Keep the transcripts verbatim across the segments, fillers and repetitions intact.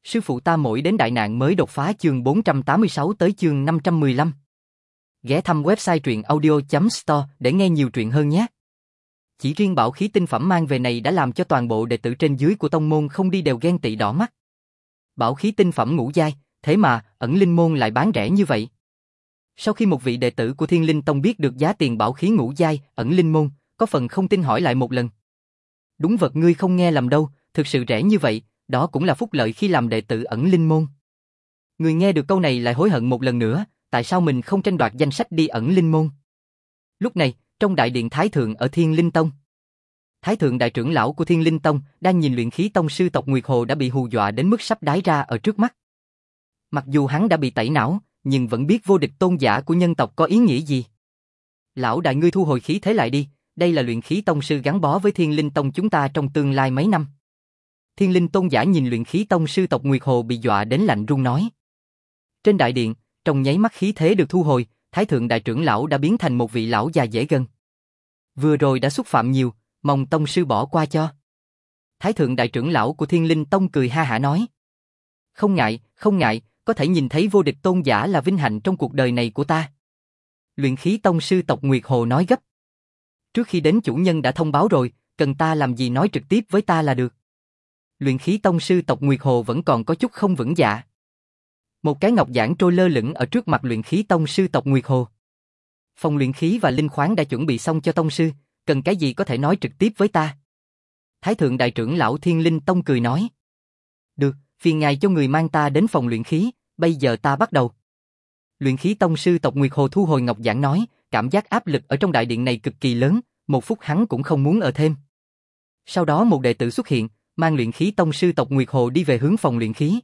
Sư phụ ta mỗi đến đại nạn mới đột phá chương bốn trăm tám mươi sáu tới chương năm trăm mười lăm. Ghé thăm website truyện audio chấm store để nghe nhiều truyện hơn nhé. Chỉ riêng bảo khí tinh phẩm mang về này đã làm cho toàn bộ đệ tử trên dưới của tông môn không đi đều ghen tị đỏ mắt. Bảo khí tinh phẩm ngũ giai, thế mà ẩn linh môn lại bán rẻ như vậy. Sau khi một vị đệ tử của Thiên Linh Tông biết được giá tiền bảo khí ngũ giai ẩn linh môn, có phần không tin hỏi lại một lần. Đúng vật ngươi không nghe lầm đâu, thực sự rẻ như vậy, đó cũng là phúc lợi khi làm đệ tử ẩn linh môn. Người nghe được câu này lại hối hận một lần nữa, tại sao mình không tranh đoạt danh sách đi ẩn linh môn. Lúc này, trong đại điện Thái Thượng ở Thiên Linh Tông, Thái Thượng đại trưởng lão của Thiên Linh Tông đang nhìn luyện khí tông sư tộc Nguyệt Hồ đã bị hù dọa đến mức sắp đái ra ở trước mắt. Mặc dù hắn đã bị tẩy não, nhưng vẫn biết vô địch tôn giả của nhân tộc có ý nghĩa gì. Lão đại ngươi thu hồi khí thế lại đi, đây là luyện khí tông sư gắn bó với Thiên Linh Tông chúng ta trong tương lai mấy năm. Thiên Linh tôn giả nhìn luyện khí tông sư tộc Nguyệt Hồ bị dọa đến lạnh run nói. Trên đại điện, trong nháy mắt khí thế được thu hồi, Thái Thượng đại trưởng lão đã biến thành một vị lão già dễ gần. Vừa rồi đã xúc phạm nhiều, mong tông sư bỏ qua cho. Thái Thượng đại trưởng lão của Thiên Linh Tông cười ha hả nói. Không ngại, không ngại, có thể nhìn thấy vô địch tôn giả là vinh hạnh trong cuộc đời này của ta. Luyện khí tông sư tộc Nguyệt Hồ nói gấp. Trước khi đến chủ nhân đã thông báo rồi, cần ta làm gì nói trực tiếp với ta là được. Luyện khí tông sư tộc Nguyệt Hồ vẫn còn có chút không vững dạ. Một cái ngọc giản trôi lơ lửng ở trước mặt luyện khí tông sư tộc Nguyệt Hồ. Phòng luyện khí và linh khoáng đã chuẩn bị xong cho tông sư, cần cái gì có thể nói trực tiếp với ta. Thái Thượng đại trưởng lão Thiên Linh Tông cười nói. Được, phiền ngài cho người mang ta đến phòng luyện khí, bây giờ ta bắt đầu. Luyện khí tông sư tộc Nguyệt Hồ thu hồi ngọc giản nói, cảm giác áp lực ở trong đại điện này cực kỳ lớn, một phút hắn cũng không muốn ở thêm. Sau đó một đệ tử xuất hiện, mang luyện khí tông sư tộc Nguyệt Hồ đi về hướng phòng luyện khí.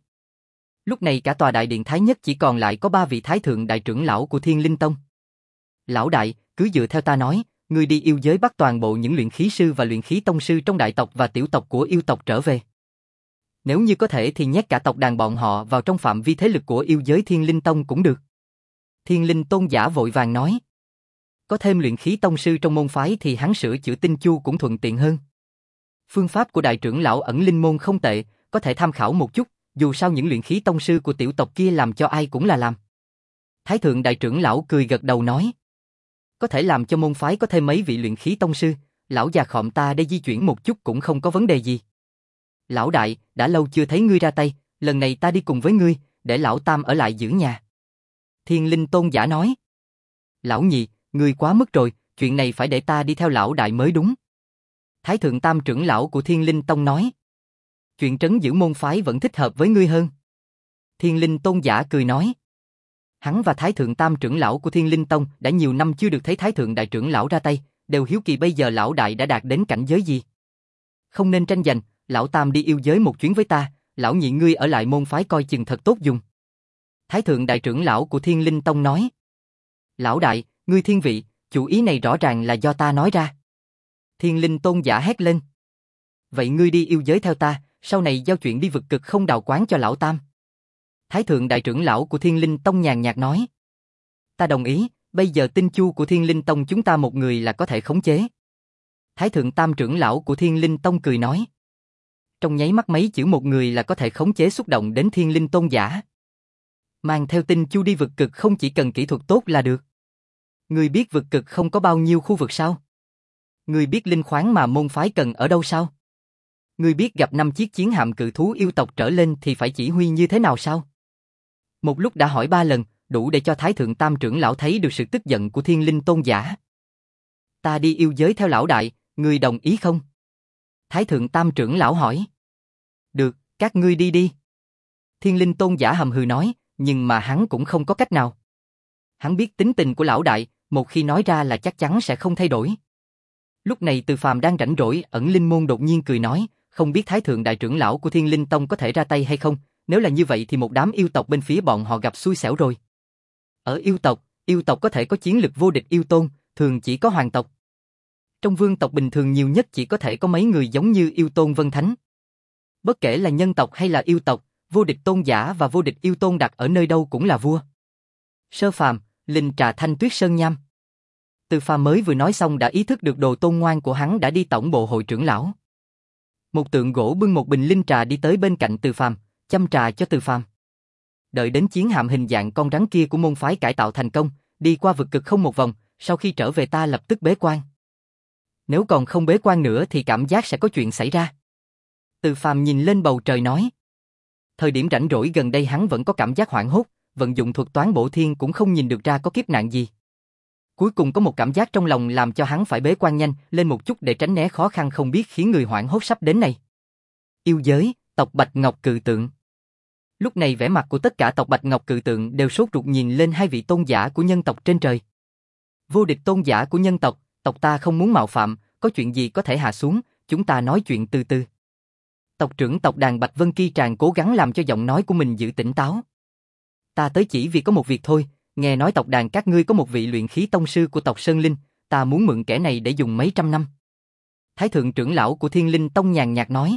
Lúc này cả tòa đại điện Thái Nhất chỉ còn lại có ba vị Thái Thượng đại trưởng lão của Thiên Linh Tông. Lão đại, cứ dựa theo ta nói, ngươi đi yêu giới bắt toàn bộ những luyện khí sư và luyện khí tông sư trong đại tộc và tiểu tộc của yêu tộc trở về. Nếu như có thể thì nhét cả tộc đàn bọn họ vào trong phạm vi thế lực của yêu giới Thiên Linh Tông cũng được. Thiên Linh tôn giả vội vàng nói. Có thêm luyện khí tông sư trong môn phái thì hắn sửa chữa tinh chu cũng thuận tiện hơn. Phương pháp của đại trưởng lão ẩn linh môn không tệ, có thể tham khảo một chút, dù sao những luyện khí tông sư của tiểu tộc kia làm cho ai cũng là làm. Thái Thượng đại trưởng lão cười gật đầu nói. Có thể làm cho môn phái có thêm mấy vị luyện khí tông sư, lão già khọm ta để di chuyển một chút cũng không có vấn đề gì. Lão đại, đã lâu chưa thấy ngươi ra tay, lần này ta đi cùng với ngươi, để lão tam ở lại giữ nhà. Thiên Linh tôn giả nói. Lão nhị, ngươi quá mức rồi, chuyện này phải để ta đi theo lão đại mới đúng. Thái Thượng tam trưởng lão của Thiên Linh Tông nói. Chuyện trấn giữ môn phái vẫn thích hợp với ngươi hơn. Thiên Linh tôn giả cười nói. Hắn và Thái Thượng tam trưởng lão của Thiên Linh Tông đã nhiều năm chưa được thấy Thái Thượng đại trưởng lão ra tay, đều hiếu kỳ bây giờ lão đại đã đạt đến cảnh giới gì. Không nên tranh giành, lão tam đi yêu giới một chuyến với ta, lão nhị ngươi ở lại môn phái coi chừng thật tốt dùng. Thái Thượng đại trưởng lão của Thiên Linh Tông nói. Lão đại, ngươi thiên vị, chủ ý này rõ ràng là do ta nói ra. Thiên Linh tôn giả hét lên. Vậy ngươi đi yêu giới theo ta, sau này giao chuyện đi vực cực không đào quán cho lão tam. Thái Thượng đại trưởng lão của Thiên Linh Tông nhàn nhạt nói. Ta đồng ý, bây giờ tinh chu của Thiên Linh Tông chúng ta một người là có thể khống chế. Thái Thượng tam trưởng lão của Thiên Linh Tông cười nói. Trong nháy mắt mấy chữ một người là có thể khống chế xúc động đến Thiên Linh tôn giả. Mang theo tinh chu đi vực cực không chỉ cần kỹ thuật tốt là được. Người biết vực cực không có bao nhiêu khu vực sao? Người biết linh khoáng mà môn phái cần ở đâu sao? Người biết gặp năm chiếc chiến hạm cự thú yêu tộc trở lên thì phải chỉ huy như thế nào sao? Một lúc đã hỏi ba lần, đủ để cho Thái Thượng tam trưởng lão thấy được sự tức giận của Thiên Linh tôn giả. Ta đi yêu giới theo lão đại, người đồng ý không? Thái Thượng tam trưởng lão hỏi. Được, các ngươi đi đi. Thiên Linh tôn giả hầm hừ nói, nhưng mà hắn cũng không có cách nào. Hắn biết tính tình của lão đại, một khi nói ra là chắc chắn sẽ không thay đổi. Lúc này Từ Phàm đang rảnh rỗi, ẩn linh môn đột nhiên cười nói, không biết Thái Thượng đại trưởng lão của Thiên Linh Tông có thể ra tay hay không, nếu là như vậy thì một đám yêu tộc bên phía bọn họ gặp xui xẻo rồi. Ở yêu tộc, yêu tộc có thể có chiến lực vô địch yêu tôn, thường chỉ có hoàng tộc. Trong vương tộc bình thường nhiều nhất chỉ có thể có mấy người giống như yêu tôn Vân Thánh. Bất kể là nhân tộc hay là yêu tộc, vô địch tôn giả và vô địch yêu tôn đặt ở nơi đâu cũng là vua. Sơ Phàm, Linh Trà Thanh Tuyết Sơn Nham. Từ Phàm mới vừa nói xong đã ý thức được đồ tôn ngoan của hắn đã đi tổng bộ hội trưởng lão. Một tượng gỗ bưng một bình linh trà đi tới bên cạnh Từ Phàm, châm trà cho Từ Phàm. Đợi đến chiến hạm hình dạng con rắn kia của môn phái cải tạo thành công, đi qua vực cực không một vòng, sau khi trở về ta lập tức bế quan. Nếu còn không bế quan nữa thì cảm giác sẽ có chuyện xảy ra. Từ Phàm nhìn lên bầu trời nói. Thời điểm rảnh rỗi gần đây hắn vẫn có cảm giác hoảng hốt, vận dụng thuật toán bổ thiên cũng không nhìn được ra có kiếp nạn gì. Cuối cùng có một cảm giác trong lòng làm cho hắn phải bế quan nhanh lên một chút để tránh né khó khăn không biết khiến người hoảng hốt sắp đến này. Yêu giới, tộc Bạch Ngọc Cự Tượng. Lúc này vẻ mặt của tất cả tộc Bạch Ngọc Cự Tượng đều sốt ruột nhìn lên hai vị tôn giả của nhân tộc trên trời. Vô địch tôn giả của nhân tộc, tộc ta không muốn mạo phạm, có chuyện gì có thể hạ xuống, chúng ta nói chuyện từ từ. Tộc trưởng tộc đàn Bạch Vân Ki Tràng cố gắng làm cho giọng nói của mình giữ tỉnh táo. Ta tới chỉ vì có một việc thôi, nghe nói tộc đàn các ngươi có một vị luyện khí tông sư của tộc Sơn Linh, ta muốn mượn kẻ này để dùng mấy trăm năm. Thái thượng trưởng lão của Thiên Linh Tông nhàn nhạt nói.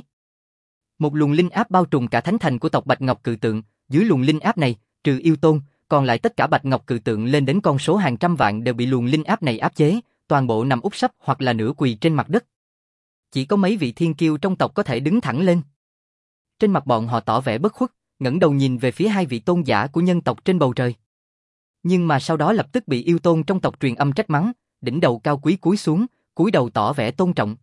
Một luồng linh áp bao trùm cả thánh thành của tộc Bạch Ngọc Cự Tượng, dưới luồng linh áp này, trừ yêu tôn, còn lại tất cả Bạch Ngọc Cự Tượng lên đến con số hàng trăm vạn đều bị luồng linh áp này áp chế, toàn bộ nằm úp sấp hoặc là nửa quỳ trên mặt đất. Chỉ có mấy vị thiên kiêu trong tộc có thể đứng thẳng lên. Trên mặt bọn họ tỏ vẻ bất khuất, ngẩng đầu nhìn về phía hai vị tôn giả của nhân tộc trên bầu trời. Nhưng mà sau đó lập tức bị yêu tôn trong tộc truyền âm trách mắng, đỉnh đầu cao quý cúi xuống, cúi đầu tỏ vẻ tôn trọng.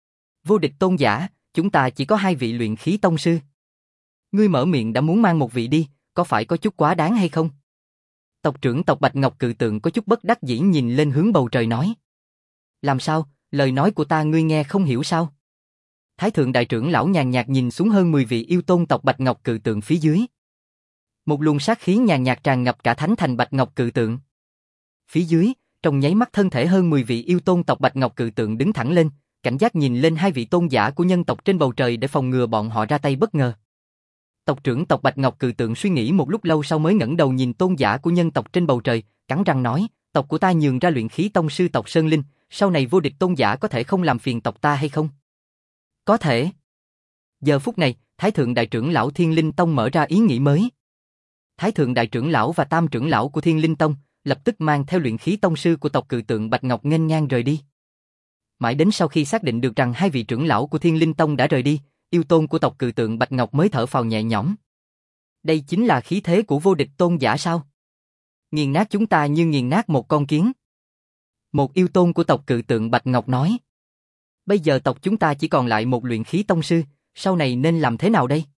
Vô địch tôn giả, chúng ta chỉ có hai vị luyện khí tông sư. Ngươi mở miệng đã muốn mang một vị đi, có phải có chút quá đáng hay không? Tộc trưởng tộc Bạch Ngọc Cự Tượng có chút bất đắc dĩ nhìn lên hướng bầu trời nói. Làm sao, lời nói của ta ngươi nghe không hiểu sao? Thái thượng đại trưởng lão nhàn nhạt nhìn xuống hơn mười vị yêu tôn tộc Bạch Ngọc Cự Tượng phía dưới. Một luồng sát khí nhàn nhạt tràn ngập cả thánh thành Bạch Ngọc Cự Tượng. Phía dưới, trong nháy mắt thân thể hơn mười vị yêu tôn tộc Bạch Ngọc Cự Tượng đứng thẳng lên, cảnh giác nhìn lên hai vị tôn giả của nhân tộc trên bầu trời để phòng ngừa bọn họ ra tay bất ngờ. Tộc trưởng tộc Bạch Ngọc Cự Tượng suy nghĩ một lúc lâu sau mới ngẩng đầu nhìn tôn giả của nhân tộc trên bầu trời, cắn răng nói, tộc của ta nhường ra luyện khí tông sư tộc Sơn Linh, sau này vô địch tôn giả có thể không làm phiền tộc ta hay không? Có thể. Giờ phút này, Thái thượng đại trưởng lão Thiên Linh Tông mở ra ý nghĩ mới. Thái thượng đại trưởng lão và tam trưởng lão của Thiên Linh Tông lập tức mang theo luyện khí tông sư của tộc Cự Tượng Bạch Ngọc nghênh ngang rời đi. Mãi đến sau khi xác định được rằng hai vị trưởng lão của Thiên Linh Tông đã rời đi, yêu tôn của tộc Cự Tượng Bạch Ngọc mới thở phào nhẹ nhõm. Đây chính là khí thế của vô địch tôn giả sao? Nghiền nát chúng ta như nghiền nát một con kiến. Một yêu tôn của tộc Cự Tượng Bạch Ngọc nói. Bây giờ tộc chúng ta chỉ còn lại một luyện khí tông sư, sau này nên làm thế nào đây?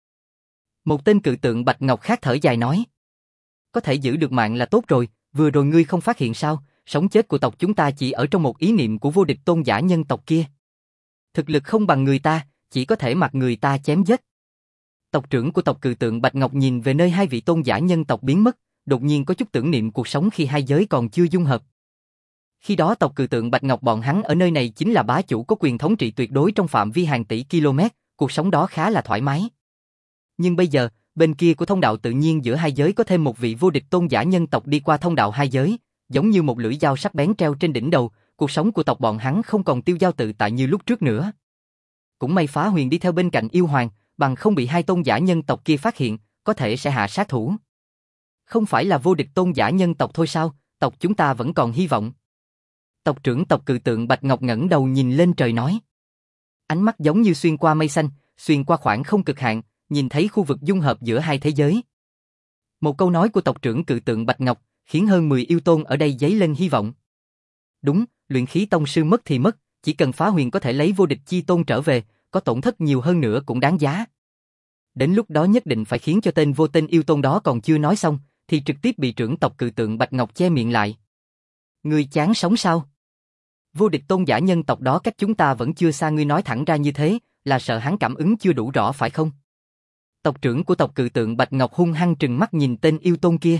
Một tên Cự Tượng Bạch Ngọc khác thở dài nói. Có thể giữ được mạng là tốt rồi, vừa rồi ngươi không phát hiện sao, sống chết của tộc chúng ta chỉ ở trong một ý niệm của vô địch tôn giả nhân tộc kia. Thực lực không bằng người ta, chỉ có thể mặc người ta chém giết. Tộc trưởng của tộc Cự Tượng Bạch Ngọc nhìn về nơi hai vị tôn giả nhân tộc biến mất, đột nhiên có chút tưởng niệm cuộc sống khi hai giới còn chưa dung hợp. Khi đó tộc Cự Tượng Bạch Ngọc bọn hắn ở nơi này chính là bá chủ có quyền thống trị tuyệt đối trong phạm vi hàng tỷ km, cuộc sống đó khá là thoải mái. Nhưng bây giờ, bên kia của thông đạo tự nhiên giữa hai giới có thêm một vị vô địch tôn giả nhân tộc đi qua thông đạo hai giới, giống như một lưỡi dao sắc bén treo trên đỉnh đầu, cuộc sống của tộc bọn hắn không còn tiêu dao tự tại như lúc trước nữa. Cũng may Phá Huyền đi theo bên cạnh yêu hoàng, bằng không bị hai tôn giả nhân tộc kia phát hiện, có thể sẽ hạ sát thủ. Không phải là vô địch tôn giả nhân tộc thôi sao, tộc chúng ta vẫn còn hy vọng. Tộc trưởng tộc Cự Tượng Bạch Ngọc ngẩng đầu nhìn lên trời nói. Ánh mắt giống như xuyên qua mây xanh, xuyên qua khoảng không cực hạn, nhìn thấy khu vực dung hợp giữa hai thế giới. Một câu nói của tộc trưởng Cự Tượng Bạch Ngọc khiến hơn mười yêu tôn ở đây dấy lên hy vọng. Đúng, luyện khí tông sư mất thì mất, chỉ cần Phá Huyền có thể lấy vô địch chi tôn trở về, có tổn thất nhiều hơn nữa cũng đáng giá. Đến lúc đó nhất định phải khiến cho tên vô tên yêu tôn đó còn chưa nói xong, thì trực tiếp bị trưởng tộc Cự Tượng Bạch Ngọc che miệng lại. Ngươi chán sống sao? Vô địch tôn giả nhân tộc đó cách chúng ta vẫn chưa xa, ngươi nói thẳng ra như thế, là sợ hắn cảm ứng chưa đủ rõ phải không? Tộc trưởng của tộc Cự Tượng Bạch Ngọc hung hăng trừng mắt nhìn tên yêu tôn kia.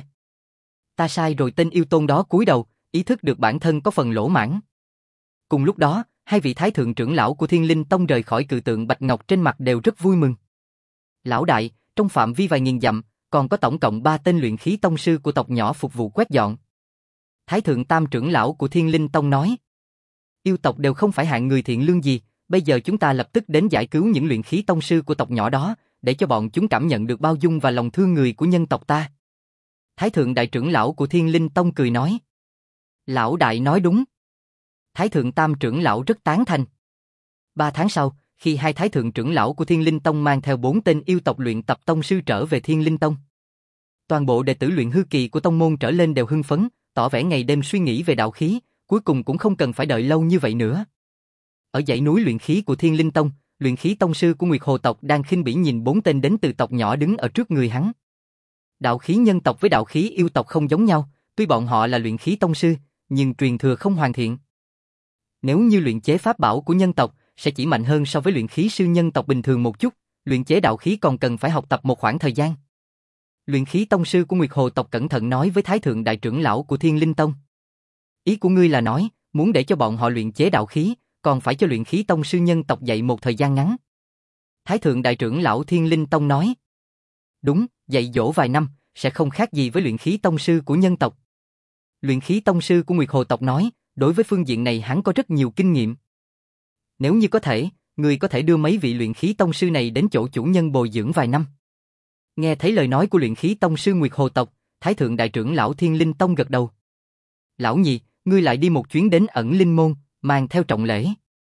Ta sai rồi, tên yêu tôn đó cúi đầu, ý thức được bản thân có phần lỗ mãn. Cùng lúc đó, hai vị thái thượng trưởng lão của Thiên Linh Tông rời khỏi Cự Tượng Bạch Ngọc trên mặt đều rất vui mừng. Lão đại, trong phạm vi vài nghìn dặm, còn có tổng cộng ba tên luyện khí tông sư của tộc nhỏ phục vụ quét dọn. Thái thượng tam trưởng lão của Thiên Linh Tông nói. Yêu tộc đều không phải hạng người thiện lương gì, bây giờ chúng ta lập tức đến giải cứu những luyện khí tông sư của tộc nhỏ đó, để cho bọn chúng cảm nhận được bao dung và lòng thương người của nhân tộc ta. Thái thượng đại trưởng lão của Thiên Linh Tông cười nói. Lão đại nói đúng. Thái thượng tam trưởng lão rất tán thành. Ba tháng sau, khi hai thái thượng trưởng lão của Thiên Linh Tông mang theo bốn tên yêu tộc luyện tập tông sư trở về Thiên Linh Tông. Toàn bộ đệ tử luyện hư kỳ của tông môn trở lên đều hưng phấn, tỏ vẻ ngày đêm suy nghĩ về đạo khí, cuối cùng cũng không cần phải đợi lâu như vậy nữa. Ở dãy núi luyện khí của Thiên Linh Tông, luyện khí tông sư của Nguyệt Hồ tộc đang khinh bỉ nhìn bốn tên đến từ tộc nhỏ đứng ở trước người hắn. Đạo khí nhân tộc với đạo khí yêu tộc không giống nhau, tuy bọn họ là luyện khí tông sư, nhưng truyền thừa không hoàn thiện. Nếu như luyện chế pháp bảo của nhân tộc, sẽ chỉ mạnh hơn so với luyện khí sư nhân tộc bình thường một chút, luyện chế đạo khí còn cần phải học tập một khoảng thời gian. Luyện khí tông sư của Nguyệt Hồ tộc cẩn thận nói với Thái thượng đại trưởng lão của Thiên Linh Tông. Ý của ngươi là nói, muốn để cho bọn họ luyện chế đạo khí, còn phải cho luyện khí tông sư nhân tộc dạy một thời gian ngắn. Thái thượng đại trưởng lão Thiên Linh Tông nói. Đúng, dạy dỗ vài năm, sẽ không khác gì với luyện khí tông sư của nhân tộc. Luyện khí tông sư của Nguyệt Hồ tộc nói, đối với phương diện này hắn có rất nhiều kinh nghiệm. Nếu như có thể, người có thể đưa mấy vị luyện khí tông sư này đến chỗ chủ nhân bồi dưỡng vài năm. Nghe thấy lời nói của luyện khí tông sư Nguyệt Hồ tộc, Thái thượng đại trưởng lão Thiên Linh Tông gật đầu. Lão nhị, ngươi lại đi một chuyến đến ẩn linh môn, mang theo trọng lễ.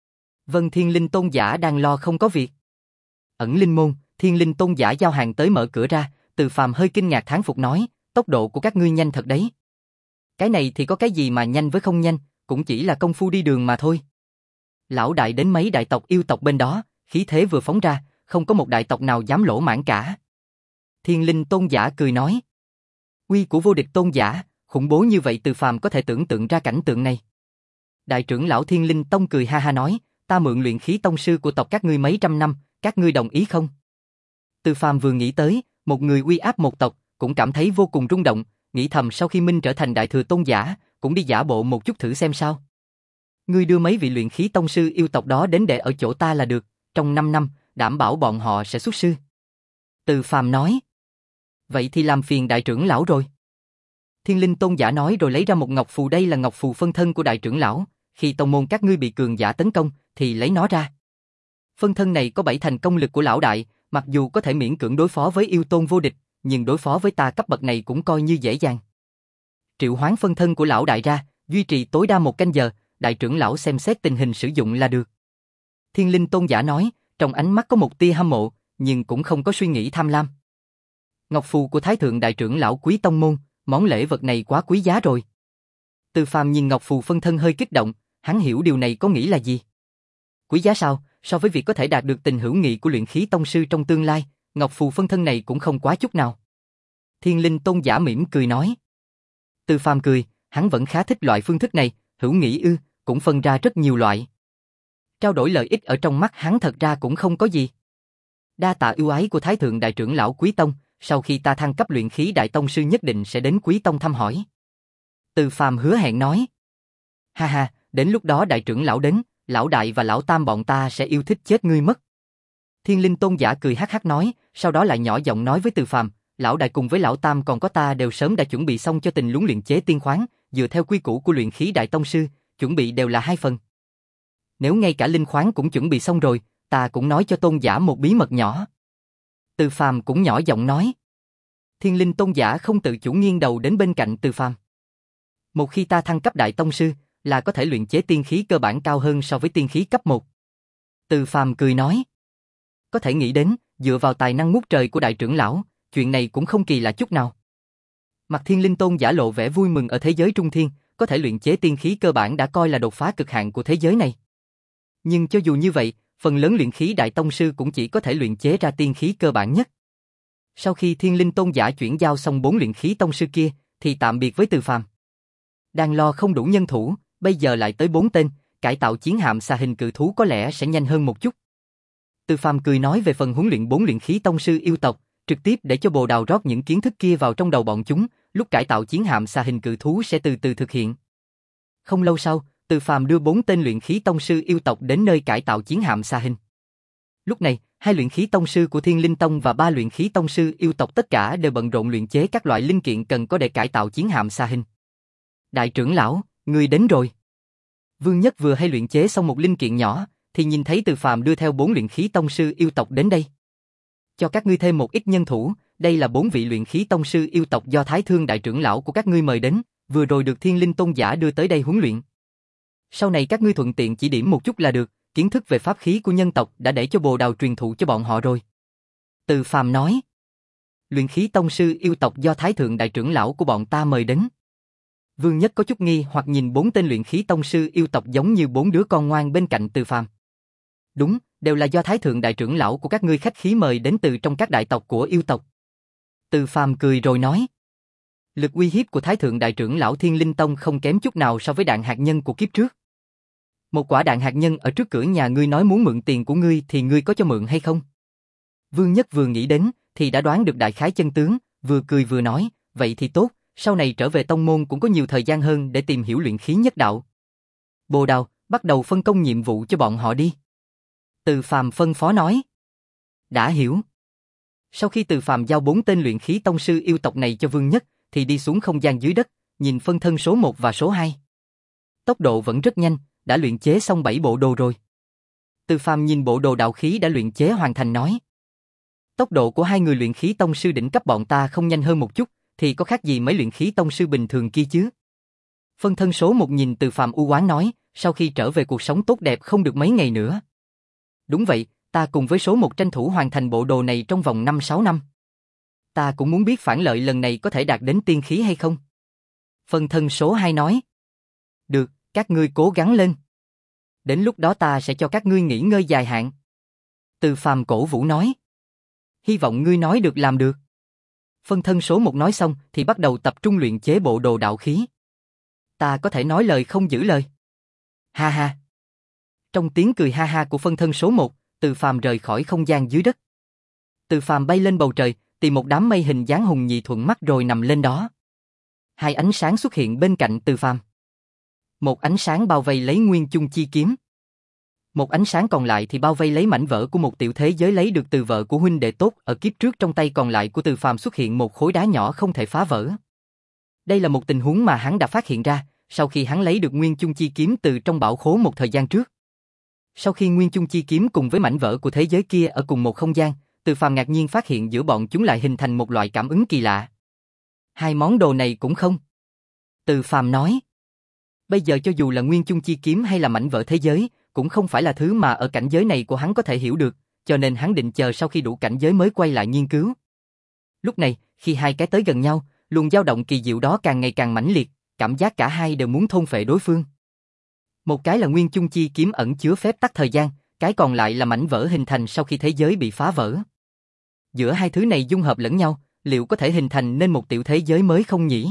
Vân Thiên Linh tôn giả đang lo không có việc. Ẩn linh môn, Thiên Linh tôn giả giao hàng tới mở cửa ra, Từ Phàm hơi kinh ngạc thán phục nói, tốc độ của các ngươi nhanh thật đấy. Cái này thì có cái gì mà nhanh với không nhanh, cũng chỉ là công phu đi đường mà thôi. Lão đại đến mấy đại tộc yêu tộc bên đó, khí thế vừa phóng ra, không có một đại tộc nào dám lỗ mãn cả. Thiên Linh tôn giả cười nói, uy của vô địch tôn giả, khủng bố như vậy Từ Phàm có thể tưởng tượng ra cảnh tượng này. Đại trưởng lão Thiên Linh Tông cười ha ha nói, ta mượn luyện khí tông sư của tộc các ngươi mấy trăm năm, các ngươi đồng ý không? Từ Phàm vừa nghĩ tới, một người uy áp một tộc, cũng cảm thấy vô cùng rung động, nghĩ thầm sau khi Minh trở thành đại thừa tôn giả, cũng đi giả bộ một chút thử xem sao. Ngươi đưa mấy vị luyện khí tông sư yêu tộc đó đến để ở chỗ ta là được, trong năm năm, đảm bảo bọn họ sẽ xuất sư. Từ Phàm nói. Vậy thì làm phiền đại trưởng lão rồi. Thiên Linh tôn giả nói rồi lấy ra một ngọc phù, đây là ngọc phù phân thân của đại trưởng lão, khi tông môn các ngươi bị cường giả tấn công, thì lấy nó ra. Phân thân này có bảy thành công lực của lão đại, mặc dù có thể miễn cưỡng đối phó với yêu tôn vô địch, nhưng đối phó với ta cấp bậc này cũng coi như dễ dàng. Triệu hoán phân thân của lão đại ra, duy trì tối đa một canh giờ, đại trưởng lão xem xét tình hình sử dụng là được. Thiên Linh tôn giả nói, trong ánh mắt có một tia hâm mộ, nhưng cũng không có suy nghĩ tham lam. Ngọc phù của Thái thượng đại trưởng lão quý tông môn, món lễ vật này quá quý giá rồi. Từ Phàm nhìn ngọc phù phân thân hơi kích động, hắn hiểu điều này có nghĩa là gì. Quý giá sao? So với việc có thể đạt được tình hữu nghị của luyện khí tông sư trong tương lai, ngọc phù phân thân này cũng không quá chút nào. Thiên Linh tôn giả mỉm cười nói. Từ Phàm cười, hắn vẫn khá thích loại phương thức này, hữu nghị ư, cũng phân ra rất nhiều loại. Trao đổi lợi ích ở trong mắt hắn thật ra cũng không có gì. Đa tạ ưu ái của Thái thượng đại trưởng lão Quý Tông, sau khi ta thăng cấp luyện khí đại tông sư nhất định sẽ đến Quý Tông thăm hỏi. Từ Phàm hứa hẹn nói. Ha ha, đến lúc đó đại trưởng lão đến, lão đại và lão tam bọn ta sẽ yêu thích chết ngươi mất. Thiên Linh tôn giả cười hắc hắc nói, sau đó lại nhỏ giọng nói với Từ Phàm, lão đại cùng với lão tam còn có ta đều sớm đã chuẩn bị xong cho tình huống luyện chế tiên khoáng, dựa theo quy củ của luyện khí đại tông sư, chuẩn bị đều là hai phần. Nếu ngay cả linh khoáng cũng chuẩn bị xong rồi, ta cũng nói cho tôn giả một bí mật nhỏ. Từ Phàm cũng nhỏ giọng nói. Thiên Linh tôn giả không tự chủ nghiêng đầu đến bên cạnh Từ Phàm. Một khi ta thăng cấp đại tông sư, là có thể luyện chế tiên khí cơ bản cao hơn so với tiên khí cấp một. Từ Phàm cười nói. Có thể nghĩ đến, dựa vào tài năng ngút trời của đại trưởng lão, chuyện này cũng không kỳ lạ chút nào. Mặt Thiên Linh tôn giả lộ vẻ vui mừng, ở thế giới trung thiên, có thể luyện chế tiên khí cơ bản đã coi là đột phá cực hạn của thế giới này. Nhưng cho dù như vậy, phần lớn luyện khí đại tông sư cũng chỉ có thể luyện chế ra tiên khí cơ bản nhất. Sau khi Thiên Linh tôn giả chuyển giao xong bốn luyện khí tông sư kia, thì tạm biệt với Từ Phàm. Đang lo không đủ nhân thủ, bây giờ lại tới bốn tên, cải tạo chiến hạm xà hình cự thú có lẽ sẽ nhanh hơn một chút. Từ Phàm cười nói về phần huấn luyện bốn luyện khí tông sư yêu tộc, trực tiếp để cho Bồ Đào rót những kiến thức kia vào trong đầu bọn chúng, lúc cải tạo chiến hạm xà hình cự thú sẽ từ từ thực hiện. Không lâu sau, Từ Phàm đưa bốn tên luyện khí tông sư yêu tộc đến nơi cải tạo chiến hạm xà hình. Lúc này, hai luyện khí tông sư của Thiên Linh Tông và ba luyện khí tông sư yêu tộc tất cả đều bận rộn luyện chế các loại linh kiện cần có để cải tạo chiến hạm xà hình. Đại trưởng lão, người đến rồi. Vương Nhất vừa hay luyện chế xong một linh kiện nhỏ, thì nhìn thấy Từ Phàm đưa theo bốn luyện khí tông sư yêu tộc đến đây. Cho các ngươi thêm một ít nhân thủ, đây là bốn vị luyện khí tông sư yêu tộc do Thái Thương đại trưởng lão của các ngươi mời đến, vừa rồi được Thiên Linh tôn giả đưa tới đây huấn luyện. Sau này các ngươi thuận tiện chỉ điểm một chút là được, kiến thức về pháp khí của nhân tộc đã để cho Bồ Đào truyền thụ cho bọn họ rồi. Từ Phàm nói. Luyện khí tông sư yêu tộc do Thái Thượng đại trưởng lão của bọn ta mời đến. Vương Nhất có chút nghi hoặc nhìn bốn tên luyện khí tông sư yêu tộc giống như bốn đứa con ngoan bên cạnh Từ Phàm. Đúng, đều là do Thái Thượng đại trưởng lão của các ngươi khách khí mời đến từ trong các đại tộc của yêu tộc. Từ Phàm cười rồi nói. Lực uy hiếp của Thái Thượng đại trưởng lão Thiên Linh Tông không kém chút nào so với đạn hạt nhân của kiếp trước. Một quả đạn hạt nhân ở trước cửa nhà ngươi nói muốn mượn tiền của ngươi thì ngươi có cho mượn hay không? Vương Nhất vừa nghĩ đến thì đã đoán được đại khái chân tướng, vừa cười vừa nói, vậy thì tốt, sau này trở về tông môn cũng có nhiều thời gian hơn để tìm hiểu luyện khí nhất đạo. Bồ Đào, bắt đầu phân công nhiệm vụ cho bọn họ đi. Từ Phàm phân phó nói. Đã hiểu. Sau khi Từ Phàm giao bốn tên luyện khí tông sư yêu tộc này cho Vương Nhất, thì đi xuống không gian dưới đất, nhìn phân thân số một và số hai. Tốc độ vẫn rất nhanh, đã luyện chế xong bảy bộ đồ rồi. Từ Phàm nhìn bộ đồ đạo khí đã luyện chế hoàn thành nói. Tốc độ của hai người luyện khí tông sư đỉnh cấp bọn ta không nhanh hơn một chút, thì có khác gì mấy luyện khí tông sư bình thường kia chứ? Phân thân số một nhìn Từ Phàm u oán nói, sau khi trở về cuộc sống tốt đẹp không được mấy ngày nữa. Đúng vậy, ta cùng với số một tranh thủ hoàn thành bộ đồ này trong vòng năm sáu năm. Ta cũng muốn biết phản lợi lần này có thể đạt đến tiên khí hay không? Phân thân số hai nói. Được, các ngươi cố gắng lên. Đến lúc đó ta sẽ cho các ngươi nghỉ ngơi dài hạn. Từ Phàm cổ vũ nói. Hy vọng ngươi nói được làm được. Phân thân số một nói xong thì bắt đầu tập trung luyện chế bộ đồ đạo khí. Ta có thể nói lời không giữ lời. Ha ha. Trong tiếng cười ha ha của phân thân số một, Từ Phàm rời khỏi không gian dưới đất. Từ Phàm bay lên bầu trời, tìm một đám mây hình dáng hùng nhị thuận mắt rồi nằm lên đó. Hai ánh sáng xuất hiện bên cạnh Từ Phàm. Một ánh sáng bao vây lấy Nguyên Chung Chi kiếm. Một ánh sáng còn lại thì bao vây lấy mảnh vỡ của một tiểu thế giới lấy được từ vợ của huynh đệ tốt ở kiếp trước. Trong tay còn lại của Từ Phàm xuất hiện một khối đá nhỏ không thể phá vỡ. Đây là một tình huống mà hắn đã phát hiện ra sau khi hắn lấy được Nguyên Chung Chi kiếm từ trong bảo khố một thời gian trước. Sau khi Nguyên Chung Chi kiếm cùng với mảnh vỡ của thế giới kia ở cùng một không gian, Từ Phàm ngạc nhiên phát hiện giữa bọn chúng lại hình thành một loại cảm ứng kỳ lạ. Hai món đồ này cũng không. Từ Phàm nói. Bây giờ cho dù là Nguyên Chung Chi kiếm hay là mảnh vỡ thế giới, cũng không phải là thứ mà ở cảnh giới này của hắn có thể hiểu được, cho nên hắn định chờ sau khi đủ cảnh giới mới quay lại nghiên cứu. Lúc này, khi hai cái tới gần nhau, luồng dao động kỳ diệu đó càng ngày càng mãnh liệt, cảm giác cả hai đều muốn thôn phệ đối phương. Một cái là Nguyên Chung Chi kiếm ẩn chứa phép tắc thời gian, cái còn lại là mảnh vỡ hình thành sau khi thế giới bị phá vỡ. Giữa hai thứ này dung hợp lẫn nhau, liệu có thể hình thành nên một tiểu thế giới mới không nhỉ?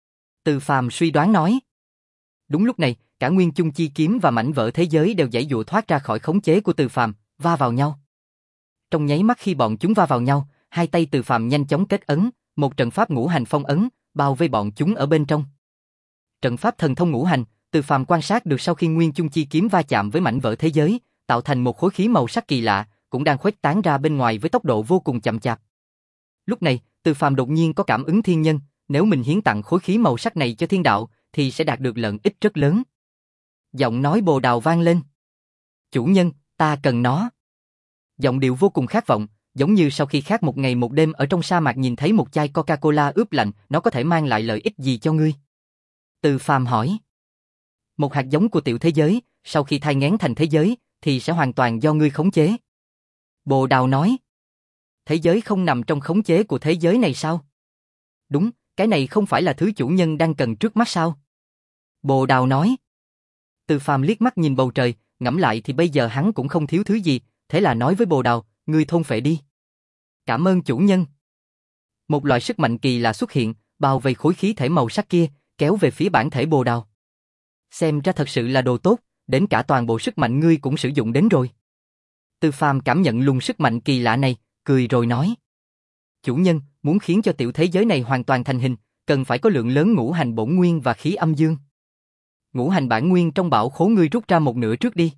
Từ Phàm suy đoán nói. Đúng lúc này, cả Nguyên Chung Chi kiếm và mảnh vỡ thế giới đều giãy giụa thoát ra khỏi khống chế của Từ Phàm, va vào nhau. Trong nháy mắt khi bọn chúng va vào nhau, hai tay Từ Phàm nhanh chóng kết ấn, một trận pháp ngũ hành phong ấn, bao vây bọn chúng ở bên trong. Trận pháp thần thông ngũ hành, Từ Phàm quan sát được sau khi Nguyên Chung Chi kiếm va chạm với mảnh vỡ thế giới, tạo thành một khối khí màu sắc kỳ lạ, cũng đang khuếch tán ra bên ngoài với tốc độ vô cùng chậm chạp. Lúc này, Từ Phàm đột nhiên có cảm ứng thiên nhân, nếu mình hiến tặng khối khí màu sắc này cho thiên đạo, thì sẽ đạt được lợi ích rất lớn. Giọng nói Bồ Đào vang lên. Chủ nhân, ta cần nó. Giọng điệu vô cùng khát vọng, giống như sau khi khát một ngày một đêm ở trong sa mạc nhìn thấy một chai Coca-Cola ướp lạnh, nó có thể mang lại lợi ích gì cho ngươi? Từ Phàm hỏi. Một hạt giống của tiểu thế giới, sau khi thai nghén thành thế giới, thì sẽ hoàn toàn do ngươi khống chế. Bồ Đào nói. Thế giới không nằm trong khống chế của thế giới này sao? Đúng, cái này không phải là thứ chủ nhân đang cần trước mắt sao? Bồ Đào nói. Từ Phàm liếc mắt nhìn bầu trời, ngẫm lại thì bây giờ hắn cũng không thiếu thứ gì, thế là nói với Bồ Đào, ngươi thôn phệ đi. Cảm ơn chủ nhân. Một loại sức mạnh kỳ lạ xuất hiện, bao vây khối khí thể màu sắc kia, kéo về phía bản thể Bồ Đào. Xem ra thật sự là đồ tốt, đến cả toàn bộ sức mạnh ngươi cũng sử dụng đến rồi. Từ Phàm cảm nhận luồng sức mạnh kỳ lạ này, cười rồi nói. Chủ nhân, muốn khiến cho tiểu thế giới này hoàn toàn thành hình, cần phải có lượng lớn ngũ hành bổn nguyên và khí âm dương. Ngũ hành bản nguyên trong bảo khố ngươi rút ra một nửa trước đi.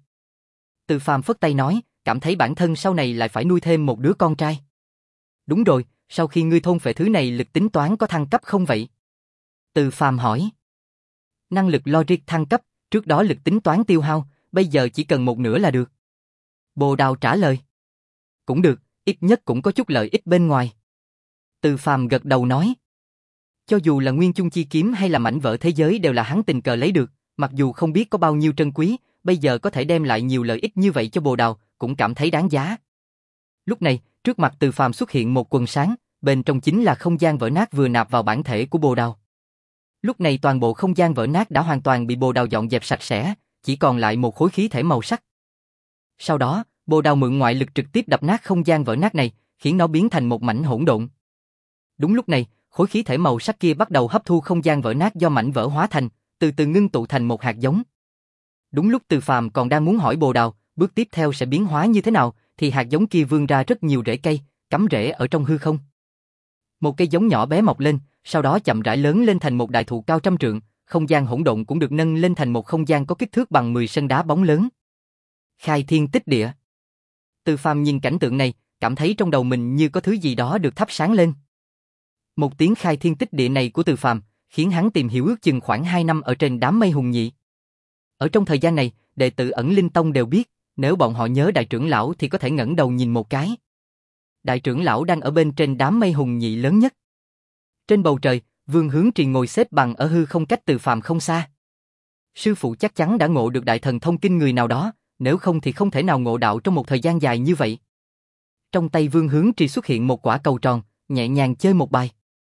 Từ Phàm phất tay nói, cảm thấy bản thân sau này lại phải nuôi thêm một đứa con trai. Đúng rồi, sau khi ngươi thôn phệ thứ này lực tính toán có thăng cấp không vậy? Từ Phàm hỏi. Năng lực logic thăng cấp, trước đó lực tính toán tiêu hao, bây giờ chỉ cần một nửa là được. Bồ Đào trả lời. Cũng được, ít nhất cũng có chút lợi ích bên ngoài. Từ Phàm gật đầu nói. Cho dù là Nguyên Chung Chi kiếm hay là mảnh vỡ thế giới đều là hắn tình cờ lấy được, mặc dù không biết có bao nhiêu trân quý, bây giờ có thể đem lại nhiều lợi ích như vậy cho Bồ Đào, cũng cảm thấy đáng giá. Lúc này, trước mặt Từ Phàm xuất hiện một quần sáng, bên trong chính là không gian vỡ nát vừa nạp vào bản thể của Bồ Đào. Lúc này toàn bộ không gian vỡ nát đã hoàn toàn bị Bồ Đào dọn dẹp sạch sẽ, chỉ còn lại một khối khí thể màu sắc. Sau đó, Bồ Đào mượn ngoại lực trực tiếp đập nát không gian vỡ nát này, khiến nó biến thành một mảnh hỗn độn. Đúng lúc này, khối khí thể màu sắc kia bắt đầu hấp thu không gian vỡ nát do mảnh vỡ hóa thành, từ từ ngưng tụ thành một hạt giống. Đúng lúc Từ Phàm còn đang muốn hỏi Bồ Đào, bước tiếp theo sẽ biến hóa như thế nào, thì hạt giống kia vươn ra rất nhiều rễ cây, cắm rễ ở trong hư không. Một cây giống nhỏ bé mọc lên, sau đó chậm rãi lớn lên thành một đại thụ cao trăm trượng, không gian hỗn độn cũng được nâng lên thành một không gian có kích thước bằng mười sân đá bóng lớn. Khai thiên tích địa. Từ Phàm nhìn cảnh tượng này, cảm thấy trong đầu mình như có thứ gì đó được thắp sáng lên. Một tiếng khai thiên tích địa này của Từ Phàm khiến hắn tìm hiểu ước chừng khoảng hai năm ở trên đám mây hùng nhị. Ở trong thời gian này, đệ tử Ẩn Linh Tông đều biết, nếu bọn họ nhớ đại trưởng lão thì có thể ngẩng đầu nhìn một cái. Đại trưởng lão đang ở bên trên đám mây hùng nhị lớn nhất. Trên bầu trời, Vương Hướng Trì ngồi xếp bằng ở hư không cách Từ Phàm không xa. Sư phụ chắc chắn đã ngộ được đại thần thông kinh người nào đó, nếu không thì không thể nào ngộ đạo trong một thời gian dài như vậy. Trong tay Vương Hướng Trì xuất hiện một quả cầu tròn, nhẹ nhàng chơi một bài.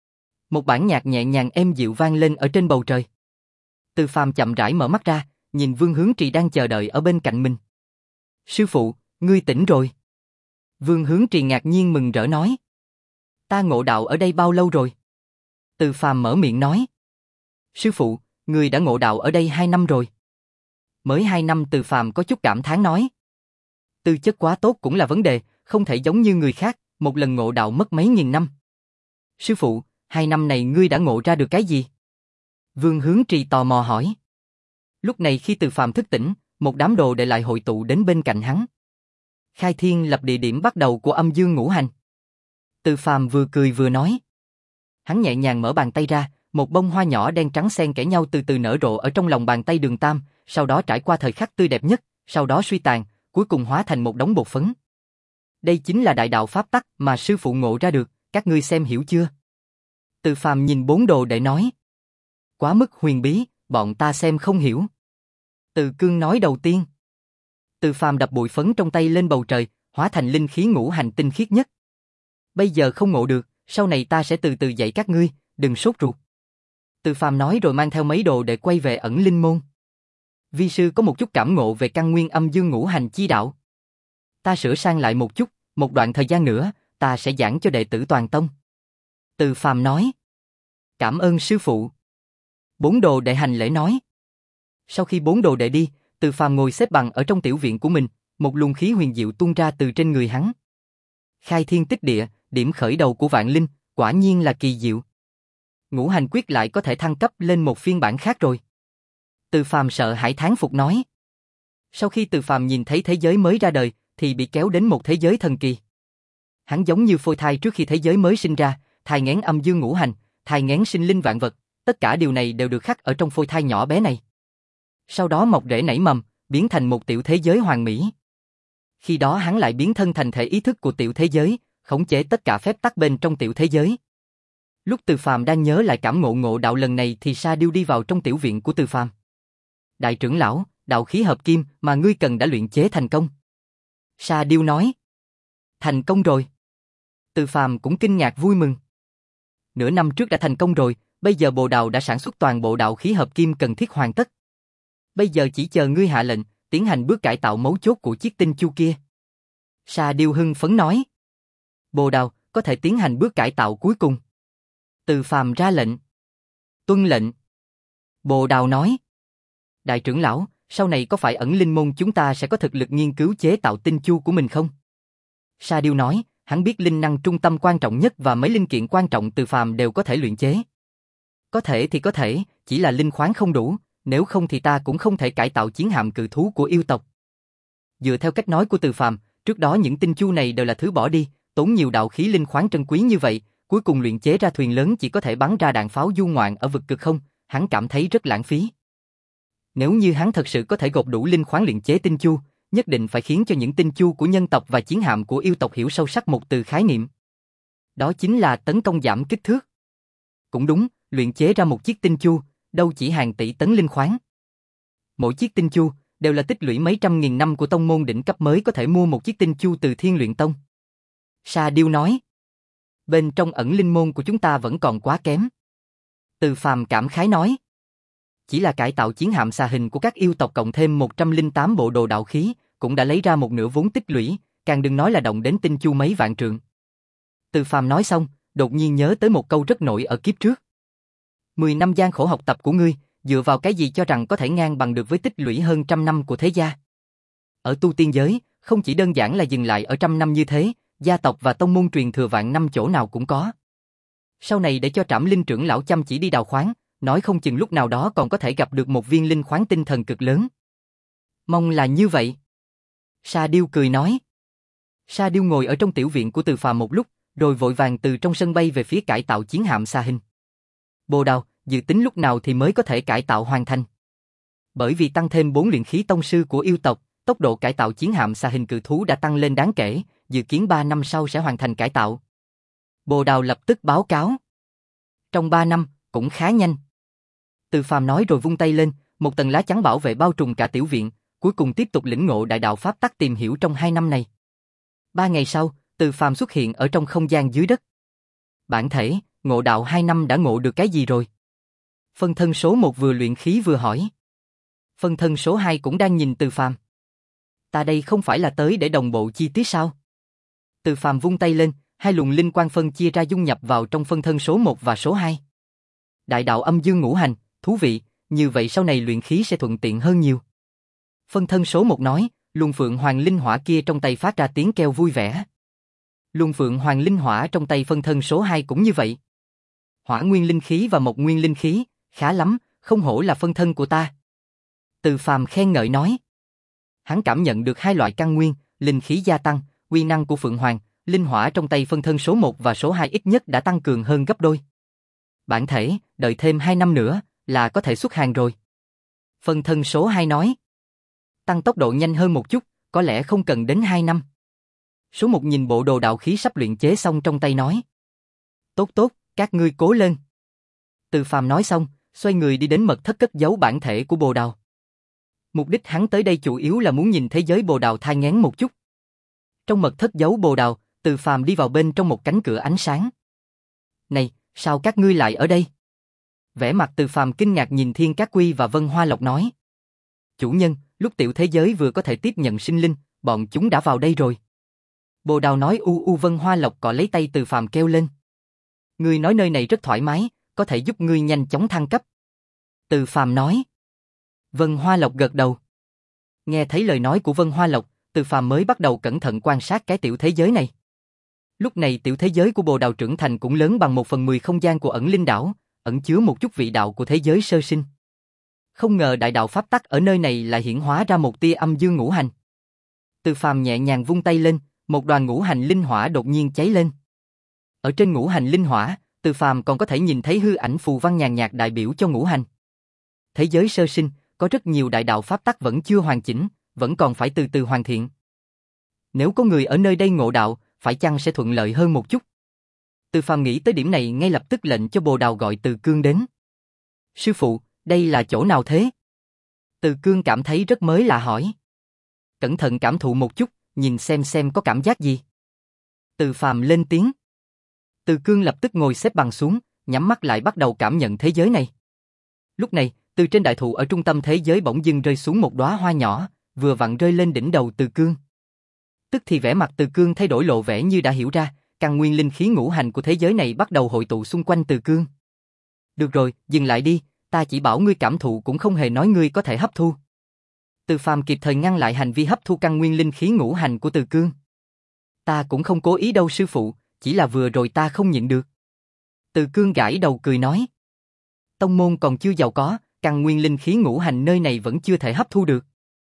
Một bản nhạc nhẹ nhàng êm dịu vang lên ở trên bầu trời. Từ Phàm chậm rãi mở mắt ra, nhìn Vương Hướng Trì đang chờ đợi ở bên cạnh mình. Sư phụ, ngươi tỉnh rồi. Vương Hướng Trì ngạc nhiên mừng rỡ nói. Ta ngộ đạo ở đây bao lâu rồi? Từ Phàm mở miệng nói. Sư phụ, ngươi đã ngộ đạo ở đây hai năm rồi. Mới hai năm. Từ Phàm có chút cảm thán nói. Tư chất quá tốt cũng là vấn đề, không thể giống như người khác, một lần ngộ đạo mất mấy nghìn năm. Sư phụ, hai năm này ngươi đã ngộ ra được cái gì? Vương Hướng Trì tò mò hỏi. Lúc này khi Từ Phàm thức tỉnh, một đám đồ đệ lại hội tụ đến bên cạnh hắn. Khai thiên lập địa điểm bắt đầu của âm dương ngũ hành. Từ Phàm vừa cười vừa nói. Hắn nhẹ nhàng mở bàn tay ra, một bông hoa nhỏ đen trắng xen kẽ nhau từ từ nở rộ ở trong lòng bàn tay Đường Tam, sau đó trải qua thời khắc tươi đẹp nhất, sau đó suy tàn, cuối cùng hóa thành một đống bột phấn. Đây chính là đại đạo pháp tắc mà sư phụ ngộ ra được, các ngươi xem hiểu chưa? Từ Phàm nhìn bốn đồ để nói. Quá mức huyền bí, bọn ta xem không hiểu. Từ Cương nói đầu tiên. Từ Phàm đập bụi phấn trong tay lên bầu trời, hóa thành linh khí ngũ hành tinh khiết nhất. Bây giờ không ngộ được, sau này ta sẽ từ từ dạy các ngươi, đừng sốt ruột. Từ Phàm nói rồi mang theo mấy đồ để quay về Ẩn Linh môn. Vi sư có một chút cảm ngộ về căn nguyên âm dương ngũ hành chi đạo. Ta sửa sang lại một chút, một đoạn thời gian nữa, ta sẽ giảng cho đệ tử toàn tông. Từ Phàm nói. Cảm ơn sư phụ. Bốn đồ đệ hành lễ nói. Sau khi bốn đồ đệ đi, Từ Phàm ngồi xếp bằng ở trong tiểu viện của mình, một luồng khí huyền diệu tuôn ra từ trên người hắn. Khai thiên tích địa, điểm khởi đầu của vạn linh, quả nhiên là kỳ diệu. Ngũ hành quyết lại có thể thăng cấp lên một phiên bản khác rồi. Từ Phàm sợ hãi thán phục nói. Sau khi Từ Phàm nhìn thấy thế giới mới ra đời, thì bị kéo đến một thế giới thần kỳ. Hắn giống như phôi thai trước khi thế giới mới sinh ra, thai nghén âm dương ngũ hành, thai nghén sinh linh vạn vật, tất cả điều này đều được khắc ở trong phôi thai nhỏ bé này. Sau đó mọc rễ nảy mầm, biến thành một tiểu thế giới hoàn mỹ. Khi đó hắn lại biến thân thành thể ý thức của tiểu thế giới, khống chế tất cả phép tắc bên trong tiểu thế giới. Lúc Từ Phàm đang nhớ lại cảm ngộ ngộ đạo lần này thì Sa Điêu đi vào trong tiểu viện của Từ Phàm. Đại trưởng lão, đạo khí hợp kim mà ngươi cần đã luyện chế thành công. Sa Điêu nói. Thành công rồi. Từ Phàm cũng kinh ngạc vui mừng. Nửa năm trước đã thành công rồi, bây giờ Bồ Đào đã sản xuất toàn bộ đạo khí hợp kim cần thiết hoàn tất. Bây giờ chỉ chờ ngươi hạ lệnh, tiến hành bước cải tạo mấu chốt của chiếc tinh chu kia. Sa Điêu hưng phấn nói. Bồ Đào, có thể tiến hành bước cải tạo cuối cùng. Từ Phàm ra lệnh. Tuân lệnh. Bồ Đào nói. Đại trưởng lão, sau này có phải Ẩn Linh môn chúng ta sẽ có thực lực nghiên cứu chế tạo tinh chu của mình không? Sa Điêu nói, hắn biết linh năng trung tâm quan trọng nhất và mấy linh kiện quan trọng Từ Phàm đều có thể luyện chế. Có thể thì có thể, chỉ là linh khoáng không đủ, nếu không thì ta cũng không thể cải tạo chiến hạm cự thú của yêu tộc. Dựa theo cách nói của Từ Phàm, trước đó những tinh chu này đều là thứ bỏ đi, tốn nhiều đạo khí linh khoáng trân quý như vậy, cuối cùng luyện chế ra thuyền lớn chỉ có thể bắn ra đạn pháo du ngoạn ở vực cực không, hắn cảm thấy rất lãng phí. Nếu như hắn thật sự có thể gộp đủ linh khoáng luyện chế tinh chu, nhất định phải khiến cho những tinh chu của nhân tộc và chiến hạm của yêu tộc hiểu sâu sắc một từ khái niệm. Đó chính là tấn công giảm kích thước. Cũng đúng, luyện chế ra một chiếc tinh chu, đâu chỉ hàng tỷ tấn linh khoáng. Mỗi chiếc tinh chu đều là tích lũy mấy trăm nghìn năm của tông môn đỉnh cấp mới có thể mua một chiếc tinh chu từ Thiên Luyện Tông. Sa Điêu nói. Bên trong ẩn linh môn của chúng ta vẫn còn quá kém. Từ Phàm cảm khái nói. Chỉ là cải tạo chiến hạm xà hình của các yêu tộc cộng thêm một trăm lẻ tám bộ đồ đạo khí, cũng đã lấy ra một nửa vốn tích lũy, càng đừng nói là động đến tinh chu mấy vạn trượng. Từ Phàm nói xong, đột nhiên nhớ tới một câu rất nổi ở kiếp trước. Mười năm gian khổ học tập của ngươi, dựa vào cái gì cho rằng có thể ngang bằng được với tích lũy hơn trăm năm của thế gia? Ở tu tiên giới, không chỉ đơn giản là dừng lại ở trăm năm như thế, gia tộc và tông môn truyền thừa vạn năm chỗ nào cũng có. Sau này để cho Trảm Linh trưởng lão chăm chỉ đi đào khoáng, nói không chừng lúc nào đó còn có thể gặp được một viên linh khoáng tinh thần cực lớn. Mong là như vậy. Sa Điêu cười nói. Sa Điêu ngồi ở trong tiểu viện của Từ Phàm một lúc, rồi vội vàng từ trong sân bay về phía cải tạo chiến hạm xà hình. Bồ Đào, dự tính lúc nào thì mới có thể cải tạo hoàn thành? Bởi vì tăng thêm bốn luyện khí tông sư của yêu tộc, tốc độ cải tạo chiến hạm xà hình cự thú đã tăng lên đáng kể, dự kiến ba năm sau sẽ hoàn thành cải tạo. Bồ Đào lập tức báo cáo. Trong ba năm, cũng khá nhanh. Từ Phàm nói rồi vung tay lên, một tầng lá chắn bảo vệ bao trùm cả tiểu viện, cuối cùng tiếp tục lĩnh ngộ đại đạo pháp tắc tìm hiểu trong hai năm này. Ba ngày sau, Từ Phàm xuất hiện ở trong không gian dưới đất. Bản thể, ngộ đạo hai năm đã ngộ được cái gì rồi? Phân thân số một vừa luyện khí vừa hỏi. Phân thân số hai cũng đang nhìn Từ Phàm. Ta đây không phải là tới để đồng bộ chi tiết sao? Từ Phàm vung tay lên, hai luồng linh quang phân chia ra dung nhập vào trong phân thân số một và số hai. Đại đạo âm dương ngũ hành, thú vị, như vậy sau này luyện khí sẽ thuận tiện hơn nhiều. Phân thân số một nói, luồng phượng hoàng linh hỏa kia trong tay phát ra tiếng kêu vui vẻ. Luồng phượng hoàng linh hỏa trong tay phân thân số hai cũng như vậy. Hỏa nguyên linh khí và mộc nguyên linh khí, khá lắm, không hổ là phân thân của ta. Từ Phàm khen ngợi nói. Hắn cảm nhận được hai loại căn nguyên, linh khí gia tăng, uy năng của phượng hoàng, linh hỏa trong tay phân thân số một và số hai ít nhất đã tăng cường hơn gấp đôi. Bản thể, đợi thêm hai năm nữa, là có thể xuất hàng rồi. Phân thân số hai nói. Tăng tốc độ nhanh hơn một chút, có lẽ không cần đến hai năm. Số một nhìn bộ đồ đạo khí sắp luyện chế xong trong tay nói. Tốt tốt, các ngươi cố lên. Từ Phàm nói xong, xoay người đi đến mật thất cất giấu bản thể của Bồ Đào. Mục đích hắn tới đây chủ yếu là muốn nhìn thế giới Bồ Đào thai nghén một chút. Trong mật thất giấu Bồ Đào, Từ Phàm đi vào bên trong một cánh cửa ánh sáng. Này, sao các ngươi lại ở đây? Vẻ mặt Từ Phàm kinh ngạc nhìn Thiên Cát Quy và Vân Hoa Lộc nói. Chủ nhân, lúc tiểu thế giới vừa có thể tiếp nhận sinh linh, bọn chúng đã vào đây rồi. Bồ Đào nói u u. Vân Hoa Lộc cọ lấy tay Từ Phàm kêu lên. Ngươi nói nơi này rất thoải mái, có thể giúp ngươi nhanh chóng thăng cấp. Từ Phàm nói. Vân Hoa Lộc gật đầu. Nghe thấy lời nói của Vân Hoa Lộc, Từ Phàm mới bắt đầu cẩn thận quan sát cái tiểu thế giới này. Lúc này tiểu thế giới của Bồ Đào trưởng thành cũng lớn bằng một phần mười không gian của ẩn linh đảo, ẩn chứa một chút vị đạo của thế giới sơ sinh. Không ngờ đại đạo pháp tắc ở nơi này lại hiển hóa ra một tia âm dương ngũ hành. Từ Phàm nhẹ nhàng vung tay lên, một đoàn ngũ hành linh hỏa đột nhiên cháy lên. Ở trên ngũ hành linh hỏa, Từ Phàm còn có thể nhìn thấy hư ảnh phù văn nhàn nhạt đại biểu cho ngũ hành. Thế giới sơ sinh, có rất nhiều đại đạo pháp tắc vẫn chưa hoàn chỉnh, vẫn còn phải từ từ hoàn thiện. Nếu có người ở nơi đây ngộ đạo, phải chăng sẽ thuận lợi hơn một chút? Từ Phàm nghĩ tới điểm này ngay lập tức lệnh cho Bồ Đào gọi Từ Cương đến. Sư phụ, đây là chỗ nào thế? Từ Cương cảm thấy rất mới lạ hỏi. Cẩn thận cảm thụ một chút, nhìn xem xem có cảm giác gì. Từ Phàm lên tiếng. Từ Cương lập tức ngồi xếp bằng xuống, nhắm mắt lại bắt đầu cảm nhận thế giới này. Lúc này, từ trên đại thụ ở trung tâm thế giới bỗng dưng rơi xuống một đóa hoa nhỏ, vừa vặn rơi lên đỉnh đầu Từ Cương. Tức thì vẻ mặt Từ Cương thay đổi lộ vẻ như đã hiểu ra, căn nguyên linh khí ngũ hành của thế giới này bắt đầu hội tụ xung quanh Từ Cương. Được rồi, dừng lại đi, ta chỉ bảo ngươi cảm thụ cũng không hề nói ngươi có thể hấp thu. Từ Phàm kịp thời ngăn lại hành vi hấp thu căn nguyên linh khí ngũ hành của Từ Cương. Ta cũng không cố ý đâu sư phụ, chỉ là vừa rồi ta không nhịn được. Từ Cương gãi đầu cười nói. Tông môn còn chưa giàu có, căn nguyên linh khí ngũ hành nơi này vẫn chưa thể hấp thu được.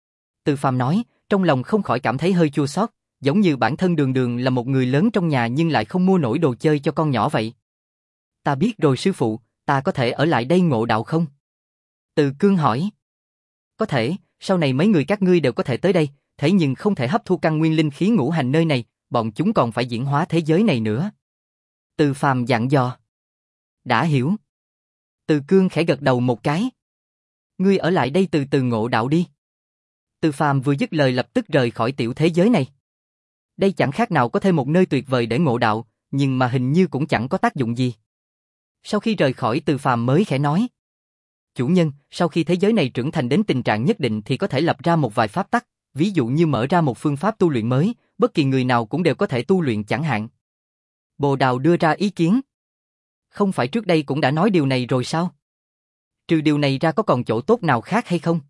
Từ Phàm nói, trong lòng không khỏi cảm thấy hơi chua xót, giống như bản thân Đường Đường là một người lớn trong nhà nhưng lại không mua nổi đồ chơi cho con nhỏ vậy. Ta biết rồi sư phụ, ta có thể ở lại đây ngộ đạo không? Từ Cương hỏi. Có thể, sau này mấy người các ngươi đều có thể tới đây, thế nhưng không thể hấp thu căn nguyên linh khí ngũ hành nơi này, bọn chúng còn phải diễn hóa thế giới này nữa. Từ Phàm dặn dò. Đã hiểu. Từ Cương khẽ gật đầu một cái. Ngươi ở lại đây từ từ ngộ đạo đi. Từ Phàm vừa dứt lời lập tức rời khỏi tiểu thế giới này. Đây chẳng khác nào có thêm một nơi tuyệt vời để ngộ đạo, nhưng mà hình như cũng chẳng có tác dụng gì. Sau khi rời khỏi, Từ Phàm mới khẽ nói: chủ nhân, sau khi thế giới này trưởng thành đến tình trạng nhất định thì có thể lập ra một vài pháp tắc, ví dụ như mở ra một phương pháp tu luyện mới, bất kỳ người nào cũng đều có thể tu luyện chẳng hạn. Bồ Đào đưa ra ý kiến. Không phải trước đây cũng đã nói điều này rồi sao? Trừ điều này ra có còn chỗ tốt nào khác hay không?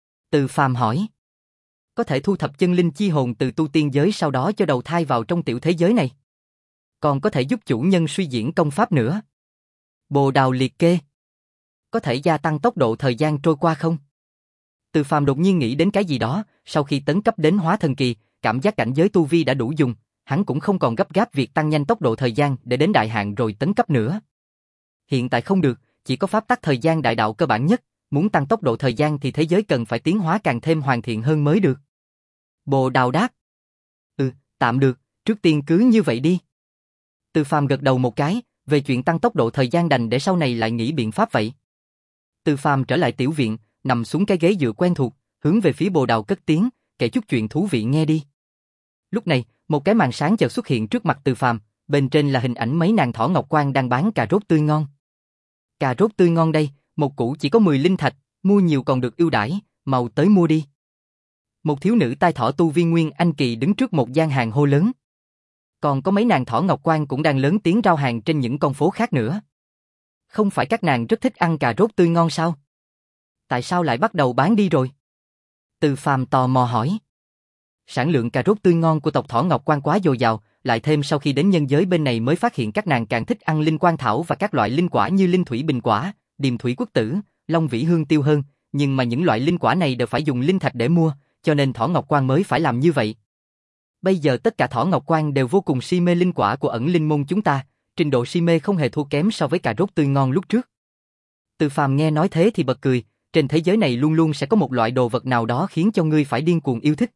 Từ Phàm hỏi. Có thể thu thập chân linh chi hồn từ tu tiên giới, sau đó cho đầu thai vào trong tiểu thế giới này. Còn có thể giúp chủ nhân suy diễn công pháp nữa. Bồ Đào liệt kê. Có thể gia tăng tốc độ thời gian trôi qua không? Từ Phàm đột nhiên nghĩ đến cái gì đó, sau khi tấn cấp đến hóa thần kỳ, cảm giác cảnh giới tu vi đã đủ dùng, hắn cũng không còn gấp gáp việc tăng nhanh tốc độ thời gian để đến đại hạn rồi tấn cấp nữa. Hiện tại không được, chỉ có pháp tắc thời gian đại đạo cơ bản nhất, muốn tăng tốc độ thời gian thì thế giới cần phải tiến hóa càng thêm hoàn thiện hơn mới được. Bồ Đào đáp. Ừ, tạm được, trước tiên cứ như vậy đi. Từ Phàm gật đầu một cái, về chuyện tăng tốc độ thời gian đành để sau này lại nghĩ biện pháp vậy. Từ Phàm trở lại tiểu viện, nằm xuống cái ghế dựa quen thuộc, hướng về phía Bồ Đào cất tiếng, kể chút chuyện thú vị nghe đi. Lúc này, một cái màn sáng chợt xuất hiện trước mặt Từ Phàm, bên trên là hình ảnh mấy nàng thỏ ngọc quan đang bán cà rốt tươi ngon. Cà rốt tươi ngon đây, một củ chỉ có mười linh thạch, mua nhiều còn được ưu đãi, mau tới mua đi. Một thiếu nữ tai thỏ tu vi nguyên anh kỳ đứng trước một gian hàng hô lớn. Còn có mấy nàng thỏ ngọc quan cũng đang lớn tiếng rao hàng trên những con phố khác nữa. Không phải các nàng rất thích ăn cà rốt tươi ngon sao? Tại sao lại bắt đầu bán đi rồi? Từ Phàm tò mò hỏi. Sản lượng cà rốt tươi ngon của tộc thỏ ngọc quan quá dồi dào, lại thêm sau khi đến nhân giới bên này mới phát hiện các nàng càng thích ăn linh quan thảo và các loại linh quả như linh thủy bình quả, điềm thủy quốc tử, long vĩ hương tiêu hơn, nhưng mà những loại linh quả này đều phải dùng linh thạch để mua, cho nên thỏ ngọc quan mới phải làm như vậy. Bây giờ tất cả thỏ ngọc quan đều vô cùng si mê linh quả của ẩn linh môn chúng ta, trình độ si mê không hề thua kém so với cà rốt tươi ngon lúc trước. Từ Phàm nghe nói thế thì bật cười, trên thế giới này luôn luôn sẽ có một loại đồ vật nào đó khiến cho ngươi phải điên cuồng yêu thích.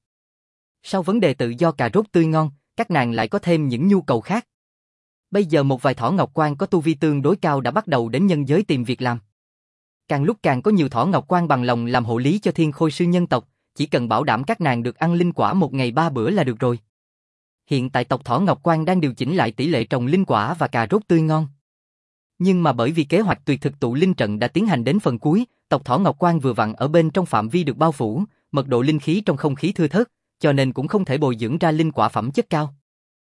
Sau vấn đề tự do cà rốt tươi ngon, các nàng lại có thêm những nhu cầu khác. Bây giờ một vài thỏ ngọc quan có tu vi tương đối cao đã bắt đầu đến nhân giới tìm việc làm. Càng lúc càng có nhiều thỏ ngọc quan bằng lòng làm hộ lý cho thiên khôi sư nhân tộc, chỉ cần bảo đảm các nàng được ăn linh quả một ngày ba bữa là được rồi. Hiện tại tộc thỏ ngọc quan đang điều chỉnh lại tỷ lệ trồng linh quả và cà rốt tươi ngon. Nhưng mà bởi vì kế hoạch tuyệt thực tụ linh trận đã tiến hành đến phần cuối, tộc thỏ ngọc quan vừa vặn ở bên trong phạm vi được bao phủ, mật độ linh khí trong không khí thưa thớt, cho nên cũng không thể bồi dưỡng ra linh quả phẩm chất cao.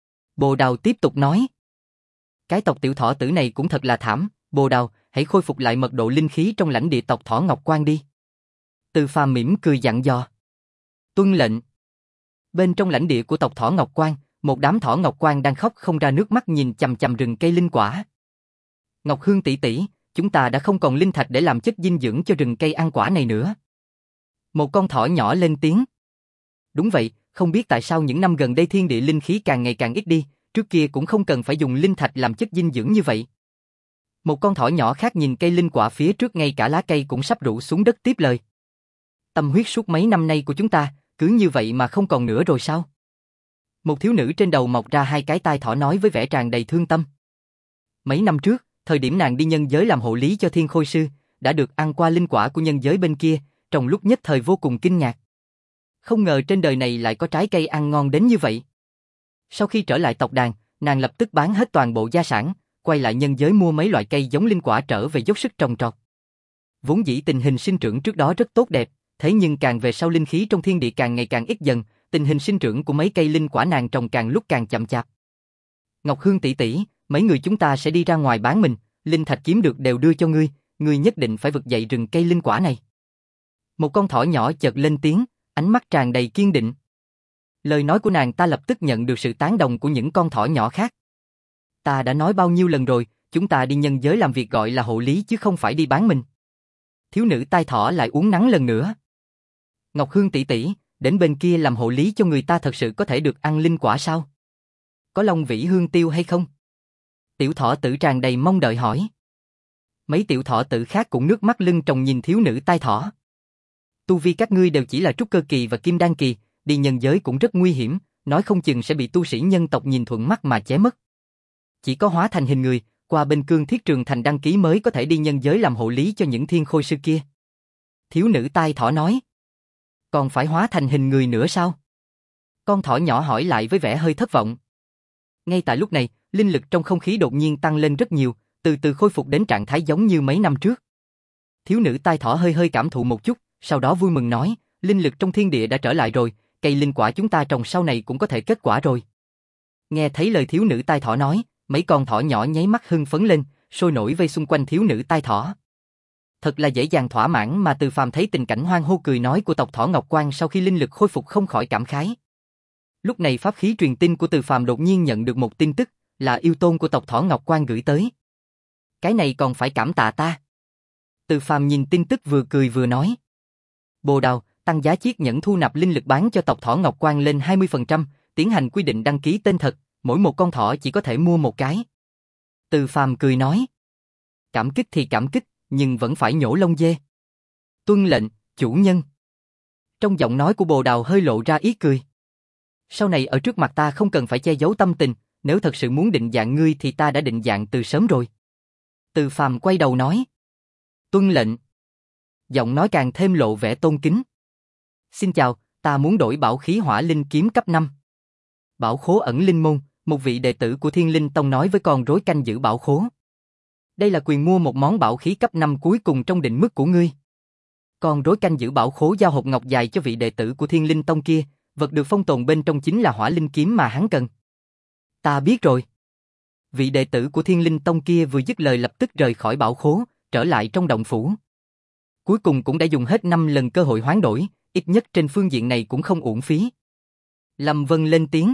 Bồ Đào tiếp tục nói. Cái tộc tiểu thỏ tử này cũng thật là thảm, Bồ Đào, hãy khôi phục lại mật độ linh khí trong lãnh địa tộc thỏ ngọc quan đi. Từ Phàm mỉm cười dặn dò. Tuân lệnh. Bên trong lãnh địa của tộc thỏ ngọc quan, một đám thỏ ngọc quan đang khóc không ra nước mắt nhìn chằm chằm rừng cây linh quả. Ngọc Hương tỷ tỷ, chúng ta đã không còn linh thạch để làm chất dinh dưỡng cho rừng cây ăn quả này nữa. Một con thỏ nhỏ lên tiếng. Đúng vậy, không biết tại sao những năm gần đây thiên địa linh khí càng ngày càng ít đi, trước kia cũng không cần phải dùng linh thạch làm chất dinh dưỡng như vậy. Một con thỏ nhỏ khác nhìn cây linh quả phía trước, ngay cả lá cây cũng sắp rũ xuống đất tiếp lời. Tâm huyết suốt mấy năm nay của chúng ta, cứ như vậy mà không còn nữa rồi sao? Một thiếu nữ trên đầu mọc ra hai cái tai thỏ nói với vẻ tràn đầy thương tâm. Mấy năm trước, thời điểm nàng đi nhân giới làm hộ lý cho thiên khôi sư, đã được ăn qua linh quả của nhân giới bên kia, trong lúc nhất thời vô cùng kinh ngạc. Không ngờ trên đời này lại có trái cây ăn ngon đến như vậy. Sau khi trở lại tộc đàn, nàng lập tức bán hết toàn bộ gia sản, quay lại nhân giới mua mấy loại cây giống linh quả trở về dốc sức trồng trọt. Vốn dĩ tình hình sinh trưởng trước đó rất tốt đẹp, thế nhưng càng về sau linh khí trong thiên địa càng ngày càng ít dần, tình hình sinh trưởng của mấy cây linh quả nàng trồng càng lúc càng chậm chạp. Ngọc Hương tỷ tỷ, mấy người chúng ta sẽ đi ra ngoài bán mình, linh thạch kiếm được đều đưa cho ngươi, ngươi nhất định phải vực dậy rừng cây linh quả này. Một con thỏ nhỏ chợt lên tiếng, ánh mắt tràn đầy kiên định. Lời nói của nàng ta lập tức nhận được sự tán đồng của những con thỏ nhỏ khác. Ta đã nói bao nhiêu lần rồi, chúng ta đi nhân giới làm việc gọi là hộ lý chứ không phải đi bán mình. Thiếu nữ tai thỏ lại uốn nắn lần nữa. Ngọc Hương tỷ tỷ, đến bên kia làm hộ lý cho người ta thật sự có thể được ăn linh quả sao? Có long vĩ hương tiêu hay không? Tiểu thỏ tử tràn đầy mong đợi hỏi. Mấy tiểu thỏ tử khác cũng nước mắt lưng tròng nhìn thiếu nữ tai thỏ. Tu vi các ngươi đều chỉ là trúc cơ kỳ và kim đan kỳ, đi nhân giới cũng rất nguy hiểm, nói không chừng sẽ bị tu sĩ nhân tộc nhìn thuận mắt mà ché mất. Chỉ có hóa thành hình người, qua bên Cương Thiết Trường Thành đăng ký mới có thể đi nhân giới làm hộ lý cho những thiên khôi sư kia. Thiếu nữ tai thỏ nói. Còn phải hóa thành hình người nữa sao? Con thỏ nhỏ hỏi lại với vẻ hơi thất vọng. Ngay tại lúc này, linh lực trong không khí đột nhiên tăng lên rất nhiều, từ từ khôi phục đến trạng thái giống như mấy năm trước. Thiếu nữ tai thỏ hơi hơi cảm thụ một chút, sau đó vui mừng nói, linh lực trong thiên địa đã trở lại rồi, cây linh quả chúng ta trồng sau này cũng có thể kết quả rồi. Nghe thấy lời thiếu nữ tai thỏ nói, mấy con thỏ nhỏ nháy mắt hưng phấn lên, sôi nổi vây xung quanh thiếu nữ tai thỏ. Thật là dễ dàng thỏa mãn mà Từ Phàm thấy tình cảnh hoan hô cười nói của tộc thỏ Ngọc Quan sau khi linh lực khôi phục không khỏi cảm khái. Lúc này pháp khí truyền tin của Từ Phàm đột nhiên nhận được một tin tức, là yêu tôn của tộc thỏ Ngọc Quan gửi tới. Cái này còn phải cảm tạ ta. Từ Phàm nhìn tin tức vừa cười vừa nói. Bồ Đào, tăng giá chiết nhẫn thu nạp linh lực bán cho tộc thỏ Ngọc Quan lên hai mươi phần trăm, tiến hành quy định đăng ký tên thật, mỗi một con thỏ chỉ có thể mua một cái. Từ Phàm cười nói. Cảm kích thì cảm kích, nhưng vẫn phải nhổ lông dê. Tuân lệnh, chủ nhân. Trong giọng nói của Bồ Đào hơi lộ ra ý cười. Sau này ở trước mặt ta không cần phải che giấu tâm tình, nếu thật sự muốn định dạng ngươi thì ta đã định dạng từ sớm rồi. Từ Phàm quay đầu nói. Tuân lệnh. Giọng nói càng thêm lộ vẻ tôn kính. Xin chào, ta muốn đổi bảo khí hỏa linh kiếm cấp năm. Bảo khố ẩn linh môn, một vị đệ tử của Thiên Linh Tông nói với con rối canh giữ bảo khố. Đây là quyền mua một món bảo khí cấp năm cuối cùng trong định mức của ngươi. Con rối canh giữ bảo khố giao hộp ngọc dài cho vị đệ tử của Thiên Linh Tông kia, vật được phong tồn bên trong chính là hỏa linh kiếm mà hắn cần. Ta biết rồi. Vị đệ tử của Thiên Linh Tông kia vừa dứt lời lập tức rời khỏi bảo khố, trở lại trong động phủ. Cuối cùng cũng đã dùng hết năm lần cơ hội hoán đổi, ít nhất trên phương diện này cũng không uổng phí. Lâm Vân lên tiếng.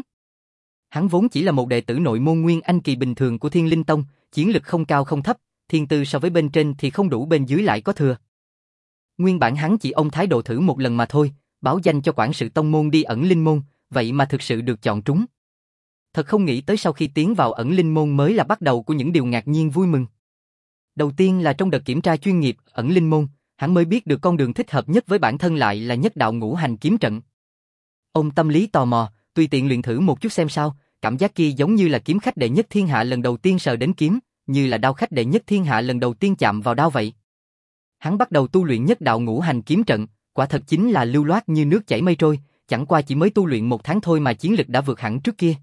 Hắn vốn chỉ là một đệ tử nội môn Nguyên Anh kỳ bình thường của Thiên Linh Tông, chiến lực không cao không thấp, thiên tư so với bên trên thì không đủ bên dưới lại có thừa. Nguyên bản hắn chỉ ôm thái độ thử một lần mà thôi, báo danh cho quản sự tông môn đi ẩn linh môn, vậy mà thực sự được chọn trúng. Thật không nghĩ tới sau khi tiến vào ẩn linh môn mới là bắt đầu của những điều ngạc nhiên vui mừng. Đầu tiên là trong đợt kiểm tra chuyên nghiệp ẩn linh môn, hắn mới biết được con đường thích hợp nhất với bản thân lại là nhất đạo ngũ hành kiếm trận. Ông tâm lý tò mò, tùy tiện luyện thử một chút xem sao, cảm giác kia giống như là kiếm khách đệ nhất thiên hạ lần đầu tiên sờ đến kiếm, như là đao khách đệ nhất thiên hạ lần đầu tiên chạm vào đao vậy. Hắn bắt đầu tu luyện nhất đạo ngũ hành kiếm trận, quả thật chính là lưu loát như nước chảy mây trôi, chẳng qua chỉ mới tu luyện một tháng thôi mà chiến lực đã vượt hẳn trước kia.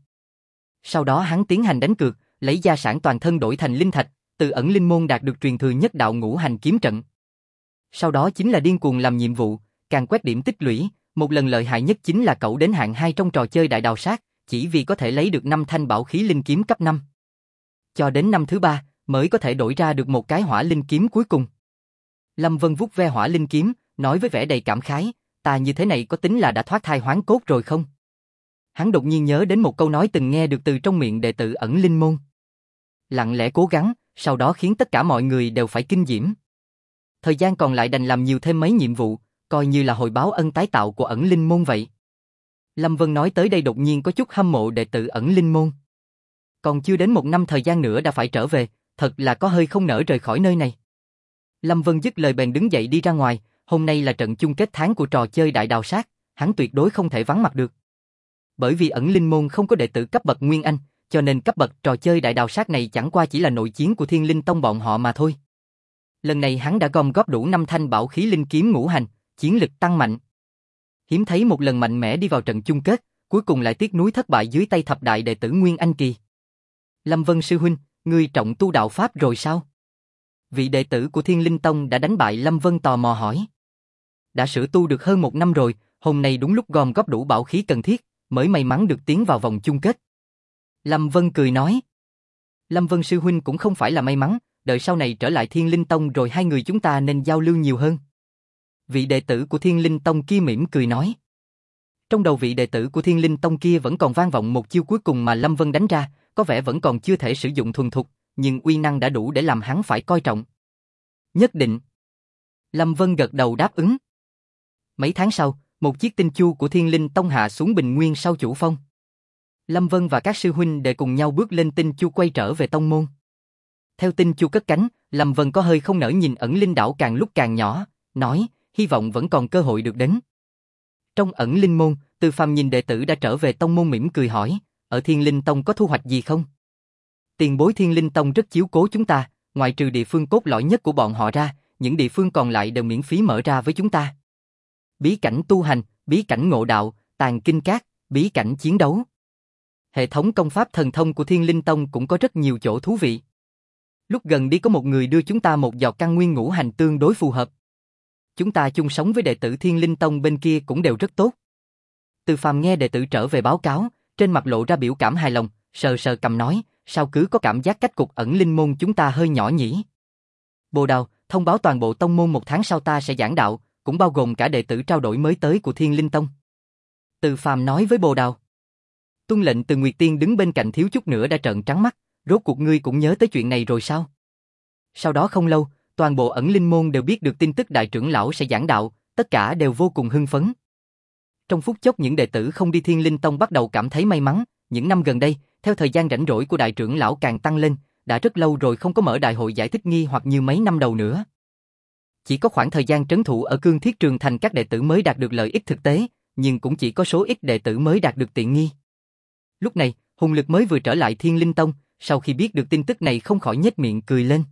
Sau đó hắn tiến hành đánh cược, lấy gia sản toàn thân đổi thành linh thạch, từ ẩn linh môn đạt được truyền thừa nhất đạo ngũ hành kiếm trận. Sau đó chính là điên cuồng làm nhiệm vụ, càng quét điểm tích lũy, một lần lợi hại nhất chính là cậu đến hạng hai trong trò chơi đại đào sát, chỉ vì có thể lấy được năm thanh bảo khí linh kiếm cấp năm. Cho đến năm thứ ba, mới có thể đổi ra được một cái hỏa linh kiếm cuối cùng. Lâm Vân vuốt ve hỏa linh kiếm, nói với vẻ đầy cảm khái, ta như thế này có tính là đã thoát thai hoán cốt rồi không? Hắn đột nhiên nhớ đến một câu nói từng nghe được từ trong miệng đệ tử ẩn linh môn. Lặng lẽ cố gắng, sau đó khiến tất cả mọi người đều phải kinh diễm. Thời gian còn lại đành làm nhiều thêm mấy nhiệm vụ, coi như là hồi báo ân tái tạo của ẩn linh môn vậy. Lâm Vân nói tới đây đột nhiên có chút hâm mộ đệ tử ẩn linh môn. Còn chưa đến một năm thời gian nữa đã phải trở về, thật là có hơi không nỡ rời khỏi nơi này. Lâm Vân dứt lời bèn đứng dậy đi ra ngoài, hôm nay là trận chung kết tháng của trò chơi đại đào sát, hắn tuyệt đối không thể vắng mặt được. Bởi vì ẩn linh môn không có đệ tử cấp bậc Nguyên Anh, cho nên cấp bậc trò chơi đại đào sát này chẳng qua chỉ là nội chiến của Thiên Linh Tông bọn họ mà thôi. Lần này hắn đã gom góp đủ năm thanh bảo khí linh kiếm ngũ hành, chiến lực tăng mạnh. Hiếm thấy một lần mạnh mẽ đi vào trận chung kết, cuối cùng lại tiếc nuối thất bại dưới tay thập đại đệ tử Nguyên Anh kỳ. Lâm Vân sư huynh, ngươi trọng tu đạo pháp rồi sao? Vị đệ tử của Thiên Linh Tông đã đánh bại Lâm Vân tò mò hỏi. Đã sửa tu được hơn một năm rồi, hôm nay đúng lúc gom góp đủ bảo khí cần thiết, mới may mắn được tiến vào vòng chung kết. Lâm Vân cười nói. Lâm Vân sư huynh cũng không phải là may mắn, đợi sau này trở lại Thiên Linh Tông rồi hai người chúng ta nên giao lưu nhiều hơn. Vị đệ tử của Thiên Linh Tông kia mỉm cười nói. Trong đầu vị đệ tử của Thiên Linh Tông kia vẫn còn vang vọng một chiêu cuối cùng mà Lâm Vân đánh ra, có vẻ vẫn còn chưa thể sử dụng thuần thục, nhưng uy năng đã đủ để làm hắn phải coi trọng. Nhất định. Lâm Vân gật đầu đáp ứng. Mấy tháng sau, một chiếc tinh chu của Thiên Linh Tông hạ xuống bình nguyên sau chủ phong. Lâm Vân và các sư huynh đệ cùng nhau bước lên tinh chu quay trở về tông môn. Theo tinh chu cất cánh, Lâm Vân có hơi không nỡ nhìn ẩn linh đảo càng lúc càng nhỏ, nói, hy vọng vẫn còn cơ hội được đến. Trong ẩn linh môn, Từ Phàm nhìn đệ tử đã trở về tông môn mỉm cười hỏi, ở Thiên Linh Tông có thu hoạch gì không? Tiền bối Thiên Linh Tông rất chiếu cố chúng ta, ngoại trừ địa phương cốt lõi nhất của bọn họ ra, những địa phương còn lại đều miễn phí mở ra với chúng ta. bí cảnh tu hành, bí cảnh ngộ đạo, tàng kinh các, bí cảnh chiến đấu. Hệ thống công pháp thần thông của Thiên Linh Tông cũng có rất nhiều chỗ thú vị. Lúc gần đi có một người đưa chúng ta một giọt căn nguyên ngũ hành tương đối phù hợp. Chúng ta chung sống với đệ tử Thiên Linh Tông bên kia cũng đều rất tốt. Từ Phàm nghe đệ tử trở về báo cáo, trên mặt lộ ra biểu cảm hài lòng, sờ sờ cầm nói, sao cứ có cảm giác cách cục ẩn linh môn chúng ta hơi nhỏ nhỉ? Bồ Đào, thông báo toàn bộ tông môn một tháng sau ta sẽ giảng đạo, cũng bao gồm cả đệ tử trao đổi mới tới của Thiên Linh Tông. Từ Phàm nói với Bồ Đào. Tuân lệnh Từ Nguyệt Tiên đứng bên cạnh thiếu chút nữa đã trợn trắng mắt, rốt cuộc ngươi cũng nhớ tới chuyện này rồi sao? Sau đó không lâu, toàn bộ ẩn linh môn đều biết được tin tức đại trưởng lão sẽ giảng đạo, tất cả đều vô cùng hưng phấn. Trong phút chốc những đệ tử không đi Thiên Linh Tông bắt đầu cảm thấy may mắn, những năm gần đây, theo thời gian rảnh rỗi của đại trưởng lão càng tăng lên, đã rất lâu rồi không có mở đại hội giải thích nghi hoặc như mấy năm đầu nữa. Chỉ có khoảng thời gian trấn thủ ở Cương Thiết Trường Thành các đệ tử mới đạt được lợi ích thực tế, nhưng cũng chỉ có số ít đệ tử mới đạt được tiện nghi. Lúc này, Hùng Lực mới vừa trở lại Thiên Linh Tông, sau khi biết được tin tức này không khỏi nhếch miệng cười lên.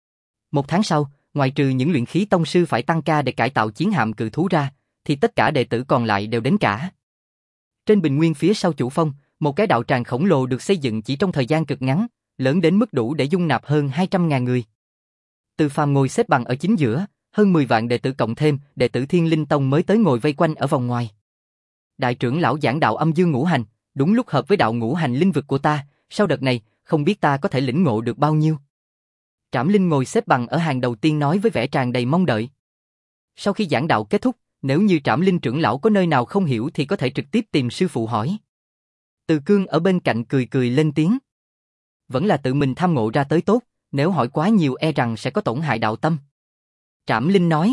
Một tháng sau, ngoại trừ những luyện khí tông sư phải tăng ca để cải tạo chiến hạm cự thú ra, thì tất cả đệ tử còn lại đều đến cả. Trên bình nguyên phía sau chủ phong, một cái đạo tràng khổng lồ được xây dựng chỉ trong thời gian cực ngắn, lớn đến mức đủ để dung nạp hơn hai trăm ngàn người. Từ Phàm ngồi xếp bằng ở chính giữa, hơn mười vạn đệ tử cộng thêm, đệ tử Thiên Linh Tông mới tới ngồi vây quanh ở vòng ngoài. Đại trưởng lão giảng đạo âm dương ngũ hành, đúng lúc hợp với đạo ngũ hành linh vực của ta, sau đợt này, không biết ta có thể lĩnh ngộ được bao nhiêu. Trảm Linh ngồi xếp bằng ở hàng đầu tiên nói với vẻ tràn đầy mong đợi. Sau khi giảng đạo kết thúc, nếu như Trảm Linh trưởng lão có nơi nào không hiểu thì có thể trực tiếp tìm sư phụ hỏi. Từ Cương ở bên cạnh cười cười lên tiếng. Vẫn là tự mình tham ngộ ra tới tốt, nếu hỏi quá nhiều e rằng sẽ có tổn hại đạo tâm. Trảm Linh nói.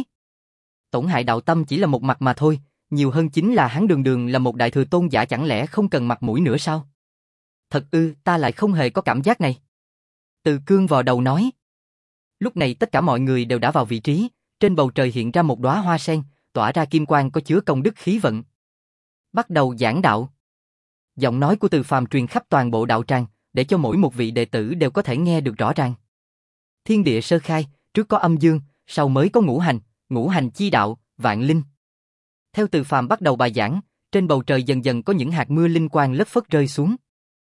Tổn hại đạo tâm chỉ là một mặt mà thôi, nhiều hơn chính là hắn đường đường là một đại thừa tôn giả chẳng lẽ không cần mặt mũi nữa sao? Thật ư, ta lại không hề có cảm giác này. Từ Cương vò đầu nói. Lúc này tất cả mọi người đều đã vào vị trí, trên bầu trời hiện ra một đóa hoa sen, tỏa ra kim quang có chứa công đức khí vận. Bắt đầu giảng đạo. Giọng nói của Từ Phàm truyền khắp toàn bộ đạo tràng, để cho mỗi một vị đệ tử đều có thể nghe được rõ ràng. Thiên địa sơ khai, trước có âm dương, sau mới có ngũ hành, ngũ hành chi đạo, vạn linh. Theo Từ Phàm bắt đầu bài giảng, trên bầu trời dần dần có những hạt mưa linh quang lất phất rơi xuống.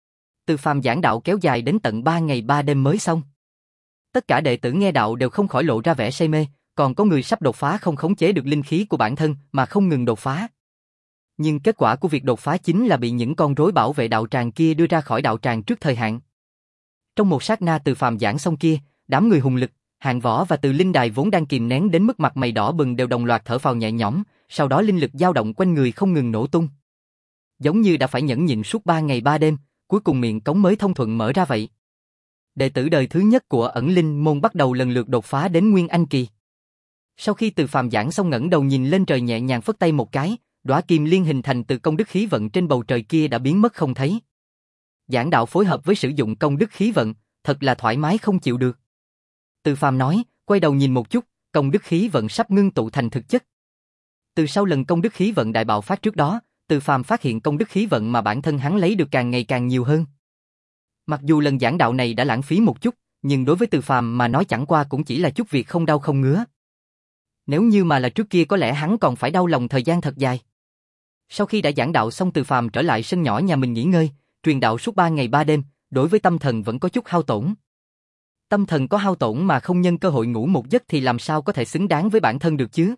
Từ Phàm giảng đạo kéo dài đến tận ba ngày ba đêm mới xong. Tất cả đệ tử nghe đạo đều không khỏi lộ ra vẻ say mê, còn có người sắp đột phá không khống chế được linh khí của bản thân mà không ngừng đột phá. Nhưng kết quả của việc đột phá chính là bị những con rối bảo vệ đạo tràng kia đưa ra khỏi đạo tràng trước thời hạn. Trong một sát na Từ Phàm giảng xong kia, đám người Hùng Lực, Hạng Võ và Từ Linh Đài vốn đang kìm nén đến mức mặt mày đỏ bừng đều đồng loạt thở phào nhẹ nhõm, sau đó linh lực dao động quanh người không ngừng nổ tung. Giống như đã phải nhẫn nhịn suốt ba ngày ba đêm, cuối cùng miệng cống mới thông thuận mở ra vậy. Đệ tử đời thứ nhất của ẩn linh môn bắt đầu lần lượt đột phá đến Nguyên Anh kỳ. Sau khi Từ Phàm giảng xong ngẩng đầu nhìn lên trời nhẹ nhàng phất tay một cái, đóa kim liên hình thành từ công đức khí vận trên bầu trời kia đã biến mất không thấy. Giảng đạo phối hợp với sử dụng công đức khí vận, thật là thoải mái không chịu được. Từ Phàm nói, quay đầu nhìn một chút, công đức khí vận sắp ngưng tụ thành thực chất. Từ sau lần công đức khí vận đại bạo phát trước đó, Từ Phàm phát hiện công đức khí vận mà bản thân hắn lấy được càng ngày càng nhiều hơn. Mặc dù lần giảng đạo này đã lãng phí một chút, nhưng đối với Từ Phàm mà nói chẳng qua cũng chỉ là chút việc không đau không ngứa. Nếu như mà là trước kia có lẽ hắn còn phải đau lòng thời gian thật dài. Sau khi đã giảng đạo xong Từ Phàm trở lại sân nhỏ nhà mình nghỉ ngơi, truyền đạo suốt ba ngày ba đêm, đối với tâm thần vẫn có chút hao tổn. Tâm thần có hao tổn mà không nhân cơ hội ngủ một giấc thì làm sao có thể xứng đáng với bản thân được chứ?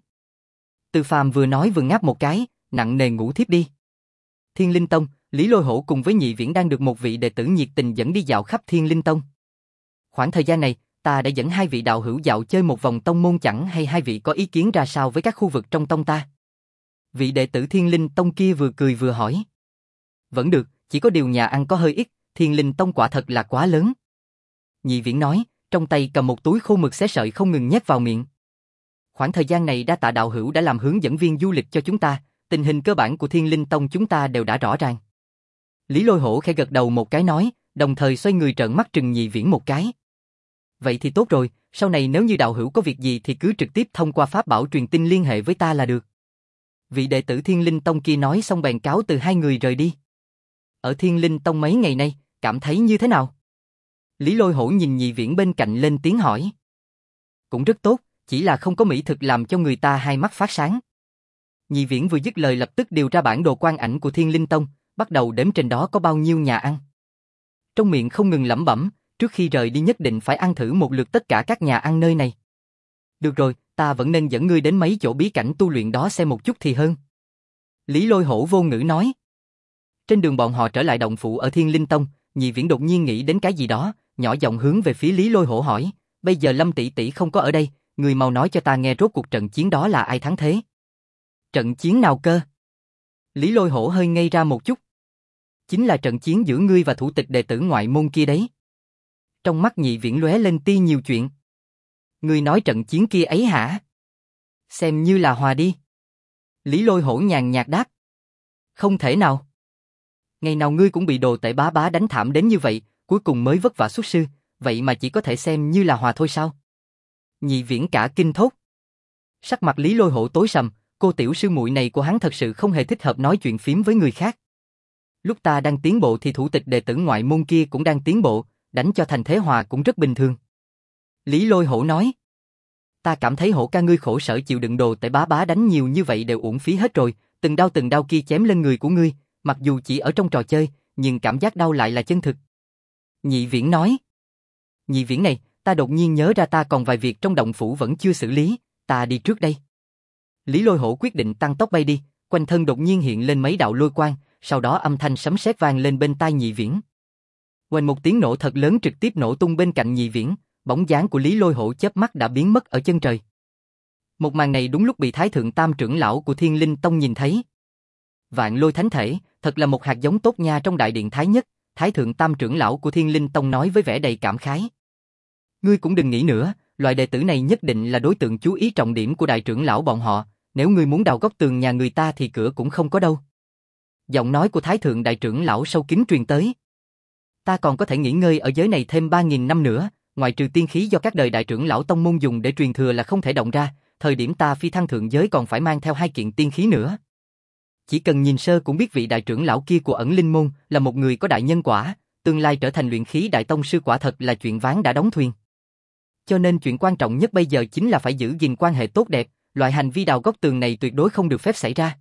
Từ Phàm vừa nói vừa ngáp một cái, nặng nề ngủ thiếp đi. Thiên Linh Tông, Lý Lôi Hổ cùng với Nhị Viễn đang được một vị đệ tử nhiệt tình dẫn đi dạo khắp Thiên Linh Tông. Khoảng thời gian này, ta đã dẫn hai vị đạo hữu dạo chơi một vòng tông môn, chẳng hay hai vị có ý kiến ra sao với các khu vực trong tông ta? Vị đệ tử Thiên Linh Tông kia vừa cười vừa hỏi. Vẫn được, chỉ có điều nhà ăn có hơi ít, Thiên Linh Tông quả thật là quá lớn. Nhị Viễn nói, trong tay cầm một túi khô mực xé sợi không ngừng nhét vào miệng. Khoảng thời gian này đa tạ đạo hữu đã làm hướng dẫn viên du lịch cho chúng ta, tình hình cơ bản của Thiên Linh Tông chúng ta đều đã rõ ràng. Lý Lôi Hổ khẽ gật đầu một cái nói, đồng thời xoay người trợn mắt trừng Nhị Viễn một cái. Vậy thì tốt rồi, sau này nếu như đạo hữu có việc gì thì cứ trực tiếp thông qua pháp bảo truyền tin liên hệ với ta là được. Vị đệ tử Thiên Linh Tông kia nói xong bèn cáo từ hai người rời đi. Ở Thiên Linh Tông mấy ngày nay, cảm thấy như thế nào? Lý Lôi Hổ nhìn Nhị Viễn bên cạnh lên tiếng hỏi. Cũng rất tốt, chỉ là không có mỹ thực làm cho người ta hai mắt phát sáng. Nhị Viễn vừa dứt lời lập tức điều ra bản đồ quan ảnh của Thiên Linh Tông, bắt đầu đếm trên đó có bao nhiêu nhà ăn. Trong miệng không ngừng lẩm bẩm, trước khi rời đi nhất định phải ăn thử một lượt tất cả các nhà ăn nơi này. Được rồi, ta vẫn nên dẫn ngươi đến mấy chỗ bí cảnh tu luyện đó xem một chút thì hơn. Lý Lôi Hổ vô ngữ nói. Trên đường bọn họ trở lại động phủ ở Thiên Linh Tông, Nhị Viễn đột nhiên nghĩ đến cái gì đó, nhỏ giọng hướng về phía Lý Lôi Hổ hỏi, bây giờ Lâm tỷ tỷ không có ở đây, người mau nói cho ta nghe rốt cuộc trận chiến đó là ai thắng thế. Trận chiến nào cơ? Lý Lôi Hổ hơi ngây ra một chút. Chính là trận chiến giữa ngươi và thủ tịch đệ tử ngoại môn kia đấy. Trong mắt Nhị Viễn lóe lên tia nhiều chuyện. Ngươi nói trận chiến kia ấy hả? Xem như là hòa đi. Lý Lôi Hổ nhàn nhạt đáp. Không thể nào. Ngày nào ngươi cũng bị đồ tể bá bá đánh thảm đến như vậy, cuối cùng mới vất vả xuất sư, vậy mà chỉ có thể xem như là hòa thôi sao? Nhị Viễn cả kinh thốt. Sắc mặt Lý Lôi Hổ tối sầm, cô tiểu sư muội này của hắn thật sự không hề thích hợp nói chuyện phím với người khác. Lúc ta đang tiến bộ thì thủ tịch đệ tử ngoại môn kia cũng đang tiến bộ, đánh cho thành thế hòa cũng rất bình thường. Lý Lôi Hổ nói. Ta cảm thấy Hổ ca ngươi khổ sở chịu đựng đồ tể bá bá đánh nhiều như vậy đều uổng phí hết rồi, từng đau từng đau kia chém lên người của ngươi, mặc dù chỉ ở trong trò chơi, nhưng cảm giác đau lại là chân thực. Nhị Viễn nói. Nhị Viễn này, ta đột nhiên nhớ ra ta còn vài việc trong động phủ vẫn chưa xử lý, ta đi trước đây. Lý Lôi Hổ quyết định tăng tốc bay đi, quanh thân đột nhiên hiện lên mấy đạo lôi quang, sau đó âm thanh sấm sét vang lên bên tai Nhị Viễn. Quanh một tiếng nổ thật lớn trực tiếp nổ tung bên cạnh Nhị Viễn, bóng dáng của Lý Lôi Hổ chớp mắt đã biến mất ở chân trời. Một màn này đúng lúc bị Thái Thượng Tam trưởng lão của Thiên Linh Tông nhìn thấy. Vạn Lôi Thánh Thể, thật là một hạt giống tốt nha trong đại điện Thái Nhất, Thái Thượng Tam trưởng lão của Thiên Linh Tông nói với vẻ đầy cảm khái. Ngươi cũng đừng nghĩ nữa, loại đệ tử này nhất định là đối tượng chú ý trọng điểm của đại trưởng lão bọn họ, nếu ngươi muốn đào góc tường nhà người ta thì cửa cũng không có đâu. Giọng nói của Thái Thượng đại trưởng lão sâu kín truyền tới. Ta còn có thể nghỉ ngơi ở giới này thêm ba nghìn năm nữa, ngoài trừ tiên khí do các đời đại trưởng lão tông môn dùng để truyền thừa là không thể động ra, thời điểm ta phi thăng thượng giới còn phải mang theo hai kiện tiên khí nữa. Chỉ cần nhìn sơ cũng biết vị đại trưởng lão kia của ẩn linh môn là một người có đại nhân quả, tương lai trở thành luyện khí đại tông sư quả thật là chuyện ván đã đóng thuyền. Cho nên chuyện quan trọng nhất bây giờ chính là phải giữ gìn quan hệ tốt đẹp, loại hành vi đào góc tường này tuyệt đối không được phép xảy ra.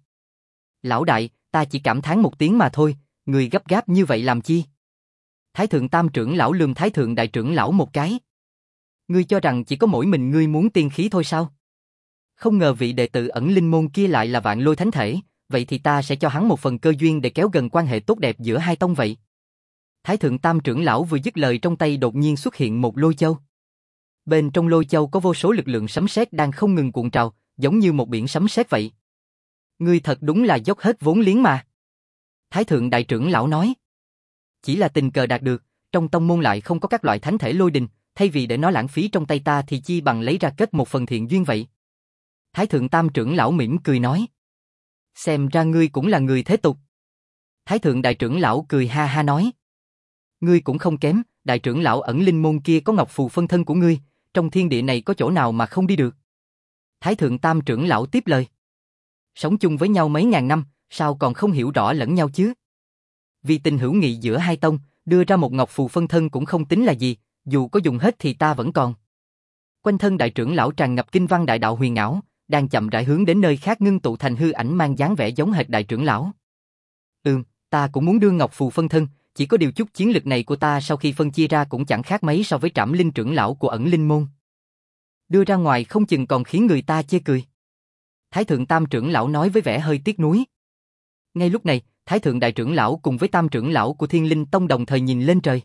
Lão đại, ta chỉ cảm thán một tiếng mà thôi, người gấp gáp như vậy làm chi? Thái Thượng Tam trưởng lão lườm Thái Thượng đại trưởng lão một cái. Ngươi cho rằng chỉ có mỗi mình ngươi muốn tiên khí thôi sao? Không ngờ vị đệ tử ẩn linh môn kia lại là Vạn Lôi Thánh Thể, vậy thì ta sẽ cho hắn một phần cơ duyên để kéo gần quan hệ tốt đẹp giữa hai tông vậy. Thái Thượng Tam trưởng lão vừa dứt lời trong tay đột nhiên xuất hiện một lôi châu. Bên trong lôi châu có vô số lực lượng sấm sét đang không ngừng cuộn trào, giống như một biển sấm sét vậy. Ngươi thật đúng là dốc hết vốn liếng mà. Thái Thượng đại trưởng lão nói. Chỉ là tình cờ đạt được, trong tông môn lại không có các loại thánh thể lôi đình, thay vì để nó lãng phí trong tay ta thì chi bằng lấy ra kết một phần thiện duyên vậy. Thái Thượng Tam trưởng lão mỉm cười nói. Xem ra ngươi cũng là người thế tục. Thái Thượng đại trưởng lão cười ha ha nói. Ngươi cũng không kém, đại trưởng lão ẩn linh môn kia có ngọc phù phân thân của ngươi, trong thiên địa này có chỗ nào mà không đi được. Thái Thượng Tam trưởng lão tiếp lời. Sống chung với nhau mấy ngàn năm, sao còn không hiểu rõ lẫn nhau chứ? Vì tình hữu nghị giữa hai tông, đưa ra một ngọc phù phân thân cũng không tính là gì, dù có dùng hết thì ta vẫn còn. Quanh thân đại trưởng lão tràn ngập kinh văn đại đạo huyền ảo, đang chậm rãi hướng đến nơi khác ngưng tụ thành hư ảnh mang dáng vẻ giống hệt đại trưởng lão. Ừm, ta cũng muốn đưa ngọc phù phân thân, chỉ có điều chút chiến lực này của ta sau khi phân chia ra cũng chẳng khác mấy so với Trảm Linh trưởng lão của ẩn linh môn. Đưa ra ngoài không chừng còn khiến người ta chê cười. Thái Thượng Tam trưởng lão nói với vẻ hơi tiếc nuối. Ngay lúc này, Thái Thượng đại trưởng lão cùng với Tam trưởng lão của Thiên Linh Tông đồng thời nhìn lên trời.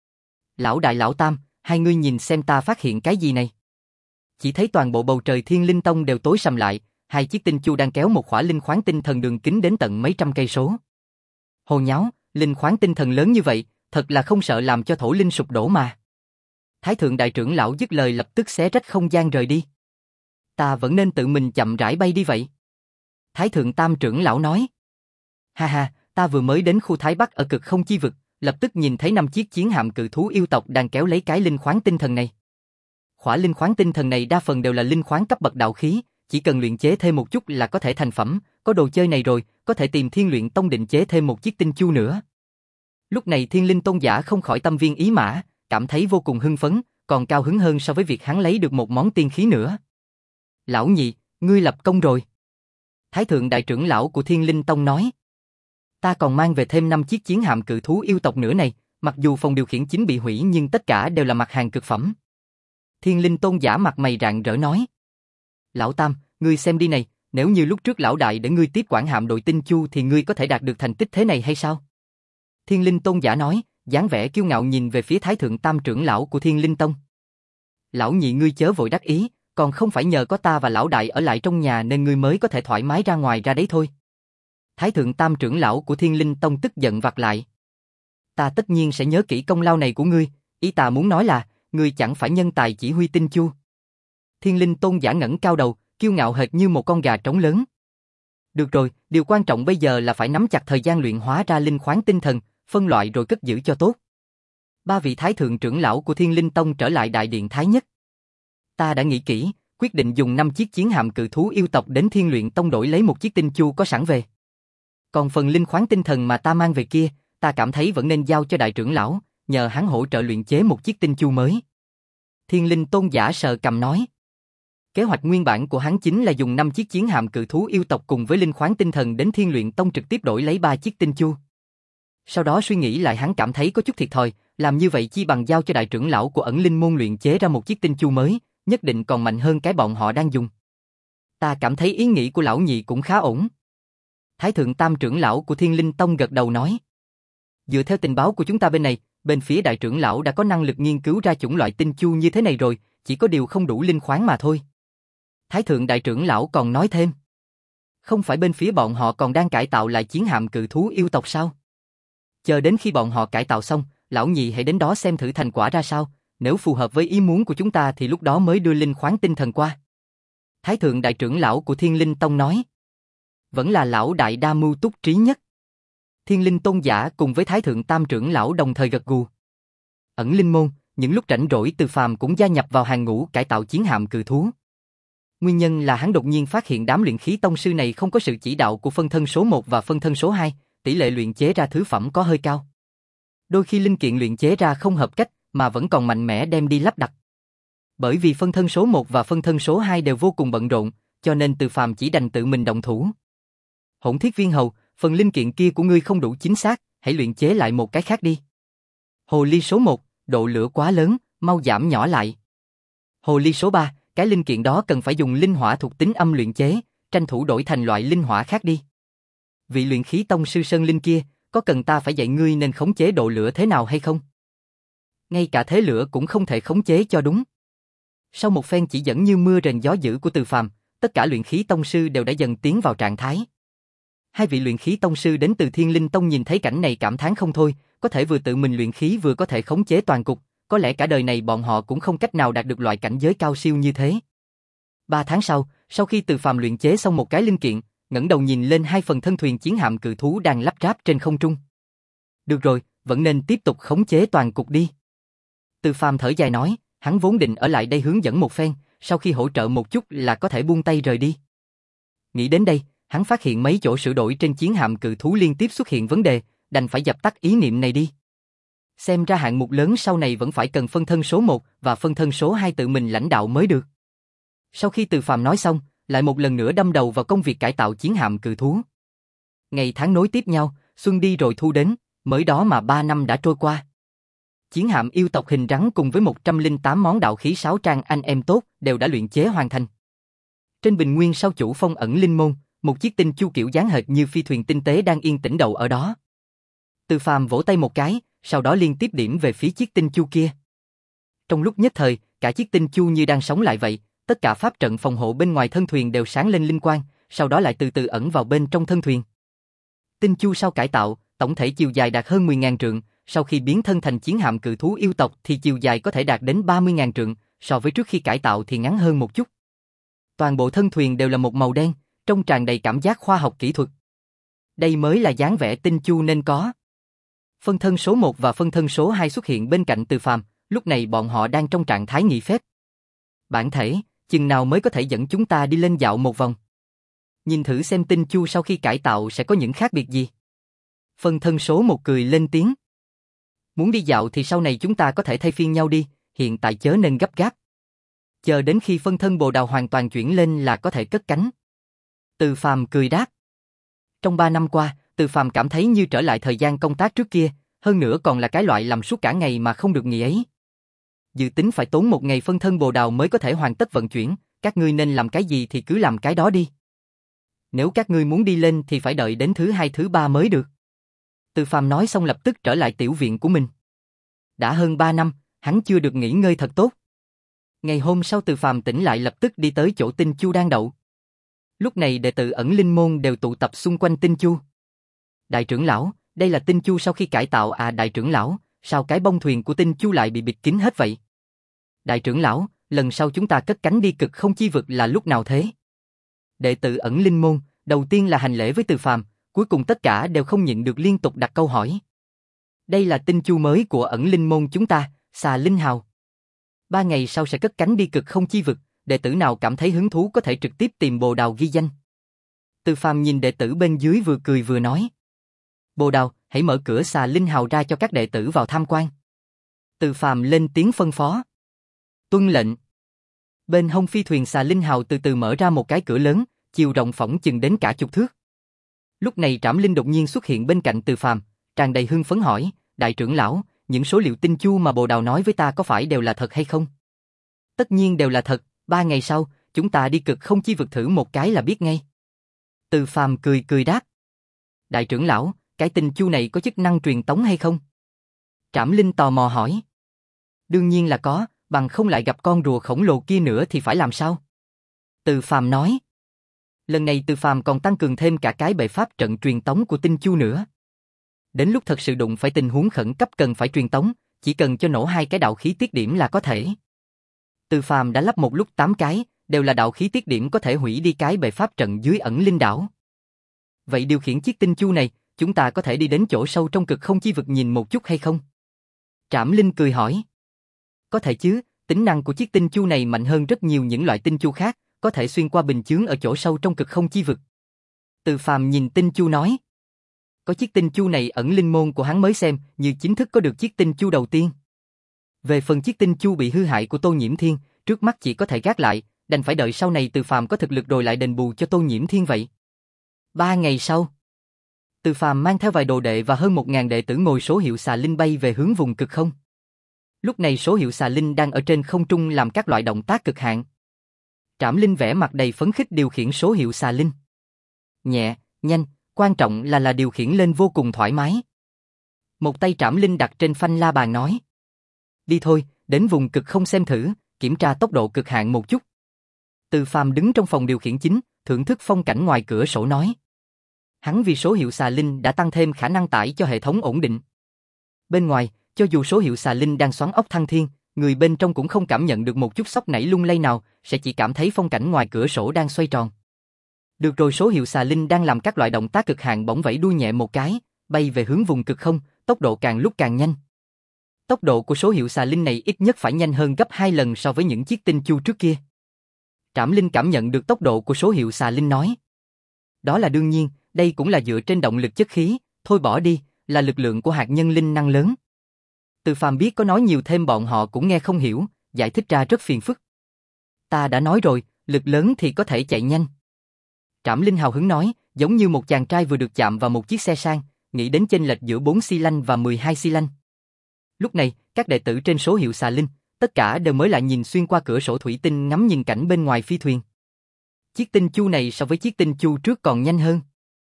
Lão đại lão Tam, hai ngươi nhìn xem ta phát hiện cái gì này. Chỉ thấy toàn bộ bầu trời Thiên Linh Tông đều tối sầm lại, hai chiếc tinh chu đang kéo một khỏa linh khoáng tinh thần đường kính đến tận mấy trăm cây số. Hồ nháo, linh khoáng tinh thần lớn như vậy, thật là không sợ làm cho thổ linh sụp đổ mà. Thái Thượng đại trưởng lão dứt lời lập tức xé rách không gian rời đi. Ta vẫn nên tự mình chậm rãi bay đi vậy. Thái Thượng Tam trưởng lão nói. Ha ha, ta vừa mới đến khu Thái Bắc ở cực không chi vực, lập tức nhìn thấy năm chiếc chiến hạm cự thú yêu tộc đang kéo lấy cái linh khoáng tinh thần này. Khỏa linh khoáng tinh thần này đa phần đều là linh khoáng cấp bậc đạo khí, chỉ cần luyện chế thêm một chút là có thể thành phẩm, có đồ chơi này rồi, có thể tìm Thiên Luyện Tông định chế thêm một chiếc tinh chu nữa. Lúc này Thiên Linh Tôn giả không khỏi tâm viên ý mã, cảm thấy vô cùng hưng phấn, còn cao hứng hơn so với việc hắn lấy được một món tiên khí nữa. Lão nhị, ngươi lập công rồi. Thái thượng đại trưởng lão của Thiên Linh Tông nói. Ta còn mang về thêm năm chiếc chiến hạm cự thú yêu tộc nữa này, mặc dù phòng điều khiển chính bị hủy nhưng tất cả đều là mặt hàng cực phẩm. Thiên Linh Tôn giả mặt mày rạng rỡ nói. Lão Tam, ngươi xem đi này, nếu như lúc trước lão đại để ngươi tiếp quản hạm đội Tinh Chu thì ngươi có thể đạt được thành tích thế này hay sao? Thiên Linh Tôn giả nói, dáng vẻ kiêu ngạo nhìn về phía Thái thượng tam trưởng lão của Thiên Linh Tông. Lão nhị ngươi chớ vội đắc ý, còn không phải nhờ có ta và lão đại ở lại trong nhà nên ngươi mới có thể thoải mái ra ngoài ra đấy thôi. Thái thượng tam trưởng lão của Thiên Linh Tông tức giận vặt lại. Ta tất nhiên sẽ nhớ kỹ công lao này của ngươi, ý ta muốn nói là, ngươi chẳng phải nhân tài chỉ huy Tinh Chu. Thiên Linh Tôn giả ngẩng cao đầu, kiêu ngạo hệt như một con gà trống lớn. Được rồi, điều quan trọng bây giờ là phải nắm chặt thời gian luyện hóa ra linh khoáng tinh thần, phân loại rồi cất giữ cho tốt. Ba vị thái thượng trưởng lão của Thiên Linh Tông trở lại đại điện Thái Nhất. Ta đã nghĩ kỹ, quyết định dùng năm chiếc chiến hạm cự thú yêu tộc đến Thiên Luyện Tông đổi lấy một chiếc Tinh Chu có sẵn về. Còn phần linh khoáng tinh thần mà ta mang về kia, ta cảm thấy vẫn nên giao cho đại trưởng lão, nhờ hắn hỗ trợ luyện chế một chiếc Tinh Chu mới. Thiên Linh Tôn giả sờ cằm nói. Kế hoạch nguyên bản của hắn chính là dùng năm chiếc chiến hạm cự thú yêu tộc cùng với linh khoáng tinh thần đến Thiên Luyện Tông trực tiếp đổi lấy ba chiếc Tinh Chu. Sau đó suy nghĩ lại hắn cảm thấy có chút thiệt thòi, làm như vậy chi bằng giao cho đại trưởng lão của ẩn linh môn luyện chế ra một chiếc Tinh Chu mới, nhất định còn mạnh hơn cái bọn họ đang dùng. Ta cảm thấy ý nghĩ của lão nhị cũng khá ổn. Thái thượng tam trưởng lão của Thiên Linh Tông gật đầu nói. Dựa theo tình báo của chúng ta bên này, bên phía đại trưởng lão đã có năng lực nghiên cứu ra chủng loại Tinh Chu như thế này rồi, chỉ có điều không đủ linh khoáng mà thôi. Thái thượng đại trưởng lão còn nói thêm. Không phải bên phía bọn họ còn đang cải tạo lại chiến hạm cự thú yêu tộc sao? Chờ đến khi bọn họ cải tạo xong, lão nhị hãy đến đó xem thử thành quả ra sao, nếu phù hợp với ý muốn của chúng ta thì lúc đó mới đưa linh khoáng tinh thần qua. Thái thượng đại trưởng lão của Thiên Linh Tông nói. Vẫn là lão đại đa mưu túc trí nhất. Thiên Linh Tôn giả cùng với Thái thượng tam trưởng lão đồng thời gật gù. Ẩn linh môn, những lúc rảnh rỗi Từ Phàm cũng gia nhập vào hàng ngũ cải tạo chiến hạm cự thú. Nguyên nhân là hắn đột nhiên phát hiện đám luyện khí tông sư này không có sự chỉ đạo của phân thân số một và phân thân số hai, tỷ lệ luyện chế ra thứ phẩm có hơi cao. Đôi khi linh kiện luyện chế ra không hợp cách mà vẫn còn mạnh mẽ đem đi lắp đặt. Bởi vì phân thân số một và phân thân số hai đều vô cùng bận rộn, cho nên Từ Phàm chỉ đành tự mình động thủ. Hỗn Thiết Viên Hầu, phần linh kiện kia của ngươi không đủ chính xác, hãy luyện chế lại một cái khác đi. Hồ ly số một, độ lửa quá lớn, mau giảm nhỏ lại. Hồ ly số ba, cái linh kiện đó cần phải dùng linh hỏa thuộc tính âm luyện chế, tranh thủ đổi thành loại linh hỏa khác đi. Vị luyện khí tông sư Sơn Linh kia, có cần ta phải dạy ngươi nên khống chế độ lửa thế nào hay không? Ngay cả thế lửa cũng không thể khống chế cho đúng. Sau một phen chỉ dẫn như mưa rền gió dữ của Từ Phàm, tất cả luyện khí tông sư đều đã dần tiến vào trạng thái. Hai vị luyện khí tông sư đến từ Thiên Linh Tông nhìn thấy cảnh này cảm thán không thôi, có thể vừa tự mình luyện khí vừa có thể khống chế toàn cục, có lẽ cả đời này bọn họ cũng không cách nào đạt được loại cảnh giới cao siêu như thế. Ba tháng sau, sau khi Từ Phàm luyện chế xong một cái linh kiện, ngẩng đầu nhìn lên hai phần thân thuyền chiến hạm cự thú đang lắp ráp trên không trung. Được rồi, vẫn nên tiếp tục khống chế toàn cục đi. Từ Phàm thở dài nói, hắn vốn định ở lại đây hướng dẫn một phen, sau khi hỗ trợ một chút là có thể buông tay rời đi. Nghĩ đến đây, hắn phát hiện mấy chỗ sửa đổi trên chiến hạm cự thú liên tiếp xuất hiện vấn đề, đành phải dập tắt ý niệm này đi. Xem ra hạng mục lớn sau này vẫn phải cần phân thân số một và phân thân số hai tự mình lãnh đạo mới được. Sau khi Từ Phàm nói xong, lại một lần nữa đâm đầu vào công việc cải tạo chiến hạm cự thú. Ngày tháng nối tiếp nhau, xuân đi rồi thu đến, mới đó mà ba năm đã trôi qua. Chiến hạm yêu tộc hình rắn cùng với một trăm lẻ tám món đạo khí sáu trang anh em tốt đều đã luyện chế hoàn thành. Trên bình nguyên sau chủ phong ẩn linh môn, một chiếc Tinh Chu kiểu dáng hệt như phi thuyền tinh tế đang yên tĩnh đậu ở đó. Từ Phàm vỗ tay một cái, sau đó liên tiếp điểm về phía chiếc Tinh Chu kia. Trong lúc nhất thời, cả chiếc Tinh Chu như đang sống lại vậy, tất cả pháp trận phòng hộ bên ngoài thân thuyền đều sáng lên linh quang, sau đó lại từ từ ẩn vào bên trong thân thuyền. Tinh Chu sau cải tạo, tổng thể chiều dài đạt hơn mười nghìn trượng, sau khi biến thân thành chiến hạm cự thú yêu tộc thì chiều dài có thể đạt đến ba mươi nghìn trượng, so với trước khi cải tạo thì ngắn hơn một chút. Toàn bộ thân thuyền đều là một màu đen, trông tràn đầy cảm giác khoa học kỹ thuật. Đây mới là dáng vẻ Tinh Chu nên có. Phân thân số một và phân thân số hai xuất hiện bên cạnh Từ Phàm, lúc này bọn họ đang trong trạng thái nghỉ phép. Bản thể, chừng nào mới có thể dẫn chúng ta đi lên dạo một vòng? Nhìn thử xem Tinh Chu sau khi cải tạo sẽ có những khác biệt gì. Phân thân số một cười lên tiếng. Muốn đi dạo thì sau này chúng ta có thể thay phiên nhau đi, hiện tại chớ nên gấp gáp. Chờ đến khi phân thân bồ đào hoàn toàn chuyển lên là có thể cất cánh. Từ Phàm cười đáp. Trong ba năm qua, Từ Phàm cảm thấy như trở lại thời gian công tác trước kia, hơn nữa còn là cái loại làm suốt cả ngày mà không được nghỉ ấy. Dự tính phải tốn một ngày phân thân bồ đào mới có thể hoàn tất vận chuyển, các ngươi nên làm cái gì thì cứ làm cái đó đi. Nếu các ngươi muốn đi lên thì phải đợi đến thứ hai thứ ba mới được. Từ Phàm nói xong lập tức trở lại tiểu viện của mình. Đã hơn ba năm, hắn chưa được nghỉ ngơi thật tốt. Ngày hôm sau Từ Phàm tỉnh lại lập tức đi tới chỗ Tinh Chu đang đậu. Lúc này đệ tử ẩn linh môn đều tụ tập xung quanh Tinh Chu. Đại trưởng lão, đây là Tinh Chu sau khi cải tạo à? Đại trưởng lão, sao cái bông thuyền của Tinh Chu lại bị bịt kín hết vậy? Đại trưởng lão, lần sau chúng ta cất cánh đi cực không chi vực là lúc nào thế? Đệ tử ẩn linh môn, đầu tiên là hành lễ với Từ Phàm, cuối cùng tất cả đều không nhịn được liên tục đặt câu hỏi. Đây là Tinh Chu mới của ẩn linh môn chúng ta, Xà Linh Hào. Ba ngày sau sẽ cất cánh đi cực không chi vực, đệ tử nào cảm thấy hứng thú có thể trực tiếp tìm Bồ Đào ghi danh. Từ Phàm nhìn đệ tử bên dưới vừa cười vừa nói. Bồ Đào, hãy mở cửa Xà Linh Hào ra cho các đệ tử vào tham quan. Từ Phàm lên tiếng phân phó. Tuân lệnh. Bên hông phi thuyền Xà Linh Hào từ từ mở ra một cái cửa lớn, chiều rộng phỏng chừng đến cả chục thước. Lúc này Trảm Linh đột nhiên xuất hiện bên cạnh Từ Phàm, tràn đầy hưng phấn hỏi, đại trưởng lão, những số liệu Tinh Chu mà Bồ Đào nói với ta có phải đều là thật hay không? Tất nhiên đều là thật, ba ngày sau, chúng ta đi cực không chi vực thử một cái là biết ngay. Từ Phàm cười cười đáp. Đại trưởng lão, cái Tinh Chu này có chức năng truyền tống hay không? Trảm Linh tò mò hỏi. Đương nhiên là có, bằng không lại gặp con rùa khổng lồ kia nữa thì phải làm sao? Từ Phàm nói. Lần này Từ Phàm còn tăng cường thêm cả cái bệ pháp trận truyền tống của Tinh Chu nữa. Đến lúc thật sự đụng phải tình huống khẩn cấp cần phải truyền tống, chỉ cần cho nổ hai cái đạo khí tiết điểm là có thể. Từ Phàm đã lắp một lúc tám cái, đều là đạo khí tiết điểm có thể hủy đi cái bệ pháp trận dưới ẩn linh đảo. Vậy điều khiển chiếc Tinh Chu này, chúng ta có thể đi đến chỗ sâu trong cực không chi vực nhìn một chút hay không? Trảm Linh cười hỏi. Có thể chứ, tính năng của chiếc Tinh Chu này mạnh hơn rất nhiều những loại Tinh Chu khác, có thể xuyên qua bình chướng ở chỗ sâu trong cực không chi vực. Từ Phàm nhìn Tinh Chu nói. Có chiếc Tinh Chu này ẩn linh môn của hắn mới xem, như chính thức có được chiếc Tinh Chu đầu tiên. Về phần chiếc Tinh Chu bị hư hại của Tô Nhiễm Thiên, trước mắt chỉ có thể gác lại, đành phải đợi sau này Từ Phàm có thực lực rồi lại đền bù cho Tô Nhiễm Thiên vậy. Ba ngày sau, Từ Phàm mang theo vài đồ đệ và hơn một ngàn đệ tử ngồi số hiệu xà linh bay về hướng vùng cực không. Lúc này số hiệu xà linh đang ở trên không trung làm các loại động tác cực hạn. Trảm Linh vẽ mặt đầy phấn khích điều khiển số hiệu xà linh. Nhẹ, nhanh, quan trọng là là điều khiển lên vô cùng thoải mái. Một tay Trảm Linh đặt trên phanh la bàn nói. Đi thôi, đến vùng cực không xem thử, kiểm tra tốc độ cực hạn một chút. Từ Phàm đứng trong phòng điều khiển chính, thưởng thức phong cảnh ngoài cửa sổ nói. Hắn vì số hiệu xà linh đã tăng thêm khả năng tải cho hệ thống ổn định. Bên ngoài, cho dù số hiệu xà linh đang xoắn ốc thăng thiên, người bên trong cũng không cảm nhận được một chút sốc nảy lung lay nào, sẽ chỉ cảm thấy phong cảnh ngoài cửa sổ đang xoay tròn. Được rồi, số hiệu xà linh đang làm các loại động tác cực hạn bỗng vẫy đuôi nhẹ một cái, bay về hướng vùng cực không, tốc độ càng lúc càng nhanh. Tốc độ của số hiệu xà linh này ít nhất phải nhanh hơn gấp hai lần so với những chiếc Tinh Chu trước kia. Trảm Linh cảm nhận được tốc độ của số hiệu xà linh nói. Đó là đương nhiên, đây cũng là dựa trên động lực chất khí, thôi bỏ đi, là lực lượng của hạt nhân linh năng lớn. Từ Phàm biết có nói nhiều thêm bọn họ cũng nghe không hiểu, giải thích ra rất phiền phức. Ta đã nói rồi, lực lớn thì có thể chạy nhanh. Trảm Linh hào hứng nói, giống như một chàng trai vừa được chạm vào một chiếc xe sang, nghĩ đến chênh lệch giữa bốn xi lanh và mười hai xi lanh. Lúc này, các đệ tử trên số hiệu xà linh, tất cả đều mới lại nhìn xuyên qua cửa sổ thủy tinh ngắm nhìn cảnh bên ngoài phi thuyền. Chiếc Tinh Chu này so với chiếc Tinh Chu trước còn nhanh hơn.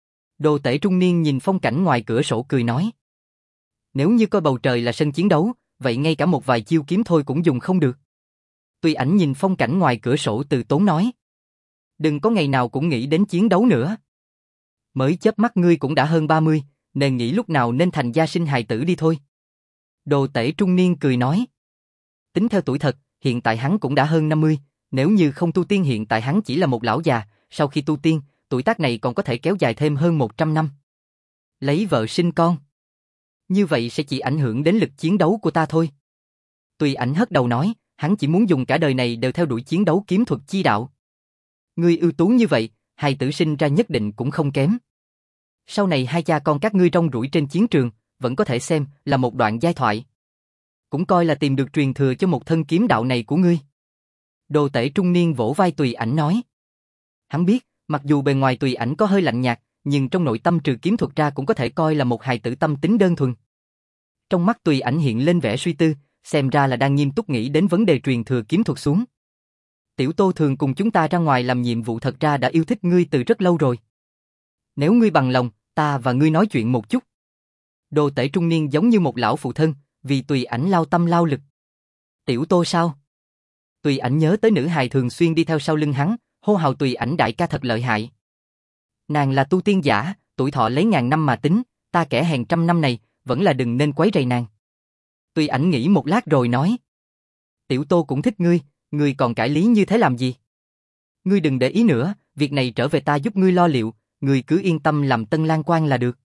Đồ tể trung niên nhìn phong cảnh ngoài cửa sổ cười nói. Nếu như coi bầu trời là sân chiến đấu, vậy ngay cả một vài chiêu kiếm thôi cũng dùng không được. Tùy Ảnh nhìn phong cảnh ngoài cửa sổ từ tốn nói. Đừng có ngày nào cũng nghĩ đến chiến đấu nữa. Mới chớp mắt ngươi cũng đã hơn ba mươi, nên nghĩ lúc nào nên thành gia sinh hài tử đi thôi. Đồ tể trung niên cười nói. Tính theo tuổi thật, hiện tại hắn cũng đã hơn năm mươi, nếu như không tu tiên hiện tại hắn chỉ là một lão già, sau khi tu tiên, tuổi tác này còn có thể kéo dài thêm hơn một trăm năm. Lấy vợ sinh con. Như vậy sẽ chỉ ảnh hưởng đến lực chiến đấu của ta thôi. Tùy Ảnh hất đầu nói, hắn chỉ muốn dùng cả đời này đều theo đuổi chiến đấu kiếm thuật chi đạo. Ngươi ưu tú như vậy, hài tử sinh ra nhất định cũng không kém. Sau này hai cha con các ngươi rong ruổi trên chiến trường, vẫn có thể xem là một đoạn giai thoại. Cũng coi là tìm được truyền thừa cho một thân kiếm đạo này của ngươi. Đồ tể trung niên vỗ vai Tùy Ảnh nói. Hắn biết, Mặc dù bề ngoài Tùy Ảnh có hơi lạnh nhạt, nhưng trong nội tâm trừ kiếm thuật ra cũng có thể coi là một hài tử tâm tính đơn thuần. Trong mắt Tùy Ảnh hiện lên vẻ suy tư, xem ra là đang nghiêm túc nghĩ đến vấn đề truyền thừa kiếm thuật xuống. Tiểu Tô thường cùng chúng ta ra ngoài làm nhiệm vụ, thật ra đã yêu thích ngươi từ rất lâu rồi. Nếu ngươi bằng lòng, ta và ngươi nói chuyện một chút. Đồ tể trung niên giống như một lão phụ thân, vì Tùy Ảnh lao tâm lao lực. Tiểu Tô sao? Tùy Ảnh nhớ tới nữ hài thường xuyên đi theo sau lưng hắn, hô hào Tùy Ảnh đại ca thật lợi hại. Nàng là tu tiên giả, tuổi thọ lấy ngàn năm mà tính, ta kẻ hèn trăm năm này, vẫn là đừng nên quấy rầy nàng. Tùy Ảnh nghĩ một lát rồi nói. Tiểu Tô cũng thích ngươi, ngươi còn cãi lý như thế làm gì? Ngươi đừng để ý nữa, việc này trở về ta giúp ngươi lo liệu, ngươi cứ yên tâm làm tân lang quan là được.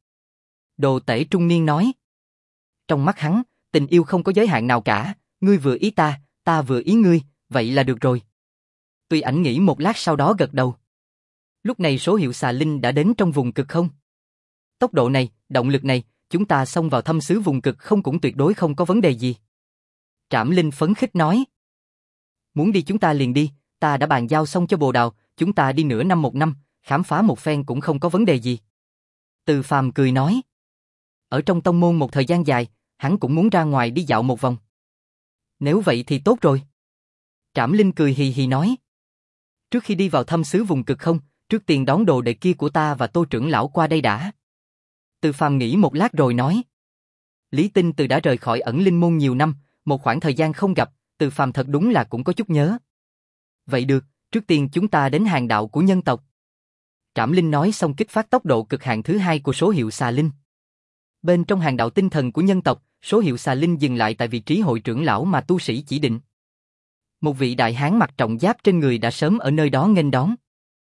Đồ tể trung niên nói. Trong mắt hắn, tình yêu không có giới hạn nào cả, ngươi vừa ý ta, ta vừa ý ngươi, vậy là được rồi. Tùy Ảnh nghĩ một lát sau đó gật đầu. Lúc này số hiệu xà linh đã đến trong vùng cực không. Tốc độ này, động lực này, chúng ta xông vào thâm xứ vùng cực không cũng tuyệt đối không có vấn đề gì. Trảm Linh phấn khích nói. Muốn đi chúng ta liền đi, ta đã bàn giao xong cho Bồ Đào, chúng ta đi nửa năm một năm, khám phá một phen cũng không có vấn đề gì. Từ Phàm cười nói. Ở trong tông môn một thời gian dài, hắn cũng muốn ra ngoài đi dạo một vòng. Nếu vậy thì tốt rồi. Trảm Linh cười hì hì nói. Trước khi đi vào thâm xứ vùng cực không, trước tiên đón đồ đệ kia của ta và Tô trưởng lão qua đây đã. Từ Phàm nghĩ một lát rồi nói. Lý Tinh Từ đã rời khỏi ẩn linh môn nhiều năm, một khoảng thời gian không gặp, Từ Phàm thật đúng là cũng có chút nhớ. Vậy được, trước tiên chúng ta đến hàng đạo của nhân tộc. Trảm Linh nói xong kích phát tốc độ cực hạn thứ hai của số hiệu xà linh. Bên trong hàng đạo tinh thần của nhân tộc, số hiệu xà linh dừng lại tại vị trí hội trưởng lão mà tu sĩ chỉ định. Một vị đại hán mặc trọng giáp trên người đã sớm ở nơi đó nghênh đón.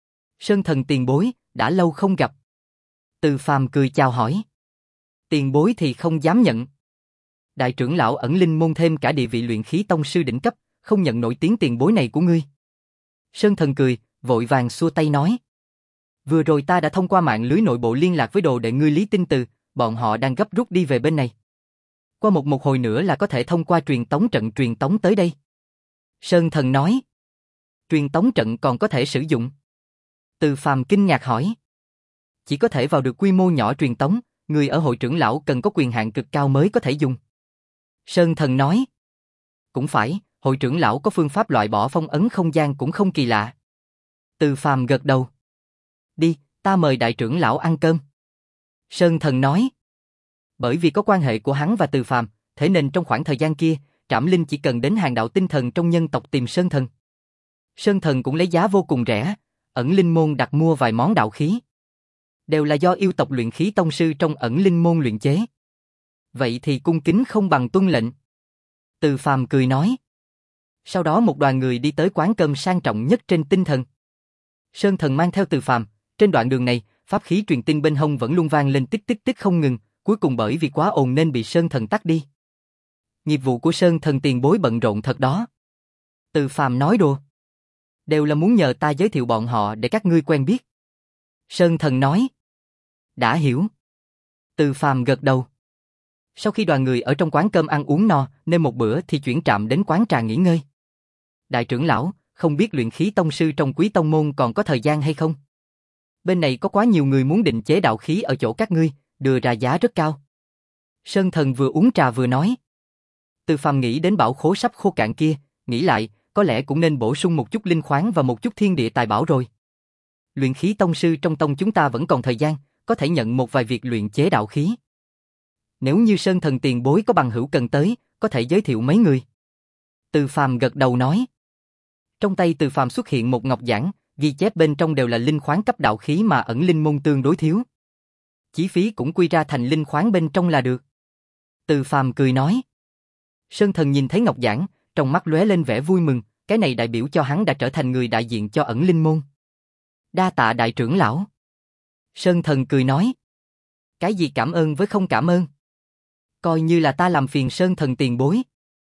Sơn thần tiền bối, đã lâu không gặp. Từ Phàm cười chào hỏi. Tiền bối thì không dám nhận. Đại trưởng lão ẩn linh môn thêm cả địa vị luyện khí tông sư đỉnh cấp, không nhận nổi tiếng tiền bối này của ngươi. Sơn thần cười, vội vàng xua tay nói. Vừa rồi ta đã thông qua mạng lưới nội bộ liên lạc với đồ đệ ngươi Lý Tinh Từ, bọn họ đang gấp rút đi về bên này. Qua một một hồi nữa là có thể thông qua truyền tống trận truyền tống tới đây. Sơn thần nói. Truyền tống trận còn có thể sử dụng. Từ Phàm kinh ngạc hỏi. Chỉ có thể vào được quy mô nhỏ truyền tống, người ở hội trưởng lão cần có quyền hạn cực cao mới có thể dùng. Sơn thần nói. Cũng phải, hội trưởng lão có phương pháp loại bỏ phong ấn không gian cũng không kỳ lạ. Từ Phàm gật đầu. Đi, ta mời đại trưởng lão ăn cơm. Sơn thần nói. Bởi vì có quan hệ của hắn và Từ Phàm, thế nên trong khoảng thời gian kia, Trảm Linh chỉ cần đến hàng đạo tinh thần trong nhân tộc tìm Sơn thần. Sơn thần cũng lấy giá vô cùng rẻ, ẩn linh môn đặt mua vài món đạo khí. Đều là do yêu tộc luyện khí tông sư trong ẩn linh môn luyện chế. Vậy thì cung kính không bằng tuân lệnh. Từ Phàm cười nói. Sau đó một đoàn người đi tới quán cơm sang trọng nhất trên tinh thần. Sơn thần mang theo Từ Phàm, trên đoạn đường này, pháp khí truyền tin bên hông vẫn luôn vang lên tích tích tích không ngừng, cuối cùng bởi vì quá ồn nên bị Sơn thần tắt đi. Nghiệp vụ của Sơn thần tiền bối bận rộn thật đó. Từ Phàm nói đùa. Đều là muốn nhờ ta giới thiệu bọn họ để các ngươi quen biết. Sơn thần nói. Đã hiểu. Từ Phàm gật đầu. Sau khi đoàn người ở trong quán cơm ăn uống no, nên một bữa thì chuyển trạm đến quán trà nghỉ ngơi. Đại trưởng lão, không biết luyện khí tông sư trong Quý tông môn còn có thời gian hay không? Bên này có quá nhiều người muốn định chế đạo khí ở chỗ các ngươi, đưa ra giá rất cao. Sơn thần vừa uống trà vừa nói. Từ Phàm nghĩ đến bảo khố sắp khô cạn kia, nghĩ lại, có lẽ cũng nên bổ sung một chút linh khoáng và một chút thiên địa tài bảo rồi. Luyện khí tông sư trong tông chúng ta vẫn còn thời gian, có thể nhận một vài việc luyện chế đạo khí. Nếu như Sơn thần tiền bối có bằng hữu cần tới, có thể giới thiệu mấy người. Từ Phàm gật đầu nói. Trong tay Từ Phàm xuất hiện một ngọc giản, ghi chép bên trong đều là linh khoáng cấp đạo khí mà ẩn linh môn tương đối thiếu. Chi phí cũng quy ra thành linh khoáng bên trong là được. Từ Phàm cười nói. Sơn thần nhìn thấy ngọc giản, trong mắt lóe lên vẻ vui mừng, cái này đại biểu cho hắn đã trở thành người đại diện cho ẩn linh môn. Đa tạ đại trưởng lão. Sơn thần cười nói. Cái gì cảm ơn với không cảm ơn? Coi như là ta làm phiền Sơn thần tiền bối.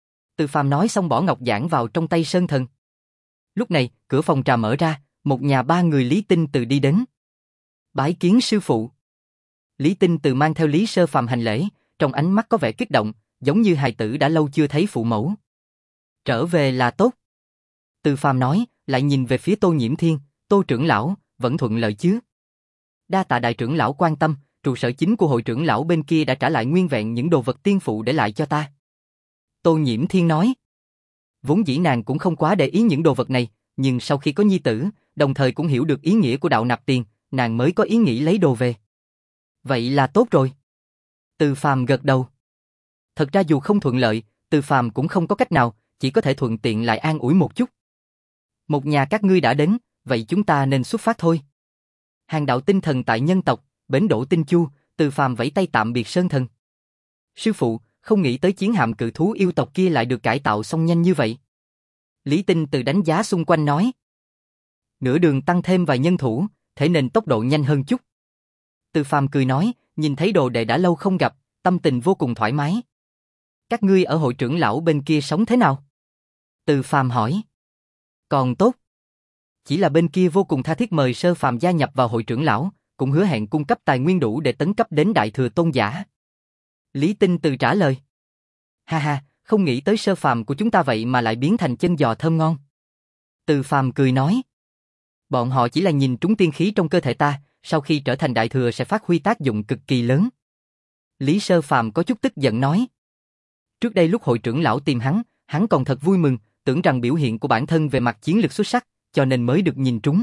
Từ Phàm nói xong bỏ ngọc giản vào trong tay Sơn thần. Lúc này, cửa phòng trà mở ra, một nhà ba người Lý Tinh Từ đi đến. Bái kiến sư phụ. Lý Tinh Từ mang theo Lý Sơ Phàm hành lễ, trong ánh mắt có vẻ kích động, giống như hài tử đã lâu chưa thấy phụ mẫu. Trở về là tốt. Từ Phàm nói, lại nhìn về phía Tô Nhiễm Thiên, Tô trưởng lão, vẫn thuận lợi chứ? Đa tạ đại trưởng lão quan tâm, trụ sở chính của hội trưởng lão bên kia đã trả lại nguyên vẹn những đồ vật tiên phụ để lại cho ta. Tô Nhiễm Thiên nói. Vốn dĩ nàng cũng không quá để ý những đồ vật này, nhưng sau khi có nhi tử, đồng thời cũng hiểu được ý nghĩa của đạo nạp tiền, nàng mới có ý nghĩ lấy đồ về. Vậy là tốt rồi. Từ Phàm gật đầu. Thật ra dù không thuận lợi, Từ Phàm cũng không có cách nào, chỉ có thể thuận tiện lại an ủi một chút. Một nhà các ngươi đã đến, vậy chúng ta nên xuất phát thôi. Hàng đạo tinh thần tại nhân tộc, bến đỗ Tinh Chu, Từ Phàm vẫy tay tạm biệt Sơn Thần. Sư phụ, không nghĩ tới chiến hạm cự thú yêu tộc kia lại được cải tạo xong nhanh như vậy. Lý Tinh Từ đánh giá xung quanh nói. Nửa đường tăng thêm vài nhân thủ, thế nên tốc độ nhanh hơn chút. Từ Phàm cười nói, nhìn thấy đồ đệ đã lâu không gặp, tâm tình vô cùng thoải mái. Các ngươi ở hội trưởng lão bên kia sống thế nào? Từ Phàm hỏi. Còn tốt. Chỉ là bên kia vô cùng tha thiết mời Sơ Phàm gia nhập vào hội trưởng lão, cũng hứa hẹn cung cấp tài nguyên đủ để tấn cấp đến đại thừa tôn giả. Lý Tinh Từ trả lời. Ha ha, không nghĩ tới Sơ Phàm của chúng ta vậy mà lại biến thành chân giò thơm ngon. Từ Phàm cười nói. Bọn họ chỉ là nhìn trúng tiên khí trong cơ thể ta, sau khi trở thành đại thừa sẽ phát huy tác dụng cực kỳ lớn. Lý Sơ Phàm có chút tức giận nói. Trước đây lúc hội trưởng lão tìm hắn, hắn còn thật vui mừng, tưởng rằng biểu hiện của bản thân về mặt chiến lược xuất sắc, cho nên mới được nhìn trúng.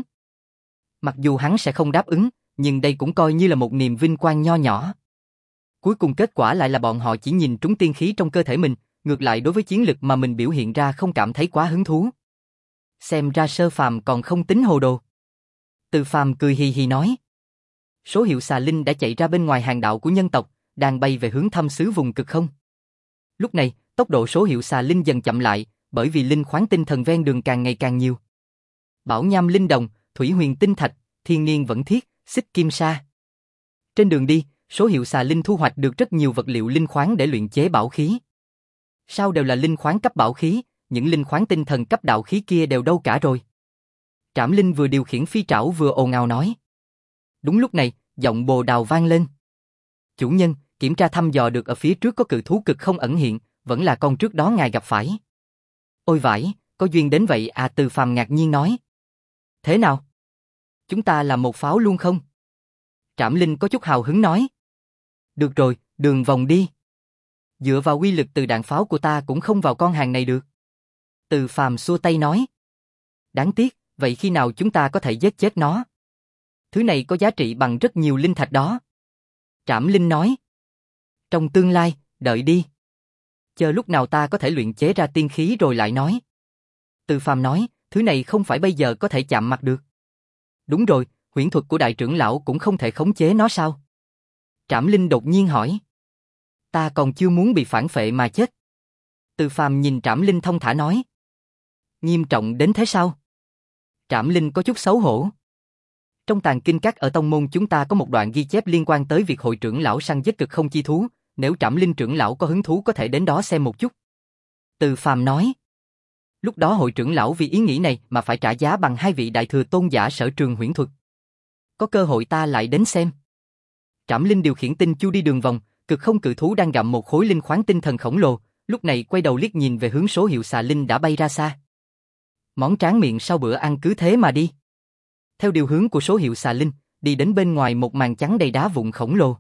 Mặc dù hắn sẽ không đáp ứng, nhưng đây cũng coi như là một niềm vinh quang nho nhỏ. Cuối cùng kết quả lại là bọn họ chỉ nhìn trúng tiên khí trong cơ thể mình, ngược lại đối với chiến lực mà mình biểu hiện ra không cảm thấy quá hứng thú. Xem ra Sơ Phàm còn không tính hồ đồ. Từ Phàm cười hì hì nói. Số hiệu xà linh đã chạy ra bên ngoài hàng đạo của nhân tộc, đang bay về hướng thâm xứ vùng cực không. Lúc này, tốc độ số hiệu xà linh dần chậm lại, bởi vì linh khoáng tinh thần ven đường càng ngày càng nhiều. Bảo nham linh đồng, thủy huyền tinh thạch, thiên niên vẫn thiết, xích kim sa. Trên đường đi, số hiệu xà linh thu hoạch được rất nhiều vật liệu linh khoáng để luyện chế bảo khí. Sao đều là linh khoáng cấp bảo khí, những linh khoáng tinh thần cấp đạo khí kia đều đâu cả rồi? Trảm Linh vừa điều khiển phi trảo vừa ồn ào nói. Đúng lúc này, giọng Bồ Đào vang lên. Chủ nhân, kiểm tra thăm dò được ở phía trước có cự thú cực không ẩn hiện, vẫn là con trước đó ngài gặp phải. Ôi vãi, có duyên đến vậy à? Từ Phàm ngạc nhiên nói. Thế nào? Chúng ta làm một pháo luôn không? Trảm Linh có chút hào hứng nói. Được rồi, đường vòng đi. Dựa vào uy lực từ đạn pháo của ta cũng không vào con hàng này được. Từ Phàm xua tay nói. Đáng tiếc, vậy khi nào chúng ta có thể giết chết nó? Thứ này có giá trị bằng rất nhiều linh thạch đó. Trảm Linh nói. Trong tương lai, đợi đi. Chờ lúc nào ta có thể luyện chế ra tiên khí rồi lại nói. Từ Phàm nói, thứ này không phải bây giờ có thể chạm mặt được. Đúng rồi, huyễn thuật của đại trưởng lão cũng không thể khống chế nó sao? Trảm Linh đột nhiên hỏi. Ta còn chưa muốn bị phản phệ mà chết. Từ Phàm nhìn Trảm Linh thông thả nói. Nghiêm trọng đến thế sao? Trảm Linh có chút xấu hổ. Trong tàng kinh các ở tông môn chúng ta có một đoạn ghi chép liên quan tới việc hội trưởng lão săn giết cực không chi thú, nếu Trảm Linh trưởng lão có hứng thú có thể đến đó xem một chút. Từ Phàm nói. Lúc đó hội trưởng lão vì ý nghĩ này mà phải trả giá bằng hai vị đại thừa tôn giả sở trường huyễn thuật. Có cơ hội ta lại đến xem. Trảm Linh điều khiển tinh chu đi đường vòng, cực không cự thú đang gặm một khối linh khoáng tinh thần khổng lồ, lúc này quay đầu liếc nhìn về hướng số hiệu xà linh đã bay ra xa. Món tráng miệng sau bữa ăn cứ thế mà đi. Theo điều hướng của số hiệu xà linh, đi đến bên ngoài một màn trắng đầy đá vụn khổng lồ.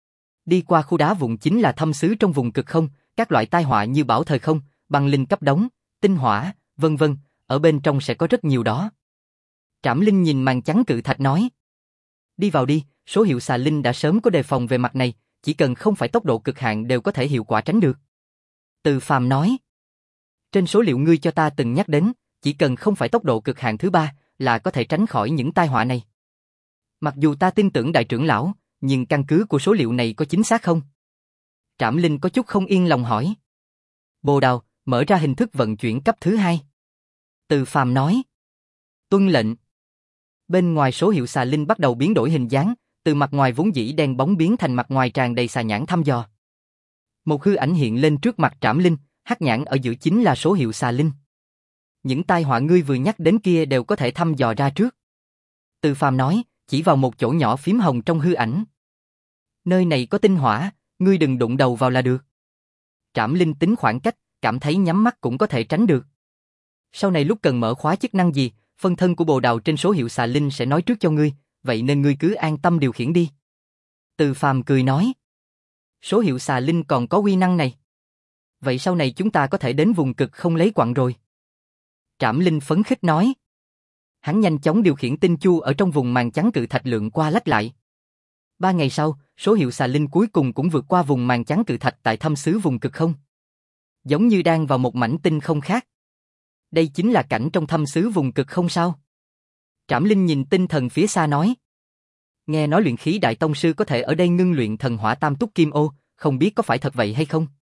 Đi qua khu đá vụn chính là thâm xứ trong vùng cực không, các loại tai họa như bão thời không, băng linh cấp đống, tinh hỏa, vân vân, ở bên trong sẽ có rất nhiều đó. Trảm Linh nhìn màn trắng cự thạch nói. Đi vào đi, số hiệu xà linh đã sớm có đề phòng về mặt này, chỉ cần không phải tốc độ cực hạn đều có thể hiệu quả tránh được. Từ Phàm nói. Trên số liệu ngươi cho ta từng nhắc đến, chỉ cần không phải tốc độ cực hạn thứ ba, là có thể tránh khỏi những tai họa này. Mặc dù ta tin tưởng đại trưởng lão, nhưng căn cứ của số liệu này có chính xác không? Trảm Linh có chút không yên lòng hỏi. Bồ Đào, mở ra hình thức vận chuyển cấp thứ hai. Từ Phàm nói. Tuân lệnh. Bên ngoài số hiệu xà linh bắt đầu biến đổi hình dáng, từ mặt ngoài vốn dĩ đen bóng biến thành mặt ngoài tràn đầy xà nhãn thăm dò. Một hư ảnh hiện lên trước mặt Trảm Linh, hắc nhãn ở giữa chính là số hiệu xà linh. Những tai họa ngươi vừa nhắc đến kia đều có thể thăm dò ra trước. Từ Phàm nói, chỉ vào một chỗ nhỏ phím hồng trong hư ảnh. Nơi này có tinh hỏa, ngươi đừng đụng đầu vào là được. Trảm Linh tính khoảng cách, cảm thấy nhắm mắt cũng có thể tránh được. Sau này lúc cần mở khóa chức năng gì, phân thân của bồ đào trên số hiệu xà linh sẽ nói trước cho ngươi, vậy nên ngươi cứ an tâm điều khiển đi. Từ Phàm cười nói. Số hiệu xà linh còn có uy năng này. Vậy sau này chúng ta có thể đến vùng cực không lấy quặng rồi. Trảm Linh phấn khích nói. Hắn nhanh chóng điều khiển tinh chu ở trong vùng màn trắng cự thạch lượn qua lách lại. Ba ngày sau, số hiệu xà linh cuối cùng cũng vượt qua vùng màn trắng cự thạch tại thâm xứ vùng cực không. Giống như đang vào một mảnh tinh không khác. Đây chính là cảnh trong thâm xứ vùng cực không sao? Trảm Linh nhìn tinh thần phía xa nói. Nghe nói luyện khí đại tông sư có thể ở đây ngưng luyện thần hỏa tam túc kim ô, không biết có phải thật vậy hay không?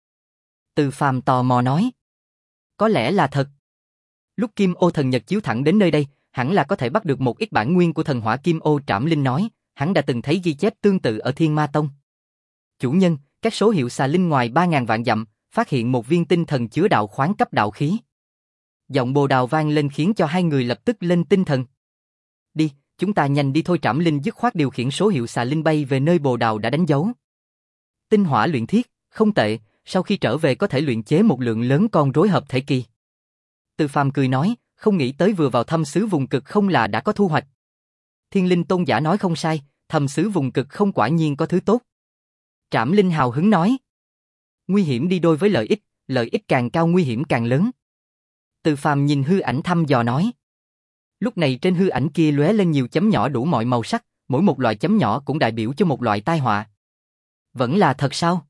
Từ Phàm tò mò nói. Có lẽ là thật. Lúc kim ô thần nhật chiếu thẳng đến nơi đây, hẳn là có thể bắt được một ít bản nguyên của thần hỏa kim ô. Trảm Linh nói, hắn đã từng thấy ghi chép tương tự ở Thiên Ma Tông. Chủ nhân, các số hiệu xà linh ngoài ba ngàn vạn dặm, phát hiện một viên tinh thần chứa đạo khoáng cấp đạo khí. Giọng bồ đào vang lên khiến cho hai người lập tức lên tinh thần. Đi, chúng ta nhanh đi thôi. Trảm Linh dứt khoát điều khiển số hiệu xà linh bay về nơi bồ đào đã đánh dấu. Tinh hỏa luyện thiết, không tệ, sau khi trở về có thể luyện chế một lượng lớn con rối hợp thể kỳ. Từ Phàm cười nói, không nghĩ tới vừa vào thâm xứ vùng cực không là đã có thu hoạch. Thiên Linh tôn giả nói không sai, thâm xứ vùng cực không quả nhiên có thứ tốt. Trảm Linh hào hứng nói. Nguy hiểm đi đôi với lợi ích, lợi ích càng cao nguy hiểm càng lớn. Từ Phàm nhìn hư ảnh thăm dò nói. Lúc này trên hư ảnh kia lóe lên nhiều chấm nhỏ đủ mọi màu sắc, mỗi một loại chấm nhỏ cũng đại biểu cho một loại tai họa. Vẫn là thật sao?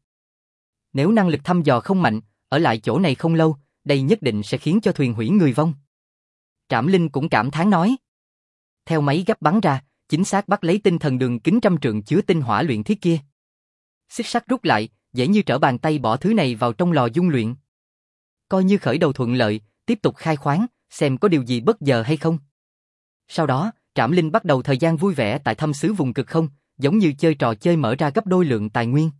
Nếu năng lực thăm dò không mạnh, ở lại chỗ này không lâu, đây nhất định sẽ khiến cho thuyền hủy người vong. Trảm Linh cũng cảm thán nói. Theo máy gấp bắn ra, chính xác bắt lấy tinh thần đường kính trăm trượng chứa tinh hỏa luyện thiết kia. Xích sắt rút lại, dễ như trở bàn tay bỏ thứ này vào trong lò dung luyện. Coi như khởi đầu thuận lợi, tiếp tục khai khoáng, xem có điều gì bất ngờ hay không. Sau đó, Trảm Linh bắt đầu thời gian vui vẻ tại thâm xứ vùng cực không, giống như chơi trò chơi mở ra gấp đôi lượng tài nguyên.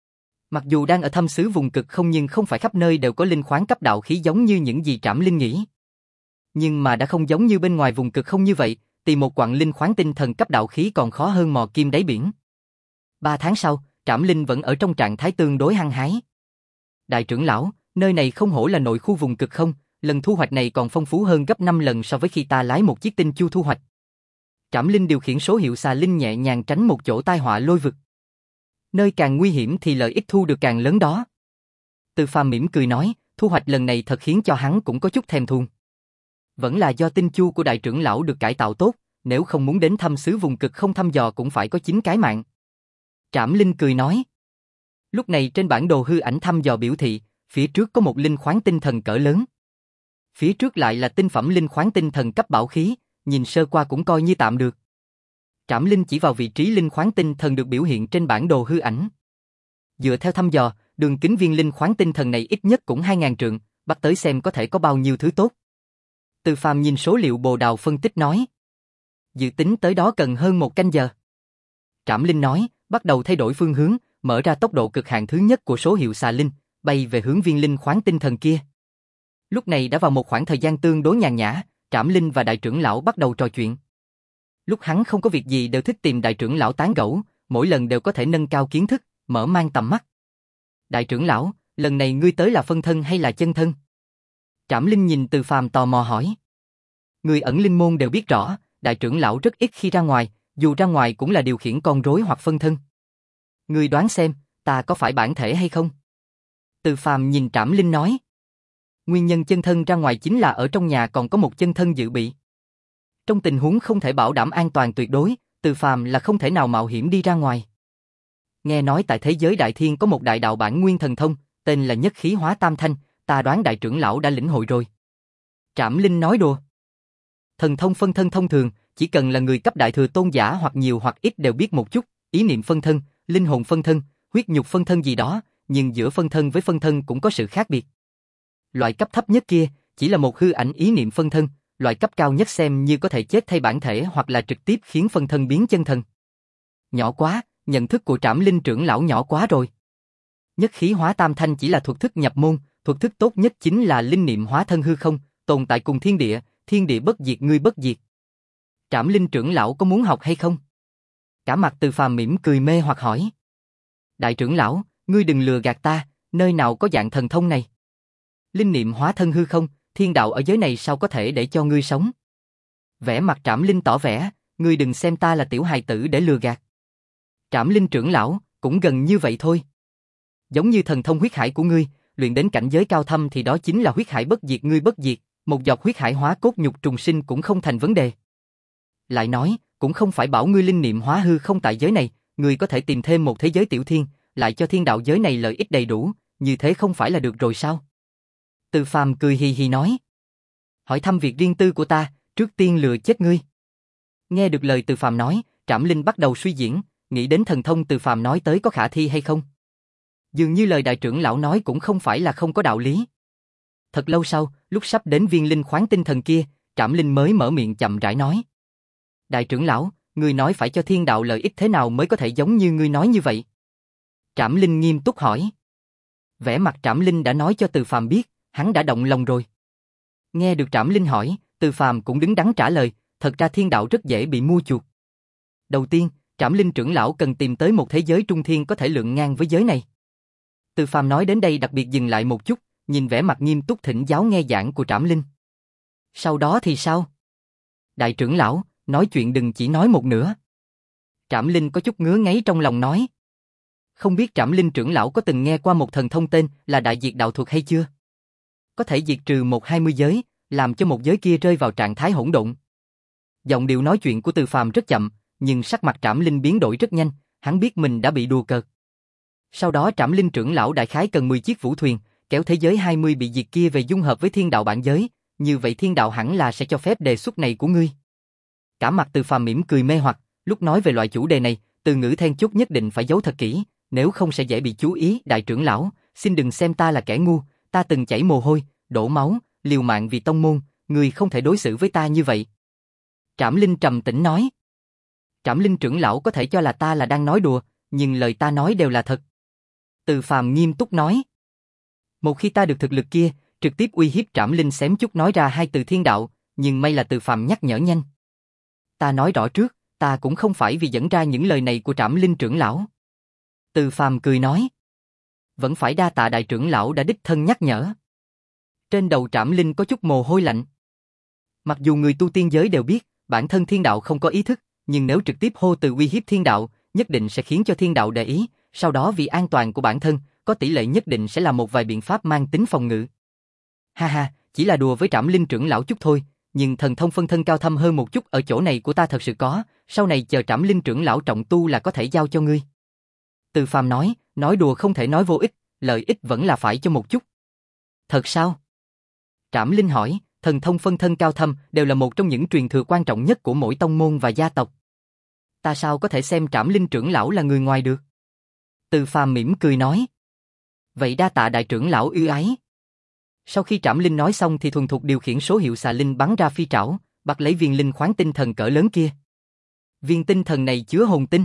Mặc dù đang ở thâm xứ vùng cực không nhưng không phải khắp nơi đều có linh khoáng cấp đạo khí giống như những gì Trảm Linh nghĩ. Nhưng mà đã không giống như bên ngoài vùng cực không như vậy, tìm một quặng linh khoáng tinh thần cấp đạo khí còn khó hơn mò kim đáy biển. Ba tháng sau, Trảm Linh vẫn ở trong trạng thái tương đối hăng hái. Đại trưởng lão, nơi này không hổ là nội khu vùng cực không, lần thu hoạch này còn phong phú hơn gấp năm lần so với khi ta lái một chiếc tinh chu thu hoạch. Trảm Linh điều khiển số hiệu xà linh nhẹ nhàng tránh một chỗ tai họa lôi vực. Nơi càng nguy hiểm thì lợi ích thu được càng lớn đó. Từ Phàm mỉm cười nói, thu hoạch lần này thật khiến cho hắn cũng có chút thèm thuồng. Vẫn là do tinh chu của đại trưởng lão được cải tạo tốt, nếu không muốn đến thâm xứ vùng cực không thăm dò cũng phải có chín cái mạng. Trảm Linh cười nói. Lúc này trên bản đồ hư ảnh thăm dò biểu thị, phía trước có một linh khoáng tinh thần cỡ lớn. Phía trước lại là tinh phẩm linh khoáng tinh thần cấp bảo khí, nhìn sơ qua cũng coi như tạm được. Trảm Linh chỉ vào vị trí linh khoáng tinh thần được biểu hiện trên bản đồ hư ảnh. Dựa theo thăm dò, đường kính viên linh khoáng tinh thần này ít nhất cũng hai ngàn trượng, bắt tới xem có thể có bao nhiêu thứ tốt. Từ Phàm nhìn số liệu bồ đào phân tích nói. Dự tính tới đó cần hơn một canh giờ. Trảm Linh nói, bắt đầu thay đổi phương hướng, mở ra tốc độ cực hạn thứ nhất của số hiệu xà linh, bay về hướng viên linh khoáng tinh thần kia. Lúc này đã vào một khoảng thời gian tương đối nhàn nhã, Trảm Linh và đại trưởng lão bắt đầu trò chuyện. Lúc hắn không có việc gì đều thích tìm đại trưởng lão tán gẫu, mỗi lần đều có thể nâng cao kiến thức, mở mang tầm mắt. Đại trưởng lão, lần này ngươi tới là phân thân hay là chân thân? Trảm Linh nhìn Từ Phàm tò mò hỏi. Người ẩn linh môn đều biết rõ, đại trưởng lão rất ít khi ra ngoài, dù ra ngoài cũng là điều khiển con rối hoặc phân thân. Ngươi đoán xem, ta có phải bản thể hay không? Từ Phàm nhìn Trảm Linh nói. Nguyên nhân chân thân ra ngoài chính là ở trong nhà còn có một chân thân dự bị. Trong tình huống không thể bảo đảm an toàn tuyệt đối, Từ Phàm là không thể nào mạo hiểm đi ra ngoài. Nghe nói tại thế giới đại thiên có một đại đạo bản nguyên thần thông, tên là Nhất Khí Hóa Tam Thanh, ta đoán đại trưởng lão đã lĩnh hội rồi. Trảm Linh nói đùa. Thần thông phân thân thông thường, chỉ cần là người cấp đại thừa tôn giả hoặc nhiều hoặc ít đều biết một chút, ý niệm phân thân, linh hồn phân thân, huyết nhục phân thân gì đó, nhưng giữa phân thân với phân thân cũng có sự khác biệt. Loại cấp thấp nhất kia, chỉ là một hư ảnh ý niệm phân thân, loại cấp cao nhất xem như có thể chết thay bản thể hoặc là trực tiếp khiến phân thân biến chân thân. Nhỏ quá, nhận thức của Trảm Linh trưởng lão nhỏ quá rồi. Nhất Khí Hóa Tam Thanh chỉ là thuật thức nhập môn, thuật thức tốt nhất chính là linh niệm hóa thân hư không, tồn tại cùng thiên địa, thiên địa bất diệt ngươi bất diệt. Trảm Linh trưởng lão có muốn học hay không? Cả mặt Từ Phàm mỉm cười mê hoặc hỏi. Đại trưởng lão, ngươi đừng lừa gạt ta, nơi nào có dạng thần thông này? Linh niệm hóa thân hư không, thiên đạo ở giới này sao có thể để cho ngươi sống? Vẻ mặt Trảm Linh tỏ vẻ, ngươi đừng xem ta là tiểu hài tử để lừa gạt. Trảm Linh trưởng lão, cũng gần như vậy thôi. Giống như thần thông huyết hải của ngươi, luyện đến cảnh giới cao thâm thì đó chính là huyết hải bất diệt ngươi bất diệt, một giọt huyết hải hóa cốt nhục trùng sinh cũng không thành vấn đề. Lại nói, cũng không phải bảo ngươi linh niệm hóa hư không tại giới này, ngươi có thể tìm thêm một thế giới tiểu thiên, lại cho thiên đạo giới này lợi ích đầy đủ, như thế không phải là được rồi sao? Từ Phàm cười hì hì nói. Hỏi thăm việc riêng tư của ta, trước tiên lừa chết ngươi. Nghe được lời Từ Phàm nói, Trảm Linh bắt đầu suy diễn, nghĩ đến thần thông Từ Phàm nói tới có khả thi hay không. Dường như lời đại trưởng lão nói cũng không phải là không có đạo lý. Thật lâu sau, lúc sắp đến viên linh khoáng tinh thần kia, Trảm Linh mới mở miệng chậm rãi nói. Đại trưởng lão, ngươi nói phải cho thiên đạo lợi ích thế nào mới có thể giống như ngươi nói như vậy? Trảm Linh nghiêm túc hỏi. Vẻ mặt Trảm Linh đã nói cho Từ Phàm biết, hắn đã động lòng rồi. Nghe được Trảm Linh hỏi, Từ Phàm cũng đứng đắn trả lời, thật ra thiên đạo rất dễ bị mua chuộc. Đầu tiên, Trảm Linh trưởng lão cần tìm tới một thế giới trung thiên có thể lượng ngang với giới này. Từ Phàm nói đến đây đặc biệt dừng lại một chút, nhìn vẻ mặt nghiêm túc thỉnh giáo nghe giảng của Trảm Linh. Sau đó thì sao? Đại trưởng lão, nói chuyện đừng chỉ nói một nửa. Trảm Linh có chút ngứa ngáy trong lòng nói. Không biết Trảm Linh trưởng lão có từng nghe qua một thần thông tên là Đại Diệt Đạo Thuật hay chưa? Có thể diệt trừ một hai mươi giới, làm cho một giới kia rơi vào trạng thái hỗn độn. Giọng điệu nói chuyện của Từ Phàm rất chậm, nhưng sắc mặt Trảm Linh biến đổi rất nhanh, hắn biết mình đã bị đùa cợt. Sau đó Trảm Linh trưởng lão đại khái cần mười chiếc vũ thuyền, kéo thế giới hai mươi bị diệt kia về dung hợp với thiên đạo bản giới, như vậy thiên đạo hẳn là sẽ cho phép đề xuất này của ngươi. Cả mặt Từ Phàm mỉm cười mê hoặc, lúc nói về loại chủ đề này, từ ngữ then chốt nhất định phải giấu thật kỹ, nếu không sẽ dễ bị chú ý. Đại trưởng lão, xin đừng xem ta là kẻ ngu, ta từng chảy mồ hôi, đổ máu, liều mạng vì tông môn, ngươi không thể đối xử với ta như vậy. Trảm Linh trầm tĩnh nói. Trảm Linh trưởng lão có thể cho là ta là đang nói đùa, nhưng lời ta nói đều là thật. Từ Phàm nghiêm túc nói. Một khi ta được thực lực kia, trực tiếp uy hiếp Trảm Linh xém chút nói ra hai từ thiên đạo, nhưng may là Từ Phàm nhắc nhở nhanh. Ta nói rõ trước, ta cũng không phải vì dẫn ra những lời này của Trảm Linh trưởng lão. Từ Phàm cười nói. Vẫn phải đa tạ đại trưởng lão đã đích thân nhắc nhở. Trên đầu Trảm Linh có chút mồ hôi lạnh. Mặc dù người tu tiên giới đều biết, bản thân thiên đạo không có ý thức, nhưng nếu trực tiếp hô từ uy hiếp thiên đạo, nhất định sẽ khiến cho thiên đạo để ý, sau đó vì an toàn của bản thân, có tỷ lệ nhất định sẽ là một vài biện pháp mang tính phòng ngự. Ha ha, chỉ là đùa với Trảm Linh trưởng lão chút thôi, nhưng thần thông phân thân cao thâm hơn một chút ở chỗ này của ta thật sự có, sau này chờ Trảm Linh trưởng lão trọng tu là có thể giao cho ngươi. Từ Phàm nói, nói đùa không thể nói vô ích, lợi ích vẫn là phải cho một chút. Thật sao? Trảm Linh hỏi, thần thông phân thân cao thâm đều là một trong những truyền thừa quan trọng nhất của mỗi tông môn và gia tộc. Ta sao có thể xem Trảm Linh trưởng lão là người ngoài được? Từ Phàm mỉm cười nói. Vậy đa tạ đại trưởng lão ưu ái. Sau khi Trảm Linh nói xong thì thuần thục điều khiển số hiệu xà linh bắn ra phi trảo, bắt lấy viên linh khoáng tinh thần cỡ lớn kia. Viên tinh thần này chứa hồn tinh.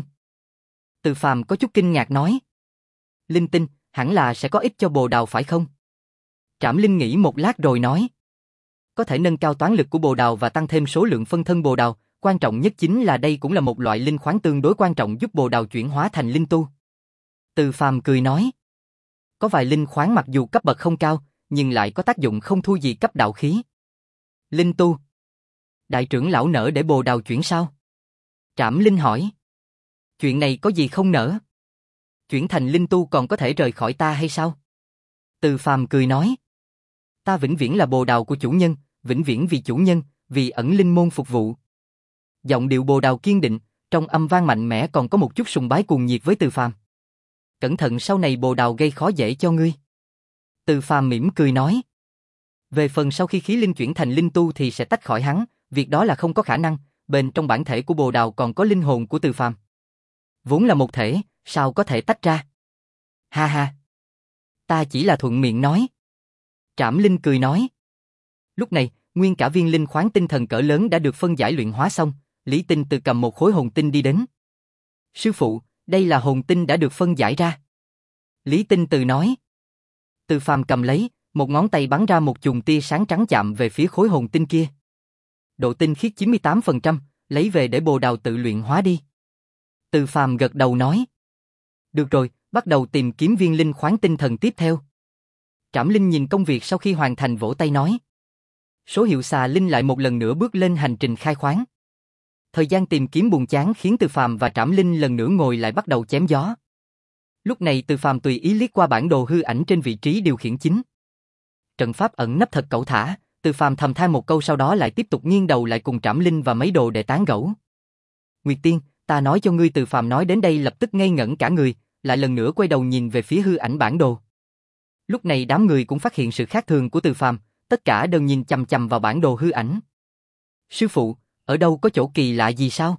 Từ Phàm có chút kinh ngạc nói. Linh tinh, hẳn là sẽ có ích cho bồ đào phải không? Trảm Linh nghĩ một lát rồi nói. Có thể nâng cao toán lực của bồ đào và tăng thêm số lượng phân thân bồ đào, quan trọng nhất chính là đây cũng là một loại linh khoáng tương đối quan trọng giúp bồ đào chuyển hóa thành linh tu. Từ Phàm cười nói. Có vài linh khoáng mặc dù cấp bậc không cao, nhưng lại có tác dụng không thua gì cấp đạo khí. Linh tu. Đại trưởng lão nỡ để bồ đào chuyển sao? Trảm Linh hỏi. Chuyện này có gì không nỡ? Chuyển thành linh tu còn có thể rời khỏi ta hay sao? Từ Phàm cười nói. Ta vĩnh viễn là bồ đào của chủ nhân, vĩnh viễn vì chủ nhân, vì ẩn linh môn phục vụ. Giọng điệu bồ đào kiên định, trong âm vang mạnh mẽ còn có một chút sùng bái cuồng nhiệt với Từ Phàm. Cẩn thận sau này bồ đào gây khó dễ cho ngươi. Từ Phàm mỉm cười nói. Về phần sau khi khí linh chuyển thành linh tu thì sẽ tách khỏi hắn, việc đó là không có khả năng, bên trong bản thể của bồ đào còn có linh hồn của Từ Phàm. Vốn là một thể, sao có thể tách ra? Ha ha. Ta chỉ là thuận miệng nói. Trảm Linh cười nói. Lúc này, nguyên cả viên linh khoáng tinh thần cỡ lớn đã được phân giải luyện hóa xong, Lý Tinh từ cầm một khối hồn tinh đi đến. Sư phụ, đây là hồn tinh đã được phân giải ra. Lý Tinh từ nói. Từ Phàm cầm lấy, một ngón tay bắn ra một chùm tia sáng trắng chạm về phía khối hồn tinh kia. Độ tinh khiết chín mươi tám phần trăm, lấy về để bồ đào tự luyện hóa đi. Từ Phàm gật đầu nói. Được rồi, bắt đầu tìm kiếm viên linh khoáng tinh thần tiếp theo. Trảm Linh nhìn công việc sau khi hoàn thành vỗ tay nói. Số hiệu xà linh lại một lần nữa bước lên hành trình khai khoáng. Thời gian tìm kiếm buồn chán khiến Từ Phàm và Trảm Linh lần nữa ngồi lại bắt đầu chém gió. Lúc này Từ Phàm tùy ý liếc qua bản đồ hư ảnh trên vị trí điều khiển chính. Trận pháp ẩn nấp thật cẩu thả, Từ Phàm thầm than một câu sau đó lại tiếp tục nghiêng đầu lại cùng Trảm Linh và mấy đồ để tán gẫu. Nguyệt Tiên, ta nói cho ngươi. Từ Phàm nói đến đây lập tức ngây ngẩn cả người, lại lần nữa quay đầu nhìn về phía hư ảnh bản đồ. Lúc này đám người cũng phát hiện sự khác thường của Từ Phàm, tất cả đều nhìn chằm chằm vào bản đồ hư ảnh. Sư phụ, ở đâu có chỗ kỳ lạ gì sao?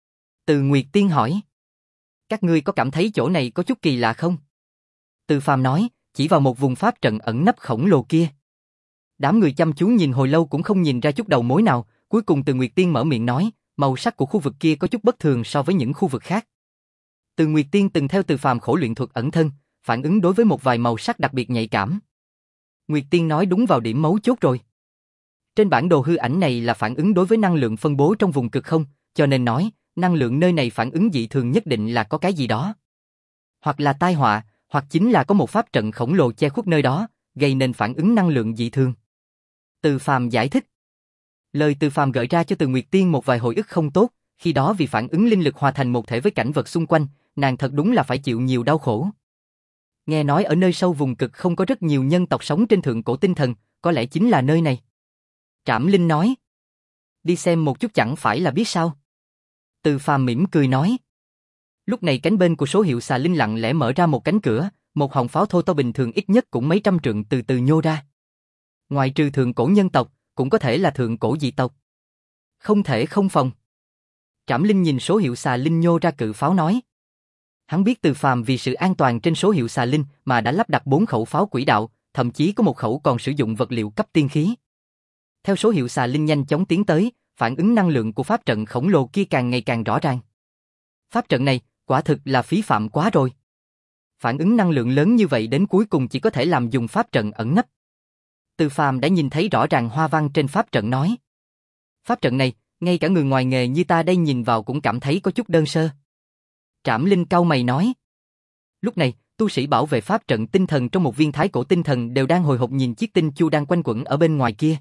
Từ Nguyệt Tiên hỏi. Các ngươi có cảm thấy chỗ này có chút kỳ lạ không? Từ Phàm nói, chỉ vào một vùng pháp trận ẩn nấp khổng lồ kia. Đám người chăm chú nhìn hồi lâu cũng không nhìn ra chút đầu mối nào, cuối cùng Từ Nguyệt Tiên mở miệng nói, màu sắc của khu vực kia có chút bất thường so với những khu vực khác. Từ Nguyệt Tiên từng theo Từ Phàm khổ luyện thuật ẩn thân, phản ứng đối với một vài màu sắc đặc biệt nhạy cảm. Nguyệt Tiên nói đúng vào điểm mấu chốt rồi. Trên bản đồ hư ảnh này là phản ứng đối với năng lượng phân bố trong vùng cực không, cho nên nói, năng lượng nơi này phản ứng dị thường nhất định là có cái gì đó. Hoặc là tai họa, hoặc chính là có một pháp trận khổng lồ che khuất nơi đó, gây nên phản ứng năng lượng dị thường. Từ Phàm giải thích. Lời Từ Phàm gợi ra cho Từ Nguyệt Tiên một vài hồi ức không tốt, khi đó vì phản ứng linh lực hòa thành một thể với cảnh vật xung quanh, nàng thật đúng là phải chịu nhiều đau khổ. Nghe nói ở nơi sâu vùng cực không có rất nhiều nhân tộc sống trên thượng cổ tinh thần, có lẽ chính là nơi này. Trảm Linh nói. Đi xem một chút chẳng phải là biết sao. Từ Phàm mỉm cười nói. Lúc này cánh bên của số hiệu xà linh lặng lẽ mở ra một cánh cửa, một hòn pháo thô to bình thường ít nhất cũng mấy trăm trượng từ từ nhô ra. Ngoài trừ thượng cổ nhân tộc, cũng có thể là thượng cổ dị tộc. Không thể không phòng. Trảm Linh nhìn số hiệu xà linh nhô ra cự pháo nói. Hắn biết Từ Phàm vì sự an toàn trên số hiệu xà linh mà đã lắp đặt bốn khẩu pháo quỷ đạo, thậm chí có một khẩu còn sử dụng vật liệu cấp tiên khí. Theo số hiệu xà linh nhanh chóng tiến tới, phản ứng năng lượng của pháp trận khổng lồ kia càng ngày càng rõ ràng. Pháp trận này, quả thực là phí phạm quá rồi. Phản ứng năng lượng lớn như vậy đến cuối cùng chỉ có thể làm dùng pháp trận ẩn nấp. Từ Phàm đã nhìn thấy rõ ràng hoa văn trên pháp trận nói. Pháp trận này, ngay cả người ngoài nghề như ta đây nhìn vào cũng cảm thấy có chút đơn sơ. Trảm Linh cau mày nói. Lúc này, tu sĩ bảo vệ pháp trận tinh thần trong một viên thái cổ tinh thần đều đang hồi hộp nhìn chiếc tinh chu đang quanh quẩn ở bên ngoài kia.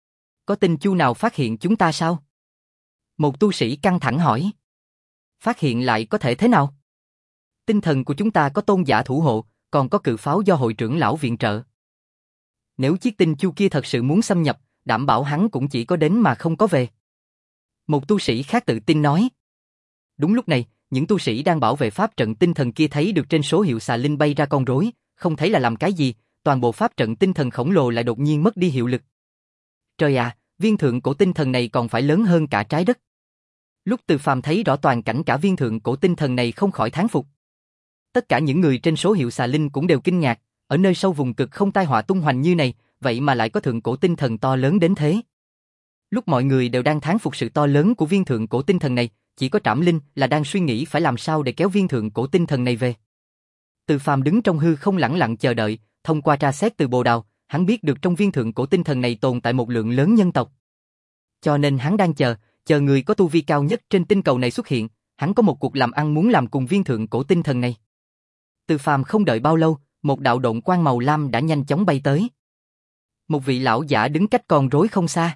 Có tinh chu nào phát hiện chúng ta sao? Một tu sĩ căng thẳng hỏi. Phát hiện lại có thể thế nào? Tinh thần của chúng ta có tôn giả thủ hộ, còn có cự pháo do hội trưởng lão viện trợ. Nếu chiếc tinh chu kia thật sự muốn xâm nhập, đảm bảo hắn cũng chỉ có đến mà không có về. Một tu sĩ khác tự tin nói. Đúng lúc này, những tu sĩ đang bảo vệ pháp trận tinh thần kia thấy được trên số hiệu xà linh bay ra con rối, không thấy là làm cái gì, toàn bộ pháp trận tinh thần khổng lồ lại đột nhiên mất đi hiệu lực. Trời à, viên thượng cổ tinh thần này còn phải lớn hơn cả trái đất. Lúc Từ Phàm thấy rõ toàn cảnh cả viên thượng cổ tinh thần này không khỏi thán phục. Tất cả những người trên số hiệu xà linh cũng đều kinh ngạc, ở nơi sâu vùng cực không tai họa tung hoành như này, vậy mà lại có thượng cổ tinh thần to lớn đến thế. Lúc mọi người đều đang thán phục sự to lớn của viên thượng cổ tinh thần này, chỉ có Trảm Linh là đang suy nghĩ phải làm sao để kéo viên thượng cổ tinh thần này về. Từ Phàm đứng trong hư không lẳng lặng chờ đợi, thông qua tra xét từ bồ đào, hắn biết được trong viên thượng cổ tinh thần này tồn tại một lượng lớn nhân tộc. Cho nên hắn đang chờ, chờ người có tu vi cao nhất trên tinh cầu này xuất hiện, hắn có một cuộc làm ăn muốn làm cùng viên thượng cổ tinh thần này. Từ Phàm không đợi bao lâu, một đạo độn quang màu lam đã nhanh chóng bay tới. Một vị lão giả đứng cách con rối không xa.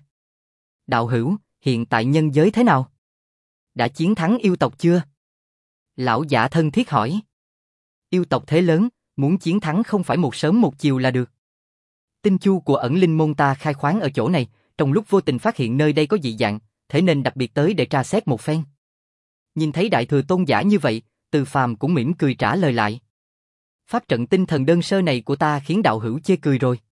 Đạo hữu, hiện tại nhân giới thế nào? Đã chiến thắng yêu tộc chưa? Lão giả thân thiết hỏi. Yêu tộc thế lớn, muốn chiến thắng không phải một sớm một chiều là được. Tinh chu của ẩn linh môn ta khai khoáng ở chỗ này, trong lúc vô tình phát hiện nơi đây có dị dạng, thế nên đặc biệt tới để tra xét một phen. Nhìn thấy đại thừa tôn giả như vậy, Từ Phàm cũng mỉm cười trả lời lại. Pháp trận tinh thần đơn sơ này của ta khiến đạo hữu chê cười rồi.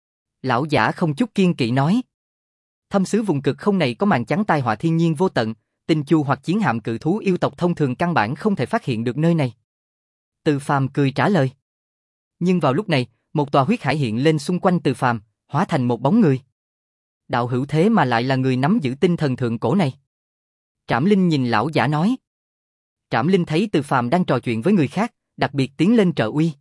Lão giả không chút kiên kỵ nói. Thâm xứ vùng cực không này có màn chắn tai họa thiên nhiên vô tận, tinh chu hoặc chiến hạm cự thú yêu tộc thông thường căn bản không thể phát hiện được nơi này. Từ Phàm cười trả lời. Nhưng vào lúc này, một tòa huyết hải hiện lên xung quanh Từ Phàm, hóa thành một bóng người. Đạo hữu thế mà lại là người nắm giữ tinh thần thượng cổ này. Trảm Linh nhìn lão giả nói. Trảm Linh thấy Từ Phàm đang trò chuyện với người khác, đặc biệt tiến lên trợ uy.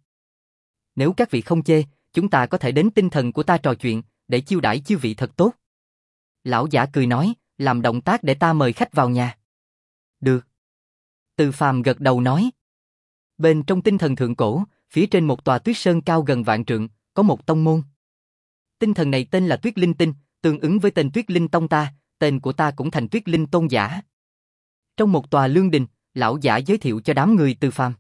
Nếu các vị không chê, chúng ta có thể đến tinh thần của ta trò chuyện, để chiêu đãi chư vị thật tốt. Lão giả cười nói, làm động tác để ta mời khách vào nhà. Được. Từ Phàm gật đầu nói. Bên trong tinh thần thượng cổ, phía trên một tòa tuyết sơn cao gần vạn trượng, có một tông môn. Tinh thần này tên là Tuyết Linh Tinh, Tương ứng với tên Tuyết Linh Tông ta, tên của ta cũng thành Tuyết Linh Tôn giả. Trong một tòa lương đình, lão giả giới thiệu cho đám người Từ Phàm.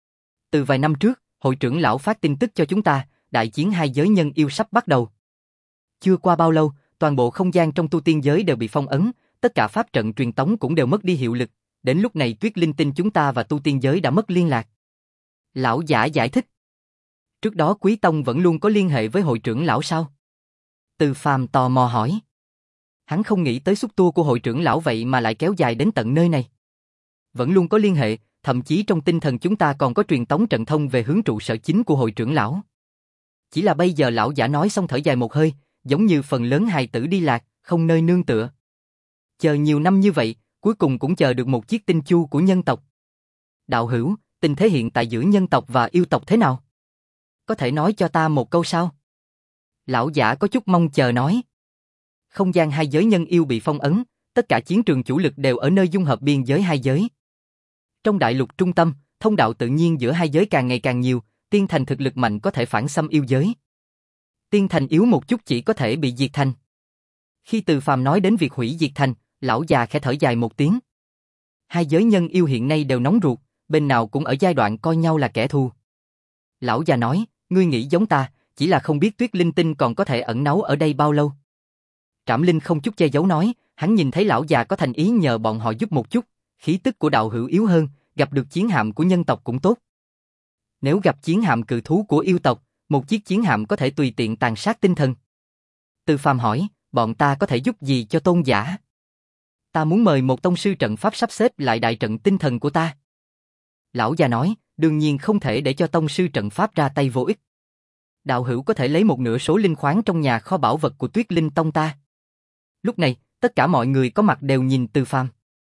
Từ vài năm trước, hội trưởng lão phát tin tức cho chúng ta, đại chiến hai giới nhân yêu sắp bắt đầu. Chưa qua bao lâu, toàn bộ không gian trong tu tiên giới đều bị phong ấn, tất cả pháp trận truyền tống cũng đều mất đi hiệu lực, đến lúc này Tuyết Linh tin chúng ta và tu tiên giới đã mất liên lạc. Lão giả giải thích. Trước đó Quý Tông vẫn luôn có liên hệ với hội trưởng lão sao? Từ Phàm tò mò hỏi. Hắn không nghĩ tới xúc tua của hội trưởng lão vậy mà lại kéo dài đến tận nơi này. Vẫn luôn có liên hệ, thậm chí trong tinh thần chúng ta còn có truyền tống trận thông về hướng trụ sở chính của hội trưởng lão. Chỉ là bây giờ lão giả nói xong thở dài một hơi, giống như phần lớn hài tử đi lạc, không nơi nương tựa. Chờ nhiều năm như vậy, cuối cùng cũng chờ được một chiếc tinh chu của nhân tộc. Đạo hữu, tình thế hiện tại giữa nhân tộc và yêu tộc thế nào? Có thể nói cho ta một câu sao? Lão giả có chút mong chờ nói. Không gian hai giới nhân yêu bị phong ấn, tất cả chiến trường chủ lực đều ở nơi dung hợp biên giới hai giới. Trong đại lục trung tâm, thông đạo tự nhiên giữa hai giới càng ngày càng nhiều, tiên thành thực lực mạnh có thể phản xâm yêu giới. Tiên thành yếu một chút chỉ có thể bị diệt thành. Khi Từ Phàm nói đến việc hủy diệt thành, lão già khẽ thở dài một tiếng. Hai giới nhân yêu hiện nay đều nóng ruột, bên nào cũng ở giai đoạn coi nhau là kẻ thù. Lão già nói, ngươi nghĩ giống ta, chỉ là không biết Tuyết Linh Tinh còn có thể ẩn náu ở đây bao lâu. Trảm Linh không chút che giấu nói, hắn nhìn thấy lão già có thành ý nhờ bọn họ giúp một chút, khí tức của đạo hữu yếu hơn, gặp được chiến hạm của nhân tộc cũng tốt. Nếu gặp chiến hạm cự thú của yêu tộc, một chiếc chiến hạm có thể tùy tiện tàn sát tinh thần. Từ Phàm hỏi, bọn ta có thể giúp gì cho tôn giả? Ta muốn mời một tông sư trận pháp sắp xếp lại đại trận tinh thần của ta. Lão già nói, đương nhiên không thể để cho tông sư trận pháp ra tay vô ích. Đạo hữu có thể lấy một nửa số linh khoáng trong nhà kho bảo vật của Tuyết Linh Tông ta. Lúc này, tất cả mọi người có mặt đều nhìn Từ Phàm.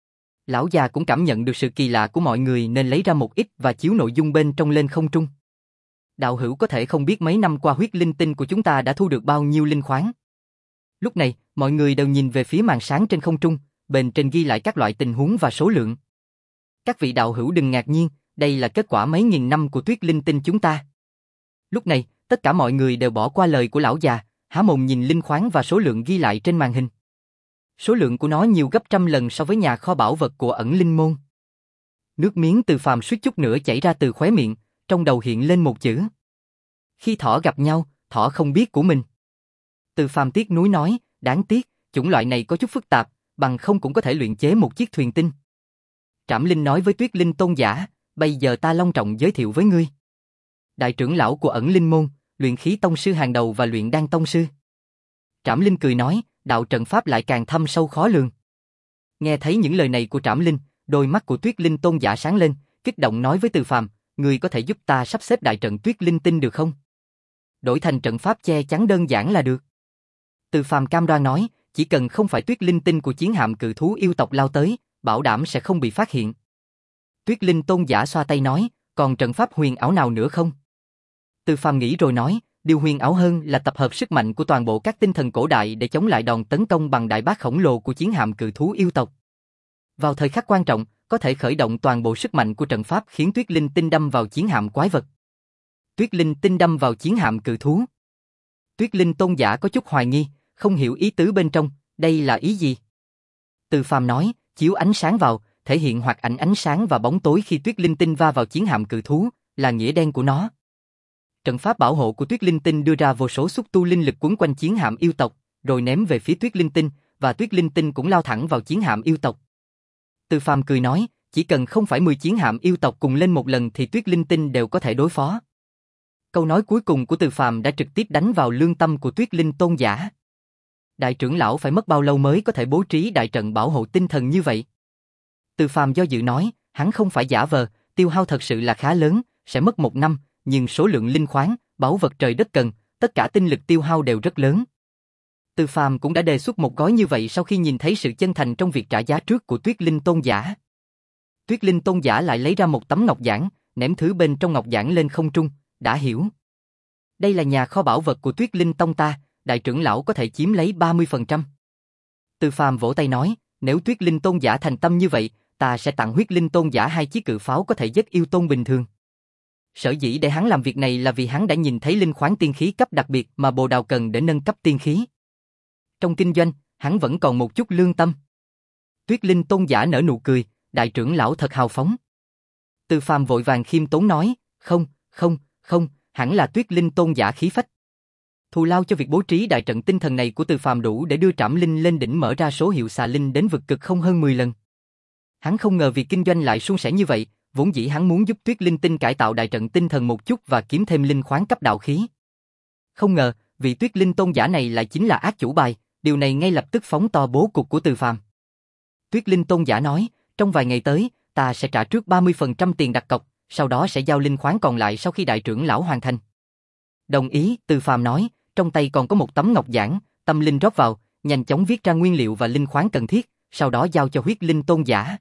Lão già cũng cảm nhận được sự kỳ lạ của mọi người nên lấy ra một ít và chiếu nội dung bên trong lên không trung. Đạo hữu có thể không biết mấy năm qua huyết linh tinh của chúng ta đã thu được bao nhiêu linh khoáng. Lúc này, mọi người đều nhìn về phía màn sáng trên không trung, bên trên ghi lại các loại tình huống và số lượng. Các vị đạo hữu đừng ngạc nhiên, đây là kết quả mấy nghìn năm của tuyết linh tinh chúng ta. Lúc này, tất cả mọi người đều bỏ qua lời của lão già, há mồm nhìn linh khoáng và số lượng ghi lại trên màn hình. Số lượng của nó nhiều gấp trăm lần so với nhà kho bảo vật của ẩn linh môn. Nước miếng Từ Phàm suýt chút nữa chảy ra từ khóe miệng, trong đầu hiện lên một chữ. Khi thỏ gặp nhau, thỏ không biết của mình. Từ Phàm tiếc nuối nói, đáng tiếc, chủng loại này có chút phức tạp, bằng không cũng có thể luyện chế một chiếc thuyền tinh. Trảm Linh nói với Tuyết Linh tôn giả, bây giờ ta long trọng giới thiệu với ngươi. Đại trưởng lão của ẩn linh môn, luyện khí tông sư hàng đầu và luyện đan tông sư. Trảm Linh cười nói, đạo trận pháp lại càng thâm sâu khó lường. Nghe thấy những lời này của Trảm Linh, đôi mắt của Tuyết Linh tôn giả sáng lên, kích động nói với Từ Phàm, ngươi có thể giúp ta sắp xếp đại trận Tuyết Linh tinh được không? Đổi thành trận pháp che chắn đơn giản là được. Từ Phàm cam đoan nói, chỉ cần không phải Tuyết Linh tinh của chiến hạm cự thú yêu tộc lao tới, bảo đảm sẽ không bị phát hiện. Tuyết Linh tôn giả xoa tay nói, còn trận pháp huyền ảo nào nữa không? Từ Phàm nghĩ rồi nói, điều huyền ảo hơn là tập hợp sức mạnh của toàn bộ các tinh thần cổ đại để chống lại đòn tấn công bằng đại bác khổng lồ của chiến hạm cự thú yêu tộc. Vào thời khắc quan trọng, có thể khởi động toàn bộ sức mạnh của trận pháp khiến Tuyết Linh tinh đâm vào chiến hạm quái vật. Tuyết Linh tinh đâm vào chiến hạm cự thú. Tuyết Linh tôn giả có chút hoài nghi, không hiểu ý tứ bên trong, đây là ý gì? Từ Phàm nói, chiếu ánh sáng vào, thể hiện hoạt ảnh ánh sáng và bóng tối khi Tuyết Linh tinh va vào chiến hạm cự thú, là nghĩa đen của nó. Trận pháp bảo hộ của Tuyết Linh tinh đưa ra vô số xúc tu linh lực quấn quanh chiến hạm yêu tộc, rồi ném về phía Tuyết Linh tinh, và Tuyết Linh tinh cũng lao thẳng vào chiến hạm yêu tộc. Từ Phàm cười nói, chỉ cần không phải mười chiến hạm yêu tộc cùng lên một lần thì Tuyết Linh tinh đều có thể đối phó. Câu nói cuối cùng của Từ Phàm đã trực tiếp đánh vào lương tâm của Tuyết Linh tôn giả. Đại trưởng lão phải mất bao lâu mới có thể bố trí đại trận bảo hộ tinh thần như vậy? Từ Phàm do dự nói, hắn không phải giả vờ, tiêu hao thật sự là khá lớn, sẽ mất một năm, nhưng số lượng linh khoáng, báu vật trời đất cần, tất cả tinh lực tiêu hao đều rất lớn. Từ Phàm cũng đã đề xuất một gói như vậy sau khi nhìn thấy sự chân thành trong việc trả giá trước của Tuyết Linh tôn giả. Tuyết Linh tôn giả lại lấy ra một tấm ngọc giản, ném thứ bên trong ngọc giản lên không trung, đã hiểu. Đây là nhà kho bảo vật của Tuyết Linh tông ta, đại trưởng lão có thể chiếm lấy ba mươi phần trăm. Từ Phàm vỗ tay nói, nếu Tuyết Linh tôn giả thành tâm như vậy, ta sẽ tặng huyết linh tôn giả hai chiếc cự pháo có thể giết yêu tôn bình thường. Sở dĩ để hắn làm việc này là vì hắn đã nhìn thấy linh khoáng tiên khí cấp đặc biệt mà Bồ Đào cần để nâng cấp tiên khí. trong kinh doanh, hắn vẫn còn một chút lương tâm. Tuyết Linh Tôn giả nở nụ cười, đại trưởng lão thật hào phóng. Từ Phàm vội vàng khiêm tốn nói, không, không, không, hẳn là Tuyết Linh Tôn giả khí phách. Thù lao cho việc bố trí đại trận tinh thần này của Từ Phàm đủ để đưa Trảm Linh lên đỉnh mở ra số hiệu xà linh đến vực cực không hơn mười lần. Hắn không ngờ việc kinh doanh lại suôn sẻ như vậy, vốn dĩ hắn muốn giúp Tuyết Linh Tinh cải tạo đại trận tinh thần một chút và kiếm thêm linh khoáng cấp đạo khí. Không ngờ, vị Tuyết Linh Tôn giả này lại chính là ác chủ bài, điều này ngay lập tức phóng to bố cục của Từ Phàm. Tuyết Linh Tôn giả nói, trong vài ngày tới, ta sẽ trả trước ba mươi phần trăm tiền đặt cọc, sau đó sẽ giao linh khoáng còn lại sau khi đại trưởng lão hoàn thành. Đồng ý, Từ Phàm nói, trong tay còn có một tấm ngọc giản, tâm linh rót vào, nhanh chóng viết ra nguyên liệu và linh khoáng cần thiết, sau đó giao cho Huyết Linh Tôn giả.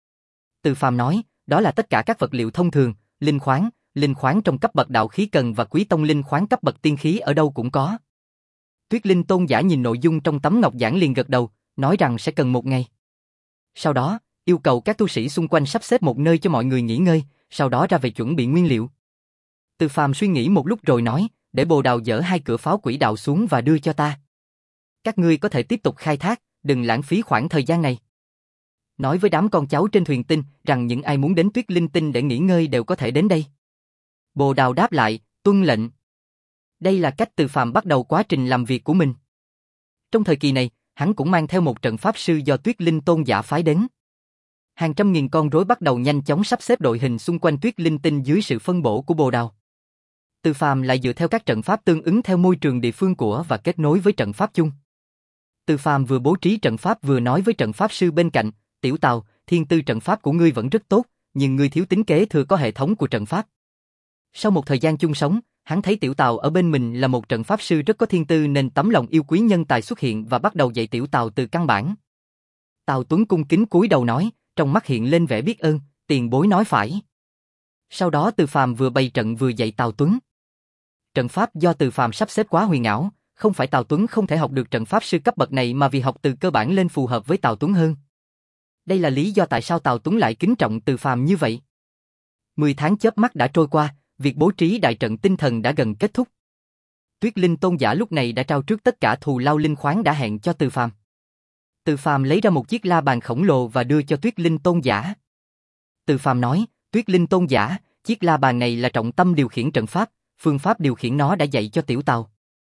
Từ Phàm nói, đó là tất cả các vật liệu thông thường, linh khoáng, linh khoáng trong cấp bậc đạo khí cần và quý tông linh khoáng cấp bậc tiên khí ở đâu cũng có. Tuyết Linh Tôn giả nhìn nội dung trong tấm ngọc giản liền gật đầu, nói rằng sẽ cần một ngày. Sau đó, yêu cầu các tu sĩ xung quanh sắp xếp một nơi cho mọi người nghỉ ngơi, sau đó ra về chuẩn bị nguyên liệu. Từ Phàm suy nghĩ một lúc rồi nói, để Bồ Đào dỡ hai cửa pháo quỷ đạo xuống và đưa cho ta. Các ngươi có thể tiếp tục khai thác, đừng lãng phí khoảng thời gian này. Nói với đám con cháu trên thuyền tinh rằng những ai muốn đến Tuyết Linh Tinh để nghỉ ngơi đều có thể đến đây. Bồ Đào đáp lại, tuân lệnh. Đây là cách Từ Phàm bắt đầu quá trình làm việc của mình. Trong thời kỳ này, hắn cũng mang theo một trận pháp sư do Tuyết Linh Tôn giả phái đến. Hàng trăm nghìn con rối bắt đầu nhanh chóng sắp xếp đội hình xung quanh Tuyết Linh Tinh dưới sự phân bổ của Bồ Đào. Từ Phàm lại dựa theo các trận pháp tương ứng theo môi trường địa phương của và kết nối với trận pháp chung. Từ Phàm vừa bố trí trận pháp vừa nói với trận pháp sư bên cạnh, Tiểu Tào, thiên tư trận pháp của ngươi vẫn rất tốt, nhưng ngươi thiếu tính kế thừa có hệ thống của trận pháp. Sau một thời gian chung sống, hắn thấy Tiểu Tào ở bên mình là một trận pháp sư rất có thiên tư nên tấm lòng yêu quý nhân tài xuất hiện và bắt đầu dạy Tiểu Tào từ căn bản. Tào Tuấn cung kính cúi đầu nói, trong mắt hiện lên vẻ biết ơn, tiền bối nói phải. Sau đó Từ Phàm vừa bày trận vừa dạy Tào Tuấn. Trận pháp do Từ Phàm sắp xếp quá huyền ảo, không phải Tào Tuấn không thể học được trận pháp sư cấp bậc này mà vì học từ cơ bản lên phù hợp với Tào Tuấn hơn. Đây là lý do tại sao Tào Tuấn lại kính trọng Từ Phàm như vậy. Mười tháng chớp mắt đã trôi qua, việc bố trí đại trận tinh thần đã gần kết thúc. Tuyết Linh Tôn giả lúc này đã trao trước tất cả thù lao linh khoáng đã hẹn cho Từ Phàm. Từ Phàm lấy ra một chiếc la bàn khổng lồ và đưa cho Tuyết Linh Tôn giả. Từ Phàm nói, Tuyết Linh Tôn giả, chiếc la bàn này là trọng tâm điều khiển trận pháp, phương pháp điều khiển nó đã dạy cho Tiểu Tào.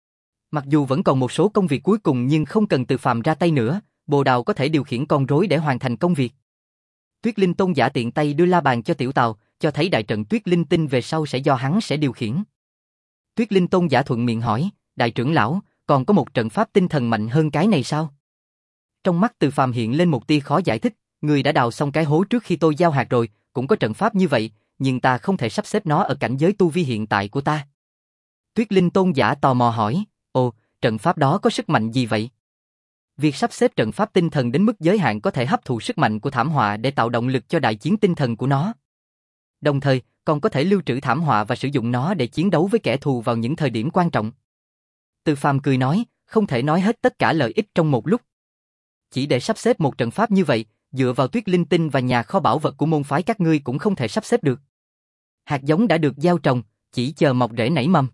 Mặc dù vẫn còn một số công việc cuối cùng nhưng không cần Từ Phàm ra tay nữa, Bồ Đào có thể điều khiển con rối để hoàn thành công việc. Tuyết Linh Tôn giả tiện tay đưa la bàn cho Tiểu Tào, cho thấy đại trận Tuyết Linh Tinh về sau sẽ do hắn sẽ điều khiển. Tuyết Linh Tôn giả thuận miệng hỏi, đại trưởng lão, còn có một trận pháp tinh thần mạnh hơn cái này sao? Trong mắt Từ Phàm hiện lên một tia khó giải thích, người đã đào xong cái hố trước khi tôi giao hạt rồi, cũng có trận pháp như vậy, nhưng ta không thể sắp xếp nó ở cảnh giới tu vi hiện tại của ta. Tuyết Linh Tôn giả tò mò hỏi, ồ, trận pháp đó có sức mạnh gì vậy? Việc sắp xếp trận pháp tinh thần đến mức giới hạn có thể hấp thụ sức mạnh của thảm họa để tạo động lực cho đại chiến tinh thần của nó. Đồng thời, còn có thể lưu trữ thảm họa và sử dụng nó để chiến đấu với kẻ thù vào những thời điểm quan trọng. Từ Phàm cười nói, không thể nói hết tất cả lợi ích trong một lúc. Chỉ để sắp xếp một trận pháp như vậy, dựa vào Tuyết Linh Tinh và nhà kho bảo vật của môn phái các ngươi cũng không thể sắp xếp được. Hạt giống đã được gieo trồng, chỉ chờ mọc rễ nảy mầm.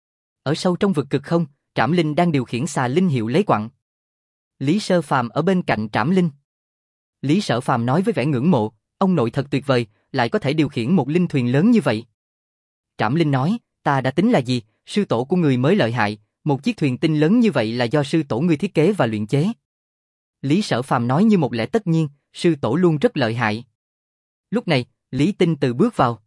Ở sâu trong vực cực không, Trảm Linh đang điều khiển xà linh hiệu lấy quặng. Lý Sơ Phàm ở bên cạnh Trảm Linh. Lý Sở Phàm nói với vẻ ngưỡng mộ, ông nội thật tuyệt vời, lại có thể điều khiển một linh thuyền lớn như vậy. Trảm Linh nói, ta đã tính là gì, sư tổ của người mới lợi hại, một chiếc thuyền tinh lớn như vậy là do sư tổ ngươi thiết kế và luyện chế. Lý Sở Phàm nói như một lẽ tất nhiên, sư tổ luôn rất lợi hại. Lúc này, Lý Tinh Từ bước vào.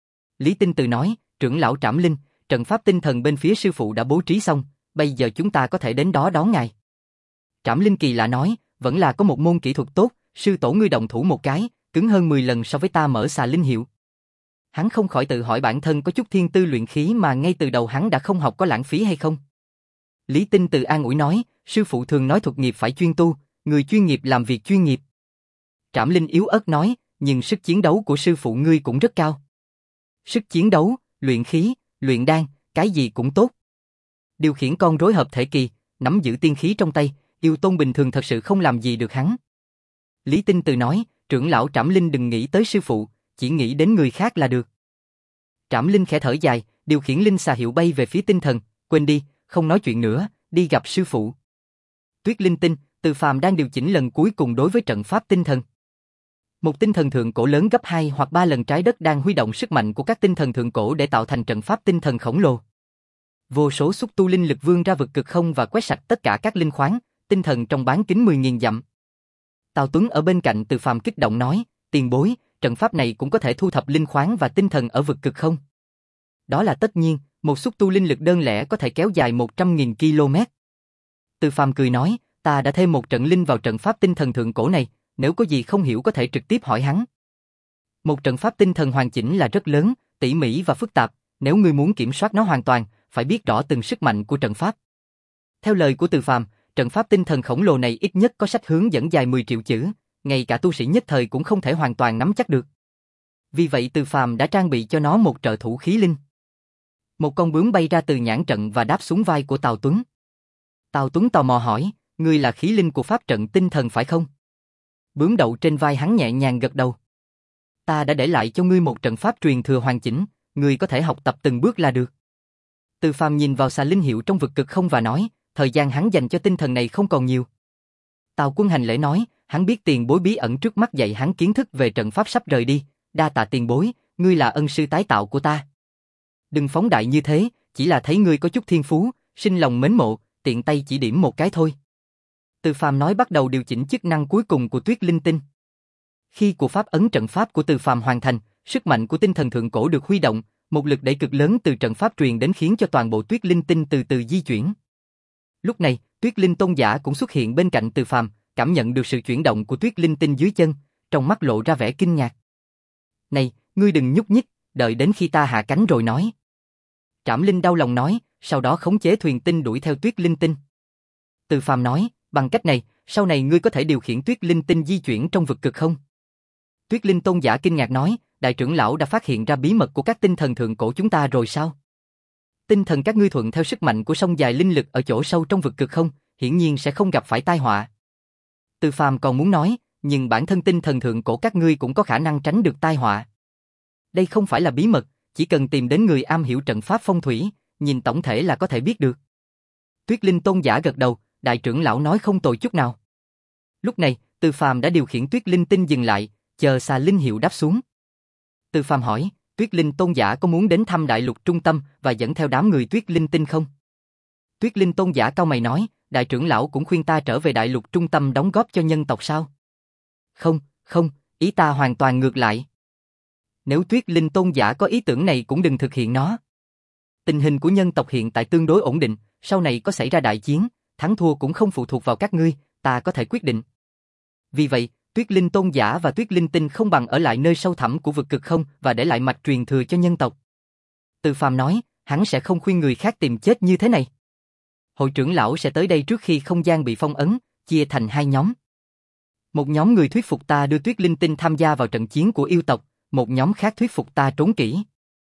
Lý Tinh Từ nói, trưởng lão Trảm Linh, trận pháp tinh thần bên phía sư phụ đã bố trí xong, bây giờ chúng ta có thể đến đó đón ngài. Trảm Linh kỳ lạ nói, vẫn là có một môn kỹ thuật tốt, sư tổ ngươi động thủ một cái, cứng hơn mười lần so với ta mở xà linh hiệu. Hắn không khỏi tự hỏi bản thân có chút thiên tư luyện khí mà ngay từ đầu hắn đã không học có lãng phí hay không. Lý Tinh Từ an ủi nói, sư phụ thường nói thuật nghiệp phải chuyên tu, người chuyên nghiệp làm việc chuyên nghiệp. Trảm Linh yếu ớt nói, nhưng sức chiến đấu của sư phụ ngươi cũng rất cao. Sức chiến đấu, luyện khí, luyện đan, cái gì cũng tốt. Điều khiển con rối hợp thể kỳ, nắm giữ tiên khí trong tay, yêu tôn bình thường thật sự không làm gì được hắn. Lý Tinh Từ nói, trưởng lão Trảm Linh đừng nghĩ tới sư phụ, chỉ nghĩ đến người khác là được. Trảm Linh khẽ thở dài, điều khiển linh xà hiệu bay về phía tinh thần, quên đi, không nói chuyện nữa, đi gặp sư phụ. Tuyết linh tinh, Từ Phàm đang điều chỉnh lần cuối cùng đối với trận pháp tinh thần. Một tinh thần thượng cổ lớn gấp hai hoặc ba lần trái đất đang huy động sức mạnh của các tinh thần thượng cổ để tạo thành trận pháp tinh thần khổng lồ. Vô số xúc tu linh lực vươn ra vực cực không và quét sạch tất cả các linh khoáng, tinh thần trong bán kính mười nghìn dặm. Tào Tuấn ở bên cạnh Từ Phàm kích động nói, tiền bối, trận pháp này cũng có thể thu thập linh khoáng và tinh thần ở vực cực không? Đó là tất nhiên, một xúc tu linh lực đơn lẻ có thể kéo dài một trăm nghìn ki lô mét. Từ Phàm cười nói, ta đã thêm một trận linh vào trận pháp tinh thần thượng cổ này, nếu có gì không hiểu có thể trực tiếp hỏi hắn. Một trận pháp tinh thần hoàn chỉnh là rất lớn, tỉ mỉ và phức tạp, nếu ngươi muốn kiểm soát nó hoàn toàn, phải biết rõ từng sức mạnh của trận pháp. Theo lời của Từ Phàm, trận pháp tinh thần khổng lồ này ít nhất có sách hướng dẫn dài mười triệu chữ, ngay cả tu sĩ nhất thời cũng không thể hoàn toàn nắm chắc được. Vì vậy Từ Phàm đã trang bị cho nó một trợ thủ khí linh. Một con bướm bay ra từ nhãn trận và đáp xuống vai của Tào Tuấn. Tào Tuấn tò mò hỏi, ngươi là khí linh của pháp trận tinh thần phải không? Bướm đậu trên vai hắn nhẹ nhàng gật đầu. Ta đã để lại cho ngươi một trận pháp truyền thừa hoàn chỉnh, ngươi có thể học tập từng bước là được. Từ Phàm nhìn vào xà linh hiệu trong vực cực không và nói, thời gian hắn dành cho tinh thần này không còn nhiều. Tào Quân hành lễ nói, hắn biết tiền bối bí ẩn trước mắt dạy hắn kiến thức về trận pháp sắp rời đi, đa tạ tiền bối, ngươi là ân sư tái tạo của ta. Đừng phóng đại như thế, chỉ là thấy ngươi có chút thiên phú, sinh lòng mến mộ, tiện tay chỉ điểm một cái thôi. Từ Phàm nói bắt đầu điều chỉnh chức năng cuối cùng của Tuyết linh tinh. Khi của pháp ấn trận pháp của Từ Phàm hoàn thành, sức mạnh của tinh thần thượng cổ được huy động, một lực đẩy cực lớn từ trận pháp truyền đến khiến cho toàn bộ Tuyết linh tinh từ từ di chuyển. Lúc này, Tuyết linh tôn giả cũng xuất hiện bên cạnh Từ Phàm, cảm nhận được sự chuyển động của Tuyết linh tinh dưới chân, trong mắt lộ ra vẻ kinh ngạc. Này, ngươi đừng nhúc nhích, đợi đến khi ta hạ cánh rồi nói. Trảm Linh đau lòng nói, sau đó khống chế thuyền tinh đuổi theo Tuyết linh tinh. Từ Phàm nói, bằng cách này, sau này ngươi có thể điều khiển Tuyết linh tinh di chuyển trong vực cực không? Tuyết linh tôn giả kinh ngạc nói, đại trưởng lão đã phát hiện ra bí mật của các tinh thần thượng cổ chúng ta rồi sao? Tinh thần các ngươi thuận theo sức mạnh của sông dài linh lực ở chỗ sâu trong vực cực không, hiển nhiên sẽ không gặp phải tai họa. Từ Phàm còn muốn nói, nhưng bản thân tinh thần thượng cổ các ngươi cũng có khả năng tránh được tai họa. Đây không phải là bí mật, chỉ cần tìm đến người am hiểu trận pháp phong thủy, nhìn tổng thể là có thể biết được. Tuyết linh tôn giả gật đầu, đại trưởng lão nói không tồi chút nào. Lúc này, Từ Phàm đã điều khiển Tuyết linh tinh dừng lại, chờ xà linh hiệu đáp xuống. Từ Phàm hỏi, Tuyết linh tôn giả có muốn đến thăm đại lục trung tâm và dẫn theo đám người Tuyết linh tinh không? Tuyết linh tôn giả cau mày nói, đại trưởng lão cũng khuyên ta trở về đại lục trung tâm đóng góp cho nhân tộc sao? Không, không, ý ta hoàn toàn ngược lại. Nếu Tuyết linh tôn giả có ý tưởng này cũng đừng thực hiện nó. Tình hình của nhân tộc hiện tại tương đối ổn định, sau này có xảy ra đại chiến, thắng thua cũng không phụ thuộc vào các ngươi, ta có thể quyết định. Vì vậy, Tuyết linh tôn giả và Tuyết linh tinh không bằng ở lại nơi sâu thẳm của vực cực không và để lại mạch truyền thừa cho nhân tộc. Từ Phàm nói, hắn sẽ không khuyên người khác tìm chết như thế này. Hội trưởng lão sẽ tới đây trước khi không gian bị phong ấn, chia thành hai nhóm. Một nhóm người thuyết phục ta đưa Tuyết linh tinh tham gia vào trận chiến của yêu tộc, một nhóm khác thuyết phục ta trốn kỹ.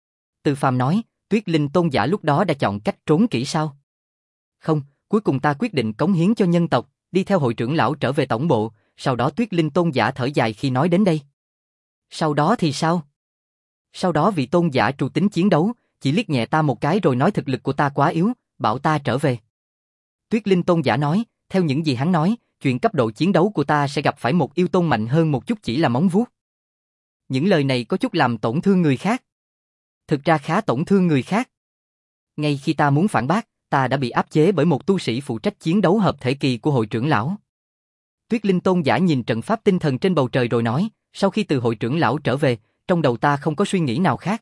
Từ Phàm nói, Tuyết linh tôn giả lúc đó đã chọn cách trốn kỹ sao? Không, cuối cùng ta quyết định cống hiến cho nhân tộc, đi theo hội trưởng lão trở về tổng bộ, sau đó Tuyết linh tôn giả thở dài khi nói đến đây. Sau đó thì sao? Sau đó vị tôn giả trù tính chiến đấu, chỉ liếc nhẹ ta một cái rồi nói thực lực của ta quá yếu, bảo ta trở về. Tuyết linh tôn giả nói, theo những gì hắn nói, chuyện cấp độ chiến đấu của ta sẽ gặp phải một yêu tôn mạnh hơn một chút chỉ là móng vuốt. Những lời này có chút làm tổn thương người khác. Thực ra khá tổn thương người khác. Ngay khi ta muốn phản bác, ta đã bị áp chế bởi một tu sĩ phụ trách chiến đấu hợp thể kỳ của hội trưởng lão. Tuyết linh tôn giả nhìn trận pháp tinh thần trên bầu trời rồi nói, sau khi từ hội trưởng lão trở về, trong đầu ta không có suy nghĩ nào khác.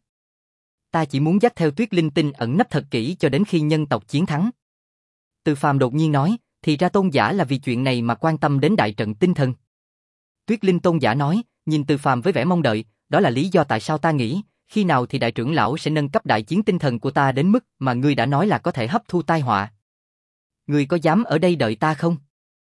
Ta chỉ muốn dắt theo Tuyết linh tinh ẩn nấp thật kỹ cho đến khi nhân tộc chiến thắng. Từ Phàm đột nhiên nói, thì ra tôn giả là vì chuyện này mà quan tâm đến đại trận tinh thần. Tuyết linh tôn giả nói, nhìn Từ Phàm với vẻ mong đợi, đó là lý do tại sao ta nghĩ, khi nào thì đại trưởng lão sẽ nâng cấp đại chiến tinh thần của ta đến mức mà ngươi đã nói là có thể hấp thu tai họa. Ngươi có dám ở đây đợi ta không?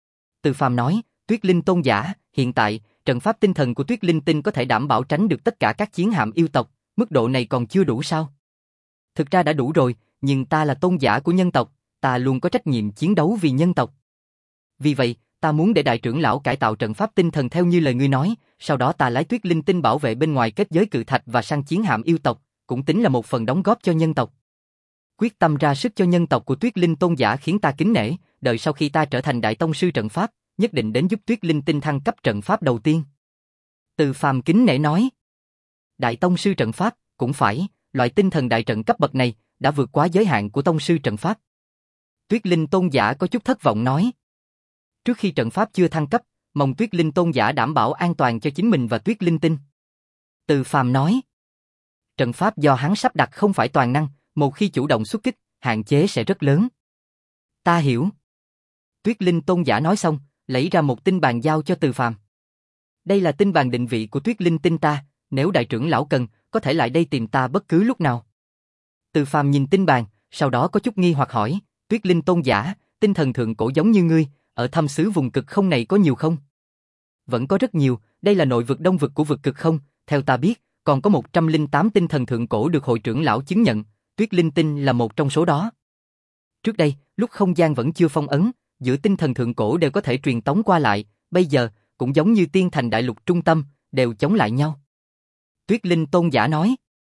Từ Phàm nói, Tuyết linh tôn giả, hiện tại, trận pháp tinh thần của Tuyết linh tinh có thể đảm bảo tránh được tất cả các chiến hạm yêu tộc, mức độ này còn chưa đủ sao? Thực ra đã đủ rồi, nhưng ta là tôn giả của nhân tộc, ta luôn có trách nhiệm chiến đấu vì nhân tộc. Vì vậy, ta muốn để đại trưởng lão cải tạo trận pháp tinh thần theo như lời ngươi nói, sau đó ta lái Tuyết linh tinh bảo vệ bên ngoài kết giới cự thạch và sang chiến hạm yêu tộc, cũng tính là một phần đóng góp cho nhân tộc. Quyết tâm ra sức cho nhân tộc của Tuyết Linh Tôn giả khiến ta kính nể, đợi sau khi ta trở thành đại tông sư trận pháp, nhất định đến giúp Tuyết Linh Tinh thăng cấp trận pháp đầu tiên. Từ Phàm kính nể nói. Đại tông sư trận pháp, cũng phải, loại tinh thần đại trận cấp bậc này, đã vượt quá giới hạn của tông sư trận pháp. Tuyết Linh Tôn giả có chút thất vọng nói. Trước khi trận pháp chưa thăng cấp, mong Tuyết Linh Tôn giả đảm bảo an toàn cho chính mình và Tuyết Linh Tinh. Từ Phàm nói. Trận pháp do hắn sắp đặt không phải toàn năng, một khi chủ động xuất kích, hạn chế sẽ rất lớn. Ta hiểu. Tuyết Linh Tôn giả nói xong, lấy ra một tinh bàn giao cho Từ Phàm. Đây là tinh bàn định vị của Tuyết Linh Tinh ta, nếu đại trưởng lão cần, có thể lại đây tìm ta bất cứ lúc nào. Từ Phàm nhìn tinh bàn, sau đó có chút nghi hoặc hỏi, Tuyết Linh Tôn giả, tinh thần thượng cổ giống như ngươi, ở thâm xứ vùng cực không này có nhiều không? Vẫn có rất nhiều, đây là nội vực đông vực của vực cực không, theo ta biết, còn có một trăm lẻ tám tinh thần thượng cổ được hội trưởng lão chứng nhận, Tuyết Linh Tinh là một trong số đó. Trước đây, lúc không gian vẫn chưa phong ấn, giữa tinh thần thượng cổ đều có thể truyền tống qua lại, bây giờ, cũng giống như tiên thành đại lục trung tâm, đều chống lại nhau. Tuyết Linh Tôn giả nói.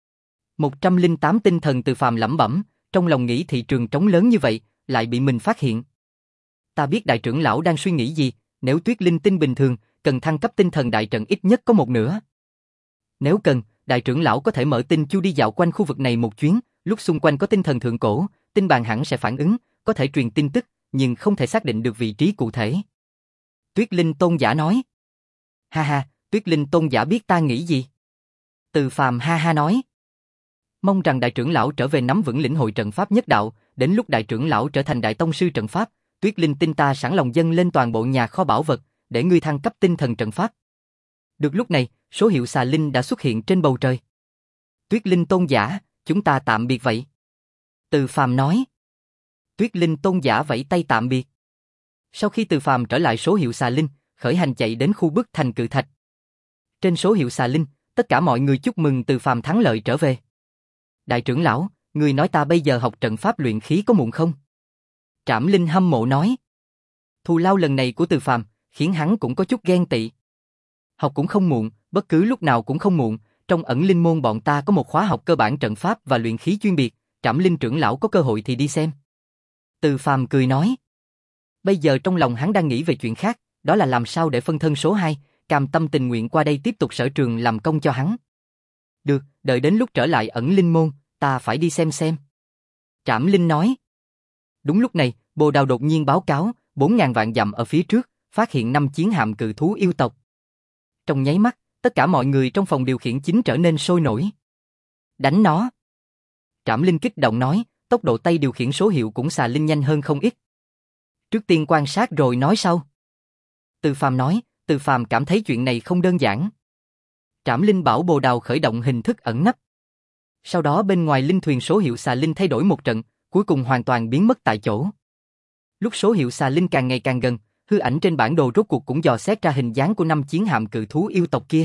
một trăm lẻ tám tinh thần. Từ Phàm lẩm bẩm, trong lòng nghĩ thị trường trống lớn như vậy, lại bị mình phát hiện. Ta biết đại trưởng lão đang suy nghĩ gì, nếu Tuyết Linh Tinh bình thường, cần thăng cấp tinh thần đại trận ít nhất có một nửa. Nếu cần, đại trưởng lão có thể mở tinh chu đi dạo quanh khu vực này một chuyến, lúc xung quanh có tinh thần thượng cổ, tinh bàn hẳn sẽ phản ứng, có thể truyền tin tức, nhưng không thể xác định được vị trí cụ thể. Tuyết Linh Tôn giả nói. Ha ha, Tuyết Linh Tôn giả biết ta nghĩ gì? Từ Phàm ha ha nói. Mong rằng đại trưởng lão trở về nắm vững lĩnh hội trận pháp nhất đạo, đến lúc đại trưởng lão trở thành đại tông sư trận pháp, Tuyết Linh Tinh ta sẵn lòng dâng lên toàn bộ nhà kho bảo vật, để ngươi thăng cấp tinh thần trận pháp. Được lúc này, số hiệu xà linh đã xuất hiện trên bầu trời. Tuyết Linh Tôn giả, chúng ta tạm biệt vậy. Từ Phàm nói. Tuyết Linh Tôn giả vẫy tay tạm biệt. Sau khi Từ Phàm trở lại số hiệu xà linh, khởi hành chạy đến khu bức thành cự thạch. Trên số hiệu xà linh, tất cả mọi người chúc mừng Từ Phàm thắng lợi trở về. Đại trưởng lão, người nói ta bây giờ học trận pháp luyện khí có muộn không? Trảm Linh hâm mộ nói. Thù lao lần này của Từ Phàm khiến hắn cũng có chút ghen tị. Học cũng không muộn, bất cứ lúc nào cũng không muộn, trong ẩn linh môn bọn ta có một khóa học cơ bản trận pháp và luyện khí chuyên biệt, Trảm Linh trưởng lão có cơ hội thì đi xem. Từ Phàm cười nói. Bây giờ trong lòng hắn đang nghĩ về chuyện khác, đó là làm sao để phân thân số hai, cam tâm tình nguyện qua đây tiếp tục sở trường làm công cho hắn. Được, đợi đến lúc trở lại ẩn linh môn, ta phải đi xem xem. Trảm Linh nói. Đúng lúc này, Bồ Đào đột nhiên báo cáo, bốn ngàn vạn dặm ở phía trước, phát hiện năm chiến hạm cự thú yêu tộc. Trong nháy mắt, tất cả mọi người trong phòng điều khiển chính trở nên sôi nổi. Đánh nó. Trảm Linh kích động nói, tốc độ tay điều khiển số hiệu cũng xà linh nhanh hơn không ít. Trước tiên quan sát rồi nói sau. Từ Phàm nói, Từ Phàm cảm thấy chuyện này không đơn giản. Trảm Linh bảo Bồ Đào khởi động hình thức ẩn nấp. Sau đó bên ngoài linh thuyền số hiệu xà linh thay đổi một trận, cuối cùng hoàn toàn biến mất tại chỗ. Lúc số hiệu xà linh càng ngày càng gần, hư ảnh trên bản đồ rốt cuộc cũng dò xét ra hình dáng của năm chiến hạm cự thú yêu tộc kia.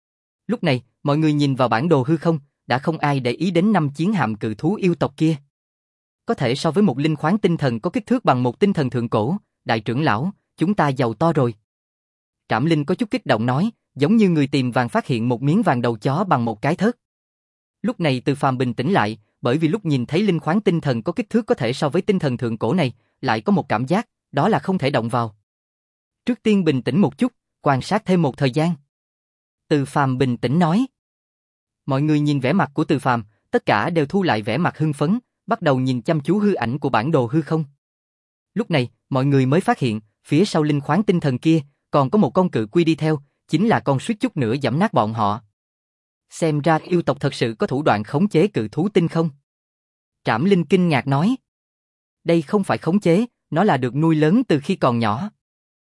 Lúc này, mọi người nhìn vào bản đồ hư không, đã không ai để ý đến năm chiến hạm cự thú yêu tộc kia. Có thể so với một linh khoáng tinh thần có kích thước bằng một tinh thần thượng cổ, đại trưởng lão, chúng ta giàu to rồi. Trảm Linh có chút kích động nói, giống như người tìm vàng phát hiện một miếng vàng đầu chó bằng một cái thớt. Lúc này Từ Phàm bình tĩnh lại, bởi vì lúc nhìn thấy linh khoáng tinh thần có kích thước có thể so với tinh thần thượng cổ này, lại có một cảm giác, đó là không thể động vào. Trước tiên bình tĩnh một chút, quan sát thêm một thời gian. Từ Phàm bình tĩnh nói. Mọi người nhìn vẻ mặt của Từ Phàm, tất cả đều thu lại vẻ mặt hưng phấn, bắt đầu nhìn chăm chú hư ảnh của bản đồ hư không. Lúc này, mọi người mới phát hiện, phía sau linh khoáng tinh thần kia, còn có một con cự quy đi theo, chính là con suýt chút nữa giẫm nát bọn họ. Xem ra yêu tộc thật sự có thủ đoạn khống chế cự thú tinh không? Trảm Linh kinh ngạc nói. Đây không phải khống chế, nó là được nuôi lớn từ khi còn nhỏ.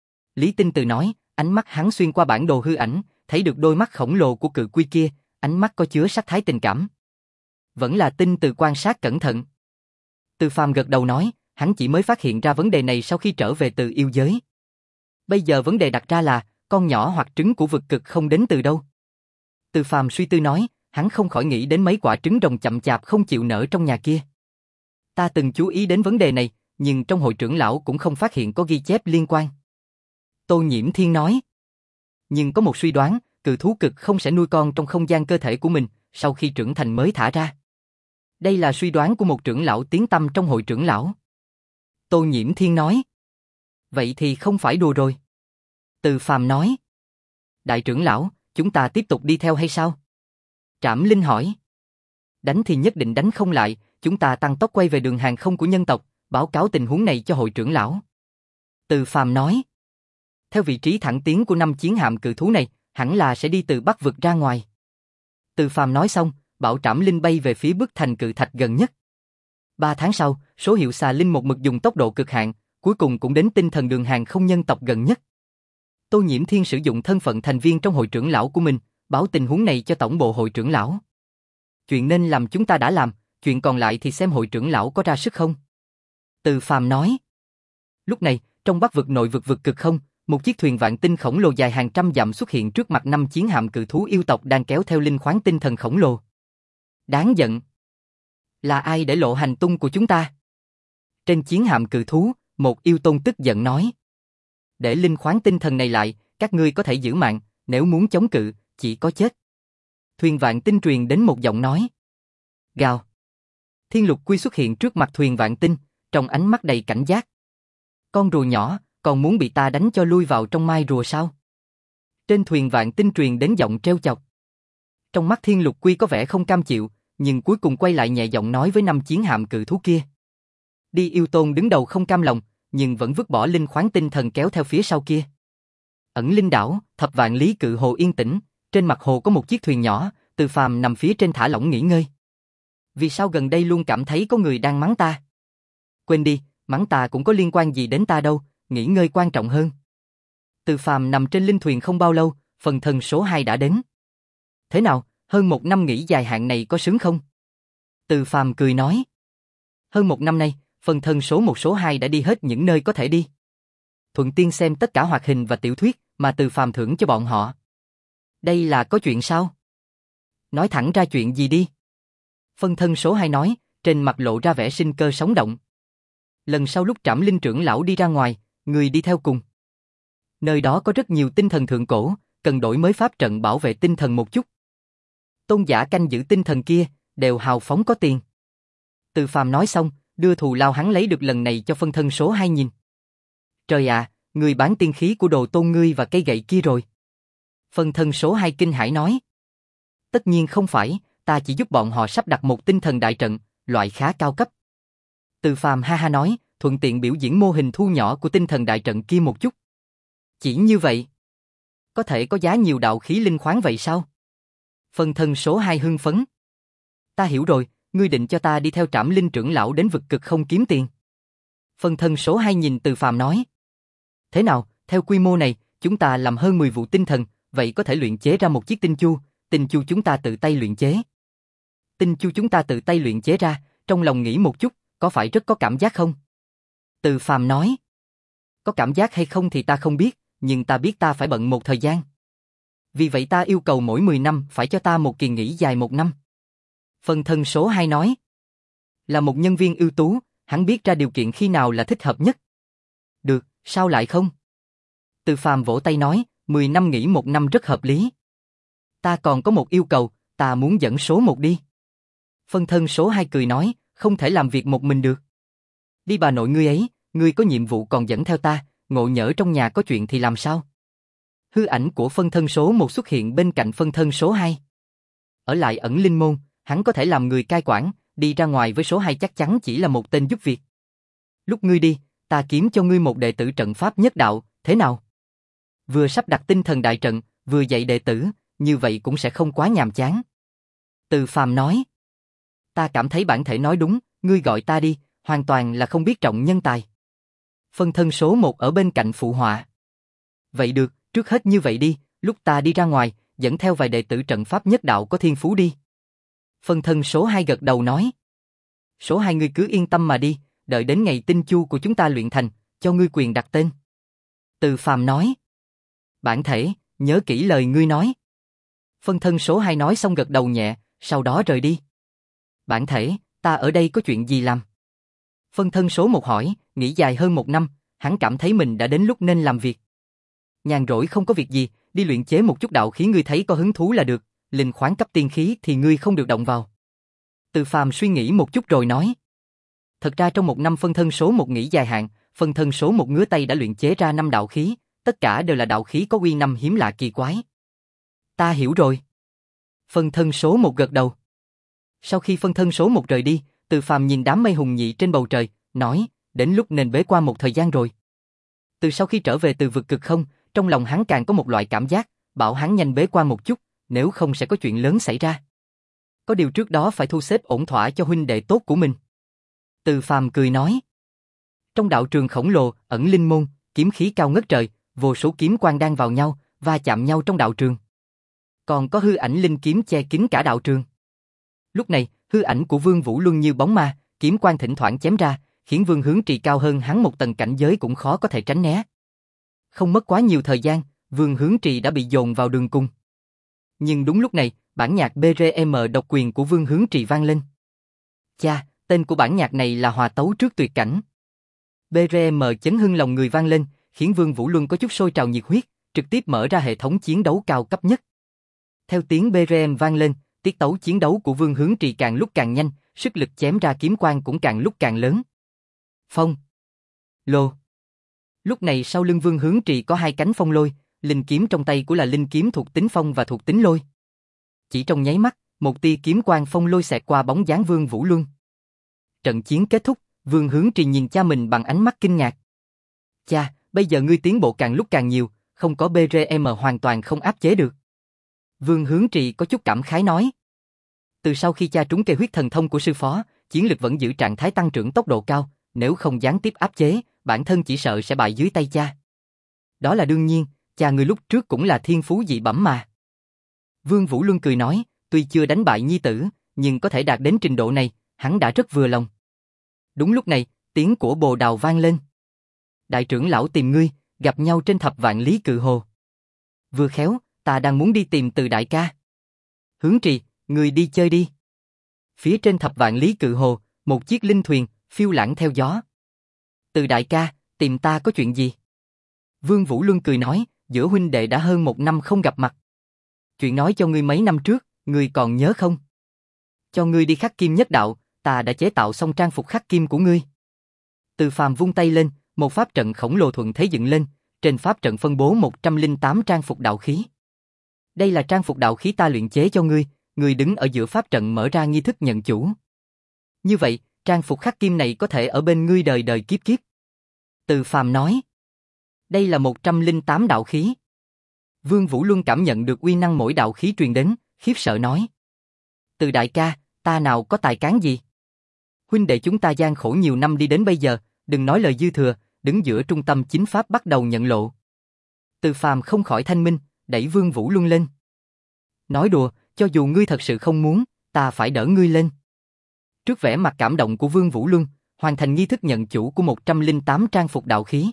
Lý Tinh Từ nói, ánh mắt hắn xuyên qua bản đồ hư ảnh, thấy được đôi mắt khổng lồ của cự quy kia, ánh mắt có chứa sắc thái tình cảm. Vẫn là Tinh Từ quan sát cẩn thận. Từ Phàm gật đầu nói, hắn chỉ mới phát hiện ra vấn đề này sau khi trở về từ yêu giới. Bây giờ vấn đề đặt ra là, con nhỏ hoặc trứng của vực cực không đến từ đâu. Từ Phàm suy tư nói, hắn không khỏi nghĩ đến mấy quả trứng rồng chậm chạp không chịu nở trong nhà kia. Ta từng chú ý đến vấn đề này, nhưng trong hội trưởng lão cũng không phát hiện có ghi chép liên quan. Tô Nhiễm Thiên nói. Nhưng có một suy đoán, cự thú cực không sẽ nuôi con trong không gian cơ thể của mình, sau khi trưởng thành mới thả ra. Đây là suy đoán của một trưởng lão tiếng tăm trong hội trưởng lão. Tô Nhiễm Thiên nói. Vậy thì không phải đùa rồi. Từ Phàm nói. Đại trưởng lão, chúng ta tiếp tục đi theo hay sao? Trảm Linh hỏi. Đánh thì nhất định đánh không lại, chúng ta tăng tốc quay về đường hàng không của nhân tộc, báo cáo tình huống này cho hội trưởng lão. Từ Phàm nói. Theo vị trí thẳng tiến của năm chiến hạm cự thú này, hẳn là sẽ đi từ Bắc vực ra ngoài. Từ Phàm nói xong, bảo Trảm Linh bay về phía bức thành cự thạch gần nhất. Ba tháng sau, số hiệu xà linh một mực dùng tốc độ cực hạn, cuối cùng cũng đến tinh thần đường hàng không nhân tộc gần nhất. Tô Nhiễm Thiên sử dụng thân phận thành viên trong hội trưởng lão của mình, báo tình huống này cho tổng bộ hội trưởng lão. Chuyện nên làm chúng ta đã làm, chuyện còn lại thì xem hội trưởng lão có ra sức không. Từ Phàm nói. Lúc này, trong Bắc vực nội vực vực cực không, một chiếc thuyền vạn tinh khổng lồ dài hàng trăm dặm xuất hiện trước mặt năm chiến hạm cự thú yêu tộc đang kéo theo linh khoáng tinh thần khổng lồ. Đáng giận. Là ai để lộ hành tung của chúng ta? Trên chiến hạm cự thú, một yêu tôn tức giận nói. Để linh khoáng tinh thần này lại, các ngươi có thể giữ mạng, nếu muốn chống cự, chỉ có chết. Thuyền vạn tinh truyền đến một giọng nói. Gào. Thiên Lục Quy xuất hiện trước mặt thuyền vạn tinh, trong ánh mắt đầy cảnh giác. Con rùa nhỏ, còn muốn bị ta đánh cho lui vào trong mai rùa sao? Trên thuyền vạn tinh truyền đến giọng trêu chọc. Trong mắt Thiên Lục Quy có vẻ không cam chịu, nhưng cuối cùng quay lại nhẹ giọng nói với năm chiến hạm cự thú kia. Đi yêu tôn đứng đầu không cam lòng, nhưng vẫn vứt bỏ linh khoáng tinh thần kéo theo phía sau kia. Ẩn Linh đảo, thập vạn lý cự hồ yên tĩnh, trên mặt hồ có một chiếc thuyền nhỏ, Từ Phàm nằm phía trên thả lỏng nghỉ ngơi. Vì sao gần đây luôn cảm thấy có người đang mắng ta? Quên đi, mắng ta cũng có liên quan gì đến ta đâu, nghỉ ngơi quan trọng hơn. Từ Phàm nằm trên linh thuyền không bao lâu, phần thân số hai đã đến. Thế nào, hơn một năm nghỉ dài hạn này có sướng không? Từ Phàm cười nói. Hơn một năm nay, phần thân số một số hai đã đi hết những nơi có thể đi. Thuận tiên xem tất cả hoạt hình và tiểu thuyết mà Từ Phàm thưởng cho bọn họ. Đây là có chuyện sao? Nói thẳng ra chuyện gì đi. Phân thân số hai nói, trên mặt lộ ra vẻ sinh cơ sống động. Lần sau lúc Trảm Linh trưởng lão đi ra ngoài, người đi theo cùng. Nơi đó có rất nhiều tinh thần thượng cổ, cần đổi mới pháp trận bảo vệ tinh thần một chút. Tôn giả canh giữ tinh thần kia, đều hào phóng có tiền. Từ Phàm nói xong, đưa thù lao hắn lấy được lần này cho phân thân số hai nhìn. Trời ạ, à, người bán tiên khí của đồ tôn ngươi và cây gậy kia rồi. Phân thân số hai kinh hãi nói. Tất nhiên không phải, ta chỉ giúp bọn họ sắp đặt một tinh thần đại trận, loại khá cao cấp. Từ Phàm ha ha nói, thuận tiện biểu diễn mô hình thu nhỏ của tinh thần đại trận kia một chút. Chỉ như vậy, có thể có giá nhiều đạo khí linh khoáng vậy sao? Phân thân số hai hưng phấn. Ta hiểu rồi, ngươi định cho ta đi theo Trảm Linh trưởng lão đến vực cực không kiếm tiền. Phân thân số hai nhìn Từ Phàm nói. Thế nào, theo quy mô này, chúng ta làm hơn mười vụ tinh thần, vậy có thể luyện chế ra một chiếc tinh chu, tinh chu chúng ta tự tay luyện chế. Tinh chu chúng ta tự tay luyện chế ra, trong lòng nghĩ một chút, có phải rất có cảm giác không? Từ Phàm nói. Có cảm giác hay không thì ta không biết, nhưng ta biết ta phải bận một thời gian. Vì vậy ta yêu cầu mỗi mười năm phải cho ta một kỳ nghỉ dài một năm. Phân thân số hai nói. Là một nhân viên ưu tú, hắn biết ra điều kiện khi nào là thích hợp nhất. Được, sao lại không? Từ Phàm vỗ tay nói, mười năm nghỉ một năm rất hợp lý. Ta còn có một yêu cầu, ta muốn dẫn số một đi. Phân thân số hai cười nói, không thể làm việc một mình được. Đi bà nội ngươi ấy, ngươi có nhiệm vụ còn dẫn theo ta, ngộ nhỡ trong nhà có chuyện thì làm sao? Hư ảnh của phân thân số một xuất hiện bên cạnh phân thân số hai. Ở lại ẩn linh môn, hắn có thể làm người cai quản, đi ra ngoài với số hai chắc chắn chỉ là một tên giúp việc. Lúc ngươi đi, ta kiếm cho ngươi một đệ tử trận pháp nhất đạo, thế nào? Vừa sắp đặt tinh thần đại trận, vừa dạy đệ tử, như vậy cũng sẽ không quá nhàm chán. Từ Phàm nói. Ta cảm thấy bản thể nói đúng, ngươi gọi ta đi, hoàn toàn là không biết trọng nhân tài. Phân thân số một ở bên cạnh phụ họa. Vậy được, trước hết như vậy đi, lúc ta đi ra ngoài, dẫn theo vài đệ tử trận pháp nhất đạo có thiên phú đi. Phân thân số hai gật đầu nói. Số hai ngươi cứ yên tâm mà đi, đợi đến ngày tinh chu của chúng ta luyện thành, cho ngươi quyền đặt tên. Từ Phàm nói. Bản thể, nhớ kỹ lời ngươi nói. Phân thân số hai nói xong gật đầu nhẹ, sau đó rời đi. Bản thể, ta ở đây có chuyện gì làm? Phân thân số một hỏi, nghỉ dài hơn một năm, hắn cảm thấy mình đã đến lúc nên làm việc. Nhàn rỗi không có việc gì, đi luyện chế một chút đạo khí ngươi thấy có hứng thú là được, linh khoáng cấp tiên khí thì ngươi không được động vào. Từ Phàm suy nghĩ một chút rồi nói. Thật ra trong một năm phân thân số một nghỉ dài hạn, phân thân số một ngứa tay đã luyện chế ra năm đạo khí, tất cả đều là đạo khí có uy năm hiếm lạ kỳ quái. Ta hiểu rồi. Phân thân số một gật đầu. Sau khi phân thân số một rời đi, Từ Phàm nhìn đám mây hùng nhị trên bầu trời, nói, đến lúc nên bế quan một thời gian rồi. Từ sau khi trở về từ vực cực không, trong lòng hắn càng có một loại cảm giác, bảo hắn nhanh bế quan một chút, nếu không sẽ có chuyện lớn xảy ra. Có điều trước đó phải thu xếp ổn thỏa cho huynh đệ tốt của mình. Từ Phàm cười nói. Trong đạo trường khổng lồ, ẩn linh môn, kiếm khí cao ngất trời, vô số kiếm quang đang vào nhau, va chạm nhau trong đạo trường. Còn có hư ảnh linh kiếm che kín cả đạo trường. Lúc này, hư ảnh của Vương Vũ Luân như bóng ma, kiếm quang thỉnh thoảng chém ra, khiến Vương Hướng Trì cao hơn hắn một tầng cảnh giới cũng khó có thể tránh né. Không mất quá nhiều thời gian, Vương Hướng Trì đã bị dồn vào đường cùng. Nhưng đúng lúc này, bản nhạc bê rờ em độc quyền của Vương Hướng Trì vang lên. Cha, tên của bản nhạc này là Hòa Tấu Trước Tuyệt Cảnh. bê rờ em chấn hưng lòng người vang lên, khiến Vương Vũ Luân có chút sôi trào nhiệt huyết, trực tiếp mở ra hệ thống chiến đấu cao cấp nhất. Theo tiếng bê rờ em vang lên, tiết tấu chiến đấu của Vương Hướng Trì càng lúc càng nhanh, sức lực chém ra kiếm quang cũng càng lúc càng lớn. Phong. Lô. Lúc này sau lưng Vương Hướng Trì có hai cánh phong lôi, linh kiếm trong tay của là linh kiếm thuộc tính phong và thuộc tính lôi. Chỉ trong nháy mắt, một tia kiếm quang phong lôi xẹt qua bóng dáng Vương Vũ Luân. Trận chiến kết thúc, Vương Hướng Trì nhìn cha mình bằng ánh mắt kinh ngạc. Cha, bây giờ ngươi tiến bộ càng lúc càng nhiều, không có bê rờ em hoàn toàn không áp chế được. Vương Hướng Trì có chút cảm khái nói. Từ sau khi cha trúng cây huyết thần thông của sư phó, chiến lực vẫn giữ trạng thái tăng trưởng tốc độ cao, nếu không gián tiếp áp chế, bản thân chỉ sợ sẽ bại dưới tay cha. Đó là đương nhiên, cha ngươi lúc trước cũng là thiên phú dị bẩm mà. Vương Vũ Luân cười nói, tuy chưa đánh bại nhi tử, nhưng có thể đạt đến trình độ này, hắn đã rất vừa lòng. Đúng lúc này, tiếng của Bồ Đào vang lên. Đại trưởng lão tìm ngươi, gặp nhau trên thập vạn lý cự hồ. Vừa khéo, ta đang muốn đi tìm Từ đại ca. Hướng Trì, ngươi đi chơi đi. Phía trên thập vạn lý cự hồ, một chiếc linh thuyền, phiêu lãng theo gió. Từ đại ca, tìm ta có chuyện gì? Vương Vũ Luân cười nói, giữa huynh đệ đã hơn một năm không gặp mặt. Chuyện nói cho ngươi mấy năm trước, ngươi còn nhớ không? Cho ngươi đi khắc kim nhất đạo, ta đã chế tạo xong trang phục khắc kim của ngươi. Từ Phàm vung tay lên, một pháp trận khổng lồ thuận thế dựng lên, trên pháp trận phân bố một trăm lẻ tám trang phục đạo khí. Đây là trang phục đạo khí ta luyện chế cho ngươi, ngươi đứng ở giữa pháp trận mở ra nghi thức nhận chủ. Như vậy, trang phục khắc kim này có thể ở bên ngươi đời đời kiếp kiếp. Từ Phàm nói. Đây là một trăm lẻ tám đạo khí. Vương Vũ Luân cảm nhận được uy năng mỗi đạo khí truyền đến, khiếp sợ nói. Từ đại ca, ta nào có tài cán gì? Huynh đệ chúng ta gian khổ nhiều năm đi đến bây giờ, đừng nói lời dư thừa, đứng giữa trung tâm chính pháp bắt đầu nhận lộ. Từ Phàm không khỏi thanh minh, đẩy Vương Vũ Luân lên. Nói đùa, cho dù ngươi thật sự không muốn, ta phải đỡ ngươi lên. Trước vẻ mặt cảm động của Vương Vũ Luân, hoàn thành nghi thức nhận chủ của một trăm lẻ tám trang phục đạo khí.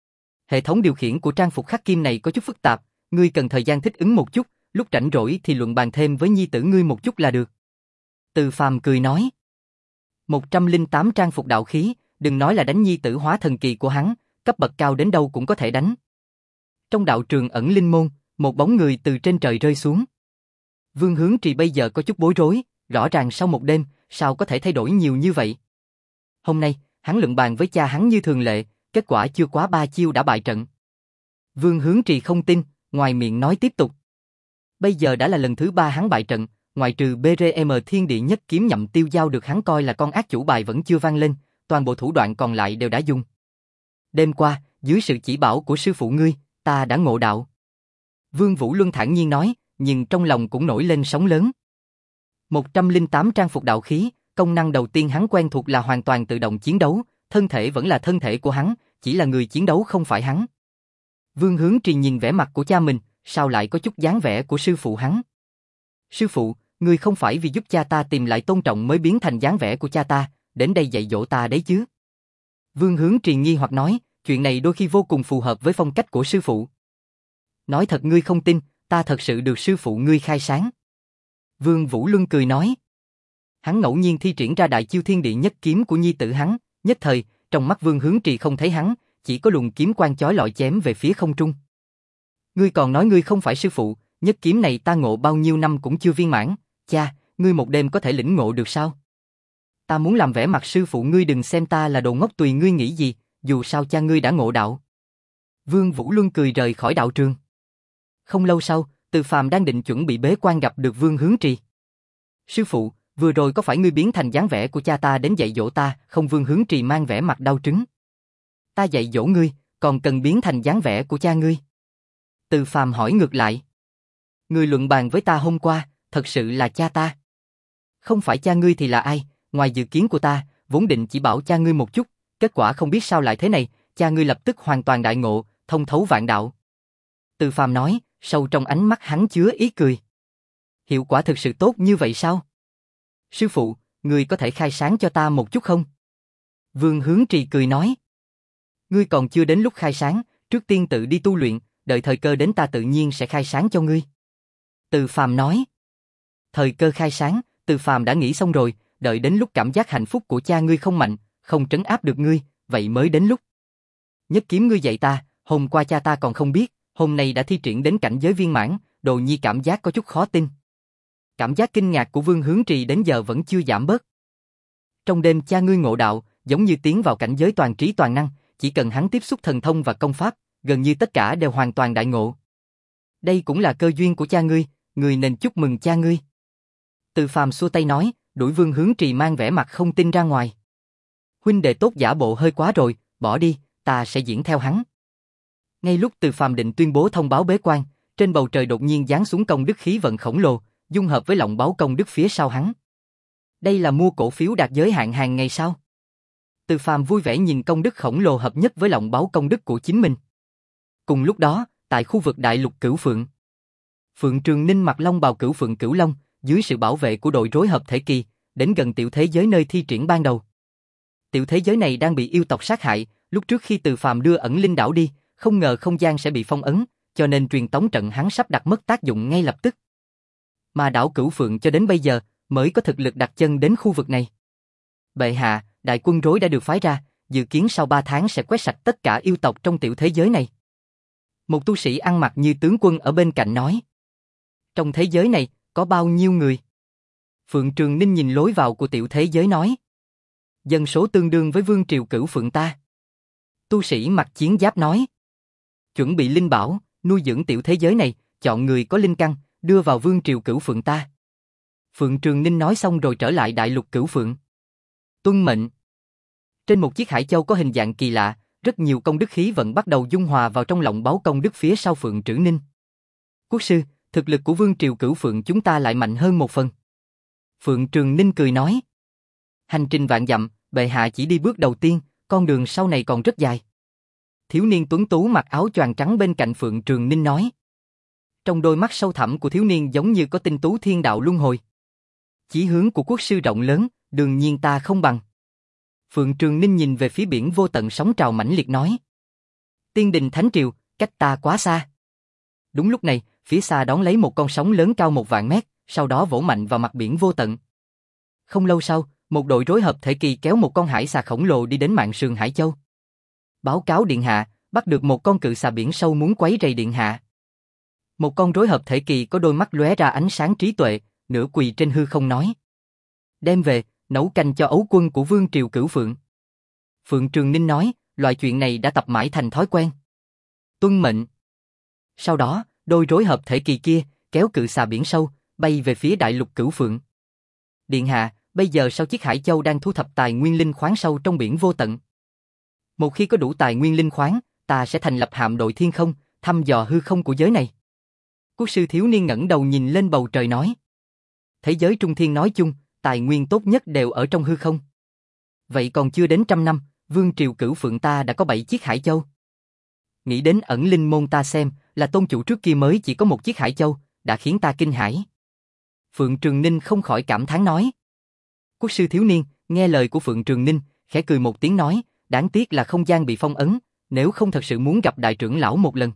Hệ thống điều khiển của trang phục khắc kim này có chút phức tạp, ngươi cần thời gian thích ứng một chút, lúc rảnh rỗi thì luận bàn thêm với nhi tử ngươi một chút là được. Từ Phàm cười nói. một trăm lẻ tám trang phục đạo khí, đừng nói là đánh nhi tử hóa thần kỳ của hắn, cấp bậc cao đến đâu cũng có thể đánh. Trong đạo trường ẩn linh môn, một bóng người từ trên trời rơi xuống. Vương Hướng Trì bây giờ có chút bối rối, rõ ràng sau một đêm, sao có thể thay đổi nhiều như vậy? Hôm nay, hắn luận bàn với cha hắn như thường lệ, kết quả chưa quá ba chiêu đã bại trận. Vương Hướng Trì không tin, ngoài miệng nói tiếp tục. Bây giờ đã là lần thứ ba hắn bại trận, ngoại trừ bê rờ em thiên địa nhất kiếm nhậm tiêu giao được hắn coi là con ác chủ bài vẫn chưa vang lên, toàn bộ thủ đoạn còn lại đều đã dùng. Đêm qua, dưới sự chỉ bảo của sư phụ ngươi, ta đã ngộ đạo. Vương Vũ Luân thản nhiên nói, nhưng trong lòng cũng nổi lên sóng lớn. một trăm lẻ tám trang phục đạo khí, công năng đầu tiên hắn quen thuộc là hoàn toàn tự động chiến đấu, thân thể vẫn là thân thể của hắn, chỉ là người chiến đấu không phải hắn. Vương Hướng Trì nhìn vẻ mặt của cha mình, sao lại có chút dáng vẻ của sư phụ hắn? Sư phụ, ngươi không phải vì giúp cha ta tìm lại tôn trọng mới biến thành dáng vẻ của cha ta, đến đây dạy dỗ ta đấy chứ? Vương Hướng Trì nghi hoặc nói, chuyện này đôi khi vô cùng phù hợp với phong cách của sư phụ. Nói thật ngươi không tin, ta thật sự được sư phụ ngươi khai sáng. Vương Vũ Luân cười nói. Hắn ngẫu nhiên thi triển ra đại chiêu thiên địa nhất kiếm của nhi tử hắn, nhất thời, trong mắt Vương Hướng Trì không thấy hắn, chỉ có luồng kiếm quang chói lọi chém về phía không trung. Ngươi còn nói ngươi không phải sư phụ, nhất kiếm này ta ngộ bao nhiêu năm cũng chưa viên mãn, cha, ngươi một đêm có thể lĩnh ngộ được sao? Ta muốn làm vẻ mặt sư phụ ngươi, đừng xem ta là đồ ngốc, tùy ngươi nghĩ gì, dù sao cha ngươi đã ngộ đạo. Vương Vũ Luân cười rời khỏi đạo trường. Không lâu sau, Từ Phàm đang định chuẩn bị bế quan gặp được Vương Hướng Trì. Sư phụ, vừa rồi có phải ngươi biến thành dáng vẻ của cha ta đến dạy dỗ ta, không? Vương Hướng Trì mang vẻ mặt đau trứng. Ta dạy dỗ ngươi, còn cần biến thành dáng vẻ của cha ngươi? Từ Phàm hỏi ngược lại. Ngươi luận bàn với ta hôm qua, thật sự là cha ta. Không phải cha ngươi thì là ai? Ngoài dự kiến của ta, vốn định chỉ bảo cha ngươi một chút, kết quả không biết sao lại thế này, cha ngươi lập tức hoàn toàn đại ngộ, thông thấu vạn đạo. Từ Phàm nói, sâu trong ánh mắt hắn chứa ý cười. Hiệu quả thực sự tốt như vậy sao? Sư phụ, ngươi có thể khai sáng cho ta một chút không? Vương Hướng Trì cười nói. Ngươi còn chưa đến lúc khai sáng, trước tiên tự đi tu luyện, đợi thời cơ đến ta tự nhiên sẽ khai sáng cho ngươi. Từ Phàm nói. Thời cơ khai sáng, Từ Phàm đã nghĩ xong rồi, đợi đến lúc cảm giác hạnh phúc của cha ngươi không mạnh, không trấn áp được ngươi, vậy mới đến lúc. Nhất kiếm ngươi dạy ta, hôm qua cha ta còn không biết, hôm nay đã thi triển đến cảnh giới viên mãn, Đồ Nhi cảm giác có chút khó tin. Cảm giác kinh ngạc của Vương Hướng Trì đến giờ vẫn chưa giảm bớt. Trong đêm cha ngươi ngộ đạo, giống như tiến vào cảnh giới toàn trí toàn năng, chỉ cần hắn tiếp xúc thần thông và công pháp, gần như tất cả đều hoàn toàn đại ngộ. Đây cũng là cơ duyên của cha ngươi, ngươi nên chúc mừng cha ngươi. Từ Phàm xua tay nói, đuổi Vương Hướng Trì mang vẻ mặt không tin ra ngoài. Huynh đệ tốt giả bộ hơi quá rồi, bỏ đi, ta sẽ diễn theo hắn. Ngay lúc Từ Phàm định tuyên bố thông báo bế quan, trên bầu trời đột nhiên giáng xuống công đức khí vận khổng lồ, dung hợp với lọng báu công đức phía sau hắn. Đây là mua cổ phiếu đạt giới hạn hàng ngày sao? Từ Phàm vui vẻ nhìn công đức khổng lồ hợp nhất với lọng báu công đức của chính mình. Cùng lúc đó, tại khu vực đại lục Cửu Phượng, Phượng Trường Ninh mặc long bào Cửu Phượng Cửu Long, dưới sự bảo vệ của đội rối hợp thể kỳ, đến gần tiểu thế giới nơi thi triển ban đầu. Tiểu thế giới này đang bị yêu tộc sát hại, lúc trước khi Từ Phàm đưa ẩn linh đảo đi, không ngờ không gian sẽ bị phong ấn, cho nên truyền tống trận hắn sắp đặt mất tác dụng ngay lập tức. Mà đảo Cửu Phượng cho đến bây giờ mới có thực lực đặt chân đến khu vực này. Bệ hạ, đại quân rối đã được phái ra, dự kiến sau ba tháng sẽ quét sạch tất cả yêu tộc trong tiểu thế giới này. Một tu sĩ ăn mặc như tướng quân ở bên cạnh nói. Trong thế giới này, có bao nhiêu người? Phượng Trường Ninh nhìn lối vào của tiểu thế giới nói. Dân số tương đương với vương triều Cửu Phượng ta. Tu sĩ mặc chiến giáp nói. Chuẩn bị linh bảo, nuôi dưỡng tiểu thế giới này, chọn người có linh căn, đưa vào vương triều Cửu Phượng ta. Phượng Trường Ninh nói xong rồi trở lại đại lục Cửu Phượng. Tuân mệnh. Trên một chiếc hải châu có hình dạng kỳ lạ, rất nhiều công đức khí vận bắt đầu dung hòa vào trong lọng báu công đức phía sau Phượng Trử Ninh. Quốc sư, thực lực của vương triều Cửu Phượng chúng ta lại mạnh hơn một phần. Phượng Trường Ninh cười nói. Hành trình vạn dặm, bệ hạ chỉ đi bước đầu tiên, con đường sau này còn rất dài. Thiếu niên tuấn tú mặc áo choàng trắng bên cạnh Phượng Trường Ninh nói. Trong đôi mắt sâu thẳm của thiếu niên giống như có tinh tú thiên đạo luân hồi. Chí hướng của quốc sư rộng lớn, đương nhiên ta không bằng. Phượng Trường Ninh nhìn về phía biển vô tận sóng trào mãnh liệt nói. Tiên đình Thánh Triều, cách ta quá xa. Đúng lúc này, phía xa đón lấy một con sóng lớn cao một vạn mét, sau đó vỗ mạnh vào mặt biển vô tận. Không lâu sau, một đội rối hợp thể kỳ kéo một con hải xà khổng lồ đi đến mạn sườn Hải Châu. Báo cáo điện hạ, bắt được một con cự xà biển sâu muốn quấy rầy điện hạ. Một con rối hợp thể kỳ có đôi mắt lóe ra ánh sáng trí tuệ, nửa quỳ trên hư không nói. Đem về, nấu canh cho ấu quân của vương triều Cửu Phượng. Phượng Trường Ninh nói, loại chuyện này đã tập mãi thành thói quen. Tuân mệnh. Sau đó, đôi rối hợp thể kỳ kia, kéo cự xà biển sâu, bay về phía đại lục Cửu Phượng. Điện hạ, bây giờ sau chiếc hải châu đang thu thập tài nguyên linh khoáng sâu trong biển vô tận. Một khi có đủ tài nguyên linh khoáng, ta sẽ thành lập hạm đội thiên không, thăm dò hư không của giới này. Quốc sư thiếu niên ngẩng đầu nhìn lên bầu trời nói. Thế giới trung thiên nói chung, tài nguyên tốt nhất đều ở trong hư không. Vậy còn chưa đến trăm năm, vương triều Cửu Phượng ta đã có bảy chiếc hải châu. Nghĩ đến ẩn linh môn ta xem, là tôn chủ trước kia mới chỉ có một chiếc hải châu, đã khiến ta kinh hãi. Phượng Trường Ninh không khỏi cảm thán nói. Quốc sư thiếu niên, nghe lời của Phượng Trường Ninh, khẽ cười một tiếng nói, đáng tiếc là không gian bị phong ấn, nếu không thật sự muốn gặp đại trưởng lão một lần.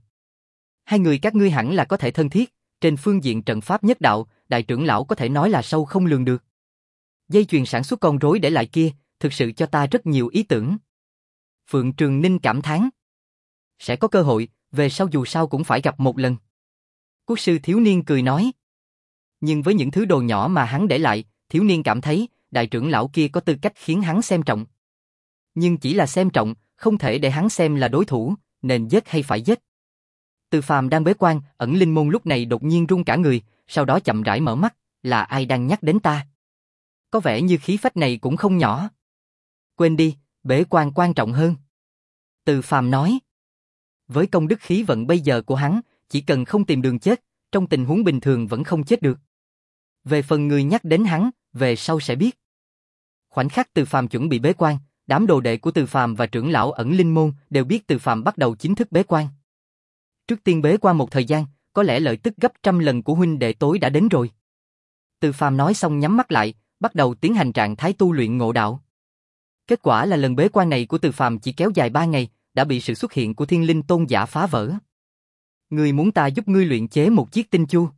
Hai người các ngươi hẳn là có thể thân thiết, trên phương diện trận pháp nhất đạo, đại trưởng lão có thể nói là sâu không lường được. Dây chuyền sản xuất con rối để lại kia, thực sự cho ta rất nhiều ý tưởng. Phượng Trường Ninh cảm thán. Sẽ có cơ hội, về sau dù sao cũng phải gặp một lần. Quốc sư thiếu niên cười nói. Nhưng với những thứ đồ nhỏ mà hắn để lại, thiếu niên cảm thấy, đại trưởng lão kia có tư cách khiến hắn xem trọng. Nhưng chỉ là xem trọng, không thể để hắn xem là đối thủ, nên giết hay phải giết. Từ Phàm đang bế quan, ẩn linh môn lúc này đột nhiên run cả người, sau đó chậm rãi mở mắt, là ai đang nhắc đến ta? Có vẻ như khí phách này cũng không nhỏ. Quên đi, bế quan quan trọng hơn. Từ Phàm nói. Với công đức khí vận bây giờ của hắn, chỉ cần không tìm đường chết, trong tình huống bình thường vẫn không chết được. Về phần người nhắc đến hắn, về sau sẽ biết. Khoảnh khắc Từ Phàm chuẩn bị bế quan, đám đồ đệ của Từ Phàm và trưởng lão ẩn linh môn đều biết Từ Phàm bắt đầu chính thức bế quan. Trước tiên bế quan một thời gian, có lẽ lợi tức gấp trăm lần của huynh đệ tối đã đến rồi. Từ Phàm nói xong nhắm mắt lại, bắt đầu tiến hành trạng thái tu luyện ngộ đạo. Kết quả là lần bế quan này của Từ Phàm chỉ kéo dài ba ngày, đã bị sự xuất hiện của Thiên Linh Tôn giả phá vỡ. Ngươi muốn ta giúp ngươi luyện chế một chiếc tinh chu?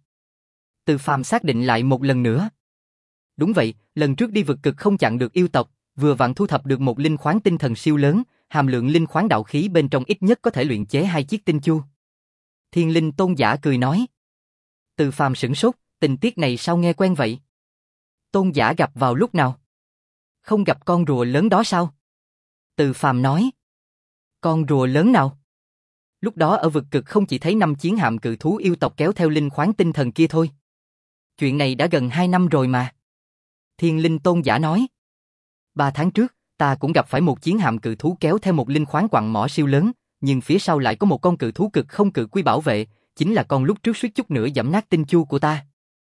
Từ Phàm xác định lại một lần nữa. Đúng vậy, lần trước đi vực cực không chặn được yêu tộc, vừa vặn thu thập được một linh khoáng tinh thần siêu lớn, hàm lượng linh khoáng đạo khí bên trong ít nhất có thể luyện chế hai chiếc tinh chu. Thiên Linh Tôn giả cười nói. Từ Phàm sửng sốt, tình tiết này sao nghe quen vậy? Tôn giả gặp vào lúc nào? Không gặp con rùa lớn đó sao? Từ Phàm nói. Con rùa lớn nào? Lúc đó ở vực cực không chỉ thấy năm chiến hạm cự thú yêu tộc kéo theo linh khoáng tinh thần kia thôi. Chuyện này đã gần hai năm rồi mà. Thiên Linh Tôn giả nói. Ba tháng trước, ta cũng gặp phải một chiến hạm cự thú kéo theo một linh khoáng quặng mỏ siêu lớn, nhưng phía sau lại có một con cự thú cực không cự quy bảo vệ, chính là con lúc trước suýt chút nữa giẫm nát tinh chu của ta.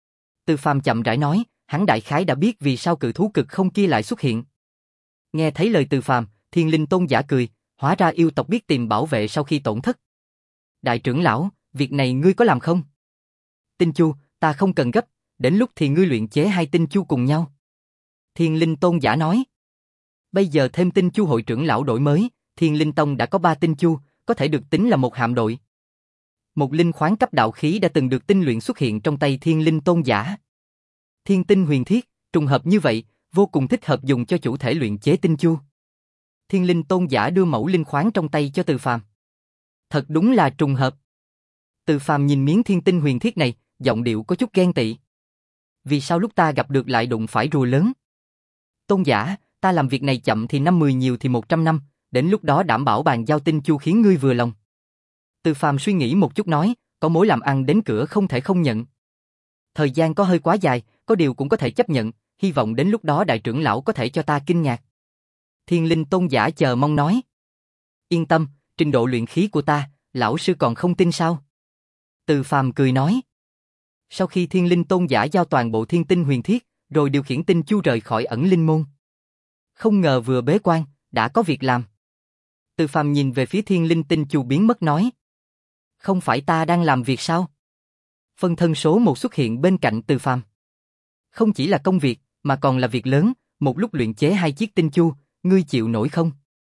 Từ Phàm chậm rãi nói, hắn đại khái đã biết vì sao cự thú cực không kia lại xuất hiện. Nghe thấy lời Từ Phàm, Thiên Linh Tôn giả cười, hóa ra yêu tộc biết tìm bảo vệ sau khi tổn thất. Đại trưởng lão, việc này ngươi có làm không? Tinh chu, ta không cần gấp, đến lúc thì ngươi luyện chế hai tinh chu cùng nhau. Thiên Linh Tôn giả nói. Bây giờ thêm tinh chu hội trưởng lão đổi mới, Thiên Linh Tông đã có ba tinh chu, có thể được tính là một hạm đội. Một linh khoáng cấp đạo khí đã từng được tinh luyện xuất hiện trong tay Thiên Linh Tôn giả. Thiên tinh huyền thiết, trùng hợp như vậy, vô cùng thích hợp dùng cho chủ thể luyện chế tinh chu. Thiên Linh Tôn giả đưa mẫu linh khoáng trong tay cho Từ Phàm. Thật đúng là trùng hợp. Từ Phàm nhìn miếng thiên tinh huyền thiết này, giọng điệu có chút ghen tị. Vì sao lúc ta gặp được lại đụng phải rùa lớn? Tôn giả, ta làm việc này chậm thì năm mười nhiều thì một trăm năm, đến lúc đó đảm bảo bàn giao tinh chu khiến ngươi vừa lòng. Từ Phàm suy nghĩ một chút nói, có mối làm ăn đến cửa không thể không nhận. Thời gian có hơi quá dài, có điều cũng có thể chấp nhận, hy vọng đến lúc đó đại trưởng lão có thể cho ta kinh ngạc. Thiên Linh Tôn giả chờ mong nói. Yên tâm, trình độ luyện khí của ta, lão sư còn không tin sao? Từ Phàm cười nói. Sau khi Thiên Linh Tôn giả giao toàn bộ thiên tinh huyền thiết, rồi điều khiển tinh chu rời khỏi ẩn linh môn. Không ngờ vừa bế quan, đã có việc làm. Từ Phàm nhìn về phía Thiên Linh tinh chu biến mất nói. Không phải ta đang làm việc sao? Phân thân số một xuất hiện bên cạnh Từ Phàm. Không chỉ là công việc, mà còn là việc lớn, một lúc luyện chế hai chiếc tinh chu, ngươi chịu nổi không?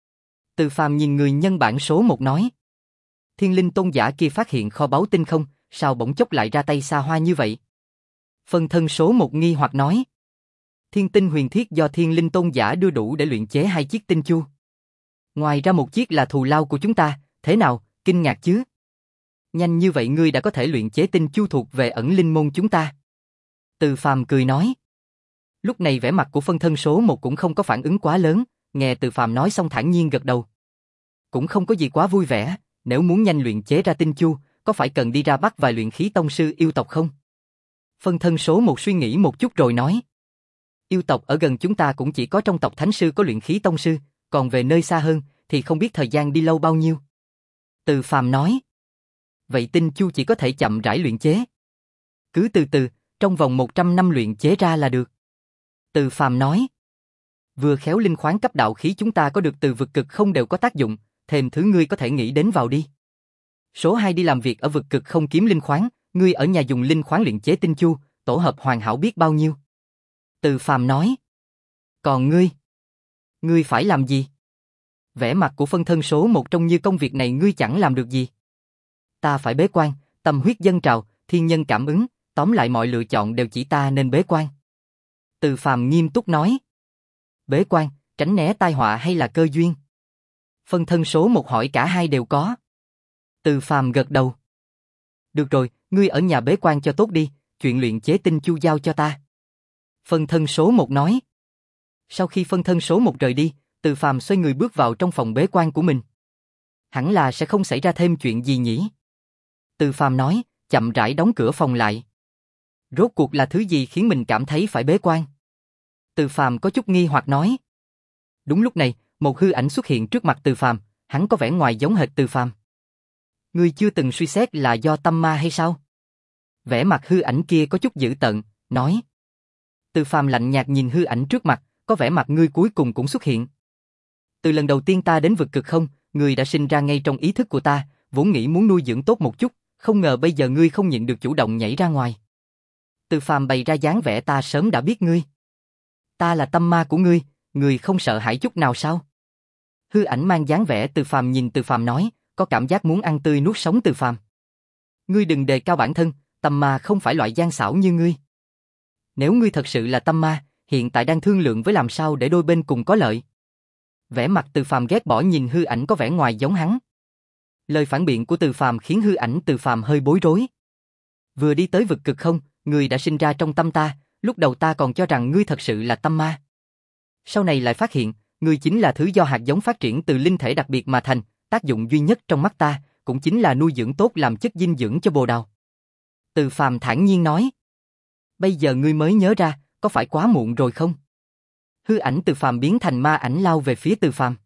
Từ Phàm nhìn người nhân bản số một nói. Thiên Linh Tôn giả kia phát hiện kho báu tinh không, sao bỗng chốc lại ra tay xa hoa như vậy? Phân thân số một nghi hoặc nói. Thiên tinh huyền thiết do Thiên Linh Tôn giả đưa đủ để luyện chế hai chiếc tinh chu. Ngoài ra một chiếc là thù lao của chúng ta, thế nào, kinh ngạc chứ? Nhanh như vậy ngươi đã có thể luyện chế tinh chu thuộc về ẩn linh môn chúng ta. Từ Phàm cười nói. Lúc này vẻ mặt của phân thân số một cũng không có phản ứng quá lớn, nghe Từ Phàm nói xong thản nhiên gật đầu. Cũng không có gì quá vui vẻ, nếu muốn nhanh luyện chế ra tinh chu, có phải cần đi ra bắt vài luyện khí tông sư yêu tộc không? Phân thân số một suy nghĩ một chút rồi nói. Yêu tộc ở gần chúng ta cũng chỉ có trong tộc thánh sư có luyện khí tông sư, còn về nơi xa hơn thì không biết thời gian đi lâu bao nhiêu. Từ Phàm nói. Vậy tinh chu chỉ có thể chậm rãi luyện chế. Cứ từ từ, trong vòng một trăm năm luyện chế ra là được. Từ Phàm nói. Vừa khéo linh khoáng cấp đạo khí chúng ta có được từ vực cực không đều có tác dụng, thêm thứ ngươi có thể nghĩ đến vào đi. Số hai đi làm việc ở vực cực không kiếm linh khoáng, ngươi ở nhà dùng linh khoáng luyện chế tinh chu, tổ hợp hoàn hảo biết bao nhiêu. Từ Phàm nói. Còn ngươi? Ngươi phải làm gì? Vẻ mặt của phân thân số một trông như công việc này ngươi chẳng làm được gì. Ta phải bế quan, tâm huyết dâng trào, thiên nhân cảm ứng, tóm lại mọi lựa chọn đều chỉ ta nên bế quan. Từ Phàm nghiêm túc nói. Bế quan, tránh né tai họa hay là cơ duyên? Phân thân số một hỏi cả hai đều có. Từ Phàm gật đầu. Được rồi, ngươi ở nhà bế quan cho tốt đi, chuyện luyện chế tinh chu giao cho ta. Phân thân số một nói. Sau khi phân thân số một rời đi, Từ Phàm xoay người bước vào trong phòng bế quan của mình. Hẳn là sẽ không xảy ra thêm chuyện gì nhỉ? Từ Phàm nói, chậm rãi đóng cửa phòng lại. Rốt cuộc là thứ gì khiến mình cảm thấy phải bế quan? Từ Phàm có chút nghi hoặc nói. Đúng lúc này, một hư ảnh xuất hiện trước mặt Từ Phàm, hắn có vẻ ngoài giống hệt Từ Phàm. Ngươi chưa từng suy xét là do tâm ma hay sao? Vẻ mặt hư ảnh kia có chút dữ tợn, nói. Từ Phàm lạnh nhạt nhìn hư ảnh trước mặt, có vẻ mặt ngươi cuối cùng cũng xuất hiện. Từ lần đầu tiên ta đến vực cực không, ngươi đã sinh ra ngay trong ý thức của ta, vốn nghĩ muốn nuôi dưỡng tốt một chút, không ngờ bây giờ ngươi không nhịn được chủ động nhảy ra ngoài. Từ Phàm bày ra dáng vẻ ta sớm đã biết ngươi. Ta là tâm ma của ngươi, ngươi không sợ hãi chút nào sao? Hư ảnh mang dáng vẻ Từ Phàm nhìn Từ Phàm nói, có cảm giác muốn ăn tươi nuốt sống Từ Phàm. Ngươi đừng đề cao bản thân, tâm ma không phải loại gian xảo như ngươi. Nếu ngươi thật sự là tâm ma, hiện tại đang thương lượng với làm sao để đôi bên cùng có lợi. Vẻ mặt Từ Phàm ghét bỏ nhìn hư ảnh có vẻ ngoài giống hắn. Lời phản biện của Từ Phàm khiến hư ảnh Từ Phàm hơi bối rối. Vừa đi tới vực cực không, ngươi đã sinh ra trong tâm ta, lúc đầu ta còn cho rằng ngươi thật sự là tâm ma. Sau này lại phát hiện, ngươi chính là thứ do hạt giống phát triển từ linh thể đặc biệt mà thành, tác dụng duy nhất trong mắt ta, cũng chính là nuôi dưỡng tốt làm chất dinh dưỡng cho bồ đào. Từ Phàm thản nhiên nói. Bây giờ ngươi mới nhớ ra, có phải quá muộn rồi không? Hư ảnh Từ Phàm biến thành ma ảnh lao về phía Từ Phàm.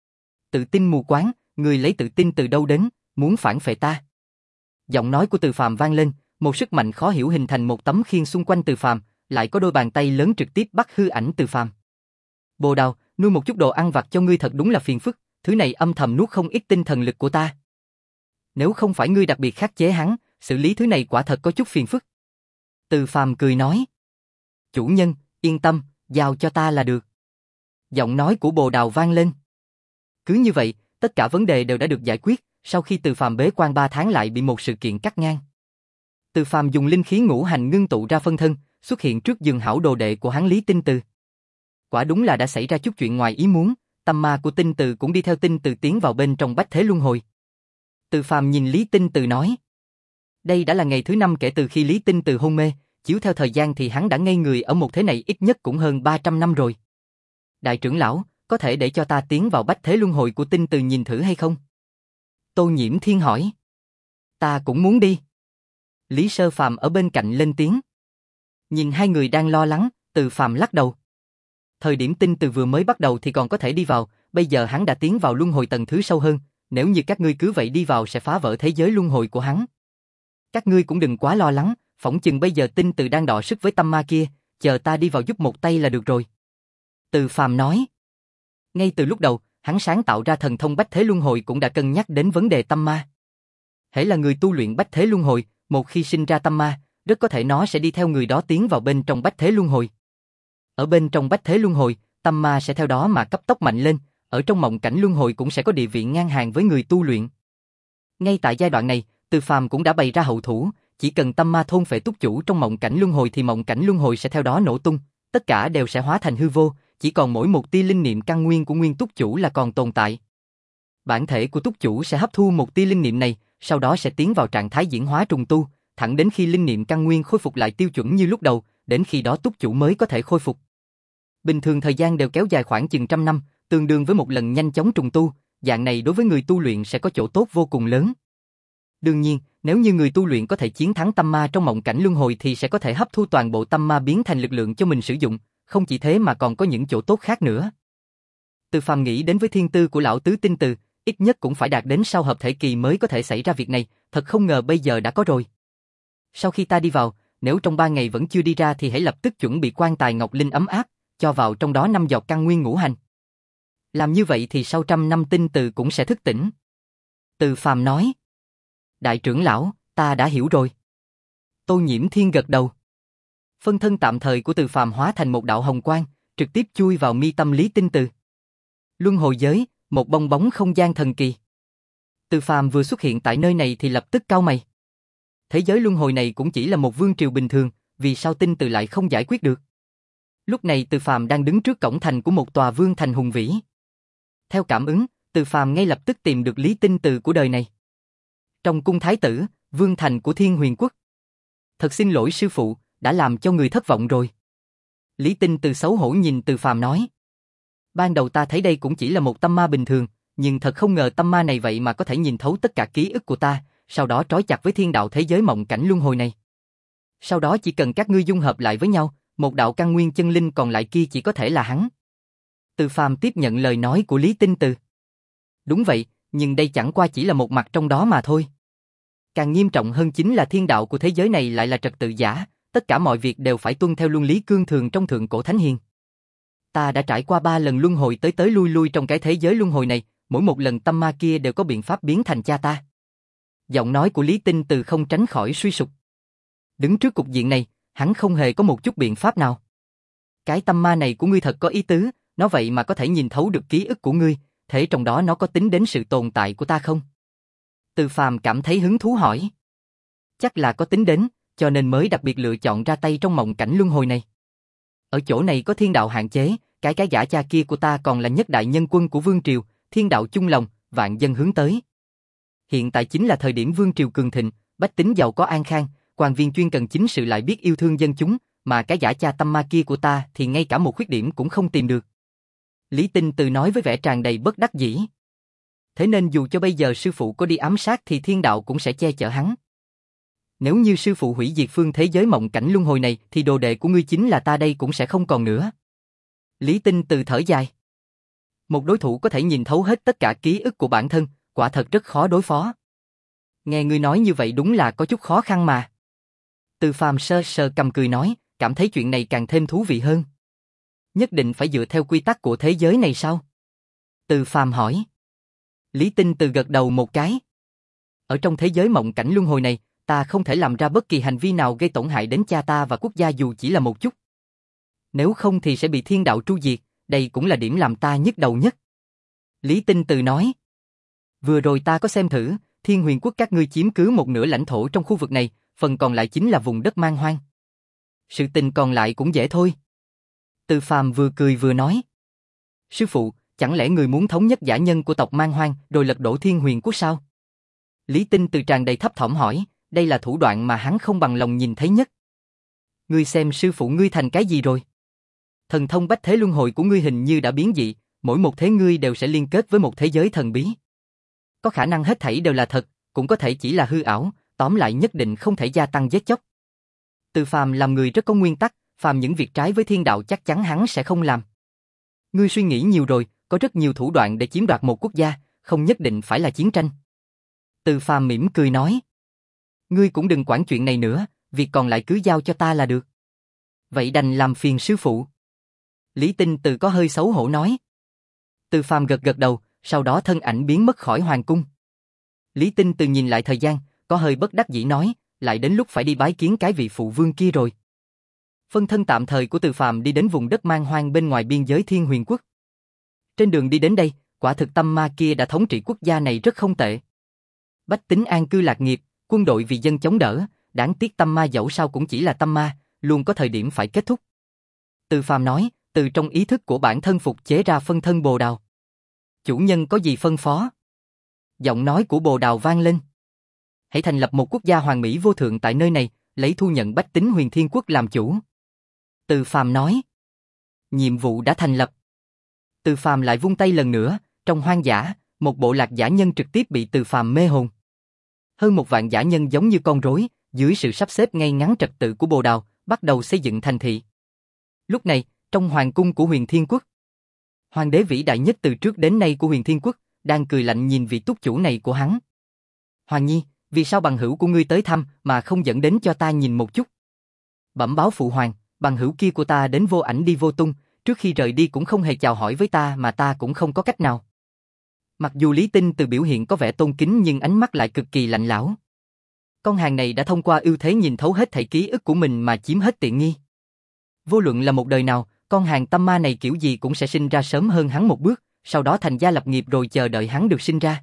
Tự tin mù quáng, ngươi lấy tự tin từ đâu đến, muốn phản phệ ta? Giọng nói của Từ Phàm vang lên, một sức mạnh khó hiểu hình thành một tấm khiên xung quanh Từ Phàm, lại có đôi bàn tay lớn trực tiếp bắt hư ảnh Từ Phàm. Bồ đào, nuôi một chút đồ ăn vặt cho ngươi thật đúng là phiền phức, thứ này âm thầm nuốt không ít tinh thần lực của ta. Nếu không phải ngươi đặc biệt khắc chế hắn, xử lý thứ này quả thật có chút phiền phức. Từ Phàm cười nói. Chủ nhân, yên tâm, giao cho ta là được. Giọng nói của bồ đào vang lên. Cứ như vậy, tất cả vấn đề đều đã được giải quyết, sau khi Từ Phàm bế quan ba tháng lại bị một sự kiện cắt ngang. Từ Phàm dùng linh khí ngũ hành ngưng tụ ra phân thân, xuất hiện trước giường hảo đồ đệ của hắn Lý Tinh Từ. Quả đúng là đã xảy ra chút chuyện ngoài ý muốn, tâm ma của Tinh Từ cũng đi theo Tinh Từ tiến vào bên trong bách thế luân hồi. Từ Phàm nhìn Lý Tinh Từ nói. Đây đã là ngày thứ năm kể từ khi Lý Tinh Từ hôn mê, chiếu theo thời gian thì hắn đã ngây người ở một thế này ít nhất cũng hơn ba trăm năm rồi. Đại trưởng lão, có thể để cho ta tiến vào bách thế luân hồi của Tinh Từ nhìn thử hay không? Tô Nhiễm Thiên hỏi. Ta cũng muốn đi. Lý Sơ Phàm ở bên cạnh lên tiếng. Nhìn hai người đang lo lắng, Từ Phàm lắc đầu. Thời điểm Tinh Từ vừa mới bắt đầu thì còn có thể đi vào, bây giờ hắn đã tiến vào luân hồi tầng thứ sâu hơn, nếu như các ngươi cứ vậy đi vào sẽ phá vỡ thế giới luân hồi của hắn. Các ngươi cũng đừng quá lo lắng, phỏng chừng bây giờ Tinh Từ đang đọ sức với tâm ma kia, chờ ta đi vào giúp một tay là được rồi. Từ Phàm nói. Ngay từ lúc đầu, hắn sáng tạo ra thần thông bách thế luân hồi cũng đã cân nhắc đến vấn đề tâm ma. Hễ là người tu luyện bách thế luân hồi, một khi sinh ra tâm ma, rất có thể nó sẽ đi theo người đó tiến vào bên trong bách thế luân hồi. Ở bên trong bách thế luân hồi, tâm ma sẽ theo đó mà cấp tốc mạnh lên, ở trong mộng cảnh luân hồi cũng sẽ có địa vị ngang hàng với người tu luyện. Ngay tại giai đoạn này, Từ Phàm cũng đã bày ra hậu thủ, chỉ cần tâm ma thôn phệ túc chủ trong mộng cảnh luân hồi thì mộng cảnh luân hồi sẽ theo đó nổ tung, tất cả đều sẽ hóa thành hư vô, chỉ còn mỗi một tia linh niệm căn nguyên của nguyên túc chủ là còn tồn tại. Bản thể của túc chủ sẽ hấp thu một tia linh niệm này, sau đó sẽ tiến vào trạng thái diễn hóa trùng tu, thẳng đến khi linh niệm căn nguyên khôi phục lại tiêu chuẩn như lúc đầu, đến khi đó túc chủ mới có thể khôi phục. Bình thường thời gian đều kéo dài khoảng chừng trăm năm, tương đương với một lần nhanh chóng trùng tu, dạng này đối với người tu luyện sẽ có chỗ tốt vô cùng lớn. Đương nhiên, nếu như người tu luyện có thể chiến thắng tâm ma trong mộng cảnh luân hồi thì sẽ có thể hấp thu toàn bộ tâm ma biến thành lực lượng cho mình sử dụng, không chỉ thế mà còn có những chỗ tốt khác nữa. Từ Phàm nghĩ đến với thiên tư của lão tứ Tinh Từ, ít nhất cũng phải đạt đến sau hợp thể kỳ mới có thể xảy ra việc này, thật không ngờ bây giờ đã có rồi. Sau khi ta đi vào, nếu trong ba ngày vẫn chưa đi ra thì hãy lập tức chuẩn bị quan tài ngọc linh ấm áp, cho vào trong đó năm giọt căn nguyên ngũ hành. Làm như vậy thì sau trăm năm Tinh Từ cũng sẽ thức tỉnh. Từ Phàm nói. Đại trưởng lão, ta đã hiểu rồi. Tô Nhiễm Thiên gật đầu. Phân thân tạm thời của Từ Phàm hóa thành một đạo hồng quang, trực tiếp chui vào mi tâm Lý Tinh Từ. Luân hồi giới, một bong bóng không gian thần kỳ. Từ Phàm vừa xuất hiện tại nơi này thì lập tức cau mày. Thế giới luân hồi này cũng chỉ là một vương triều bình thường, vì sao Tinh Từ lại không giải quyết được? Lúc này Từ Phàm đang đứng trước cổng thành của một tòa vương thành hùng vĩ. Theo cảm ứng, Từ Phàm ngay lập tức tìm được Lý Tinh Từ của đời này. Trong cung thái tử, vương thành của Thiên Huyền Quốc. Thật xin lỗi sư phụ, đã làm cho người thất vọng rồi. Lý Tinh Từ xấu hổ nhìn Từ Phàm nói. Ban đầu ta thấy đây cũng chỉ là một tâm ma bình thường, nhưng thật không ngờ tâm ma này vậy mà có thể nhìn thấu tất cả ký ức của ta, sau đó trói chặt với thiên đạo thế giới mộng cảnh luân hồi này. Sau đó chỉ cần các ngươi dung hợp lại với nhau, một đạo căn nguyên chân linh còn lại kia chỉ có thể là hắn. Từ Phàm tiếp nhận lời nói của Lý Tinh Từ. Đúng vậy, nhưng đây chẳng qua chỉ là một mặt trong đó mà thôi. Càng nghiêm trọng hơn chính là thiên đạo của thế giới này lại là trật tự giả, tất cả mọi việc đều phải tuân theo luân lý cương thường trong thượng cổ thánh hiền. Ta đã trải qua ba lần luân hồi tới tới lui lui trong cái thế giới luân hồi này, mỗi một lần tâm ma kia đều có biện pháp biến thành cha ta. Giọng nói của Lý Tinh Từ không tránh khỏi suy sụp. Đứng trước cục diện này, hắn không hề có một chút biện pháp nào. Cái tâm ma này của ngươi thật có ý tứ, nó vậy mà có thể nhìn thấu được ký ức của ngươi, thế trong đó nó có tính đến sự tồn tại của ta không? Từ Phàm cảm thấy hứng thú hỏi. Chắc là có tính đến, cho nên mới đặc biệt lựa chọn ra tay trong mộng cảnh luân hồi này. Ở chỗ này có thiên đạo hạn chế, cái cái giả cha kia của ta còn là nhất đại nhân quân của vương triều, thiên đạo chung lòng, vạn dân hướng tới. Hiện tại chính là thời điểm vương triều cường thịnh, bách tính giàu có an khang, quan viên chuyên cần chính sự lại biết yêu thương dân chúng, mà cái giả cha tâm ma kia của ta thì ngay cả một khuyết điểm cũng không tìm được. Lý Tinh Từ nói với vẻ tràn đầy bất đắc dĩ. Thế nên dù cho bây giờ sư phụ có đi ám sát thì thiên đạo cũng sẽ che chở hắn. Nếu như sư phụ hủy diệt phương thế giới mộng cảnh luân hồi này thì đồ đệ của ngươi chính là ta đây cũng sẽ không còn nữa. Lý Tinh Từ thở dài. Một đối thủ có thể nhìn thấu hết tất cả ký ức của bản thân, quả thật rất khó đối phó. Nghe ngươi nói như vậy đúng là có chút khó khăn mà. Từ Phàm sơ sơ cầm cười nói, cảm thấy chuyện này càng thêm thú vị hơn. Nhất định phải dựa theo quy tắc của thế giới này sao? Từ Phàm hỏi. Lý Tinh Từ gật đầu một cái. Ở trong thế giới mộng cảnh luân hồi này, ta không thể làm ra bất kỳ hành vi nào gây tổn hại đến cha ta và quốc gia dù chỉ là một chút. Nếu không thì sẽ bị thiên đạo tru diệt, đây cũng là điểm làm ta nhức đầu nhất. Lý Tinh Từ nói. Vừa rồi ta có xem thử, Thiên Huyền Quốc các ngươi chiếm cứ một nửa lãnh thổ trong khu vực này, phần còn lại chính là vùng đất man hoang. Sự tình còn lại cũng dễ thôi. Từ Phàm vừa cười vừa nói. Sư phụ, chẳng lẽ người muốn thống nhất giả nhân của tộc man hoang rồi lật đổ Thiên Huyền Quốc sao? Lý Tinh Từ tràn đầy thấp thỏm hỏi, đây là thủ đoạn mà hắn không bằng lòng nhìn thấy nhất. Ngươi xem sư phụ ngươi thành cái gì rồi? Thần thông bách thế luân hồi của ngươi hình như đã biến dị, mỗi một thế ngươi đều sẽ liên kết với một thế giới thần bí. Có khả năng hết thảy đều là thật, cũng có thể chỉ là hư ảo, tóm lại nhất định không thể gia tăng giết chóc. Từ Phàm làm người rất có nguyên tắc, phàm những việc trái với thiên đạo chắc chắn hắn sẽ không làm. Ngươi suy nghĩ nhiều rồi, có rất nhiều thủ đoạn để chiếm đoạt một quốc gia, không nhất định phải là chiến tranh. Từ Phàm mỉm cười nói. Ngươi cũng đừng quản chuyện này nữa, việc còn lại cứ giao cho ta là được. Vậy đành làm phiền sư phụ. Lý Tinh Từ có hơi xấu hổ nói. Từ Phàm gật gật đầu, sau đó thân ảnh biến mất khỏi hoàng cung. Lý Tinh Từ nhìn lại thời gian, có hơi bất đắc dĩ nói, lại đến lúc phải đi bái kiến cái vị phụ vương kia rồi. Phân thân tạm thời của Từ Phàm đi đến vùng đất man hoang bên ngoài biên giới Thiên Huyền Quốc. Trên đường đi đến đây, quả thực tâm ma kia đã thống trị quốc gia này rất không tệ. Bách tính an cư lạc nghiệp, quân đội vì dân chống đỡ, đáng tiếc tâm ma dẫu sao cũng chỉ là tâm ma, luôn có thời điểm phải kết thúc. Từ Phàm nói, từ trong ý thức của bản thân phục chế ra phân thân Bồ Đào. Chủ nhân có gì phân phó? Giọng nói của Bồ Đào vang lên. Hãy thành lập một quốc gia hoàn mỹ vô thượng tại nơi này, lấy thu nhận bách tính Huyền Thiên Quốc làm chủ. Từ Phàm nói. Nhiệm vụ đã thành lập. Từ Phàm lại vung tay lần nữa, trong hoang dã, một bộ lạc giả nhân trực tiếp bị Từ Phàm mê hồn. Hơn một vạn giả nhân giống như con rối, dưới sự sắp xếp ngay ngắn trật tự của Bồ Đào, bắt đầu xây dựng thành thị. Lúc này, trong hoàng cung của Huyền Thiên Quốc, hoàng đế vĩ đại nhất từ trước đến nay của Huyền Thiên Quốc, đang cười lạnh nhìn vị túc chủ này của hắn. Hoàng Nhi, vì sao bằng hữu của ngươi tới thăm mà không dẫn đến cho ta nhìn một chút? Bẩm báo phụ hoàng, bằng hữu kia của ta đến vô ảnh đi vô tung, trước khi rời đi cũng không hề chào hỏi với ta mà ta cũng không có cách nào. Mặc dù Lý Tinh Từ biểu hiện có vẻ tôn kính nhưng ánh mắt lại cực kỳ lạnh lẽo. Con hàng này đã thông qua ưu thế nhìn thấu hết thảy ký ức của mình mà chiếm hết tiện nghi. Vô luận là một đời nào, con hàng tâm ma này kiểu gì cũng sẽ sinh ra sớm hơn hắn một bước, sau đó thành gia lập nghiệp rồi chờ đợi hắn được sinh ra.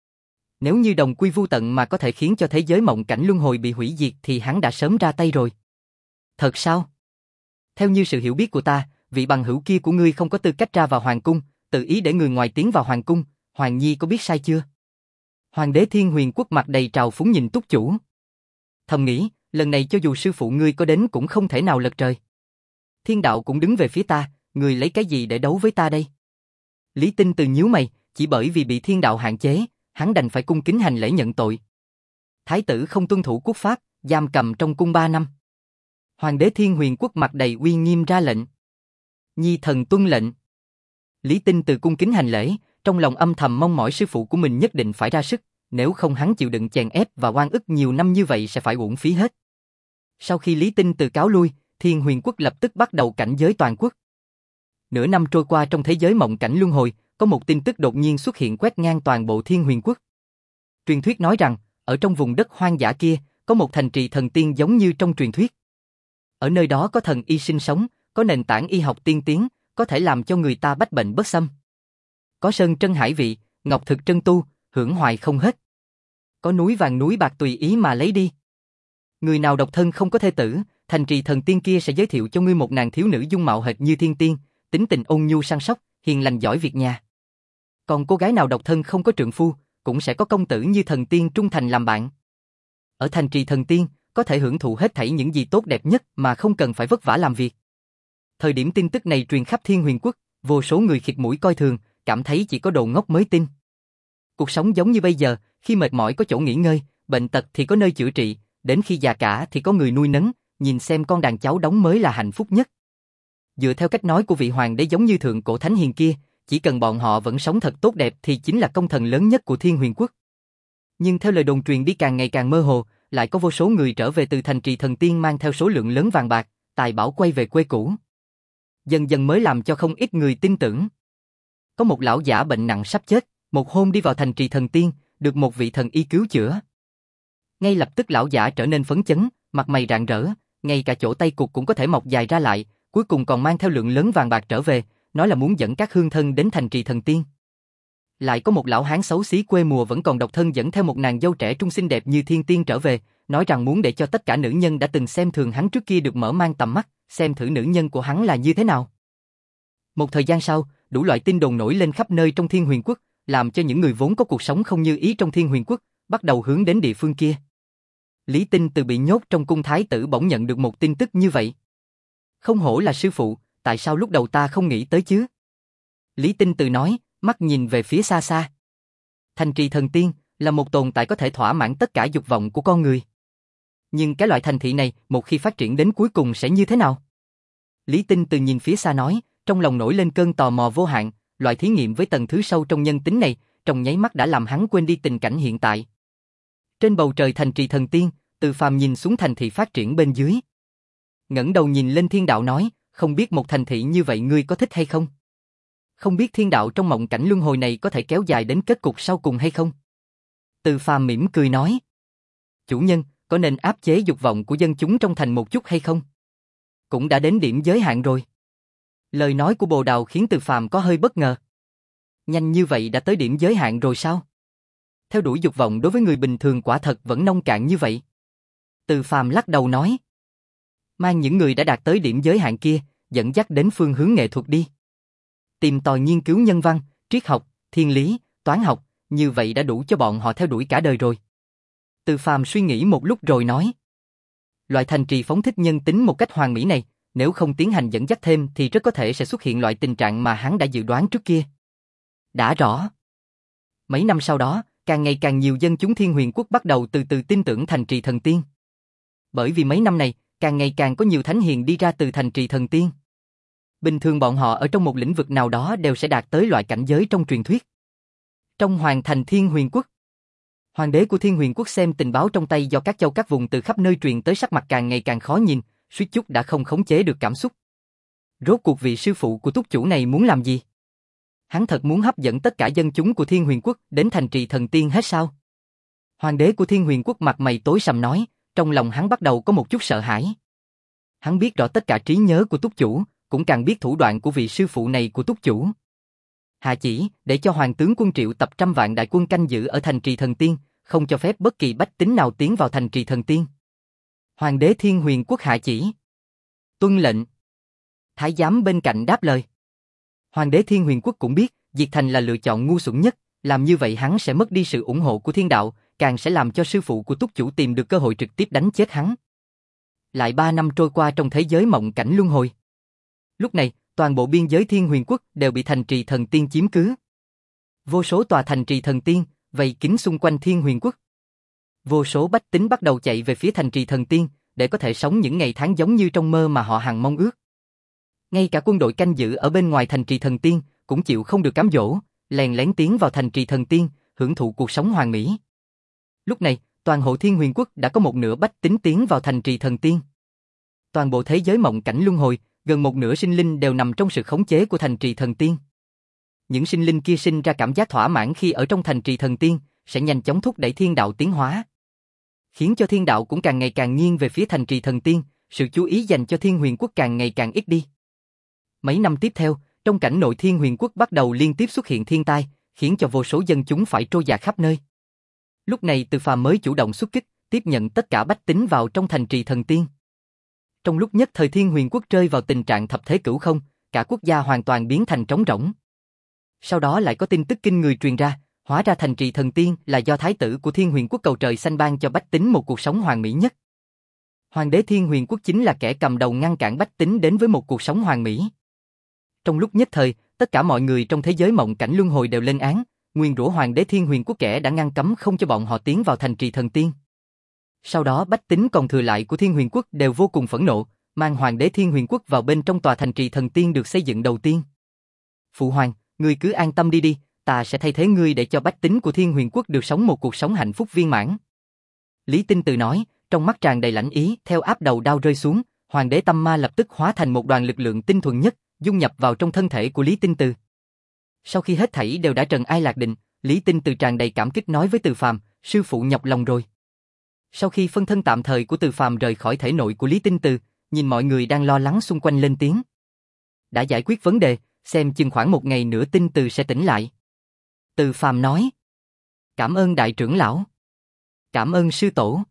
Nếu như đồng quy vu tận mà có thể khiến cho thế giới mộng cảnh luân hồi bị hủy diệt thì hắn đã sớm ra tay rồi. Thật sao? Theo như sự hiểu biết của ta, vị bằng hữu kia của ngươi không có tư cách ra vào hoàng cung, tự ý để người ngoài tiến vào hoàng cung, Hoàng Nhi có biết sai chưa? Hoàng đế Thiên Huyền Quốc mặt đầy trào phúng nhìn túc chủ. Thầm nghĩ, lần này cho dù sư phụ ngươi có đến cũng không thể nào lật trời. Thiên đạo cũng đứng về phía ta, ngươi lấy cái gì để đấu với ta đây? Lý Tinh Từ nhíu mày, chỉ bởi vì bị thiên đạo hạn chế, hắn đành phải cung kính hành lễ nhận tội. Thái tử không tuân thủ quốc pháp, giam cầm trong cung ba năm. Hoàng đế Thiên Huyền Quốc mặt đầy uy nghiêm ra lệnh. Nhi thần tuân lệnh. Lý Tinh Từ cung kính hành lễ, trong lòng âm thầm mong mỏi sư phụ của mình nhất định phải ra sức, nếu không hắn chịu đựng chèn ép và oan ức nhiều năm như vậy sẽ phải uổng phí hết. Sau khi Lý Tinh Từ cáo lui, Thiên Huyền Quốc lập tức bắt đầu cảnh giới toàn quốc. Nửa năm trôi qua trong thế giới mộng cảnh luân hồi, có một tin tức đột nhiên xuất hiện quét ngang toàn bộ Thiên Huyền Quốc. Truyền thuyết nói rằng, ở trong vùng đất hoang dã kia, có một thành trì thần tiên giống như trong truyền thuyết. Ở nơi đó có thần y sinh sống, có nền tảng y học tiên tiến, có thể làm cho người ta bách bệnh bất xâm. Có sơn trân hải vị, ngọc thực trân tu, hưởng hoài không hết. Có núi vàng núi bạc tùy ý mà lấy đi. Người nào độc thân không có thê tử, thành trì thần tiên kia sẽ giới thiệu cho ngươi một nàng thiếu nữ dung mạo hệt như thiên tiên, tính tình ôn nhu săn sóc, hiền lành giỏi việc nhà. Còn cô gái nào độc thân không có trượng phu, cũng sẽ có công tử như thần tiên trung thành làm bạn. Ở thành trì thần tiên, có thể hưởng thụ hết thảy những gì tốt đẹp nhất mà không cần phải vất vả làm việc. Thời điểm tin tức này truyền khắp Thiên Huyền Quốc, vô số người khịt mũi coi thường, cảm thấy chỉ có đồ ngốc mới tin. Cuộc sống giống như bây giờ, khi mệt mỏi có chỗ nghỉ ngơi, bệnh tật thì có nơi chữa trị, đến khi già cả thì có người nuôi nấng, nhìn xem con đàn cháu đóng mới là hạnh phúc nhất. Dựa theo cách nói của vị hoàng đế giống như thượng cổ thánh hiền kia, chỉ cần bọn họ vẫn sống thật tốt đẹp thì chính là công thần lớn nhất của Thiên Huyền Quốc. Nhưng theo lời đồn truyền đi càng ngày càng mơ hồ, lại có vô số người trở về từ thành trì thần tiên mang theo số lượng lớn vàng bạc, tài bảo quay về quê cũ. Dần dần mới làm cho không ít người tin tưởng. Có một lão giả bệnh nặng sắp chết, một hôm đi vào thành trì thần tiên, được một vị thần y cứu chữa. Ngay lập tức lão giả trở nên phấn chấn, mặt mày rạng rỡ, ngay cả chỗ tay cụt cũng có thể mọc dài ra lại, cuối cùng còn mang theo lượng lớn vàng bạc trở về, nói là muốn dẫn các hương thân đến thành trì thần tiên. Lại có một lão hán xấu xí quê mùa vẫn còn độc thân dẫn theo một nàng dâu trẻ trung xinh đẹp như thiên tiên trở về, nói rằng muốn để cho tất cả nữ nhân đã từng xem thường hắn trước kia được mở mang tầm mắt, xem thử nữ nhân của hắn là như thế nào. Một thời gian sau, đủ loại tin đồn nổi lên khắp nơi trong Thiên Huyền Quốc, làm cho những người vốn có cuộc sống không như ý trong Thiên Huyền Quốc, bắt đầu hướng đến địa phương kia. Lý Tinh Từ bị nhốt trong cung thái tử bỗng nhận được một tin tức như vậy. Không hổ là sư phụ, tại sao lúc đầu ta không nghĩ tới chứ? Lý Tinh Từ nói, mắt nhìn về phía xa xa. Thành trì thần tiên là một tồn tại có thể thỏa mãn tất cả dục vọng của con người. Nhưng cái loại thành thị này, một khi phát triển đến cuối cùng sẽ như thế nào? Lý Tinh Từ nhìn phía xa nói, trong lòng nổi lên cơn tò mò vô hạn, loại thí nghiệm với tầng thứ sâu trong nhân tính này, trong nháy mắt đã làm hắn quên đi tình cảnh hiện tại. Trên bầu trời thành trì thần tiên, Từ Phàm nhìn xuống thành thị phát triển bên dưới. Ngẩng đầu nhìn lên thiên đạo nói, không biết một thành thị như vậy ngươi có thích hay không? Không biết thiên đạo trong mộng cảnh luân hồi này có thể kéo dài đến kết cục sau cùng hay không? Từ Phàm mỉm cười nói, chủ nhân, có nên áp chế dục vọng của dân chúng trong thành một chút hay không? Cũng đã đến điểm giới hạn rồi. Lời nói của Bồ Đào khiến Từ Phàm có hơi bất ngờ. Nhanh như vậy đã tới điểm giới hạn rồi sao? Theo đuổi dục vọng đối với người bình thường quả thật vẫn nông cạn như vậy. Từ Phàm lắc đầu nói, mang những người đã đạt tới điểm giới hạn kia, dẫn dắt đến phương hướng nghệ thuật đi. Tìm tòi nghiên cứu nhân văn, triết học, thiên lý, toán học, như vậy đã đủ cho bọn họ theo đuổi cả đời rồi. Từ Phàm suy nghĩ một lúc rồi nói, loại thành trì phóng thích nhân tính một cách hoàn mỹ này, nếu không tiến hành dẫn dắt thêm thì rất có thể sẽ xuất hiện loại tình trạng mà hắn đã dự đoán trước kia. Đã rõ. Mấy năm sau đó, càng ngày càng nhiều dân chúng Thiên Huyền Quốc bắt đầu từ từ tin tưởng thành trì thần tiên. Bởi vì mấy năm này, càng ngày càng có nhiều thánh hiền đi ra từ thành trì thần tiên. Bình thường bọn họ ở trong một lĩnh vực nào đó đều sẽ đạt tới loại cảnh giới trong truyền thuyết. Trong hoàng thành Thiên Huyền Quốc, hoàng đế của Thiên Huyền Quốc xem tình báo trong tay do các châu các vùng từ khắp nơi truyền tới, sắc mặt càng ngày càng khó nhìn, suýt chút đã không khống chế được cảm xúc. Rốt cuộc vị sư phụ của túc chủ này muốn làm gì? Hắn thật muốn hấp dẫn tất cả dân chúng của Thiên Huyền Quốc đến thành trì thần tiên hết sao? Hoàng đế của Thiên Huyền Quốc mặt mày tối sầm nói, trong lòng hắn bắt đầu có một chút sợ hãi. Hắn biết rõ tất cả trí nhớ của túc chủ, cũng càng biết thủ đoạn của vị sư phụ này của túc chủ. Hạ chỉ, để cho hoàng tướng quân triệu tập trăm vạn đại quân canh giữ ở thành trì thần tiên, không cho phép bất kỳ bách tính nào tiến vào thành trì thần tiên. Hoàng đế Thiên Huyền Quốc hạ chỉ. Tuân lệnh. Thái giám bên cạnh đáp lời. Hoàng đế Thiên Huyền Quốc cũng biết, diệt thành là lựa chọn ngu xuẩn nhất, làm như vậy hắn sẽ mất đi sự ủng hộ của thiên đạo, càng sẽ làm cho sư phụ của túc chủ tìm được cơ hội trực tiếp đánh chết hắn. Lại ba năm trôi qua trong thế giới mộng cảnh luân hồi. Lúc này, toàn bộ biên giới Thiên Huyền Quốc đều bị thành trì thần tiên chiếm cứ. Vô số tòa thành trì thần tiên vây kín xung quanh Thiên Huyền Quốc. Vô số bách tính bắt đầu chạy về phía thành trì thần tiên để có thể sống những ngày tháng giống như trong mơ mà họ hằng mong ước. Ngay cả quân đội canh giữ ở bên ngoài thành trì thần tiên cũng chịu không được cám dỗ, lèn lén tiến vào thành trì thần tiên, hưởng thụ cuộc sống hoàn mỹ. Lúc này, toàn hộ Thiên Huyền Quốc đã có một nửa bách tính tiến vào thành trì thần tiên. Toàn bộ thế giới mộng cảnh luân hồi, gần một nửa sinh linh đều nằm trong sự khống chế của thành trì thần tiên. Những sinh linh kia sinh ra cảm giác thỏa mãn khi ở trong thành trì thần tiên, sẽ nhanh chóng thúc đẩy thiên đạo tiến hóa, khiến cho thiên đạo cũng càng ngày càng nghiêng về phía thành trì thần tiên, sự chú ý dành cho Thiên Huyền Quốc càng ngày càng ít đi. Mấy năm tiếp theo, trong cảnh nội Thiên Huyền Quốc bắt đầu liên tiếp xuất hiện thiên tai, khiến cho vô số dân chúng phải trôi dạt khắp nơi. Lúc này Từ Phàm mới chủ động xuất kích, tiếp nhận tất cả bách tính vào trong thành trì thần tiên. Trong lúc nhất thời Thiên Huyền Quốc rơi vào tình trạng thập thế cửu không, cả quốc gia hoàn toàn biến thành trống rỗng. Sau đó lại có tin tức kinh người truyền ra, hóa ra thành trì thần tiên là do thái tử của Thiên Huyền Quốc cầu trời xanh ban cho bách tính một cuộc sống hoàn mỹ nhất. Hoàng đế Thiên Huyền Quốc chính là kẻ cầm đầu ngăn cản bách tính đến với một cuộc sống hoàn mỹ. Trong lúc nhất thời, tất cả mọi người trong thế giới mộng cảnh luân hồi đều lên án, nguyền rủa Hoàng đế Thiên Huyền Quốc kẻ đã ngăn cấm không cho bọn họ tiến vào thành trì thần tiên. Sau đó bách tính còn thừa lại của Thiên Huyền Quốc đều vô cùng phẫn nộ, mang Hoàng đế Thiên Huyền Quốc vào bên trong tòa thành trì thần tiên được xây dựng đầu tiên. Phụ hoàng, ngươi cứ an tâm đi đi, ta sẽ thay thế ngươi để cho bách tính của Thiên Huyền Quốc được sống một cuộc sống hạnh phúc viên mãn. Lý Tinh Từ nói, trong mắt tràn đầy lãnh ý, theo áp đầu đao rơi xuống, Hoàng đế Tâm Ma lập tức hóa thành một đoàn lực lượng tinh thuần nhất, dung nhập vào trong thân thể của Lý Tinh Từ. Sau khi hết thảy đều đã trần ai lạc định, Lý Tinh Từ tràn đầy cảm kích nói với Từ Phàm, sư phụ nhọc lòng rồi. Sau khi phân thân tạm thời của Từ Phàm rời khỏi thể nội của Lý Tinh Từ, nhìn mọi người đang lo lắng xung quanh lên tiếng. Đã giải quyết vấn đề, xem chừng khoảng một ngày nữa Tinh Từ sẽ tỉnh lại. Từ Phàm nói. Cảm ơn đại trưởng lão. Cảm ơn sư tổ.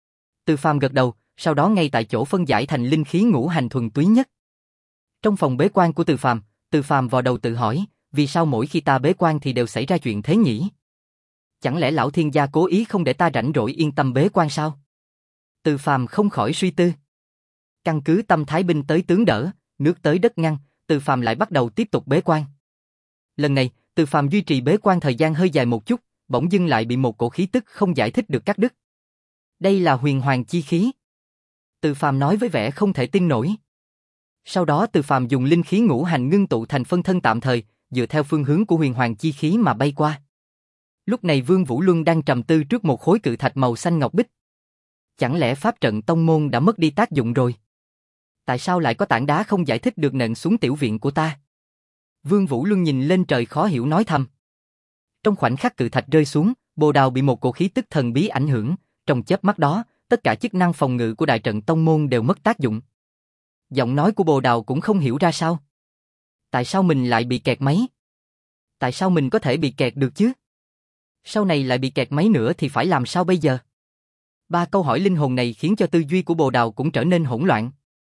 Từ Phàm gật đầu, sau đó ngay tại chỗ phân giải thành linh khí ngũ hành thuần túy nhất. Trong phòng bế quan của Từ Phàm, Từ Phàm vào đầu tự hỏi, vì sao mỗi khi ta bế quan thì đều xảy ra chuyện thế nhỉ? Chẳng lẽ lão thiên gia cố ý không để ta rảnh rỗi yên tâm bế quan sao? Từ Phàm không khỏi suy tư. Căn cứ tâm thái binh tới tướng đỡ, nước tới đất ngăn, Từ Phàm lại bắt đầu tiếp tục bế quan. Lần này, Từ Phàm duy trì bế quan thời gian hơi dài một chút, bỗng dưng lại bị một cổ khí tức không giải thích được cắt đứt. Đây là huyền hoàng chi khí. Từ Phàm nói với vẻ không thể tin nổi. Sau đó Từ Phàm dùng linh khí ngũ hành ngưng tụ thành phân thân tạm thời, dựa theo phương hướng của huyền hoàng chi khí mà bay qua. Lúc này Vương Vũ Luân đang trầm tư trước một khối cự thạch màu xanh ngọc bích. Chẳng lẽ pháp trận tông môn đã mất đi tác dụng rồi? Tại sao lại có tảng đá không giải thích được nện xuống tiểu viện của ta? Vương Vũ Luân nhìn lên trời khó hiểu nói thầm. Trong khoảnh khắc cự thạch rơi xuống, Bồ Đào bị một cổ khí tức thần bí ảnh hưởng, trong chớp mắt đó, tất cả chức năng phòng ngự của đại trận tông môn đều mất tác dụng. Giọng nói của Bồ Đào cũng không hiểu ra sao. Tại sao mình lại bị kẹt máy? Tại sao mình có thể bị kẹt được chứ? Sau này lại bị kẹt máy nữa thì phải làm sao bây giờ? Ba câu hỏi linh hồn này khiến cho tư duy của Bồ Đào cũng trở nên hỗn loạn.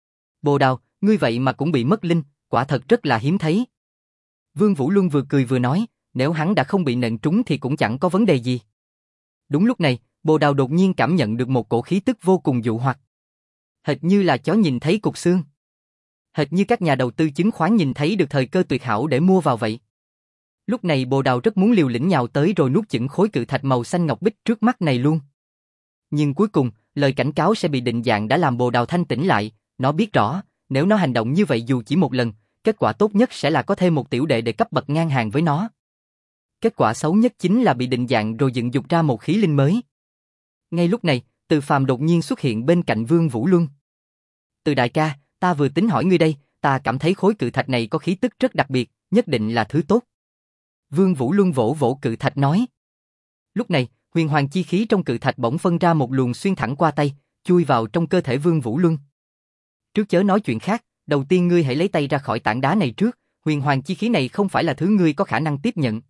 Bồ Đào, ngươi vậy mà cũng bị mất linh, quả thật rất là hiếm thấy. Vương Vũ Luân vừa cười vừa nói, nếu hắn đã không bị nện trúng thì cũng chẳng có vấn đề gì. Đúng lúc này, Bồ Đào đột nhiên cảm nhận được một cổ khí tức vô cùng dụ hoặc. Hệt như là chó nhìn thấy cục xương. Hệt như các nhà đầu tư chứng khoán nhìn thấy được thời cơ tuyệt hảo để mua vào vậy. Lúc này Bồ Đào rất muốn liều lĩnh nhào tới rồi nuốt chửng khối cự thạch màu xanh ngọc bích trước mắt này luôn. Nhưng cuối cùng, lời cảnh cáo sẽ bị định dạng đã làm Bồ Đào thanh tỉnh lại, nó biết rõ, nếu nó hành động như vậy dù chỉ một lần, kết quả tốt nhất sẽ là có thêm một tiểu đệ để cấp bậc ngang hàng với nó. Kết quả xấu nhất chính là bị định dạng rồi dựng dục ra một khí linh mới. Ngay lúc này, Từ Phàm đột nhiên xuất hiện bên cạnh Vương Vũ Luân. Từ đại ca, ta vừa tính hỏi ngươi đây, ta cảm thấy khối cự thạch này có khí tức rất đặc biệt, nhất định là thứ tốt. Vương Vũ Luân vỗ vỗ cự thạch nói. Lúc này, huyền hoàng chi khí trong cự thạch bỗng phân ra một luồng xuyên thẳng qua tay, chui vào trong cơ thể Vương Vũ Luân. Trước chớ nói chuyện khác, đầu tiên ngươi hãy lấy tay ra khỏi tảng đá này trước, huyền hoàng chi khí này không phải là thứ ngươi có khả năng tiếp nhận.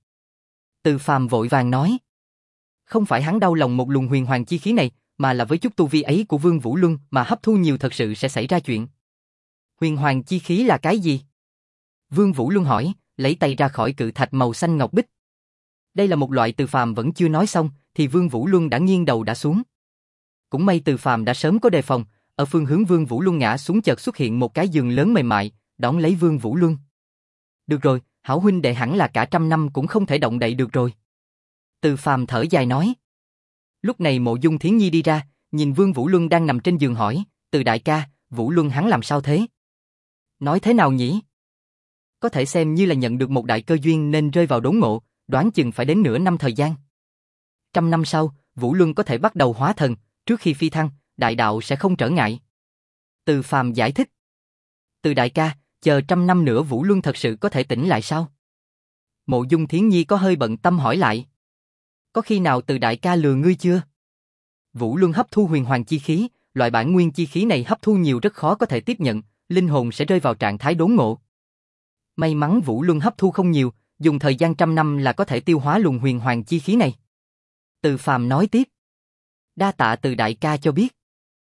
Từ Phàm vội vàng nói. Không phải hắn đau lòng một luồng huyền hoàng chi khí này, mà là với chút tu vi ấy của Vương Vũ Luân mà hấp thu nhiều thật sự sẽ xảy ra chuyện. Huyền hoàng chi khí là cái gì? Vương Vũ Luân hỏi, lấy tay ra khỏi cự thạch màu xanh ngọc bích. Đây là một loại Từ Phàm vẫn chưa nói xong, thì Vương Vũ Luân đã nghiêng đầu đã xuống. Cũng may Từ Phàm đã sớm có đề phòng, ở phương hướng Vương Vũ Luân ngã xuống chợt xuất hiện một cái giường lớn mềm mại, đón lấy Vương Vũ Luân. Được rồi, hảo huynh đệ hẳn là cả trăm năm cũng không thể động đậy được rồi. Từ Phàm thở dài nói. Lúc này Mộ Dung Thiến Nhi đi ra, nhìn Vương Vũ Luân đang nằm trên giường hỏi, Từ đại ca, Vũ Luân hắn làm sao thế? Nói thế nào nhỉ? Có thể xem như là nhận được một đại cơ duyên nên rơi vào đốn ngộ, đoán chừng phải đến nửa năm thời gian. Trăm năm sau, Vũ Luân có thể bắt đầu hóa thần, trước khi phi thăng, đại đạo sẽ không trở ngại. Từ Phàm giải thích. Từ đại ca, chờ trăm năm nữa Vũ Luân thật sự có thể tỉnh lại sao? Mộ Dung Thiến Nhi có hơi bận tâm hỏi lại. Có khi nào Từ đại ca lừa ngươi chưa? Vũ Luân hấp thu huyền hoàng chi khí, loại bản nguyên chi khí này hấp thu nhiều rất khó có thể tiếp nhận, linh hồn sẽ rơi vào trạng thái đốn ngộ. May mắn Vũ Luân hấp thu không nhiều, dùng thời gian trăm năm là có thể tiêu hóa luồng huyền hoàng chi khí này. Từ Phàm nói tiếp. Đa tạ Từ đại ca cho biết.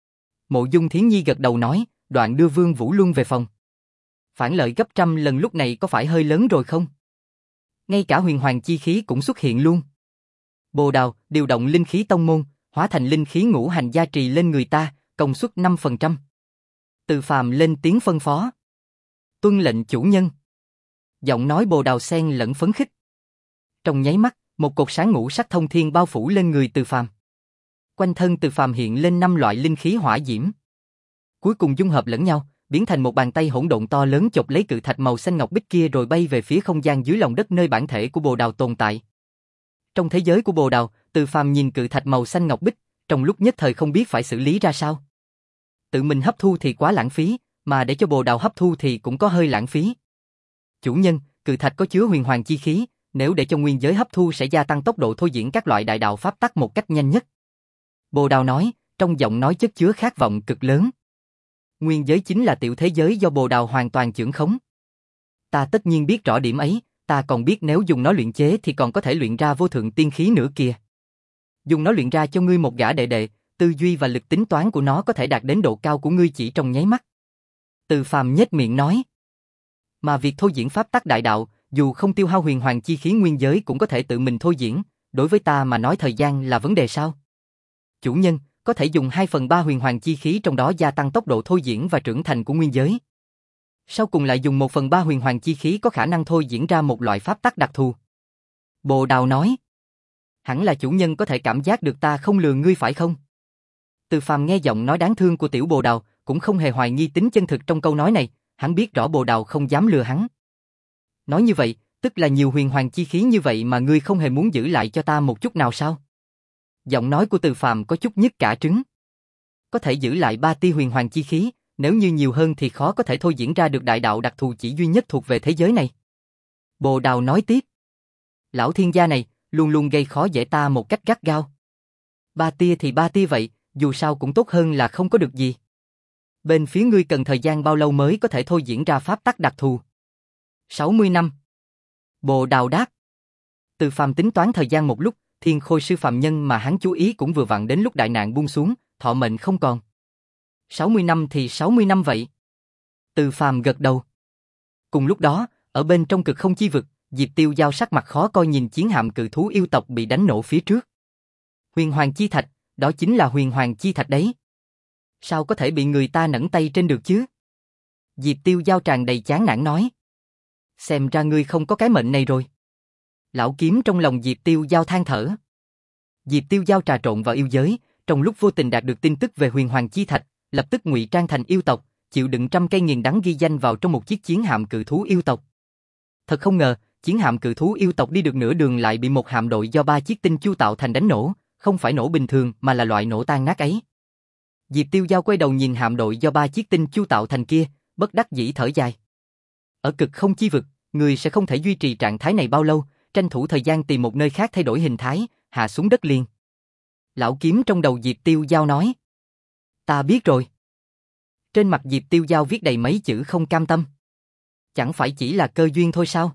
Mộ Dung Thiến Nhi gật đầu nói, đoạn đưa Vương Vũ Luân về phòng. Phản lợi gấp trăm lần lúc này có phải hơi lớn rồi không? Ngay cả huyền hoàng chi khí cũng xuất hiện luôn. Bồ Đào, điều động linh khí tông môn, hóa thành linh khí ngũ hành gia trì lên người ta, công suất năm phần trăm. Từ Phàm lên tiếng phân phó. Tuân lệnh chủ nhân. Giọng nói Bồ Đào xen lẫn phấn khích. Trong nháy mắt, một cột sáng ngũ sắc thông thiên bao phủ lên người Từ Phàm. Quanh thân Từ Phàm hiện lên năm loại linh khí hỏa diễm. Cuối cùng dung hợp lẫn nhau, biến thành một bàn tay hỗn độn to lớn chộp lấy cự thạch màu xanh ngọc bích kia rồi bay về phía không gian dưới lòng đất nơi bản thể của Bồ Đào tồn tại. Trong thế giới của Bồ Đào, Từ Phàm nhìn cự thạch màu xanh ngọc bích, trong lúc nhất thời không biết phải xử lý ra sao. Tự mình hấp thu thì quá lãng phí, mà để cho Bồ Đào hấp thu thì cũng có hơi lãng phí. Chủ nhân, cự thạch có chứa huyền hoàng chi khí, nếu để cho nguyên giới hấp thu sẽ gia tăng tốc độ thôi diễn các loại đại đạo pháp tắc một cách nhanh nhất. Bồ Đào nói, trong giọng nói chất chứa khát vọng cực lớn. Nguyên giới chính là tiểu thế giới do Bồ Đào hoàn toàn chưởng khống. Ta tất nhiên biết rõ điểm ấy, ta còn biết nếu dùng nó luyện chế thì còn có thể luyện ra vô thượng tiên khí nữa kìa. Dùng nó luyện ra cho ngươi một gã đệ đệ, tư duy và lực tính toán của nó có thể đạt đến độ cao của ngươi chỉ trong nháy mắt. Từ Phàm nhếch miệng nói. Mà việc thôi diễn pháp tắc đại đạo, dù không tiêu hao huyền hoàng chi khí nguyên giới cũng có thể tự mình thôi diễn, đối với ta mà nói thời gian là vấn đề sao? Chủ nhân, có thể dùng hai phần ba huyền hoàng chi khí trong đó gia tăng tốc độ thôi diễn và trưởng thành của nguyên giới. Sau cùng lại dùng một phần ba huyền hoàng chi khí có khả năng thôi diễn ra một loại pháp tắc đặc thù. Bồ Đào nói. Hẳn là chủ nhân có thể cảm giác được ta không lừa ngươi phải không? Từ Phàm nghe giọng nói đáng thương của tiểu Bồ Đào, cũng không hề hoài nghi tính chân thực trong câu nói này, hắn biết rõ Bồ Đào không dám lừa hắn. Nói như vậy, tức là nhiều huyền hoàng chi khí như vậy mà ngươi không hề muốn giữ lại cho ta một chút nào sao? Giọng nói của Từ Phàm có chút nhức cả trứng. Có thể giữ lại ba tia huyền hoàng chi khí, nếu như nhiều hơn thì khó có thể thôi diễn ra được đại đạo đặc thù chỉ duy nhất thuộc về thế giới này. Bồ Đào nói tiếp. Lão thiên gia này, luôn luôn gây khó dễ ta một cách gắt gao. Ba tia thì ba tia vậy, dù sao cũng tốt hơn là không có được gì. Bên phía ngươi cần thời gian bao lâu mới có thể thôi diễn ra pháp tắc đặc thù? sáu mươi năm. Bồ Đào đáp. Từ Phàm tính toán thời gian một lúc, Thiên Khôi sư phàm nhân mà hắn chú ý cũng vừa vặn đến lúc đại nạn buông xuống, thọ mệnh không còn. sáu mươi năm thì sáu mươi năm vậy. Từ Phàm gật đầu. Cùng lúc đó, ở bên trong cực không chi vực, Diệp Tiêu Giao sắc mặt khó coi nhìn chiến hạm cự thú yêu tộc bị đánh nổ phía trước. Huyền Hoàng chi thạch, đó chính là huyền hoàng chi thạch đấy. Sao có thể bị người ta nẫng tay trên được chứ? Diệp Tiêu Giao tràn đầy chán nản nói. Xem ra ngươi không có cái mệnh này rồi. Lão kiếm trong lòng Diệp Tiêu Giao than thở. Diệp Tiêu Giao trà trộn vào yêu giới, trong lúc vô tình đạt được tin tức về huyền hoàng chi thạch, lập tức ngụy trang thành yêu tộc, chịu đựng trăm cây nghiền đắng ghi danh vào trong một chiếc chiến hạm cự thú yêu tộc. Thật không ngờ, chiến hạm cự thú yêu tộc đi được nửa đường lại bị một hạm đội do ba chiếc tinh chu tạo thành đánh nổ, không phải nổ bình thường mà là loại nổ tan nát ấy. Diệp Tiêu Giao quay đầu nhìn hạm đội do ba chiếc tinh chu tạo thành kia, bất đắc dĩ thở dài. Ở cực không chi vực, người sẽ không thể duy trì trạng thái này bao lâu, tranh thủ thời gian tìm một nơi khác thay đổi hình thái, hạ xuống đất liền. Lão kiếm trong đầu Diệp Tiêu Giao nói. Ta biết rồi. Trên mặt Diệp Tiêu Giao viết đầy mấy chữ không cam tâm. Chẳng phải chỉ là cơ duyên thôi sao?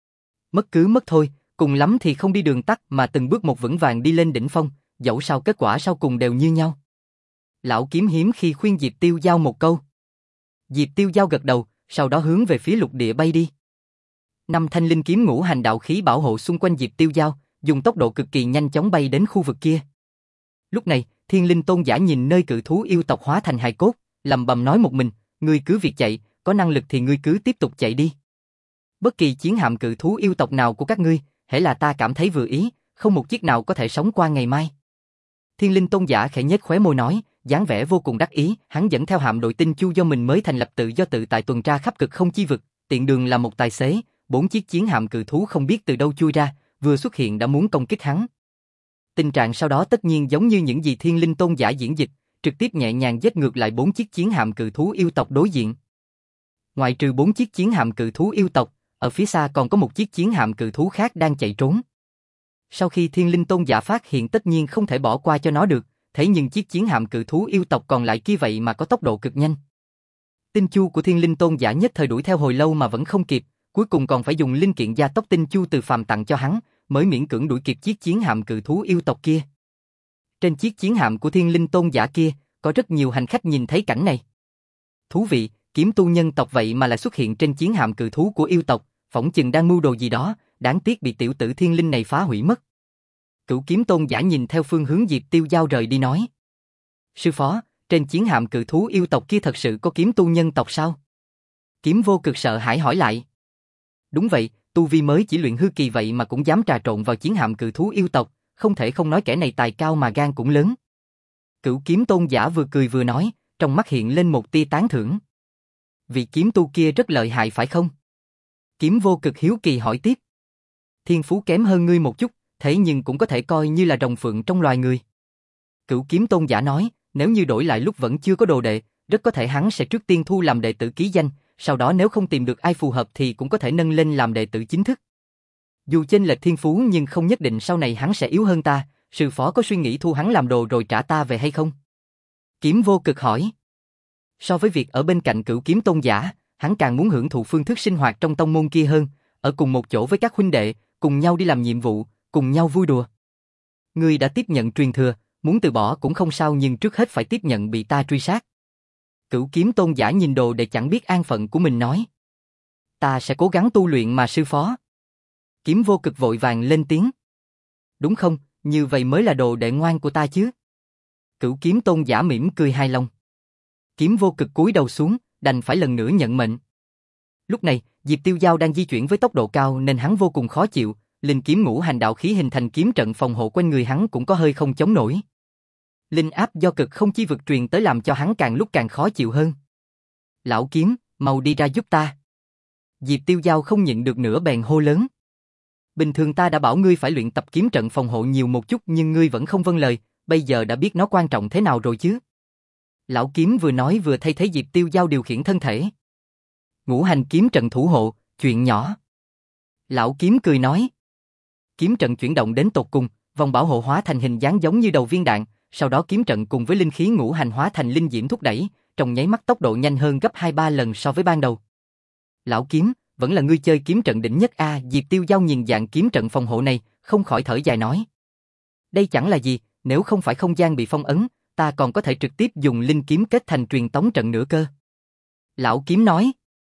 Mất cứ mất thôi, cùng lắm thì không đi đường tắt mà từng bước một vững vàng đi lên đỉnh phong, dẫu sao kết quả sau cùng đều như nhau. Lão kiếm hiếm khi khuyên Diệp Tiêu Giao một câu. Diệp Tiêu Giao gật đầu, sau đó hướng về phía lục địa bay đi. Năm thanh linh kiếm ngũ hành đạo khí bảo hộ xung quanh Diệp Tiêu Giao, dùng tốc độ cực kỳ nhanh chóng bay đến khu vực kia. Lúc này, Thiên Linh Tôn giả nhìn nơi cự thú yêu tộc hóa thành hài cốt, lẩm bẩm nói một mình, ngươi cứ việc chạy, có năng lực thì ngươi cứ tiếp tục chạy đi. Bất kỳ chiến hạm cự thú yêu tộc nào của các ngươi, hễ là ta cảm thấy vừa ý, không một chiếc nào có thể sống qua ngày mai. Thiên Linh Tôn giả khẽ nhếch khóe môi nói, dáng vẻ vô cùng đắc ý, hắn dẫn theo hạm đội tinh chu do mình mới thành lập tự do tự tại tuần tra khắp cực không chi vực, tiện đường là một tài xế, bốn chiếc chiến hạm cự thú không biết từ đâu chui ra, vừa xuất hiện đã muốn công kích hắn. Tình trạng sau đó tất nhiên giống như những gì Thiên Linh Tôn giả diễn dịch, trực tiếp nhẹ nhàng giết ngược lại bốn chiếc chiến hạm cự thú yêu tộc đối diện. Ngoại trừ bốn chiếc chiến hạm cự thú yêu tộc, ở phía xa còn có một chiếc chiến hạm cự thú khác đang chạy trốn. Sau khi Thiên Linh Tôn giả phát hiện tất nhiên không thể bỏ qua cho nó được, thế nhưng chiếc chiến hạm cự thú yêu tộc còn lại kia vậy mà có tốc độ cực nhanh. Tinh chu của Thiên Linh Tôn giả nhất thời đuổi theo hồi lâu mà vẫn không kịp, cuối cùng còn phải dùng linh kiện gia tốc tinh chu từ phàm tặng cho hắn, mới miễn cưỡng đuổi kịp chiếc chiến hạm cự thú yêu tộc kia. Trên chiếc chiến hạm của Thiên Linh Tôn giả kia, có rất nhiều hành khách nhìn thấy cảnh này. Thú vị, kiếm tu nhân tộc vậy mà lại xuất hiện trên chiến hạm cự thú của yêu tộc, phỏng chừng đang mưu đồ gì đó, đáng tiếc bị tiểu tử thiên linh này phá hủy mất. Cửu kiếm tôn giả nhìn theo phương hướng Diệp Tiêu Giao rời đi nói. Sư phó, trên chiến hạm cự thú yêu tộc kia thật sự có kiếm tu nhân tộc sao? Kiếm vô cực sợ hãi hỏi lại. Đúng vậy, tu vi mới chỉ luyện hư kỳ vậy mà cũng dám trà trộn vào chiến hạm cự thú yêu tộc, không thể không nói kẻ này tài cao mà gan cũng lớn. Cửu kiếm tôn giả vừa cười vừa nói, trong mắt hiện lên một tia tán thưởng. Vị kiếm tu kia rất lợi hại phải không? Kiếm vô cực hiếu kỳ hỏi tiếp. Thiên phú kém hơn ngươi một chút, thế nhưng cũng có thể coi như là rồng phượng trong loài người. Cửu kiếm tôn giả nói, nếu như đổi lại lúc vẫn chưa có đồ đệ, rất có thể hắn sẽ trước tiên thu làm đệ tử ký danh, sau đó nếu không tìm được ai phù hợp thì cũng có thể nâng lên làm đệ tử chính thức. Dù chênh lệch thiên phú nhưng không nhất định sau này hắn sẽ yếu hơn ta, sư phó có suy nghĩ thu hắn làm đồ rồi trả ta về hay không? Kiếm vô cực hỏi. So với việc ở bên cạnh cửu kiếm tôn giả, hắn càng muốn hưởng thụ phương thức sinh hoạt trong tông môn kia hơn, ở cùng một chỗ với các huynh đệ, cùng nhau đi làm nhiệm vụ, cùng nhau vui đùa. Ngươi đã tiếp nhận truyền thừa, muốn từ bỏ cũng không sao nhưng trước hết phải tiếp nhận bị ta truy sát. Cửu kiếm tôn giả nhìn đồ để chẳng biết an phận của mình nói. Ta sẽ cố gắng tu luyện mà sư phó. Kiếm vô cực vội vàng lên tiếng. Đúng không, như vậy mới là đồ đệ ngoan của ta chứ. Cửu kiếm tôn giả mỉm cười hài lòng. Kiếm vô cực cúi đầu xuống, đành phải lần nữa nhận mệnh. Lúc này, Diệp Tiêu Giao đang di chuyển với tốc độ cao nên hắn vô cùng khó chịu, linh kiếm ngũ hành đạo khí hình thành kiếm trận phòng hộ quanh người hắn cũng có hơi không chống nổi. Linh áp do cực không chi vực truyền tới làm cho hắn càng lúc càng khó chịu hơn. Lão kiếm, mau đi ra giúp ta. Diệp Tiêu Giao không nhịn được nữa bèn hô lớn. Bình thường ta đã bảo ngươi phải luyện tập kiếm trận phòng hộ nhiều một chút nhưng ngươi vẫn không vâng lời, bây giờ đã biết nó quan trọng thế nào rồi chứ. Lão kiếm vừa nói vừa thay thế Diệp Tiêu Giao điều khiển thân thể. Ngũ hành kiếm trận thủ hộ, chuyện nhỏ. Lão kiếm cười nói. Kiếm trận chuyển động đến tột cùng, vòng bảo hộ hóa thành hình dáng giống như đầu viên đạn, sau đó kiếm trận cùng với linh khí ngũ hành hóa thành linh diễm thúc đẩy, trong nháy mắt tốc độ nhanh hơn gấp hai ba lần so với ban đầu. Lão kiếm, vẫn là ngươi chơi kiếm trận đỉnh nhất a, à, Diệp Tiêu Giao nhìn dạng kiếm trận phòng hộ này, không khỏi thở dài nói. Đây chẳng là gì, nếu không phải không gian bị phong ấn, ta còn có thể trực tiếp dùng linh kiếm kết thành truyền tống trận nữa cơ. Lão kiếm nói.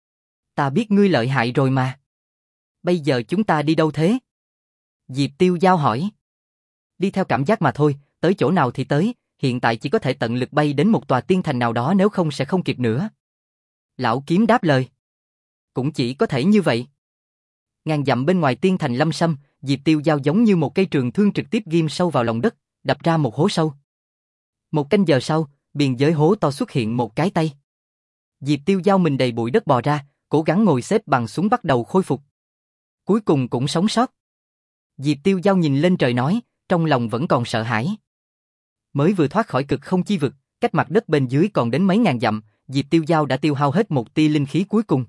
Ta biết ngươi lợi hại rồi mà. Bây giờ chúng ta đi đâu thế? Diệp Tiêu Giao hỏi. Đi theo cảm giác mà thôi, tới chỗ nào thì tới, hiện tại chỉ có thể tận lực bay đến một tòa tiên thành nào đó nếu không sẽ không kịp nữa. Lão kiếm đáp lời. Cũng chỉ có thể như vậy. Ngàn dặm bên ngoài tiên thành Lâm Sâm, Diệp Tiêu Giao giống như một cây trường thương trực tiếp ghim sâu vào lòng đất, đập ra một hố sâu. Một canh giờ sau, biên giới hố to xuất hiện một cái tay. Diệp Tiêu Giao mình đầy bụi đất bò ra, cố gắng ngồi xếp bằng xuống bắt đầu khôi phục. Cuối cùng cũng sống sót. Diệp Tiêu Giao nhìn lên trời nói, trong lòng vẫn còn sợ hãi. Mới vừa thoát khỏi cực không chi vực, cách mặt đất bên dưới còn đến mấy ngàn dặm, Diệp Tiêu Giao đã tiêu hao hết một tia linh khí cuối cùng.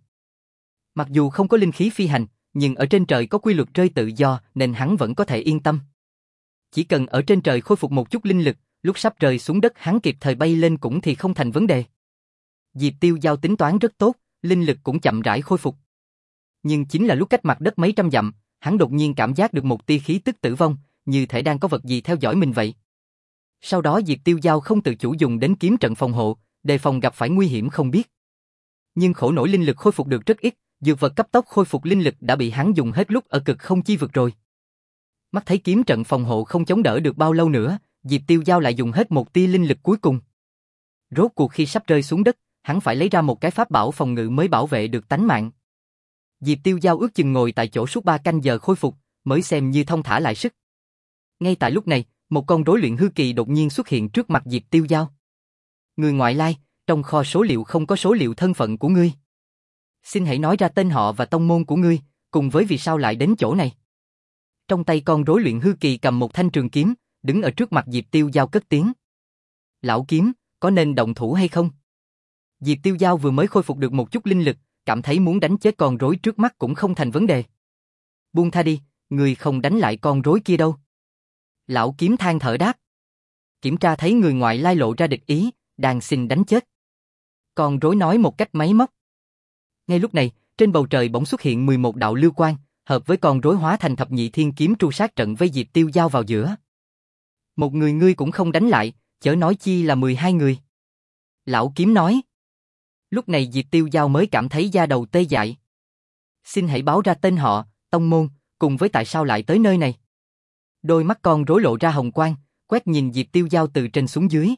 Mặc dù không có linh khí phi hành, nhưng ở trên trời có quy luật rơi tự do nên hắn vẫn có thể yên tâm. Chỉ cần ở trên trời khôi phục một chút linh lực, lúc sắp rơi xuống đất hắn kịp thời bay lên cũng thì không thành vấn đề. Diệp Tiêu Giao tính toán rất tốt, linh lực cũng chậm rãi khôi phục. Nhưng chính là lúc cách mặt đất mấy trăm dặm, hắn đột nhiên cảm giác được một tia khí tức tử vong, như thể đang có vật gì theo dõi mình vậy. Sau đó Diệp Tiêu Giao không tự chủ dùng đến kiếm trận phòng hộ, đề phòng gặp phải nguy hiểm không biết. Nhưng khổ nổi linh lực khôi phục được rất ít, dược vật cấp tốc khôi phục linh lực đã bị hắn dùng hết lúc ở cực không chi vực rồi. Mắt thấy kiếm trận phòng hộ không chống đỡ được bao lâu nữa, Diệp Tiêu Giao lại dùng hết một tia linh lực cuối cùng. Rốt cuộc khi sắp rơi xuống đất, hắn phải lấy ra một cái pháp bảo phòng ngự mới bảo vệ được tánh mạng. Diệp Tiêu Giao ước chừng ngồi tại chỗ suốt ba canh giờ khôi phục, mới xem như thông thả lại sức. Ngay tại lúc này, một con rối luyện hư kỳ đột nhiên xuất hiện trước mặt Diệp Tiêu Giao. Người ngoại lai, trong kho số liệu không có số liệu thân phận của ngươi. Xin hãy nói ra tên họ và tông môn của ngươi, cùng với vì sao lại đến chỗ này. Trong tay con rối luyện hư kỳ cầm một thanh trường kiếm, đứng ở trước mặt Diệp Tiêu Giao cất tiếng. Lão kiếm, có nên động thủ hay không? Diệp Tiêu Giao vừa mới khôi phục được một chút linh lực, cảm thấy muốn đánh chết con rối trước mắt cũng không thành vấn đề. Buông tha đi, người không đánh lại con rối kia đâu. Lão kiếm than thở đáp. Kiểm tra thấy người ngoại lai lộ ra địch ý, đang xin đánh chết. Con rối nói một cách máy móc. Ngay lúc này, trên bầu trời bỗng xuất hiện mười một đạo lưu quang, hợp với con rối hóa thành thập nhị thiên kiếm tru sát trận vây Diệp Tiêu Giao vào giữa. Một người ngươi cũng không đánh lại, chớ nói chi là mười hai người. Lão kiếm nói. Lúc này Diệp Tiêu Giao mới cảm thấy da đầu tê dại. Xin hãy báo ra tên họ, tông môn, cùng với tại sao lại tới nơi này. Đôi mắt con rối lộ ra hồng quang, quét nhìn Diệp Tiêu Giao từ trên xuống dưới.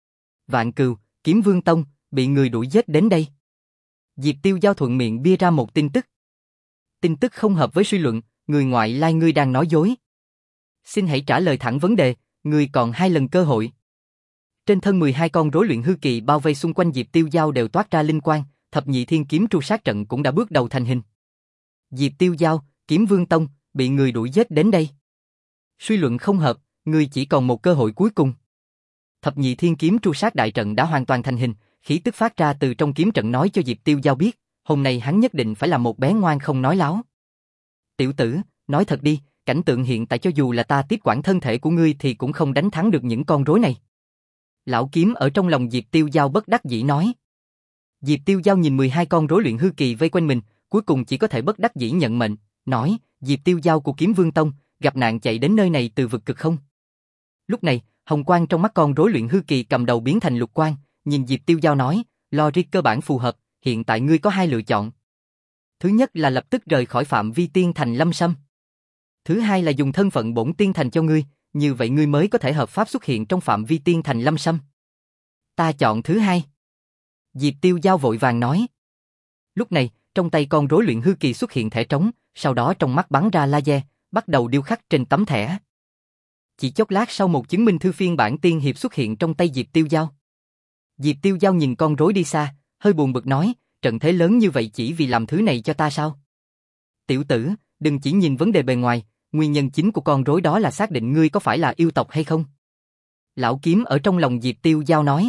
Vạn Cừu, Kiếm Vương Tông, bị người đuổi giết đến đây. Diệp Tiêu Giao thuận miệng bia ra một tin tức. Tin tức không hợp với suy luận, người ngoại lai ngươi đang nói dối. Xin hãy trả lời thẳng vấn đề, ngươi còn hai lần cơ hội. Trên thân mười hai con rối luyện hư kỳ bao vây xung quanh Diệp Tiêu Giao đều toát ra linh quang, thập nhị thiên kiếm tru sát trận cũng đã bước đầu thành hình. Diệp Tiêu Giao, Kiếm Vương Tông, bị người đuổi giết đến đây. Suy luận không hợp, ngươi chỉ còn một cơ hội cuối cùng. Thập nhị thiên kiếm tru sát đại trận đã hoàn toàn thành hình, khí tức phát ra từ trong kiếm trận nói cho Diệp Tiêu Giao biết, hôm nay hắn nhất định phải là một bé ngoan không nói láo. Tiểu tử, nói thật đi, cảnh tượng hiện tại cho dù là ta tiếp quản thân thể của ngươi thì cũng không đánh thắng được những con rối này. Lão kiếm ở trong lòng Diệp Tiêu Giao bất đắc dĩ nói. Diệp Tiêu Giao nhìn mười hai con rối luyện hư kỳ vây quanh mình, cuối cùng chỉ có thể bất đắc dĩ nhận mệnh, nói, Diệp Tiêu Giao của Kiếm Vương Tông, gặp nạn chạy đến nơi này từ vực cực không. Lúc này, hồng quang trong mắt con rối luyện hư kỳ cầm đầu biến thành lục quang, nhìn Diệp Tiêu Giao nói, logic cơ bản phù hợp, hiện tại ngươi có hai lựa chọn. Thứ nhất là lập tức rời khỏi phạm vi tiên thành Lâm Sâm. Thứ hai là dùng thân phận bổn tiên thành cho ngươi, như vậy ngươi mới có thể hợp pháp xuất hiện trong phạm vi tiên thành Lâm Sâm. Ta chọn thứ hai. Diệp Tiêu Giao vội vàng nói. Lúc này, trong tay con rối luyện hư kỳ xuất hiện thẻ trống, sau đó trong mắt bắn ra laser, bắt đầu điêu khắc trên tấm thẻ. Chỉ chốc lát sau một chứng minh thư phiên bản tiên hiệp xuất hiện trong tay Diệp Tiêu Giao. Diệp Tiêu Giao nhìn con rối đi xa, hơi buồn bực nói, trận thế lớn như vậy chỉ vì làm thứ này cho ta sao? Tiểu tử, đừng chỉ nhìn vấn đề bề ngoài, nguyên nhân chính của con rối đó là xác định ngươi có phải là yêu tộc hay không. Lão kiếm ở trong lòng Diệp Tiêu Giao nói.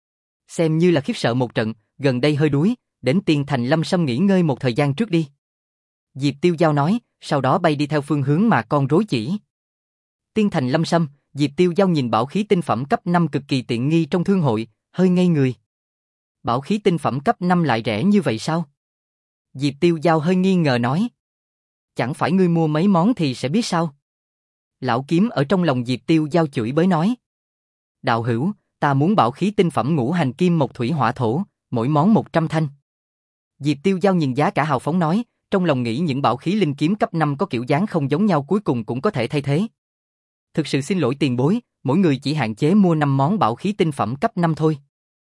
Xem như là khiếp sợ một trận, gần đây hơi đuối, đến tiên thành Lâm Sâm nghỉ ngơi một thời gian trước đi. Diệp Tiêu Giao nói, sau đó bay đi theo phương hướng mà con rối chỉ. Tiên thành Lâm Sâm, Diệp Tiêu Giao nhìn bảo khí tinh phẩm cấp năm cực kỳ tiện nghi trong thương hội, hơi ngây người. Bảo khí tinh phẩm cấp năm lại rẻ như vậy sao? Diệp Tiêu Giao hơi nghi ngờ nói. Chẳng phải ngươi mua mấy món thì sẽ biết sao? Lão kiếm ở trong lòng Diệp Tiêu Giao chửi bới nói. Đạo hữu, ta muốn bảo khí tinh phẩm ngũ hành kim mộc thủy hỏa thổ, mỗi món một trăm thanh. Diệp Tiêu Giao nhìn giá cả hào phóng nói, trong lòng nghĩ những bảo khí linh kiếm cấp năm có kiểu dáng không giống nhau cuối cùng cũng có thể thay thế. Thực sự xin lỗi tiền bối, mỗi người chỉ hạn chế mua năm món bảo khí tinh phẩm cấp năm thôi.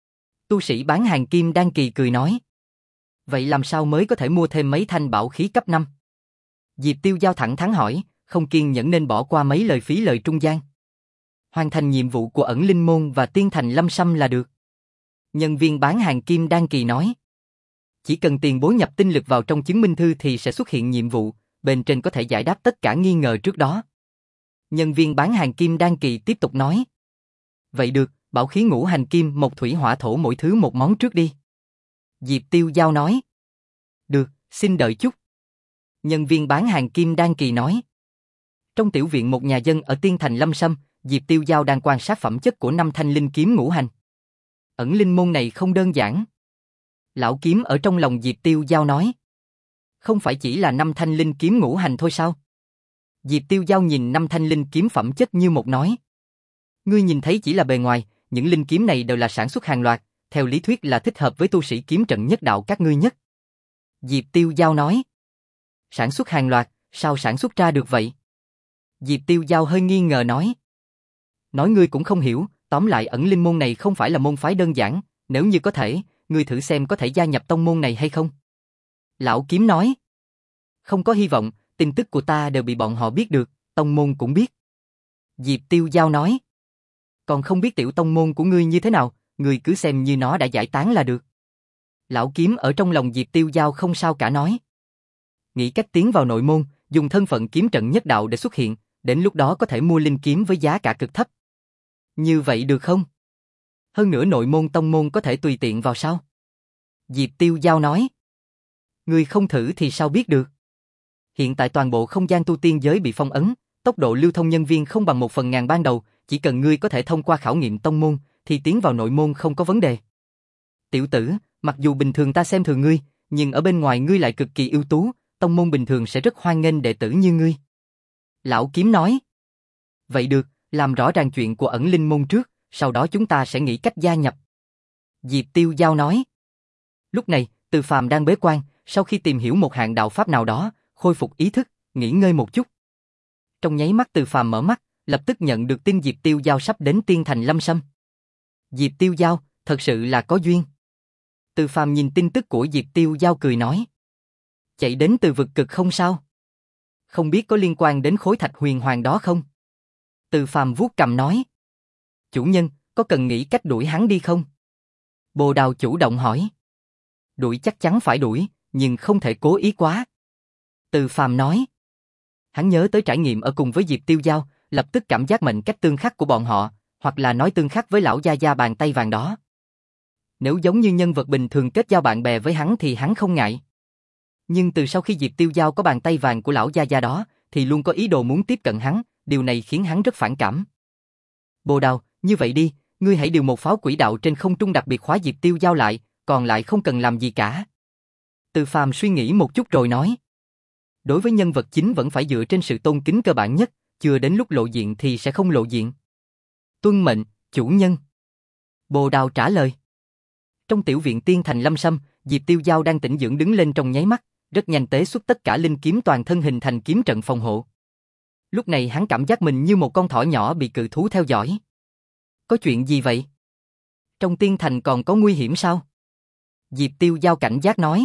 Tu sĩ bán hàng kim đan kỳ cười nói. Vậy làm sao mới có thể mua thêm mấy thanh bảo khí cấp năm? Diệp Tiêu Giao thẳng thắn hỏi, không kiên nhẫn nên bỏ qua mấy lời phí lời trung gian. Hoàn thành nhiệm vụ của ẩn linh môn và tiên thành Lâm Sâm là được. Nhân viên bán hàng kim đan kỳ nói. Chỉ cần tiền bối nhập tinh lực vào trong chứng minh thư thì sẽ xuất hiện nhiệm vụ, bên trên có thể giải đáp tất cả nghi ngờ trước đó. Nhân viên bán hàng kim đan kỳ tiếp tục nói. Vậy được, bảo khí ngũ hành kim mộc thủy hỏa thổ mỗi thứ một món trước đi. Diệp Tiêu Giao nói. Được, xin đợi chút. Nhân viên bán hàng kim đan kỳ nói. Trong tiểu viện một nhà dân ở tiên thành Lâm Sâm, Diệp Tiêu Giao đang quan sát phẩm chất của năm thanh linh kiếm ngũ hành. Ẩn linh môn này không đơn giản. Lão kiếm ở trong lòng Diệp Tiêu Giao nói. Không phải chỉ là năm thanh linh kiếm ngũ hành thôi sao? Diệp Tiêu Giao nhìn năm thanh linh kiếm phẩm chất như một nói. Ngươi nhìn thấy chỉ là bề ngoài, những linh kiếm này đều là sản xuất hàng loạt, theo lý thuyết là thích hợp với tu sĩ kiếm trận nhất đạo các ngươi nhất. Diệp Tiêu Giao nói. Sản xuất hàng loạt, sao sản xuất ra được vậy? Diệp Tiêu Giao hơi nghi ngờ nói. Nói ngươi cũng không hiểu, tóm lại ẩn linh môn này không phải là môn phái đơn giản, nếu như có thể, ngươi thử xem có thể gia nhập tông môn này hay không. Lão kiếm nói. Không có hy vọng, tin tức của ta đều bị bọn họ biết được, tông môn cũng biết. Diệp Tiêu Giao nói. Còn không biết tiểu tông môn của ngươi như thế nào, ngươi cứ xem như nó đã giải tán là được. Lão kiếm ở trong lòng Diệp Tiêu Giao không sao cả nói. Nghĩ cách tiến vào nội môn, dùng thân phận kiếm trận nhất đạo để xuất hiện, đến lúc đó có thể mua linh kiếm với giá cả cực thấp. Như vậy được không? Hơn nữa nội môn tông môn có thể tùy tiện vào sao? Diệp Tiêu Giao nói. Ngươi không thử thì sao biết được? Hiện tại toàn bộ không gian tu tiên giới bị phong ấn, tốc độ lưu thông nhân viên không bằng một phần ngàn ban đầu, chỉ cần ngươi có thể thông qua khảo nghiệm tông môn, thì tiến vào nội môn không có vấn đề. Tiểu tử, mặc dù bình thường ta xem thường ngươi, nhưng ở bên ngoài ngươi lại cực kỳ ưu tú, tông môn bình thường sẽ rất hoan nghênh đệ tử như ngươi. Lão kiếm nói. Vậy được, làm rõ ràng chuyện của ẩn linh môn trước, sau đó chúng ta sẽ nghĩ cách gia nhập. Diệp Tiêu Giao nói. Lúc này, Từ Phàm đang bế quan, sau khi tìm hiểu một hạng đạo pháp nào đó, khôi phục ý thức, nghỉ ngơi một chút. Trong nháy mắt Từ Phàm mở mắt, lập tức nhận được tin Diệp Tiêu Giao sắp đến Tiên Thành Lâm Sâm. Diệp Tiêu Giao, thật sự là có duyên. Từ Phàm nhìn tin tức của Diệp Tiêu Giao cười nói. Chạy đến từ vực cực không sao? Không biết có liên quan đến khối thạch huyền hoàng đó không? Từ Phàm vuốt cằm nói. Chủ nhân, có cần nghĩ cách đuổi hắn đi không? Bồ Đào chủ động hỏi. Đuổi chắc chắn phải đuổi, nhưng không thể cố ý quá. Từ Phàm nói. Hắn nhớ tới trải nghiệm ở cùng với Diệp Tiêu Giao, lập tức cảm giác mệnh cách tương khắc của bọn họ, hoặc là nói tương khắc với lão gia gia bàn tay vàng đó. Nếu giống như nhân vật bình thường kết giao bạn bè với hắn thì hắn không ngại. Nhưng từ sau khi Diệp Tiêu Giao có bàn tay vàng của lão gia gia đó, thì luôn có ý đồ muốn tiếp cận hắn, điều này khiến hắn rất phản cảm. Bồ Đào, như vậy đi, ngươi hãy điều một pháo quỷ đạo trên không trung đặc biệt khóa Diệp Tiêu Giao lại, còn lại không cần làm gì cả. Từ Phàm suy nghĩ một chút rồi nói. Đối với nhân vật chính vẫn phải dựa trên sự tôn kính cơ bản nhất, chưa đến lúc lộ diện thì sẽ không lộ diện. Tuân mệnh, chủ nhân. Bồ Đào trả lời. Trong tiểu viện Tiên Thành Lâm Sâm, Diệp Tiêu Giao đang tĩnh dưỡng đứng lên trong nháy mắt, rất nhanh tế xuất tất cả linh kiếm toàn thân hình thành kiếm trận phòng hộ. Lúc này hắn cảm giác mình như một con thỏ nhỏ bị cự thú theo dõi. Có chuyện gì vậy? Trong Tiên Thành còn có nguy hiểm sao? Diệp Tiêu Giao cảnh giác nói.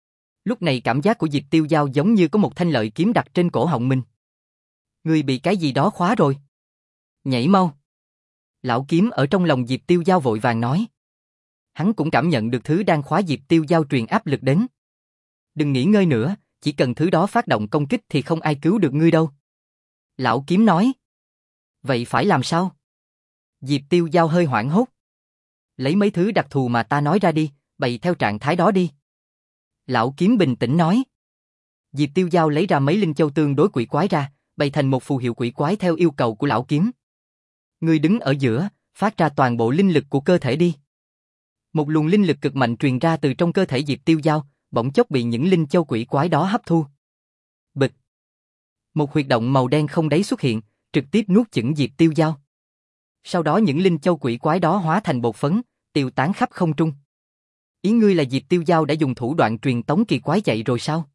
Lúc này cảm giác của Diệp Tiêu Giao giống như có một thanh lợi kiếm đặt trên cổ họng mình. Ngươi bị cái gì đó khóa rồi. Nhảy mau. Lão kiếm ở trong lòng Diệp Tiêu Giao vội vàng nói. Hắn cũng cảm nhận được thứ đang khóa Diệp Tiêu Giao truyền áp lực đến. Đừng nghỉ ngơi nữa, chỉ cần thứ đó phát động công kích thì không ai cứu được ngươi đâu. Lão kiếm nói. Vậy phải làm sao? Diệp Tiêu Giao hơi hoảng hốt. Lấy mấy thứ đặc thù mà ta nói ra đi, bày theo trạng thái đó đi. Lão kiếm bình tĩnh nói. Diệp Tiêu Giao lấy ra mấy linh châu tương đối quỷ quái ra, bày thành một phù hiệu quỷ quái theo yêu cầu của lão kiếm. Ngươi đứng ở giữa, phát ra toàn bộ linh lực của cơ thể đi. Một luồng linh lực cực mạnh truyền ra từ trong cơ thể Diệp Tiêu Giao, bỗng chốc bị những linh châu quỷ quái đó hấp thu. Bịch. Một huyệt động màu đen không đáy xuất hiện, trực tiếp nuốt chửng Diệp Tiêu Giao. Sau đó những linh châu quỷ quái đó hóa thành bột phấn, tiêu tán khắp không trung. Ý ngươi là Diệp Tiêu Giao đã dùng thủ đoạn truyền tống kỳ quái chạy rồi sao?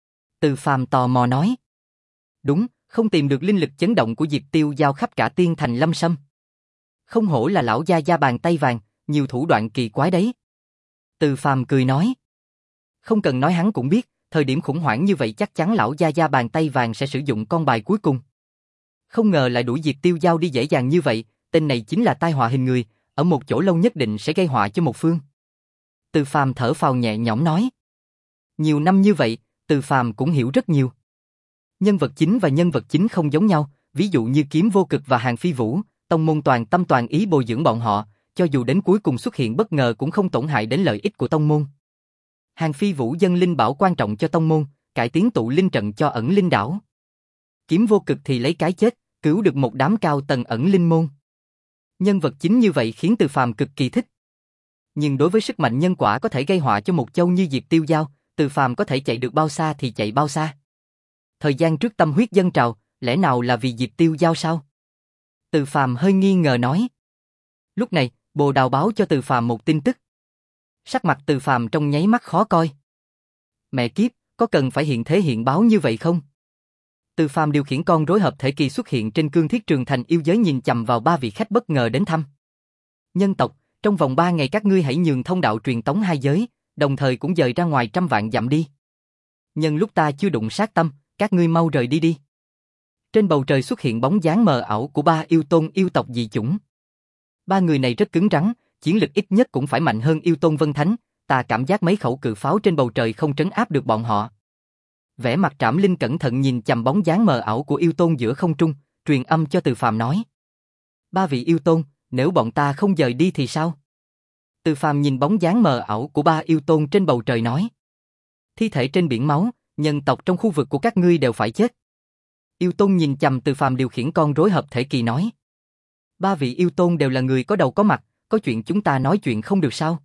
Từ Phàm tò mò nói. Đúng, không tìm được linh lực chấn động của Diệp Tiêu Giao khắp cả Tiên Thành Lâm Sâm. Không hổ là lão gia gia bàn tay vàng, nhiều thủ đoạn kỳ quái đấy. Từ Phàm cười nói. Không cần nói hắn cũng biết, thời điểm khủng hoảng như vậy chắc chắn lão gia gia bàn tay vàng sẽ sử dụng con bài cuối cùng. Không ngờ lại đuổi Diệp Tiêu Giao đi dễ dàng như vậy, tên này chính là tai họa hình người, ở một chỗ lâu nhất định sẽ gây họa cho một phương. Từ Phàm thở phào nhẹ nhõm nói. Nhiều năm như vậy, Từ Phàm cũng hiểu rất nhiều. Nhân vật chính và nhân vật chính không giống nhau, ví dụ như Kiếm Vô Cực và Hàn Phi Vũ, tông môn toàn tâm toàn ý bồi dưỡng bọn họ, cho dù đến cuối cùng xuất hiện bất ngờ cũng không tổn hại đến lợi ích của tông môn. Hàn Phi Vũ dâng linh bảo quan trọng cho tông môn, cải tiến tụ linh trận cho ẩn linh đảo. Kiếm Vô Cực thì lấy cái chết, cứu được một đám cao tầng ẩn linh môn. Nhân vật chính như vậy khiến Từ Phàm cực kỳ thích. Nhưng đối với sức mạnh nhân quả có thể gây họa cho một châu như Diệp Tiêu Giao, Từ Phàm có thể chạy được bao xa thì chạy bao xa. Thời gian trước tâm huyết dâng trào, lẽ nào là vì Diệp Tiêu Giao sao? Từ Phàm hơi nghi ngờ nói. Lúc này, Bồ Đào báo cho Từ Phàm một tin tức. Sắc mặt Từ Phàm trong nháy mắt khó coi. Mẹ kiếp, có cần phải hiện thế hiện báo như vậy không? Từ Phàm điều khiển con rối hợp thể kỳ xuất hiện trên cương thiết trường thành yêu giới nhìn chằm vào ba vị khách bất ngờ đến thăm. Nhân tộc, Trong vòng ba ngày các ngươi hãy nhường thông đạo truyền tống hai giới, đồng thời cũng dời ra ngoài trăm vạn dặm đi. Nhân lúc ta chưa đụng sát tâm, các ngươi mau rời đi đi. Trên bầu trời xuất hiện bóng dáng mờ ảo của ba yêu tôn yêu tộc dị chủng. Ba người này rất cứng rắn, chiến lực ít nhất cũng phải mạnh hơn yêu tôn Vân Thánh, ta cảm giác mấy khẩu cự pháo trên bầu trời không trấn áp được bọn họ. Vẻ mặt Trảm Linh cẩn thận nhìn chằm bóng dáng mờ ảo của yêu tôn giữa không trung, truyền âm cho Từ Phàm nói. Ba vị yêu tôn, nếu bọn ta không dời đi thì sao? Từ Phàm nhìn bóng dáng mờ ảo của ba yêu tôn trên bầu trời nói. Thi thể trên biển máu, nhân tộc trong khu vực của các ngươi đều phải chết. Yêu tôn nhìn chằm Từ Phàm điều khiển con rối hợp thể kỳ nói. Ba vị yêu tôn đều là người có đầu có mặt, có chuyện chúng ta nói chuyện không được sao?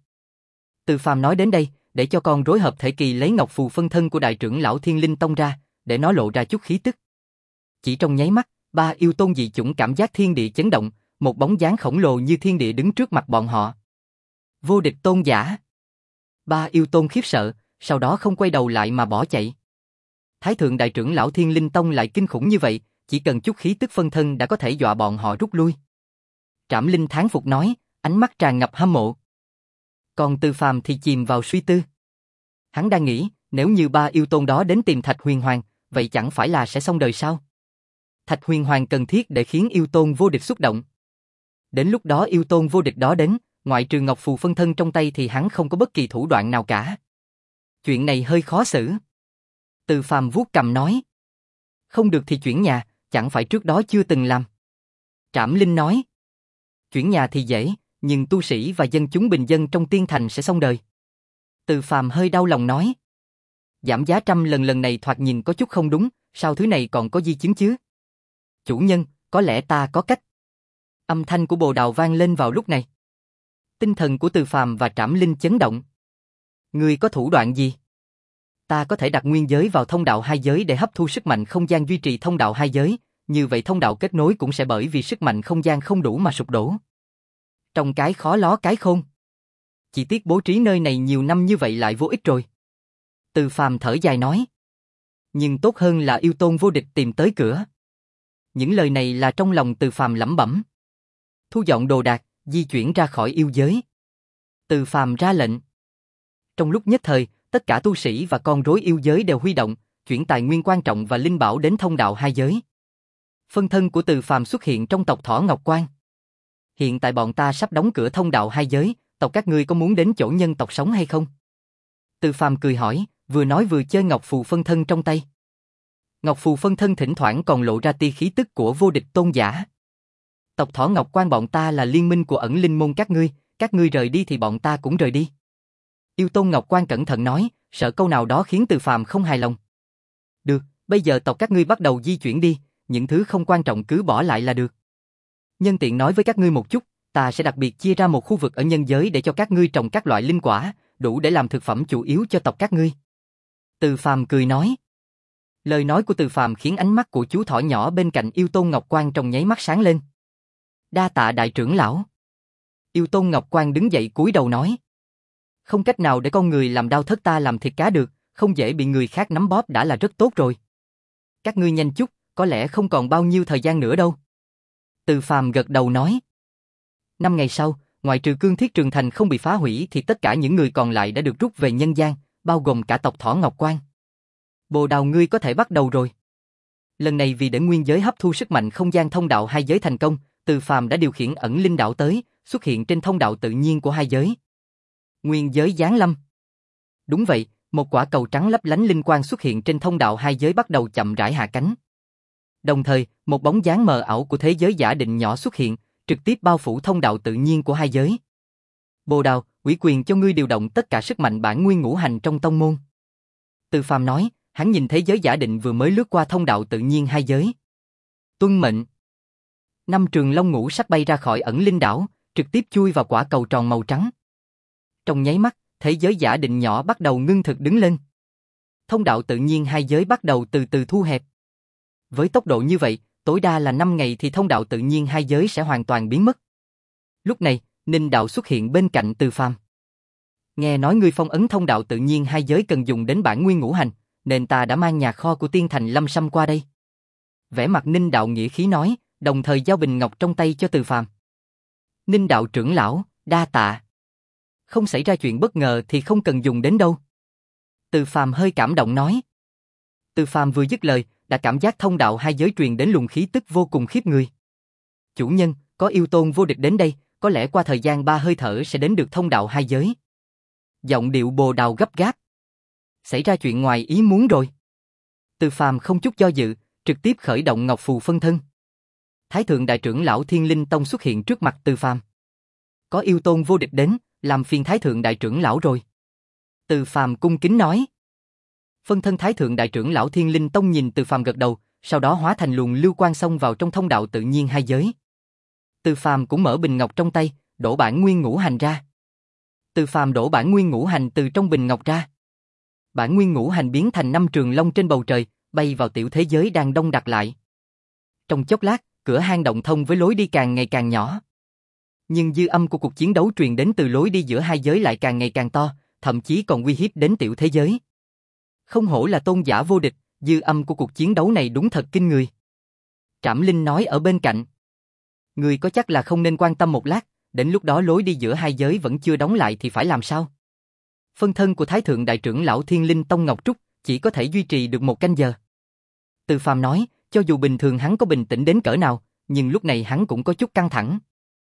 Từ Phàm nói đến đây, để cho con rối hợp thể kỳ lấy ngọc phù phân thân của đại trưởng lão Thiên Linh Tông ra, để nó lộ ra chút khí tức. Chỉ trong nháy mắt, ba yêu tôn dị chủng cảm giác thiên địa chấn động, một bóng dáng khổng lồ như thiên địa đứng trước mặt bọn họ. Vô địch tôn giả. Ba yêu tôn khiếp sợ, sau đó không quay đầu lại mà bỏ chạy. Thái thượng đại trưởng lão Thiên Linh Tông lại kinh khủng như vậy, chỉ cần chút khí tức phân thân đã có thể dọa bọn họ rút lui. Trảm Linh thán phục nói, ánh mắt tràn ngập hâm mộ. Còn Từ Phàm thì chìm vào suy tư. Hắn đang nghĩ, nếu như ba yêu tôn đó đến tìm Thạch Huyền Hoàng, vậy chẳng phải là sẽ xong đời sao? Thạch Huyền Hoàng cần thiết để khiến yêu tôn vô địch xúc động. Đến lúc đó yêu tôn vô địch đó đến, ngoại trừ ngọc phù phân thân trong tay thì hắn không có bất kỳ thủ đoạn nào cả. Chuyện này hơi khó xử. Từ Phàm vuốt cằm nói. Không được thì chuyển nhà, chẳng phải trước đó chưa từng làm. Trảm Linh nói. Chuyển nhà thì dễ, nhưng tu sĩ và dân chúng bình dân trong tiên thành sẽ xong đời. Từ Phàm hơi đau lòng nói. Giảm giá trăm lần lần này thoạt nhìn có chút không đúng, sao thứ này còn có di chứng chứ? Chủ nhân, có lẽ ta có cách. Âm thanh của Bồ Đào vang lên vào lúc này. Tinh thần của Từ Phàm và Trảm Linh chấn động. Ngươi có thủ đoạn gì? Ta có thể đặt nguyên giới vào thông đạo hai giới để hấp thu sức mạnh không gian duy trì thông đạo hai giới, như vậy thông đạo kết nối cũng sẽ bởi vì sức mạnh không gian không đủ mà sụp đổ. Trong cái khó ló cái khôn. Chỉ tiếc bố trí nơi này nhiều năm như vậy lại vô ích rồi. Từ Phàm thở dài nói. Nhưng tốt hơn là yêu tôn vô địch tìm tới cửa. Những lời này là trong lòng Từ Phàm lẩm bẩm. Thu dọn đồ đạc, di chuyển ra khỏi yêu giới. Từ Phàm ra lệnh. Trong lúc nhất thời, tất cả tu sĩ và con rối yêu giới đều huy động, chuyển tài nguyên quan trọng và linh bảo đến thông đạo hai giới. Phân thân của Từ Phàm xuất hiện trong tộc Thỏ Ngọc Quan. Hiện tại bọn ta sắp đóng cửa thông đạo hai giới, tộc các ngươi có muốn đến chỗ nhân tộc sống hay không? Từ Phàm cười hỏi, vừa nói vừa chơi ngọc phù phân thân trong tay. Ngọc phù phân thân thỉnh thoảng còn lộ ra tia khí tức của vô địch tôn giả. Tộc Thỏ Ngọc Quan bọn ta là liên minh của ẩn linh môn các ngươi, các ngươi rời đi thì bọn ta cũng rời đi. Yêu Tôn Ngọc Quan cẩn thận nói, sợ câu nào đó khiến Từ Phàm không hài lòng. Được, bây giờ tộc các ngươi bắt đầu di chuyển đi, những thứ không quan trọng cứ bỏ lại là được. Nhân tiện nói với các ngươi một chút, ta sẽ đặc biệt chia ra một khu vực ở nhân giới để cho các ngươi trồng các loại linh quả, đủ để làm thực phẩm chủ yếu cho tộc các ngươi. Từ Phàm cười nói. Lời nói của Từ Phàm khiến ánh mắt của chú thỏ nhỏ bên cạnh Yêu Tôn Ngọc Quan trong nháy mắt sáng lên. Đa tạ đại trưởng lão. Yêu Tôn Ngọc Quan đứng dậy cúi đầu nói. Không cách nào để con người làm đau thất ta làm thịt cá được, không dễ bị người khác nắm bóp đã là rất tốt rồi. Các ngươi nhanh chút, có lẽ không còn bao nhiêu thời gian nữa đâu. Từ Phàm gật đầu nói. Năm ngày sau, ngoại trừ Cương Thiết Trường Thành không bị phá hủy thì tất cả những người còn lại đã được rút về nhân gian, bao gồm cả tộc Thỏ Ngọc Quan. Bồ Đào ngươi có thể bắt đầu rồi. Lần này vì để nguyên giới hấp thu sức mạnh không gian thông đạo hai giới thành công, Từ Phàm đã điều khiển ẩn linh đạo tới, xuất hiện trên thông đạo tự nhiên của hai giới. Nguyên giới giáng lâm. Đúng vậy, một quả cầu trắng lấp lánh linh quang xuất hiện trên thông đạo hai giới bắt đầu chậm rãi hạ cánh. Đồng thời, một bóng dáng mờ ảo của thế giới giả định nhỏ xuất hiện, trực tiếp bao phủ thông đạo tự nhiên của hai giới. Bồ Đào, ủy quyền cho ngươi điều động tất cả sức mạnh bản nguyên ngũ hành trong tông môn. Từ Phàm nói, hắn nhìn thế giới giả định vừa mới lướt qua thông đạo tự nhiên hai giới. Tuân mệnh. Năm trường long ngũ sắc bay ra khỏi ẩn linh đảo, trực tiếp chui vào quả cầu tròn màu trắng. Trong nháy mắt, thế giới giả định nhỏ bắt đầu ngưng thực đứng lên. Thông đạo tự nhiên hai giới bắt đầu từ từ thu hẹp. Với tốc độ như vậy, tối đa là năm ngày thì thông đạo tự nhiên hai giới sẽ hoàn toàn biến mất. Lúc này, Ninh Đạo xuất hiện bên cạnh Từ Phàm. Nghe nói ngươi phong ấn thông đạo tự nhiên hai giới cần dùng đến bản nguyên ngũ hành, nên ta đã mang nhà kho của Tiên Thành Lâm Sâm qua đây. Vẻ mặt Ninh Đạo nghĩa khí nói, đồng thời giao bình ngọc trong tay cho Từ Phàm. Ninh Đạo trưởng lão, Đa tạ. Không xảy ra chuyện bất ngờ thì không cần dùng đến đâu. Từ Phàm hơi cảm động nói. Từ Phàm vừa dứt lời, đã cảm giác thông đạo hai giới truyền đến luồng khí tức vô cùng khiếp người. Chủ nhân, có yêu tôn vô địch đến đây, có lẽ qua thời gian ba hơi thở sẽ đến được thông đạo hai giới. Giọng điệu Bồ Đào gấp gáp. Xảy ra chuyện ngoài ý muốn rồi. Từ Phàm không chút do dự, trực tiếp khởi động Ngọc Phù phân thân. Thái thượng đại trưởng lão Thiên Linh Tông xuất hiện trước mặt Từ Phàm. Có yêu tôn vô địch đến, làm phiền Thái thượng đại trưởng lão rồi. Từ Phàm cung kính nói. Phân thân Thái thượng đại trưởng lão Thiên Linh Tông nhìn Từ Phàm gật đầu, sau đó hóa thành luồng lưu quang xông vào trong thông đạo tự nhiên hai giới. Từ Phàm cũng mở bình ngọc trong tay, đổ bản nguyên ngũ hành ra. Từ Phàm đổ bản nguyên ngũ hành từ trong bình ngọc ra. Bản nguyên ngũ hành biến thành năm trường long trên bầu trời, bay vào tiểu thế giới đang đông đặc lại. Trong chốc lát, cửa hang động thông với lối đi càng ngày càng nhỏ. Nhưng dư âm của cuộc chiến đấu truyền đến từ lối đi giữa hai giới lại càng ngày càng to, thậm chí còn uy hiếp đến tiểu thế giới. Không hổ là tôn giả vô địch, dư âm của cuộc chiến đấu này đúng thật kinh người. Trảm Linh nói ở bên cạnh. Người có chắc là không nên quan tâm một lát, đến lúc đó lối đi giữa hai giới vẫn chưa đóng lại thì phải làm sao? Phân thân của Thái thượng đại trưởng lão Thiên Linh Tông Ngọc Trúc chỉ có thể duy trì được một canh giờ. Từ Phàm nói, cho dù bình thường hắn có bình tĩnh đến cỡ nào, nhưng lúc này hắn cũng có chút căng thẳng.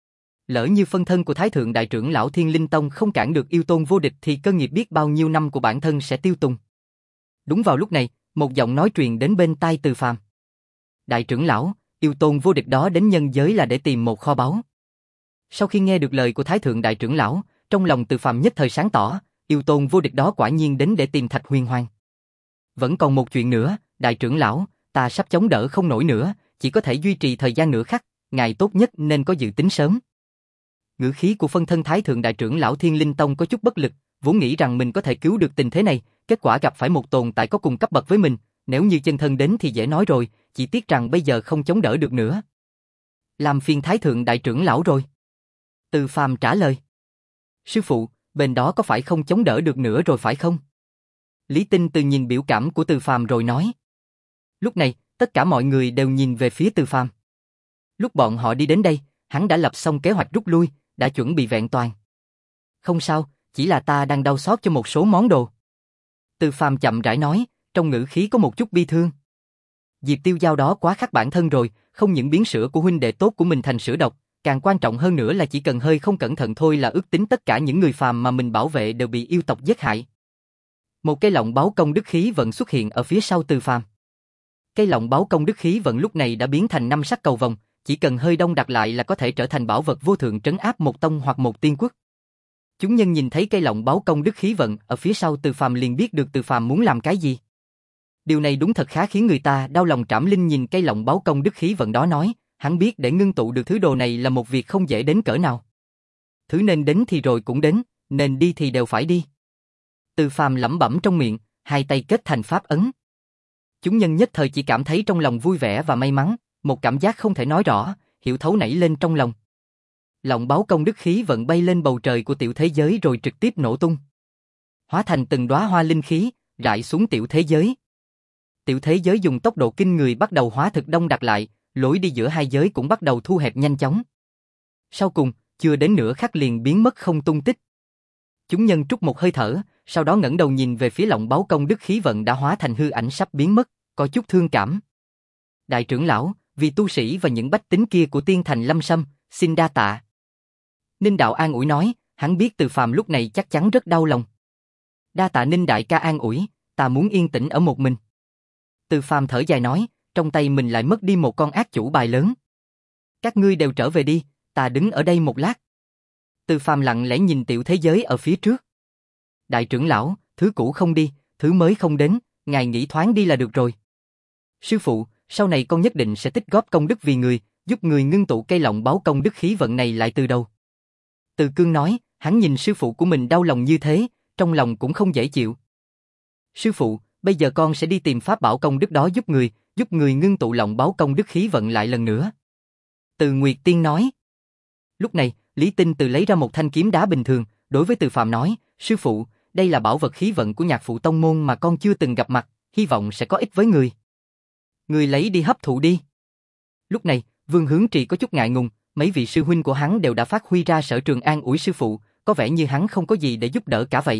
Lỡ như phân thân của Thái thượng đại trưởng lão Thiên Linh Tông không cản được yêu tôn vô địch thì cơ nghiệp biết bao nhiêu năm của bản thân sẽ tiêu tùng. Đúng vào lúc này, một giọng nói truyền đến bên tai Từ Phàm. Đại trưởng lão, yêu tôn vô địch đó đến nhân giới là để tìm một kho báu. Sau khi nghe được lời của Thái thượng đại trưởng lão, trong lòng Từ Phàm nhất thời sáng tỏ, yêu tôn vô địch đó quả nhiên đến để tìm Thạch Huyền Hoàng. Vẫn còn một chuyện nữa, đại trưởng lão, ta sắp chống đỡ không nổi nữa, chỉ có thể duy trì thời gian nửa khắc, ngài tốt nhất nên có dự tính sớm. Ngữ khí của phân thân Thái thượng đại trưởng lão Thiên Linh Tông có chút bất lực, vốn nghĩ rằng mình có thể cứu được tình thế này, kết quả gặp phải một tồn tại có cùng cấp bậc với mình, nếu như chân thân đến thì dễ nói rồi, chỉ tiếc rằng bây giờ không chống đỡ được nữa. Làm phiền Thái thượng đại trưởng lão rồi. Từ Phàm trả lời. Sư phụ, bên đó có phải không chống đỡ được nữa rồi phải không? Lý Tinh Từ nhìn biểu cảm của Từ Phàm rồi nói. Lúc này, tất cả mọi người đều nhìn về phía Từ Phàm. Lúc bọn họ đi đến đây, hắn đã lập xong kế hoạch rút lui, đã chuẩn bị vẹn toàn. Không sao, chỉ là ta đang đau xót cho một số món đồ. Từ Phàm chậm rãi nói, trong ngữ khí có một chút bi thương. Diệp Tiêu Giao đó quá khắc bản thân rồi, không những biến sữa của huynh đệ tốt của mình thành sữa độc, càng quan trọng hơn nữa là chỉ cần hơi không cẩn thận thôi là ước tính tất cả những người phàm mà mình bảo vệ đều bị yêu tộc giết hại. Một cây lọng báo công đức khí vận xuất hiện ở phía sau Từ Phàm. Cây lọng báo công đức khí vận lúc này đã biến thành năm sắc cầu vồng, chỉ cần hơi đông đặt lại là có thể trở thành bảo vật vô thượng trấn áp một tông hoặc một tiên quốc. Chúng nhân nhìn thấy cây lọng báo công đức khí vận ở phía sau Từ Phàm liền biết được Từ Phàm muốn làm cái gì. Điều này đúng thật khá khiến người ta đau lòng. Trảm Linh nhìn cây lọng báo công đức khí vận đó nói, hắn biết để ngưng tụ được thứ đồ này là một việc không dễ đến cỡ nào. Thứ nên đến thì rồi cũng đến, nên đi thì đều phải đi. Từ Phàm lẩm bẩm trong miệng, hai tay kết thành pháp ấn. Chúng nhân nhất thời chỉ cảm thấy trong lòng vui vẻ và may mắn, một cảm giác không thể nói rõ, hiểu thấu nảy lên trong lòng. Lọng báo công đức khí vận bay lên bầu trời của tiểu thế giới rồi trực tiếp nổ tung. Hóa thành từng đóa hoa linh khí, rải xuống tiểu thế giới. Tiểu thế giới dùng tốc độ kinh người bắt đầu hóa thực đông đặc lại, lối đi giữa hai giới cũng bắt đầu thu hẹp nhanh chóng. Sau cùng, chưa đến nửa khắc liền biến mất không tung tích. Chúng nhân trút một hơi thở, sau đó ngẩng đầu nhìn về phía lọng báo công đức khí vận đã hóa thành hư ảnh sắp biến mất, có chút thương cảm. Đại trưởng lão, vì tu sĩ và những bách tính kia của Tiên Thành Lâm Sâm, xin đa tạ. Ninh đạo an ủi nói, hắn biết Từ Phàm lúc này chắc chắn rất đau lòng. Đa tạ Ninh đại ca an ủi, ta muốn yên tĩnh ở một mình. Từ Phàm thở dài nói, trong tay mình lại mất đi một con ác chủ bài lớn. Các ngươi đều trở về đi, ta đứng ở đây một lát. Từ Phàm lặng lẽ nhìn tiểu thế giới ở phía trước. Đại trưởng lão, thứ cũ không đi, thứ mới không đến, ngài nghĩ thoáng đi là được rồi. Sư phụ, sau này con nhất định sẽ tích góp công đức vì người, giúp người ngưng tụ cây lọng báo công đức khí vận này lại từ đầu. Từ Cương nói, hắn nhìn sư phụ của mình đau lòng như thế, trong lòng cũng không dễ chịu. Sư phụ, bây giờ con sẽ đi tìm pháp bảo công đức đó giúp người, giúp người ngưng tụ lọng báo công đức khí vận lại lần nữa. Từ Nguyệt Tiên nói. Lúc này, Lý Tinh Từ lấy ra một thanh kiếm đá bình thường, đối với Từ Phàm nói, sư phụ, đây là bảo vật khí vận của Nhạc Phụ Tông Môn mà con chưa từng gặp mặt, hy vọng sẽ có ích với người. Người lấy đi hấp thụ đi. Lúc này, Vương Hướng Trì có chút ngại ngùng, mấy vị sư huynh của hắn đều đã phát huy ra sở trường an ủi sư phụ, có vẻ như hắn không có gì để giúp đỡ cả vậy.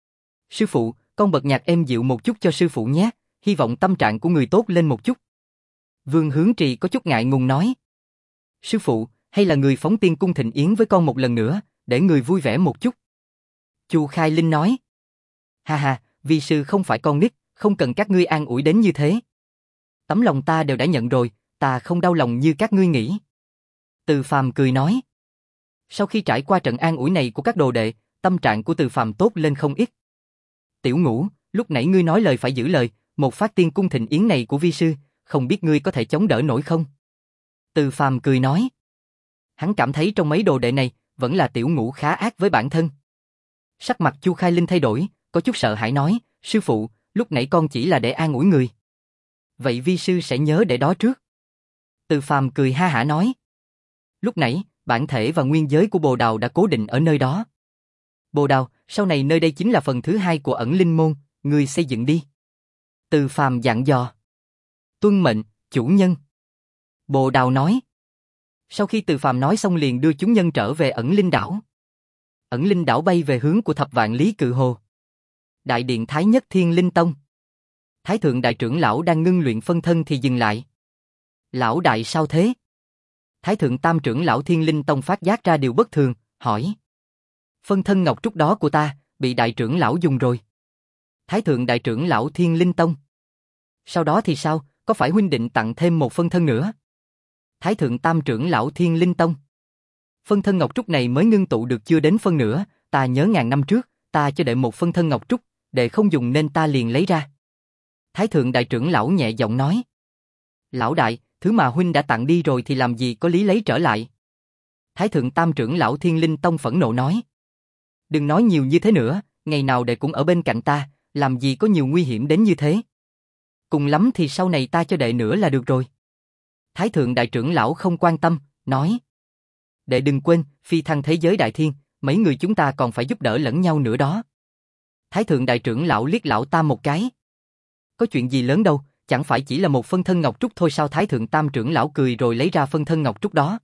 Sư phụ, con bật nhạc êm dịu một chút cho sư phụ nhé, hy vọng tâm trạng của người tốt lên một chút. Vương Hướng Trì có chút ngại ngùng nói. Sư phụ, hay là người phóng tiên cung thịnh yến với con một lần nữa, để người vui vẻ một chút. Chu Khai Linh nói. Ha ha, vi sư không phải con nít, không cần các ngươi an ủi đến như thế. Tấm lòng ta đều đã nhận rồi, ta không đau lòng như các ngươi nghĩ. Từ Phàm cười nói. Sau khi trải qua trận an ủi này của các đồ đệ, tâm trạng của Từ Phàm tốt lên không ít. Tiểu Ngũ, lúc nãy ngươi nói lời phải giữ lời, một phát tiên cung thịnh yến này của vi sư, không biết ngươi có thể chống đỡ nổi không? Từ Phàm cười nói. Hắn cảm thấy trong mấy đồ đệ này, vẫn là Tiểu Ngũ khá ác với bản thân. Sắc mặt Chu Khai Linh thay đổi, có chút sợ hãi nói, sư phụ, lúc nãy con chỉ là để an ủi người. Vậy vi sư sẽ nhớ để đó trước. Từ Phàm cười ha hả nói. Lúc nãy, bản thể và nguyên giới của Bồ Đào đã cố định ở nơi đó. Bồ Đào, sau này nơi đây chính là phần thứ hai của ẩn linh môn, ngươi xây dựng đi. Từ Phàm dặn dò. Tuân mệnh, chủ nhân. Bồ Đào nói. Sau khi Từ Phàm nói xong liền đưa chúng nhân trở về ẩn linh đảo. Ẩn linh đảo bay về hướng của thập vạn lý cự hồ. Đại điện Thái Nhất Thiên Linh Tông. Thái thượng đại trưởng lão đang ngưng luyện phân thân thì dừng lại. Lão đại sao thế? Thái thượng tam trưởng lão Thiên Linh Tông phát giác ra điều bất thường, hỏi. Phân thân ngọc trúc đó của ta, bị đại trưởng lão dùng rồi. Thái thượng đại trưởng lão Thiên Linh Tông. Sau đó thì sao, có phải huynh định tặng thêm một phân thân nữa? Thái thượng tam trưởng lão Thiên Linh Tông. Phân thân ngọc trúc này mới ngưng tụ được chưa đến phân nữa, ta nhớ ngàn năm trước, ta cho đệ một phân thân ngọc trúc, đệ không dùng nên ta liền lấy ra. Thái thượng đại trưởng lão nhẹ giọng nói. Lão đại, thứ mà huynh đã tặng đi rồi thì làm gì có lý lấy trở lại? Thái thượng tam trưởng lão Thiên Linh Tông phẫn nộ nói. Đừng nói nhiều như thế nữa, ngày nào đệ cũng ở bên cạnh ta, làm gì có nhiều nguy hiểm đến như thế. Cùng lắm thì sau này ta cho đệ nữa là được rồi. Thái thượng đại trưởng lão không quan tâm, nói. Đệ đừng quên, phi thăng thế giới đại thiên, mấy người chúng ta còn phải giúp đỡ lẫn nhau nữa đó. Thái thượng đại trưởng lão liếc lão tam một cái. Có chuyện gì lớn đâu, chẳng phải chỉ là một phân thân ngọc trúc thôi sao? Thái thượng tam trưởng lão cười rồi lấy ra phân thân ngọc trúc đó.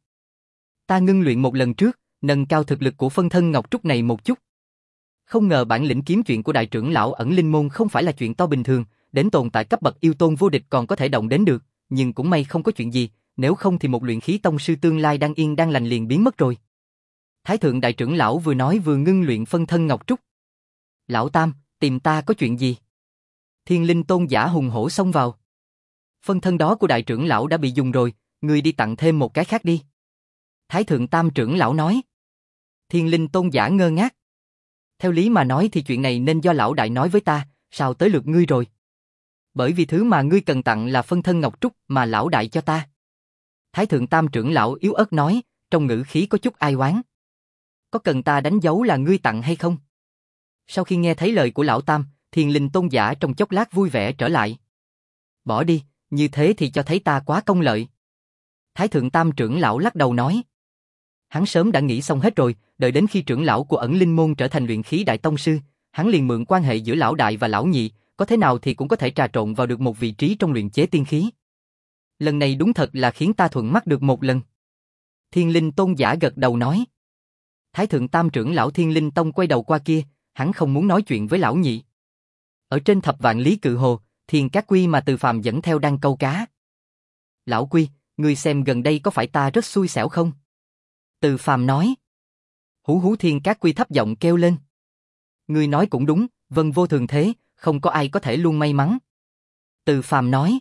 Ta ngưng luyện một lần trước, nâng cao thực lực của phân thân ngọc trúc này một chút. Không ngờ bản lĩnh kiếm chuyện của đại trưởng lão ẩn linh môn không phải là chuyện to bình thường, đến tồn tại cấp bậc yêu tôn vô địch còn có thể động đến được, nhưng cũng may không có chuyện gì, nếu không thì một luyện khí tông sư tương lai đang yên đang lành liền biến mất rồi. Thái thượng đại trưởng lão vừa nói vừa ngưng luyện phân thân ngọc trúc. Lão tam, tìm ta có chuyện gì? Thiên Linh tôn giả hùng hổ xông vào. Phân thân đó của đại trưởng lão đã bị dùng rồi, ngươi đi tặng thêm một cái khác đi. Thái thượng tam trưởng lão nói. Thiên Linh tôn giả ngơ ngác. Theo lý mà nói thì chuyện này nên do lão đại nói với ta, sao tới lượt ngươi rồi? Bởi vì thứ mà ngươi cần tặng là phân thân ngọc trúc mà lão đại cho ta. Thái thượng tam trưởng lão yếu ớt nói, trong ngữ khí có chút ai oán. Có cần ta đánh dấu là ngươi tặng hay không? Sau khi nghe thấy lời của lão tam, Thiên Linh tôn giả trong chốc lát vui vẻ trở lại. Bỏ đi, như thế thì cho thấy ta quá công lợi. Thái thượng tam trưởng lão lắc đầu nói. Hắn sớm đã nghĩ xong hết rồi, đợi đến khi trưởng lão của ẩn linh môn trở thành luyện khí đại tông sư, hắn liền mượn quan hệ giữa lão đại và lão nhị, có thế nào thì cũng có thể trà trộn vào được một vị trí trong luyện chế tiên khí. Lần này đúng thật là khiến ta thuận mắt được một lần. Thiên Linh tôn giả gật đầu nói. Thái thượng tam trưởng lão Thiên Linh tông quay đầu qua kia, hắn không muốn nói chuyện với lão nhị. Ở trên thập vạn lý cự hồ, Thiên Cát Quy mà Từ Phàm dẫn theo đang câu cá. Lão Quy, ngươi xem gần đây có phải ta rất xui xẻo không? Từ Phàm nói. Hú hú Thiên Cát Quy thấp giọng kêu lên. Ngươi nói cũng đúng, vân vô thường thế, không có ai có thể luôn may mắn. Từ Phàm nói.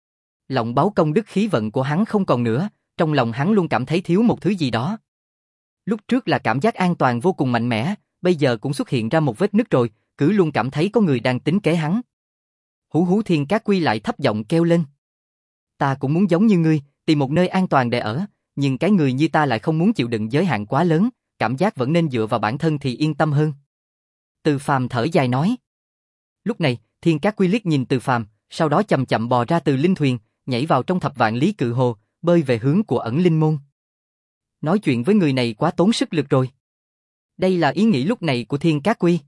Lộng báo công đức khí vận của hắn không còn nữa, trong lòng hắn luôn cảm thấy thiếu một thứ gì đó. Lúc trước là cảm giác an toàn vô cùng mạnh mẽ, bây giờ cũng xuất hiện ra một vết nứt rồi, cứ luôn cảm thấy có người đang tính kế hắn. Hú hú Thiên Cát Quy lại thấp giọng kêu lên. Ta cũng muốn giống như ngươi, tìm một nơi an toàn để ở, nhưng cái người như ta lại không muốn chịu đựng giới hạn quá lớn, cảm giác vẫn nên dựa vào bản thân thì yên tâm hơn. Từ Phàm thở dài nói. Lúc này, Thiên Cát Quy liếc nhìn Từ Phàm, sau đó chậm chậm bò ra từ linh thuyền, nhảy vào trong thập vạn lý cự hồ, bơi về hướng của ẩn linh môn. Nói chuyện với người này quá tốn sức lực rồi. Đây là ý nghĩ lúc này của Thiên Cát Quy.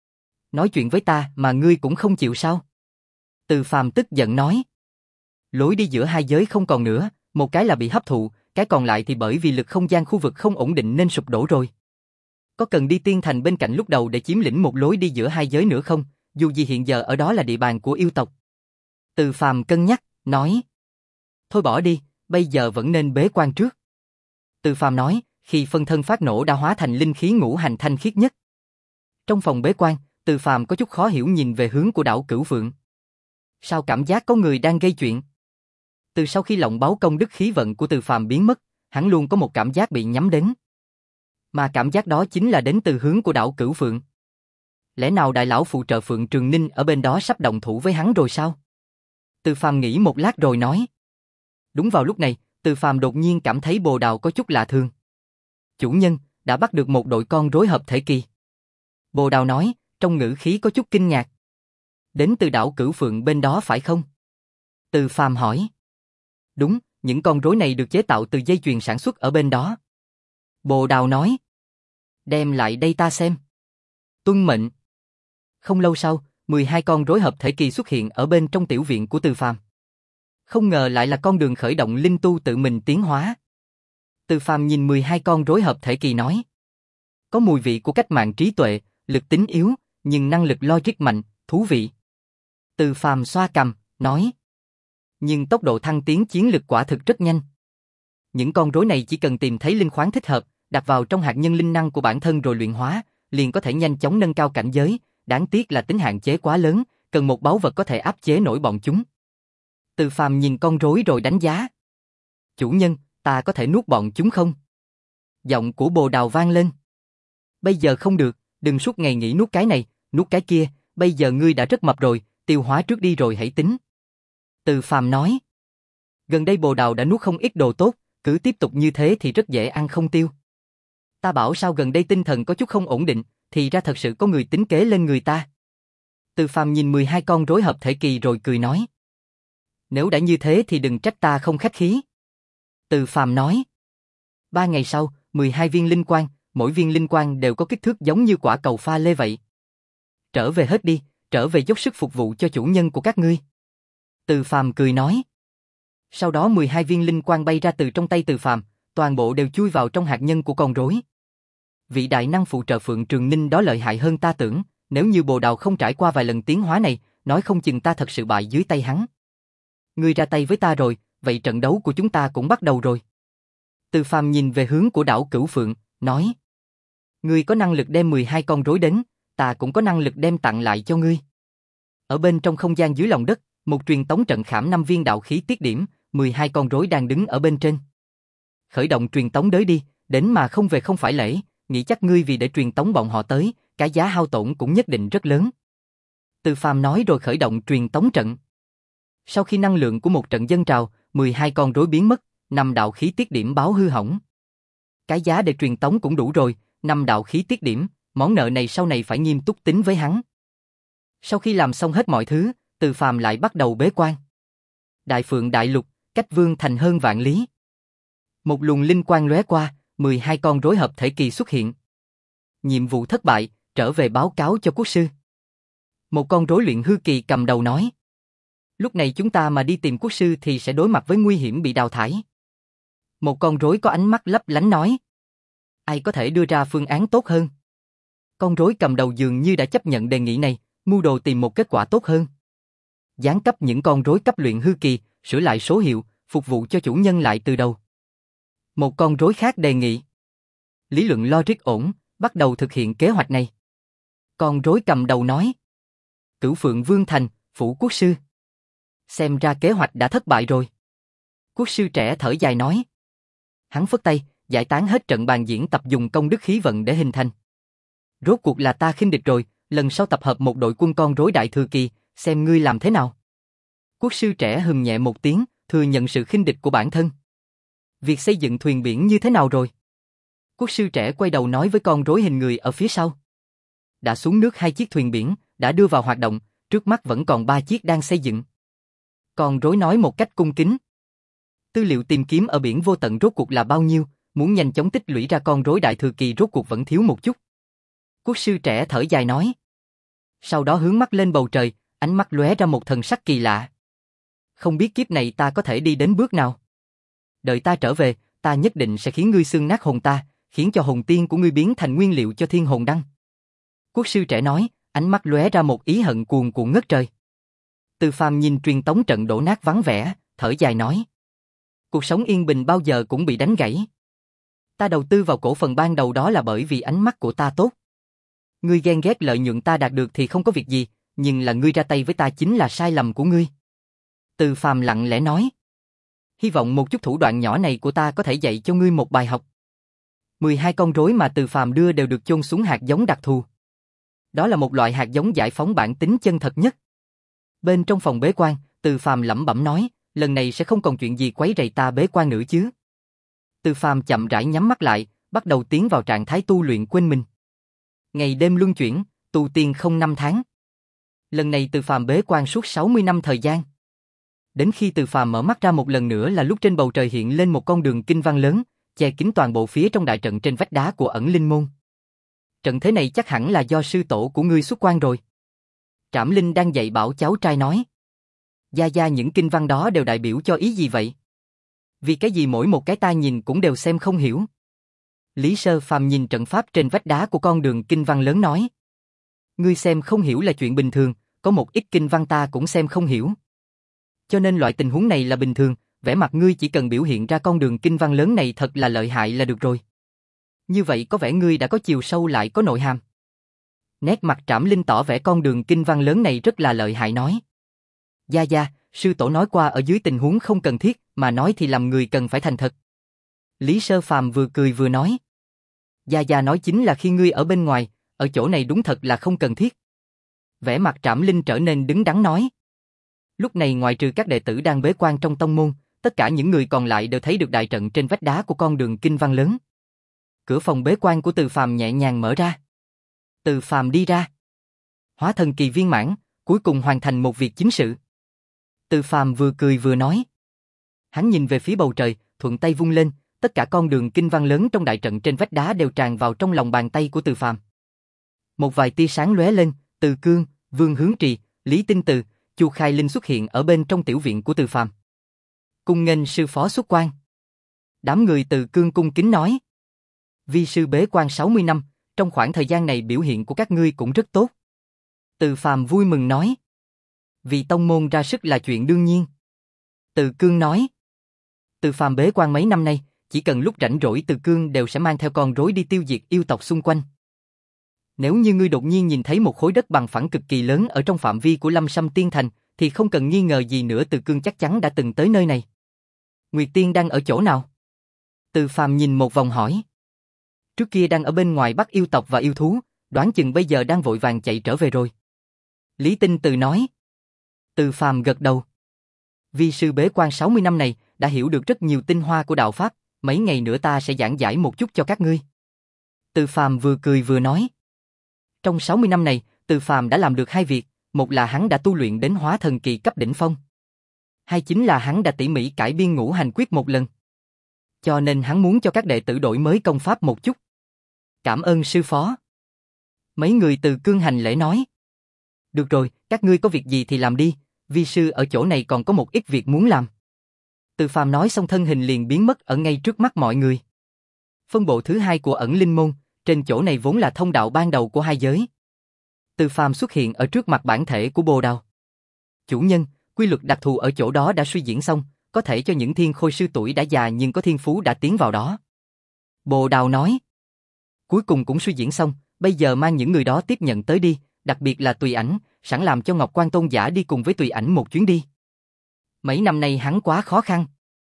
Nói chuyện với ta mà ngươi cũng không chịu sao? Từ Phàm tức giận nói. Lối đi giữa hai giới không còn nữa, một cái là bị hấp thụ, cái còn lại thì bởi vì lực không gian khu vực không ổn định nên sụp đổ rồi. Có cần đi tiên thành bên cạnh lúc đầu để chiếm lĩnh một lối đi giữa hai giới nữa không? Dù gì hiện giờ ở đó là địa bàn của yêu tộc. Từ Phàm cân nhắc, nói. Thôi bỏ đi, bây giờ vẫn nên bế quan trước. Từ Phàm nói, khi phân thân phát nổ đã hóa thành linh khí ngũ hành thanh khiết nhất. Trong phòng bế quan, Từ Phàm có chút khó hiểu nhìn về hướng của đảo Cửu Phượng. Sao cảm giác có người đang gây chuyện? Từ sau khi lộng báo công đức khí vận của Từ Phàm biến mất, hắn luôn có một cảm giác bị nhắm đến. Mà cảm giác đó chính là đến từ hướng của đảo Cửu Phượng. Lẽ nào đại lão phụ trợ Phượng Trường Ninh ở bên đó sắp động thủ với hắn rồi sao? Từ Phàm nghĩ một lát rồi nói. Đúng vào lúc này, Từ Phàm đột nhiên cảm thấy Bồ Đào có chút lạ thường. Chủ nhân, đã bắt được một đội con rối hợp thể kỳ. Bồ Đào nói, trong ngữ khí có chút kinh ngạc. Đến từ đảo Cửu Phượng bên đó phải không? Từ Phàm hỏi. Đúng, những con rối này được chế tạo từ dây chuyền sản xuất ở bên đó. Bồ Đào nói. Đem lại đây ta xem. Tuân mệnh. Không lâu sau, mười hai con rối hợp thể kỳ xuất hiện ở bên trong tiểu viện của Từ Phàm. Không ngờ lại là con đường khởi động linh tu tự mình tiến hóa. Từ Phàm nhìn mười hai con rối hợp thể kỳ nói. Có mùi vị của cách mạng trí tuệ, lực tính yếu, nhưng năng lực logic mạnh, thú vị. Từ Phàm xoa cằm, nói. Nhưng tốc độ thăng tiến chiến lực quả thực rất nhanh. Những con rối này chỉ cần tìm thấy linh khoáng thích hợp, đặt vào trong hạt nhân linh năng của bản thân rồi luyện hóa, liền có thể nhanh chóng nâng cao cảnh giới, đáng tiếc là tính hạn chế quá lớn, cần một báu vật có thể áp chế nổi bọn chúng. Từ Phàm nhìn con rối rồi đánh giá. Chủ nhân, ta có thể nuốt bọn chúng không? Giọng của Bồ Đào vang lên. Bây giờ không được, đừng suốt ngày nghĩ nuốt cái này, nuốt cái kia, bây giờ ngươi đã rất mập rồi, tiêu hóa trước đi rồi hãy tính. Từ Phàm nói. Gần đây Bồ Đào đã nuốt không ít đồ tốt, cứ tiếp tục như thế thì rất dễ ăn không tiêu. Ta bảo sao gần đây tinh thần có chút không ổn định, thì ra thật sự có người tính kế lên người ta. Từ Phàm nhìn mười hai con rối hợp thể kỳ rồi cười nói. Nếu đã như thế thì đừng trách ta không khách khí. Từ Phàm nói. Ba ngày sau, mười hai viên linh quang, mỗi viên linh quang đều có kích thước giống như quả cầu pha lê vậy. Trở về hết đi, trở về dốc sức phục vụ cho chủ nhân của các ngươi. Từ Phàm cười nói. Sau đó mười hai viên linh quang bay ra từ trong tay Từ Phàm, toàn bộ đều chui vào trong hạt nhân của con rối. Vị đại năng phụ trợ Phượng Trường Ninh đó lợi hại hơn ta tưởng, nếu như Bồ Đào không trải qua vài lần tiến hóa này, nói không chừng ta thật sự bại dưới tay hắn. Ngươi ra tay với ta rồi, vậy trận đấu của chúng ta cũng bắt đầu rồi. Từ Phàm nhìn về hướng của đảo Cửu Phượng, nói. Ngươi có năng lực đem mười hai con rối đến, ta cũng có năng lực đem tặng lại cho ngươi. Ở bên trong không gian dưới lòng đất, một truyền tống trận khảm năm viên đạo khí tiết điểm, mười hai con rối đang đứng ở bên trên. Khởi động truyền tống đới đi, đến mà không về không phải lễ, nghĩ chắc ngươi vì để truyền tống bọn họ tới, cái giá hao tổn cũng nhất định rất lớn. Từ Phàm nói rồi khởi động truyền tống trận. Sau khi năng lượng của một trận dâng trào, mười hai con rối biến mất, năm đạo khí tiết điểm báo hư hỏng. Cái giá để truyền tống cũng đủ rồi, năm đạo khí tiết điểm, món nợ này sau này phải nghiêm túc tính với hắn. Sau khi làm xong hết mọi thứ, Từ Phàm lại bắt đầu bế quan. Đại Phượng Đại Lục, cách Vương Thành hơn vạn lý. Một luồng linh quang lóe qua, mười hai con rối hợp thể kỳ xuất hiện. Nhiệm vụ thất bại, trở về báo cáo cho quốc sư. Một con rối luyện hư kỳ cầm đầu nói. Lúc này chúng ta mà đi tìm quốc sư thì sẽ đối mặt với nguy hiểm bị đào thải. Một con rối có ánh mắt lấp lánh nói. Ai có thể đưa ra phương án tốt hơn? Con rối cầm đầu dường như đã chấp nhận đề nghị này, mưu đồ tìm một kết quả tốt hơn. Giáng cấp những con rối cấp luyện hư kỳ, sửa lại số hiệu, phục vụ cho chủ nhân lại từ đầu. Một con rối khác đề nghị. Lý luận logic ổn, bắt đầu thực hiện kế hoạch này. Con rối cầm đầu nói. Cửu Phượng Vương Thành, phủ quốc sư. Xem ra kế hoạch đã thất bại rồi. Quốc sư trẻ thở dài nói. Hắn phất tay, giải tán hết trận bàn diễn tập dùng công đức khí vận để hình thành. Rốt cuộc là ta khinh địch rồi, lần sau tập hợp một đội quân con rối đại thừa kỳ, xem ngươi làm thế nào. Quốc sư trẻ hừm nhẹ một tiếng, thừa nhận sự khinh địch của bản thân. Việc xây dựng thuyền biển như thế nào rồi? Quốc sư trẻ quay đầu nói với con rối hình người ở phía sau. Đã xuống nước hai chiếc thuyền biển, đã đưa vào hoạt động, trước mắt vẫn còn ba chiếc đang xây dựng. Con rối nói một cách cung kính. Tư liệu tìm kiếm ở biển vô tận rốt cuộc là bao nhiêu, muốn nhanh chóng tích lũy ra con rối đại thừa kỳ rốt cuộc vẫn thiếu một chút. Quốc sư trẻ thở dài nói. Sau đó hướng mắt lên bầu trời, ánh mắt lóe ra một thần sắc kỳ lạ. Không biết kiếp này ta có thể đi đến bước nào. Đợi ta trở về, ta nhất định sẽ khiến ngươi xương nát hồn ta, khiến cho hồn tiên của ngươi biến thành nguyên liệu cho thiên hồn đăng. Quốc sư trẻ nói, ánh mắt lóe ra một ý hận cuồn cuộn ngất trời. Từ Phàm nhìn truyền tống trận đổ nát vắng vẻ, thở dài nói. Cuộc sống yên bình bao giờ cũng bị đánh gãy. Ta đầu tư vào cổ phần ban đầu đó là bởi vì ánh mắt của ta tốt. Ngươi ghen ghét lợi nhuận ta đạt được thì không có việc gì, nhưng là ngươi ra tay với ta chính là sai lầm của ngươi. Từ Phàm lặng lẽ nói. Hy vọng một chút thủ đoạn nhỏ này của ta có thể dạy cho ngươi một bài học. mười hai con rối mà Từ Phàm đưa đều được chôn xuống hạt giống đặc thù. Đó là một loại hạt giống giải phóng bản tính chân thật nhất. Bên trong phòng bế quan, Từ Phàm lẩm bẩm nói, lần này sẽ không còn chuyện gì quấy rầy ta bế quan nữa chứ. Từ Phàm chậm rãi nhắm mắt lại, bắt đầu tiến vào trạng thái tu luyện quên mình. Ngày đêm luân chuyển, tu tiên không năm tháng. Lần này Từ Phàm bế quan suốt sáu mươi năm thời gian. Đến khi Từ Phàm mở mắt ra một lần nữa là lúc trên bầu trời hiện lên một con đường kinh văn lớn, che kín toàn bộ phía trong đại trận trên vách đá của ẩn linh môn. Trận thế này chắc hẳn là do sư tổ của ngươi xuất quan rồi. Trảm Linh đang dạy bảo cháu trai nói. Gia gia, những kinh văn đó đều đại biểu cho ý gì vậy? Vì cái gì mỗi một cái ta nhìn cũng đều xem không hiểu. Lý Sơ Phàm nhìn trận pháp trên vách đá của con đường kinh văn lớn nói. Ngươi xem không hiểu là chuyện bình thường, có một ít kinh văn ta cũng xem không hiểu. Cho nên loại tình huống này là bình thường, vẻ mặt ngươi chỉ cần biểu hiện ra con đường kinh văn lớn này thật là lợi hại là được rồi. Như vậy có vẻ ngươi đã có chiều sâu lại có nội hàm. Nét mặt Trảm Linh tỏ vẻ con đường kinh văn lớn này rất là lợi hại nói. Gia gia, sư tổ nói qua ở dưới tình huống không cần thiết, mà nói thì làm người cần phải thành thật. Lý Sơ Phàm vừa cười vừa nói. Gia gia nói chính là khi ngươi ở bên ngoài, ở chỗ này đúng thật là không cần thiết. Vẻ mặt Trảm Linh trở nên đứng đắn nói. Lúc này ngoài trừ các đệ tử đang bế quan trong tông môn, tất cả những người còn lại đều thấy được đại trận trên vách đá của con đường kinh văn lớn. Cửa phòng bế quan của Từ Phàm nhẹ nhàng mở ra. Từ Phàm đi ra. Hóa thần kỳ viên mãn, cuối cùng hoàn thành một việc chính sự. Từ Phàm vừa cười vừa nói. Hắn nhìn về phía bầu trời, thuận tay vung lên, tất cả con đường kinh văn lớn trong đại trận trên vách đá đều tràn vào trong lòng bàn tay của Từ Phàm. Một vài tia sáng lóe lên, Từ Cương, Vương Hướng Trì, Lý Tinh Từ, Chu Khai Linh xuất hiện ở bên trong tiểu viện của Từ Phàm. Cung nghênh sư phó xuất quan. Đám người Từ Cương cung kính nói. Vi sư bế quan sáu mươi năm, trong khoảng thời gian này biểu hiện của các ngươi cũng rất tốt. Từ Phàm vui mừng nói. Vì tông môn ra sức là chuyện đương nhiên. Từ Cương nói. Từ Phàm bế quan mấy năm nay, chỉ cần lúc rảnh rỗi Từ Cương đều sẽ mang theo con rối đi tiêu diệt yêu tộc xung quanh. Nếu như ngươi đột nhiên nhìn thấy một khối đất bằng phẳng cực kỳ lớn ở trong phạm vi của Lâm Sâm Tiên Thành, thì không cần nghi ngờ gì nữa Từ Cương chắc chắn đã từng tới nơi này. Nguyệt Tiên đang ở chỗ nào? Từ Phàm nhìn một vòng hỏi. Trước kia đang ở bên ngoài bắt yêu tộc và yêu thú, đoán chừng bây giờ đang vội vàng chạy trở về rồi. Lý Tinh Từ nói. Từ Phàm gật đầu. Vi sư bế quan sáu mươi năm này, đã hiểu được rất nhiều tinh hoa của đạo Pháp, mấy ngày nữa ta sẽ giảng giải một chút cho các ngươi. Từ Phàm vừa cười vừa nói. Trong sáu mươi năm này, Từ Phàm đã làm được hai việc, một là hắn đã tu luyện đến hóa thần kỳ cấp đỉnh phong. Hai chính là hắn đã tỉ mỉ cải biên ngũ hành quyết một lần. Cho nên hắn muốn cho các đệ tử đổi mới công pháp một chút. Cảm ơn sư phó. Mấy người Từ Cương hành lễ nói. Được rồi, các ngươi có việc gì thì làm đi, vi sư ở chỗ này còn có một ít việc muốn làm. Từ Phàm nói xong thân hình liền biến mất ở ngay trước mắt mọi người. Phân bộ thứ hai của ẩn linh môn, trên chỗ này vốn là thông đạo ban đầu của hai giới. Từ Phàm xuất hiện ở trước mặt bản thể của Bồ Đào. Chủ nhân, quy luật đặc thù ở chỗ đó đã suy diễn xong, có thể cho những thiên khôi sư tuổi đã già nhưng có thiên phú đã tiến vào đó. Bồ Đào nói. Cuối cùng cũng suy diễn xong, bây giờ mang những người đó tiếp nhận tới đi, đặc biệt là Tùy Ảnh, sẵn làm cho Ngọc Quan Tôn giả đi cùng với Tùy Ảnh một chuyến đi. Mấy năm nay hắn quá khó khăn.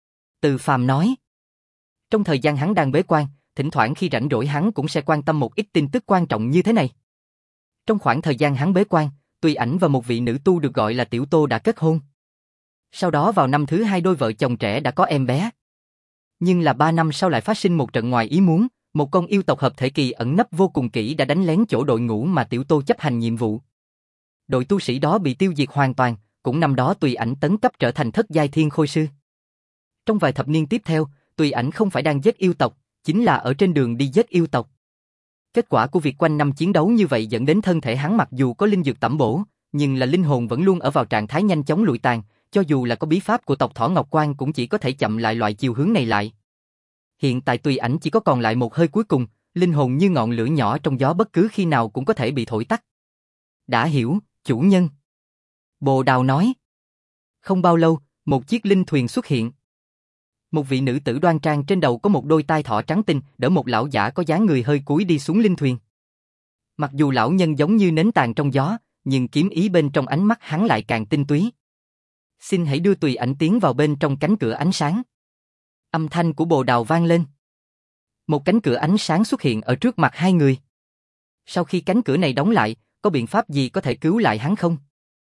Từ Phàm nói. Trong thời gian hắn đang bế quan, thỉnh thoảng khi rảnh rỗi hắn cũng sẽ quan tâm một ít tin tức quan trọng như thế này. Trong khoảng thời gian hắn bế quan, Tùy Ảnh và một vị nữ tu được gọi là Tiểu Tô đã kết hôn. Sau đó vào năm thứ hai đôi vợ chồng trẻ đã có em bé. Nhưng là ba năm sau lại phát sinh một trận ngoài ý muốn, một con yêu tộc hợp thể kỳ ẩn nấp vô cùng kỹ đã đánh lén chỗ đội ngũ mà Tiểu Tô chấp hành nhiệm vụ. Đội tu sĩ đó bị tiêu diệt hoàn toàn, cũng năm đó Tùy Ảnh tấn cấp trở thành thất giai thiên khôi sư. Trong vài thập niên tiếp theo, Tùy Ảnh không phải đang giết yêu tộc, chính là ở trên đường đi giết yêu tộc. Kết quả của việc quanh năm chiến đấu như vậy dẫn đến thân thể hắn mặc dù có linh dược tẩm bổ, nhưng là linh hồn vẫn luôn ở vào trạng thái nhanh chóng lụi tàn, cho dù là có bí pháp của tộc Thỏ Ngọc Quan cũng chỉ có thể chậm lại loại chiều hướng này lại. Hiện tại Tùy Ảnh chỉ có còn lại một hơi cuối cùng, linh hồn như ngọn lửa nhỏ trong gió bất cứ khi nào cũng có thể bị thổi tắt. Đã hiểu, chủ nhân. Bồ Đào nói. Không bao lâu, một chiếc linh thuyền xuất hiện. Một vị nữ tử đoan trang trên đầu có một đôi tai thỏ trắng tinh, đỡ một lão giả có dáng người hơi cúi đi xuống linh thuyền. Mặc dù lão nhân giống như nến tàn trong gió, nhưng kiếm ý bên trong ánh mắt hắn lại càng tinh túy. Xin hãy đưa Tùy Ảnh tiến vào bên trong cánh cửa ánh sáng. Âm thanh của Bồ Đào vang lên. Một cánh cửa ánh sáng xuất hiện ở trước mặt hai người. Sau khi cánh cửa này đóng lại, có biện pháp gì có thể cứu lại hắn không?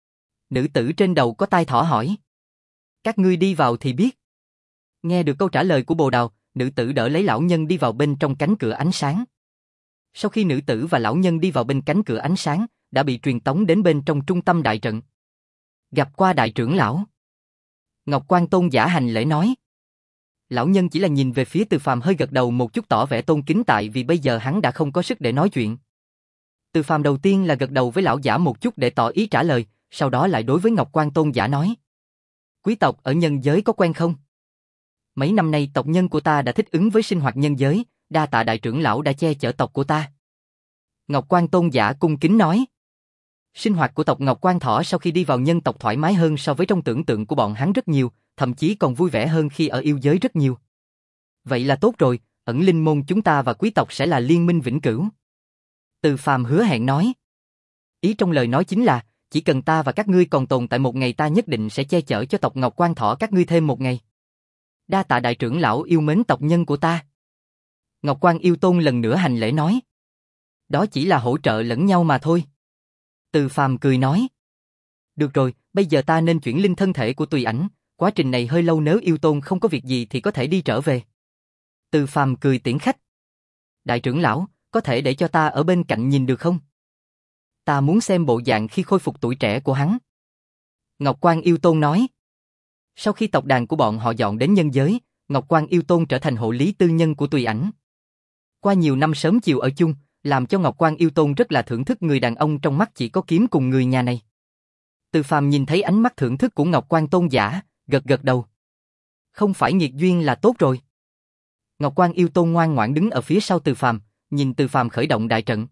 Nữ tử trên đầu có tai thỏ hỏi. Các ngươi đi vào thì biết. Nghe được câu trả lời của Bồ Đào, nữ tử đỡ lấy lão nhân đi vào bên trong cánh cửa ánh sáng. Sau khi nữ tử và lão nhân đi vào bên cánh cửa ánh sáng, đã bị truyền tống đến bên trong trung tâm đại trận. Gặp qua đại trưởng lão. Ngọc Quan Tôn giả hành lễ nói. Lão nhân chỉ là nhìn về phía Từ Phàm hơi gật đầu một chút tỏ vẻ tôn kính tại vì bây giờ hắn đã không có sức để nói chuyện. Từ Phàm đầu tiên là gật đầu với lão giả một chút để tỏ ý trả lời, sau đó lại đối với Ngọc Quan Tôn giả nói. Quý tộc ở nhân giới có quen không? Mấy năm nay tộc nhân của ta đã thích ứng với sinh hoạt nhân giới, đa tạ đại trưởng lão đã che chở tộc của ta. Ngọc Quan Tôn giả cung kính nói. Sinh hoạt của tộc Ngọc Quan Thỏ sau khi đi vào nhân tộc thoải mái hơn so với trong tưởng tượng của bọn hắn rất nhiều, thậm chí còn vui vẻ hơn khi ở yêu giới rất nhiều. Vậy là tốt rồi, ẩn linh môn chúng ta và quý tộc sẽ là liên minh vĩnh cửu. Từ Phàm hứa hẹn nói. Ý trong lời nói chính là, chỉ cần ta và các ngươi còn tồn tại một ngày ta nhất định sẽ che chở cho tộc Ngọc Quan Thỏ các ngươi thêm một ngày. Đa tạ đại trưởng lão yêu mến tộc nhân của ta. Ngọc Quan Yêu Tôn lần nữa hành lễ nói. Đó chỉ là hỗ trợ lẫn nhau mà thôi. Từ Phàm cười nói. Được rồi, bây giờ ta nên chuyển linh thân thể của Tùy Ảnh, quá trình này hơi lâu nếu Yêu Tôn không có việc gì thì có thể đi trở về. Từ Phàm cười tiễn khách. Đại trưởng lão, có thể để cho ta ở bên cạnh nhìn được không? Ta muốn xem bộ dạng khi khôi phục tuổi trẻ của hắn. Ngọc Quan Yêu Tôn nói. Sau khi tộc đàn của bọn họ dọn đến nhân giới, Ngọc Quan Yêu Tôn trở thành hộ lý tư nhân của Tùy Ảnh. Qua nhiều năm sớm chiều ở chung, làm cho Ngọc Quan Yêu Tôn rất là thưởng thức người đàn ông trong mắt chỉ có kiếm cùng người nhà này. Từ Phàm nhìn thấy ánh mắt thưởng thức của Ngọc Quan Tôn giả, gật gật đầu. Không phải nghiệt duyên là tốt rồi. Ngọc Quan Yêu Tôn ngoan ngoãn đứng ở phía sau Từ Phàm, nhìn Từ Phàm khởi động đại trận.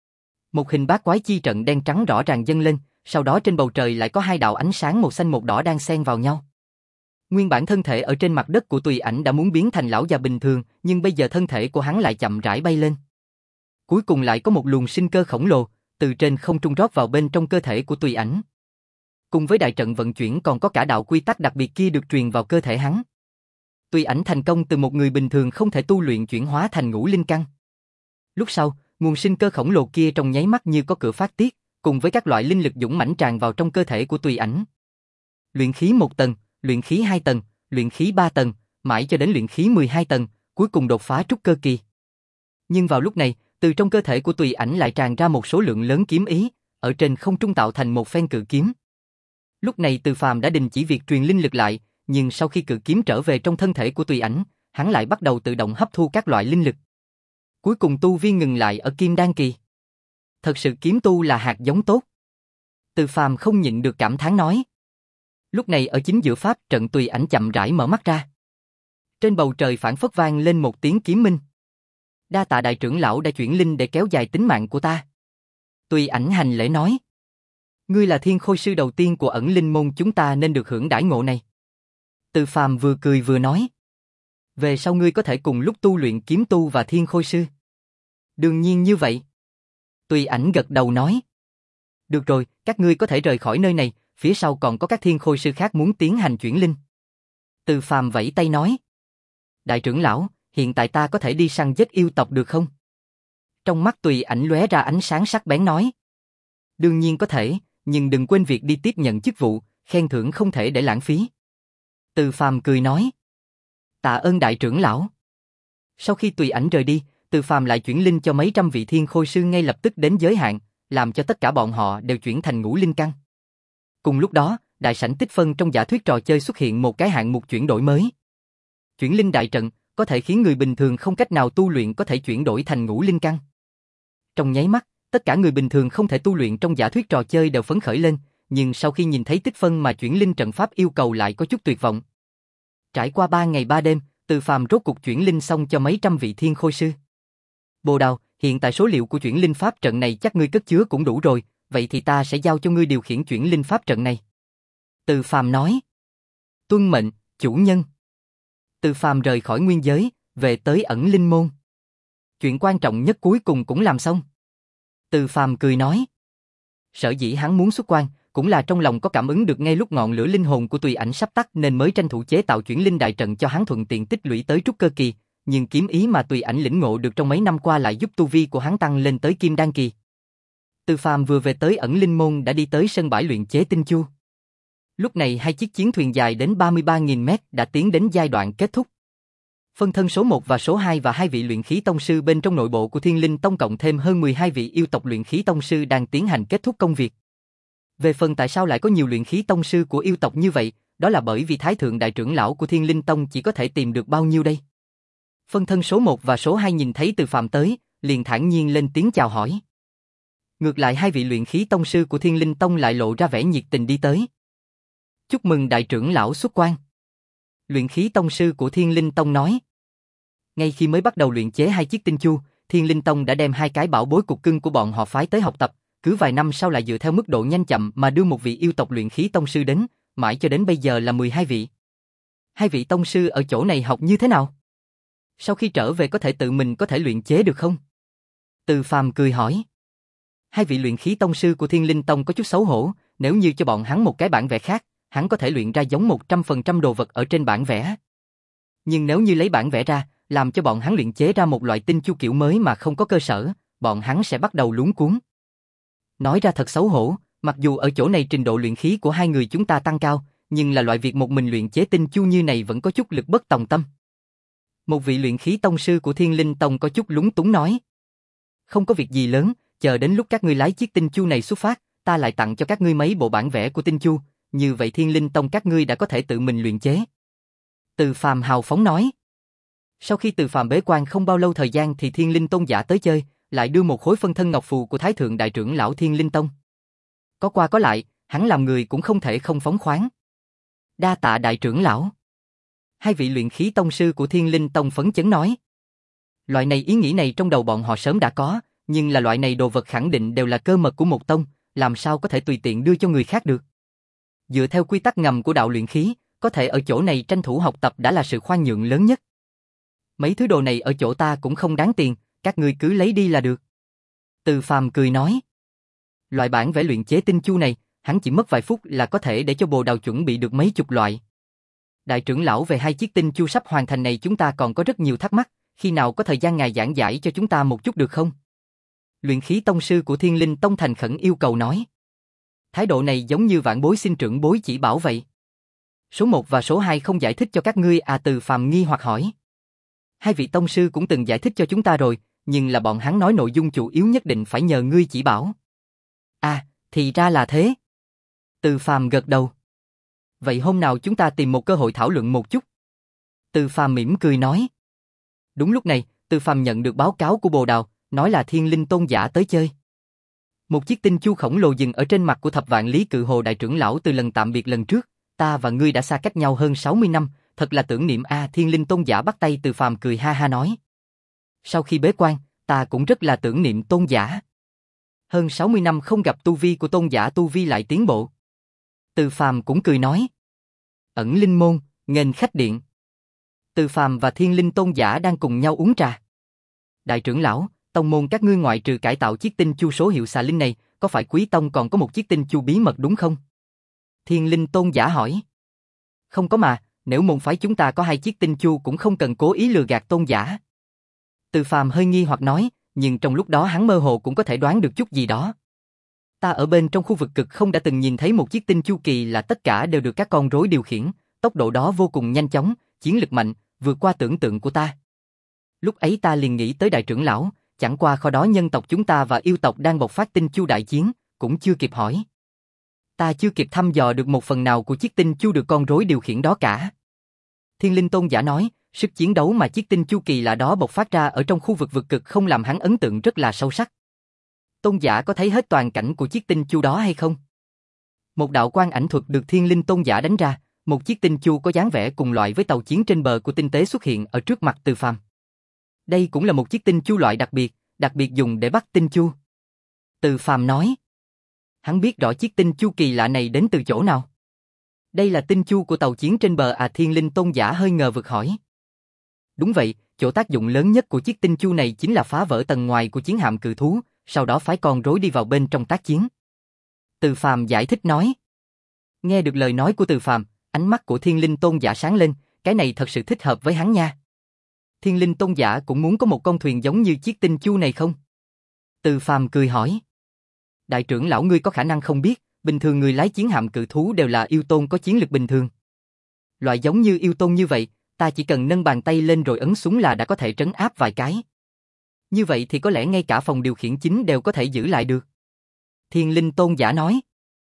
Một hình bát quái chi trận đen trắng rõ ràng dâng lên, sau đó trên bầu trời lại có hai đạo ánh sáng một xanh một đỏ đang xen vào nhau. Nguyên bản thân thể ở trên mặt đất của Tùy Ảnh đã muốn biến thành lão già bình thường, nhưng bây giờ thân thể của hắn lại chậm rãi bay lên. Cuối cùng lại có một luồng sinh cơ khổng lồ, từ trên không trung rót vào bên trong cơ thể của Tùy Ảnh. Cùng với đại trận vận chuyển còn có cả đạo quy tắc đặc biệt kia được truyền vào cơ thể hắn. Tùy Ảnh thành công từ một người bình thường không thể tu luyện chuyển hóa thành ngũ linh căn. Lúc sau, nguồn sinh cơ khổng lồ kia trong nháy mắt như có cửa phát tiết, cùng với các loại linh lực dũng mãnh tràn vào trong cơ thể của Tùy Ảnh. Luyện khí một tầng, luyện khí hai tầng, luyện khí ba tầng, mãi cho đến luyện khí mười hai tầng, cuối cùng đột phá trúc cơ kỳ. Nhưng vào lúc này, từ trong cơ thể của Tùy Ảnh lại tràn ra một số lượng lớn kiếm ý, ở trên không trung tạo thành một phen cự kiếm. Lúc này Từ Phàm đã đình chỉ việc truyền linh lực lại, nhưng sau khi cự kiếm trở về trong thân thể của Tùy Ảnh, hắn lại bắt đầu tự động hấp thu các loại linh lực. Cuối cùng tu vi ngừng lại ở Kim Đan kỳ. Thật sự kiếm tu là hạt giống tốt. Từ Phàm không nhịn được cảm thán nói. Lúc này ở chính giữa pháp trận Tùy Ảnh chậm rãi mở mắt ra. Trên bầu trời phảng phất vang lên một tiếng kiếm minh. Đa tạ đại trưởng lão đã chuyển linh để kéo dài tính mạng của ta. Tùy Ảnh hành lễ nói. Ngươi là thiên khôi sư đầu tiên của ẩn linh môn chúng ta nên được hưởng đãi ngộ này. Từ Phàm vừa cười vừa nói. Về sau ngươi có thể cùng lúc tu luyện kiếm tu và thiên khôi sư. Đương nhiên như vậy. Tùy Ảnh gật đầu nói. Được rồi, các ngươi có thể rời khỏi nơi này, phía sau còn có các thiên khôi sư khác muốn tiến hành chuyển linh. Từ Phàm vẫy tay nói. Đại trưởng lão, hiện tại ta có thể đi săn giết yêu tộc được không? Trong mắt Tùy Ảnh lóe ra ánh sáng sắc bén nói. Đương nhiên có thể, nhưng đừng quên việc đi tiếp nhận chức vụ, khen thưởng không thể để lãng phí. Từ Phàm cười nói. Tạ ơn đại trưởng lão. Sau khi Tùy Ảnh rời đi, Từ Phàm lại chuyển linh cho mấy trăm vị thiên khôi sư ngay lập tức đến giới hạn, làm cho tất cả bọn họ đều chuyển thành ngũ linh căn. Cùng lúc đó, đại sảnh tích phân trong giả thuyết trò chơi xuất hiện một cái hạng mục chuyển đổi mới. Chuyển linh đại trận có thể khiến người bình thường không cách nào tu luyện có thể chuyển đổi thành ngũ linh căn. Trong nháy mắt, tất cả người bình thường không thể tu luyện trong giả thuyết trò chơi đều phấn khởi lên, nhưng sau khi nhìn thấy tích phân mà chuyển linh trận pháp yêu cầu lại có chút tuyệt vọng. Trải qua ba ngày ba đêm, Từ Phàm rốt cục chuyển linh xong cho mấy trăm vị thiên khôi sư. Bồ Đào, hiện tại số liệu của chuyển linh pháp trận này chắc ngươi cất chứa cũng đủ rồi, vậy thì ta sẽ giao cho ngươi điều khiển chuyển linh pháp trận này. Từ Phàm nói. Tuân mệnh, chủ nhân. Từ Phàm rời khỏi nguyên giới, về tới ẩn linh môn. Chuyện quan trọng nhất cuối cùng cũng làm xong. Từ Phàm cười nói. Sở dĩ hắn muốn xuất quan, cũng là trong lòng có cảm ứng được ngay lúc ngọn lửa linh hồn của Tùy Ảnh sắp tắt nên mới tranh thủ chế tạo chuyển linh đại trận cho hắn thuận tiện tích lũy tới trúc cơ kỳ, nhưng kiếm ý mà Tùy Ảnh lĩnh ngộ được trong mấy năm qua lại giúp tu vi của hắn tăng lên tới kim đan kỳ. Từ Phàm vừa về tới ẩn linh môn đã đi tới sân bãi luyện chế tinh chu. Lúc này hai chiếc chiến thuyền dài đến ba mươi ba nghìn mét đã tiến đến giai đoạn kết thúc. Phân thân số một và số hai và hai vị luyện khí tông sư bên trong nội bộ của Thiên Linh Tông cộng thêm hơn mười hai vị yêu tộc luyện khí tông sư đang tiến hành kết thúc công việc. Về phần tại sao lại có nhiều luyện khí tông sư của yêu tộc như vậy, đó là bởi vì Thái Thượng Đại trưởng lão của Thiên Linh Tông chỉ có thể tìm được bao nhiêu đây. Phân thân số một và số hai nhìn thấy Từ Phàm tới, liền thản nhiên lên tiếng chào hỏi. Ngược lại hai vị luyện khí tông sư của Thiên Linh Tông lại lộ ra vẻ nhiệt tình đi tới. Chúc mừng đại trưởng lão xuất quan. Luyện khí tông sư của Thiên Linh Tông nói. Ngay khi mới bắt đầu luyện chế hai chiếc tinh chu, Thiên Linh Tông đã đem hai cái bảo bối cục cưng của bọn họ phái tới học tập, cứ vài năm sau lại dựa theo mức độ nhanh chậm mà đưa một vị yêu tộc luyện khí tông sư đến, mãi cho đến bây giờ là mười hai vị. Hai vị tông sư ở chỗ này học như thế nào? Sau khi trở về có thể tự mình có thể luyện chế được không? Từ Phàm cười hỏi. Hai vị luyện khí tông sư của Thiên Linh Tông có chút xấu hổ, nếu như cho bọn hắn một cái bản vẽ khác, hắn có thể luyện ra giống một trăm phần trăm đồ vật ở trên bản vẽ. Nhưng nếu như lấy bản vẽ ra, làm cho bọn hắn luyện chế ra một loại tinh chu kiểu mới mà không có cơ sở, bọn hắn sẽ bắt đầu luống cuống. Nói ra thật xấu hổ, mặc dù ở chỗ này trình độ luyện khí của hai người chúng ta tăng cao, nhưng là loại việc một mình luyện chế tinh chu như này vẫn có chút lực bất tòng tâm. Một vị luyện khí tông sư của Thiên Linh Tông có chút lúng túng nói. Không có việc gì lớn, chờ đến lúc các ngươi lái chiếc tinh chu này xuất phát, ta lại tặng cho các ngươi mấy bộ bản vẽ của tinh chu, như vậy Thiên Linh Tông các ngươi đã có thể tự mình luyện chế. Từ Phàm hào phóng nói. Sau khi Từ Phàm bế quan không bao lâu thời gian thì Thiên Linh Tôn giả tới chơi, lại đưa một khối phân thân ngọc phù của Thái Thượng Đại trưởng lão Thiên Linh Tông. Có qua có lại, hắn làm người cũng không thể không phóng khoáng. Đa tạ đại trưởng lão. Hai vị luyện khí tông sư của Thiên Linh Tông phấn chấn nói. Loại này ý nghĩ này trong đầu bọn họ sớm đã có, nhưng là loại này đồ vật khẳng định đều là cơ mật của một tông, làm sao có thể tùy tiện đưa cho người khác được. Dựa theo quy tắc ngầm của đạo luyện khí, có thể ở chỗ này tranh thủ học tập đã là sự khoan nhượng lớn nhất. Mấy thứ đồ này ở chỗ ta cũng không đáng tiền, các ngươi cứ lấy đi là được. Từ Phàm cười nói. Loại bản vẽ luyện chế tinh chu này, hắn chỉ mất vài phút là có thể để cho Bồ Đào chuẩn bị được mấy chục loại. Đại trưởng lão về hai chiếc tinh chu sắp hoàn thành này chúng ta còn có rất nhiều thắc mắc, khi nào có thời gian ngài giảng giải cho chúng ta một chút được không? Luyện khí tông sư của Thiên Linh Tông thành khẩn yêu cầu nói. Thái độ này giống như vãn bối xin trưởng bối chỉ bảo vậy. Số một và số hai không giải thích cho các ngươi à? Từ Phàm nghi hoặc hỏi. Hai vị tông sư cũng từng giải thích cho chúng ta rồi, nhưng là bọn hắn nói nội dung chủ yếu nhất định phải nhờ ngươi chỉ bảo. À, thì ra là thế. Từ Phàm gật đầu. Vậy hôm nào chúng ta tìm một cơ hội thảo luận một chút. Từ Phàm mỉm cười nói. Đúng lúc này, Từ Phàm nhận được báo cáo của Bồ Đào, nói là Thiên Linh Tôn giả tới chơi. Một chiếc tinh chu khổng lồ dừng ở trên mặt của Thập Vạn Lý Cự Hồ đại trưởng lão. Từ lần tạm biệt lần trước, ta và ngươi đã xa cách nhau hơn sáu mươi năm, thật là tưởng niệm a. À, Thiên Linh Tôn giả bắt tay Từ Phàm cười ha ha nói. Sau khi bế quan, ta cũng rất là tưởng niệm Tôn giả. Hơn sáu mươi năm không gặp tu vi của Tôn giả tu vi lại tiến bộ. Từ Phàm cũng cười nói. Ẩn linh môn, nghênh khách điện. Từ Phàm và Thiên Linh Tôn giả đang cùng nhau uống trà. Đại trưởng lão, tông môn các ngươi ngoại trừ cải tạo chiếc tinh chu số hiệu xà linh này, có phải Quý Tông còn có một chiếc tinh chu bí mật đúng không? Thiên Linh Tôn giả hỏi. Không có mà, nếu môn phái chúng ta có hai chiếc tinh chu cũng không cần cố ý lừa gạt Tôn giả. Từ Phàm hơi nghi hoặc nói, nhưng trong lúc đó hắn mơ hồ cũng có thể đoán được chút gì đó. Ta ở bên trong khu vực cực không đã từng nhìn thấy một chiếc tinh chu kỳ là tất cả đều được các con rối điều khiển, tốc độ đó vô cùng nhanh chóng, chiến lực mạnh, vượt qua tưởng tượng của ta. Lúc ấy ta liền nghĩ tới đại trưởng lão, chẳng qua kho đó nhân tộc chúng ta và yêu tộc đang bộc phát tinh chu đại chiến, cũng chưa kịp hỏi. Ta chưa kịp thăm dò được một phần nào của chiếc tinh chu được con rối điều khiển đó cả. Thiên Linh Tôn giả nói, sức chiến đấu mà chiếc tinh chu kỳ lạ đó bộc phát ra ở trong khu vực vực cực không làm hắn ấn tượng rất là sâu sắc. Tôn giả có thấy hết toàn cảnh của chiếc tinh chu đó hay không? Một đạo quang ảnh thuật được Thiên Linh Tôn giả đánh ra, Một chiếc tinh chu có dáng vẻ cùng loại với tàu chiến trên bờ của tinh tế xuất hiện ở trước mặt Từ Phàm. Đây cũng là một chiếc tinh chu loại đặc biệt, đặc biệt dùng để bắt tinh chu. Từ Phàm nói. Hắn biết rõ chiếc tinh chu kỳ lạ này đến từ chỗ nào. Đây là tinh chu của tàu chiến trên bờ à? Thiên Linh Tôn giả hơi ngờ vực hỏi. Đúng vậy, chỗ tác dụng lớn nhất của chiếc tinh chu này chính là phá vỡ tầng ngoài của chiến hạm cự thú, sau đó phái con rối đi vào bên trong tác chiến. Từ Phàm giải thích nói. Nghe được lời nói của Từ Phàm, ánh mắt của Thiên Linh Tôn giả sáng lên, cái này thật sự thích hợp với hắn nha. Thiên Linh Tôn giả cũng muốn có một con thuyền giống như chiếc tinh chu này không? Từ Phàm cười hỏi. Đại trưởng lão ngươi có khả năng không biết, bình thường người lái chiến hạm cự thú đều là yêu tôn có chiến lực bình thường. Loại giống như yêu tôn như vậy, ta chỉ cần nâng bàn tay lên rồi ấn súng là đã có thể trấn áp vài cái. Như vậy thì có lẽ ngay cả phòng điều khiển chính đều có thể giữ lại được. Thiên Linh Tôn giả nói.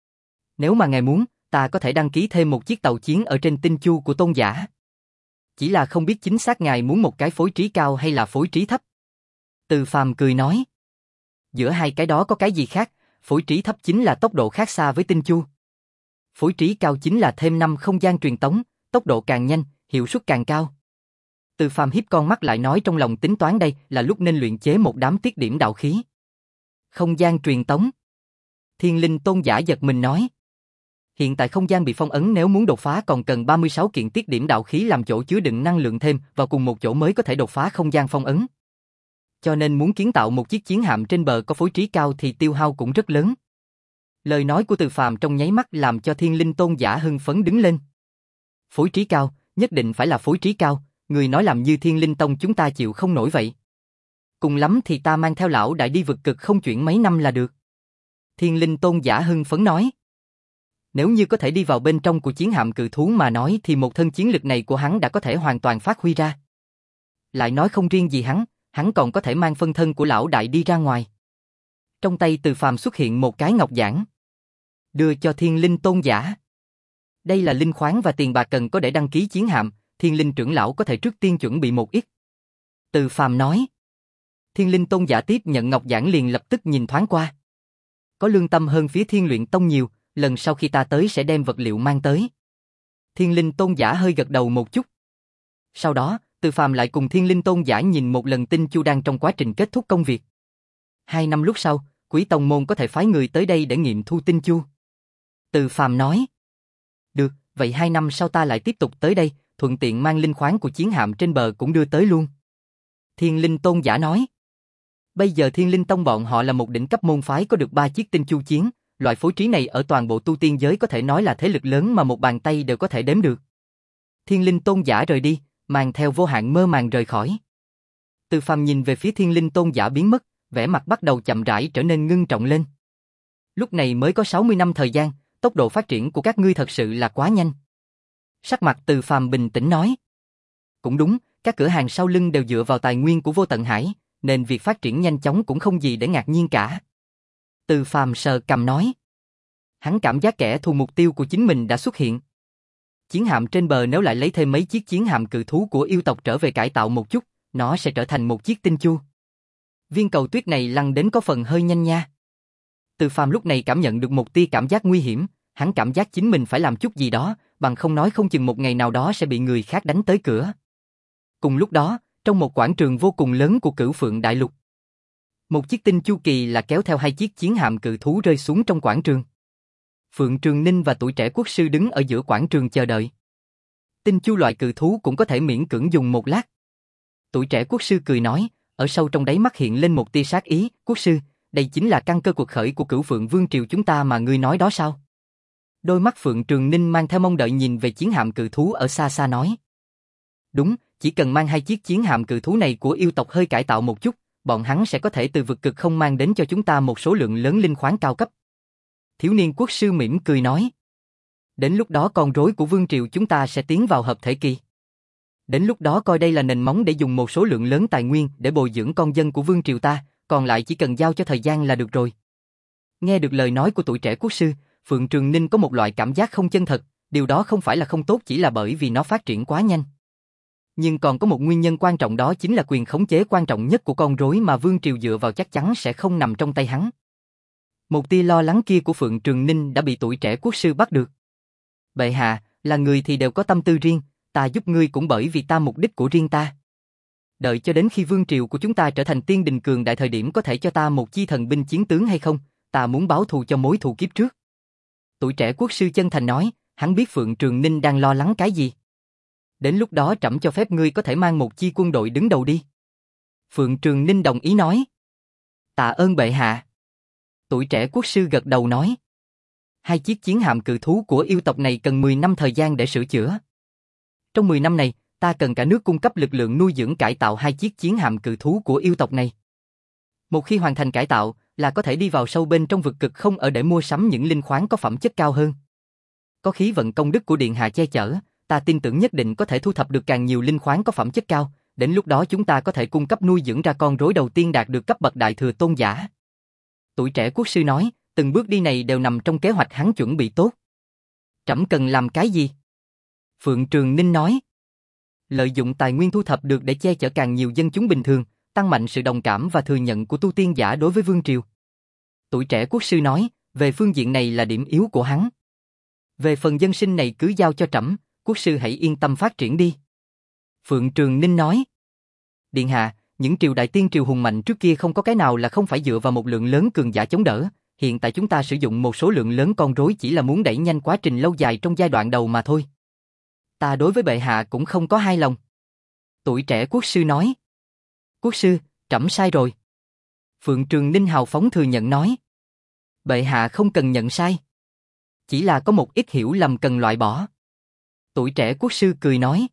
Nếu mà ngài muốn, ta có thể đăng ký thêm một chiếc tàu chiến ở trên tinh chu của tôn giả. Chỉ là không biết chính xác ngài muốn một cái phối trí cao hay là phối trí thấp. Từ Phàm cười nói. Giữa hai cái đó có cái gì khác, phối trí thấp chính là tốc độ khác xa với tinh chu. Phối trí cao chính là thêm năm không gian truyền tống, tốc độ càng nhanh, hiệu suất càng cao. Từ Phàm hiếp con mắt lại nói trong lòng tính toán đây là lúc nên luyện chế một đám tiết điểm đạo khí. Không gian truyền tống. Thiên Linh Tôn giả giật mình nói. Hiện tại không gian bị phong ấn, nếu muốn đột phá còn cần ba mươi sáu kiện tiết điểm đạo khí làm chỗ chứa đựng năng lượng thêm vào cùng một chỗ mới có thể đột phá không gian phong ấn. Cho nên muốn kiến tạo một chiếc chiến hạm trên bờ có phối trí cao thì tiêu hao cũng rất lớn. Lời nói của Từ Phàm trong nháy mắt làm cho Thiên Linh Tôn giả hưng phấn đứng lên. Phối trí cao, nhất định phải là phối trí cao, người nói làm như Thiên Linh Tông chúng ta chịu không nổi vậy. Cùng lắm thì ta mang theo lão đại đi vực cực không chuyển mấy năm là được. Thiên Linh Tôn giả hưng phấn nói. Nếu như có thể đi vào bên trong của chiến hạm cự thú mà nói thì một thân chiến lực này của hắn đã có thể hoàn toàn phát huy ra. Lại nói không riêng gì hắn, hắn còn có thể mang phân thân của lão đại đi ra ngoài. Trong tay Từ Phàm xuất hiện một cái ngọc giản. Đưa cho Thiên Linh Tôn giả. Đây là linh khoáng và tiền bạc cần có để đăng ký chiến hạm, Thiên Linh trưởng lão có thể trước tiên chuẩn bị một ít. Từ Phàm nói. Thiên Linh Tôn giả tiếp nhận ngọc giản liền lập tức nhìn thoáng qua. Có lương tâm hơn phía Thiên Luyện Tông nhiều, lần sau khi ta tới sẽ đem vật liệu mang tới. Thiên Linh Tôn giả hơi gật đầu một chút. Sau đó, Từ Phàm lại cùng Thiên Linh Tôn giả nhìn một lần tinh chu đang trong quá trình kết thúc công việc. Hai năm lúc sau, Quý Tông môn có thể phái người tới đây để nghiệm thu tinh chu. Từ Phàm nói. Được, vậy hai năm sau ta lại tiếp tục tới đây, thuận tiện mang linh khoáng của chiến hạm trên bờ cũng đưa tới luôn. Thiên Linh Tôn giả nói. Bây giờ Thiên Linh Tông bọn họ là một đỉnh cấp môn phái có được ba chiếc tinh chu chiến, loại phối trí này ở toàn bộ tu tiên giới có thể nói là thế lực lớn mà một bàn tay đều có thể đếm được. Thiên Linh Tôn giả rời đi, mang theo vô hạn mơ màng rời khỏi. Từ Phàm nhìn về phía Thiên Linh Tôn giả biến mất, vẻ mặt bắt đầu chậm rãi trở nên ngưng trọng lên. Lúc này mới có sáu mươi năm thời gian, tốc độ phát triển của các ngươi thật sự là quá nhanh. Sắc mặt Từ Phàm bình tĩnh nói. Cũng đúng, các cửa hàng sau lưng đều dựa vào tài nguyên của Vô Tận Hải, nên việc phát triển nhanh chóng cũng không gì để ngạc nhiên cả. Từ Phàm sờ cằm nói. Hắn cảm giác kẻ thù mục tiêu của chính mình đã xuất hiện. Chiến hạm trên bờ nếu lại lấy thêm mấy chiếc chiến hạm cự thú của yêu tộc trở về cải tạo một chút, nó sẽ trở thành một chiếc tinh chu. Viên cầu tuyết này lăn đến có phần hơi nhanh nha. Từ Phàm lúc này cảm nhận được một tia cảm giác nguy hiểm, hắn cảm giác chính mình phải làm chút gì đó, bằng không nói không chừng một ngày nào đó sẽ bị người khác đánh tới cửa. Cùng lúc đó, trong một quảng trường vô cùng lớn của Cửu Phượng Đại Lục, một chiếc tinh chu kỳ là kéo theo hai chiếc chiến hạm cự thú rơi xuống trong quảng trường. Phượng Trường Ninh và tuổi trẻ quốc sư đứng ở giữa quảng trường chờ đợi. Tinh chu loại cự thú cũng có thể miễn cưỡng dùng một lát. Tuổi trẻ quốc sư cười nói, ở sâu trong đáy mắt hiện lên một tia sát ý, quốc sư, đây chính là căn cơ cuộc khởi của Cửu Phượng Vương triều chúng ta mà ngươi nói đó sao? Đôi mắt Phượng Trường Ninh mang theo mong đợi nhìn về chiến hạm cự thú ở xa xa nói. Đúng, chỉ cần mang hai chiếc chiến hạm cự thú này của yêu tộc hơi cải tạo một chút, bọn hắn sẽ có thể từ vực cực không mang đến cho chúng ta một số lượng lớn linh khoáng cao cấp. Thiếu niên quốc sư mỉm cười nói. Đến lúc đó con rối của vương triều chúng ta sẽ tiến vào hợp thể kỳ. Đến lúc đó coi đây là nền móng để dùng một số lượng lớn tài nguyên để bồi dưỡng con dân của vương triều ta, còn lại chỉ cần giao cho thời gian là được rồi. Nghe được lời nói của tuổi trẻ quốc sư, Phượng Trường Ninh có một loại cảm giác không chân thật, điều đó không phải là không tốt, chỉ là bởi vì nó phát triển quá nhanh. Nhưng còn có một nguyên nhân quan trọng, đó chính là quyền khống chế quan trọng nhất của con rối mà vương triều dựa vào chắc chắn sẽ không nằm trong tay hắn. Một tia lo lắng kia của Phượng Trường Ninh đã bị tuổi trẻ quốc sư bắt được. Bệ hạ, là người thì đều có tâm tư riêng, ta giúp ngươi cũng bởi vì ta mục đích của riêng ta. Đợi cho đến khi vương triều của chúng ta trở thành tiên đình cường đại thời điểm có thể cho ta một chi thần binh chiến tướng hay không, ta muốn báo thù cho mối thù kiếp trước. Tuổi trẻ quốc sư chân thành nói, hắn biết Phượng Trường Ninh đang lo lắng cái gì. Đến lúc đó trẫm cho phép ngươi có thể mang một chi quân đội đứng đầu đi. Phượng Trường Ninh đồng ý nói. Tạ ơn bệ hạ. Tuổi trẻ quốc sư gật đầu nói. Hai chiếc chiến hạm cự thú của yêu tộc này cần mười năm thời gian để sửa chữa. Trong mười năm này, ta cần cả nước cung cấp lực lượng nuôi dưỡng cải tạo hai chiếc chiến hạm cự thú của yêu tộc này. Một khi hoàn thành cải tạo, là có thể đi vào sâu bên trong vực cực không ở để mua sắm những linh khoáng có phẩm chất cao hơn. Có khí vận công đức của Điện Hạ che chở, ta tin tưởng nhất định có thể thu thập được càng nhiều linh khoáng có phẩm chất cao, đến lúc đó chúng ta có thể cung cấp nuôi dưỡng ra con rối đầu tiên đạt được cấp bậc đại thừa tôn giả. Tuổi trẻ quốc sư nói, từng bước đi này đều nằm trong kế hoạch hắn chuẩn bị tốt. Trẫm cần làm cái gì? Phượng Trường Ninh nói. Lợi dụng tài nguyên thu thập được để che chở càng nhiều dân chúng bình thường, tăng mạnh sự đồng cảm và thừa nhận của tu tiên giả đối với vương triều. Tuổi trẻ quốc sư nói, về phương diện này là điểm yếu của hắn. Về phần dân sinh này cứ giao cho trẫm, quốc sư hãy yên tâm phát triển đi. Phượng Trường Ninh nói. Điện hạ, những triều đại tiên triều hùng mạnh trước kia không có cái nào là không phải dựa vào một lượng lớn cường giả chống đỡ, hiện tại chúng ta sử dụng một số lượng lớn con rối chỉ là muốn đẩy nhanh quá trình lâu dài trong giai đoạn đầu mà thôi. Ta đối với bệ hạ cũng không có hài lòng. Tuổi trẻ quốc sư nói. Quốc sư, trẫm sai rồi. Phượng Trường Ninh hào phóng thừa nhận nói. Bệ hạ không cần nhận sai. Chỉ là có một ít hiểu lầm cần loại bỏ. Tuổi trẻ quốc sư cười nói.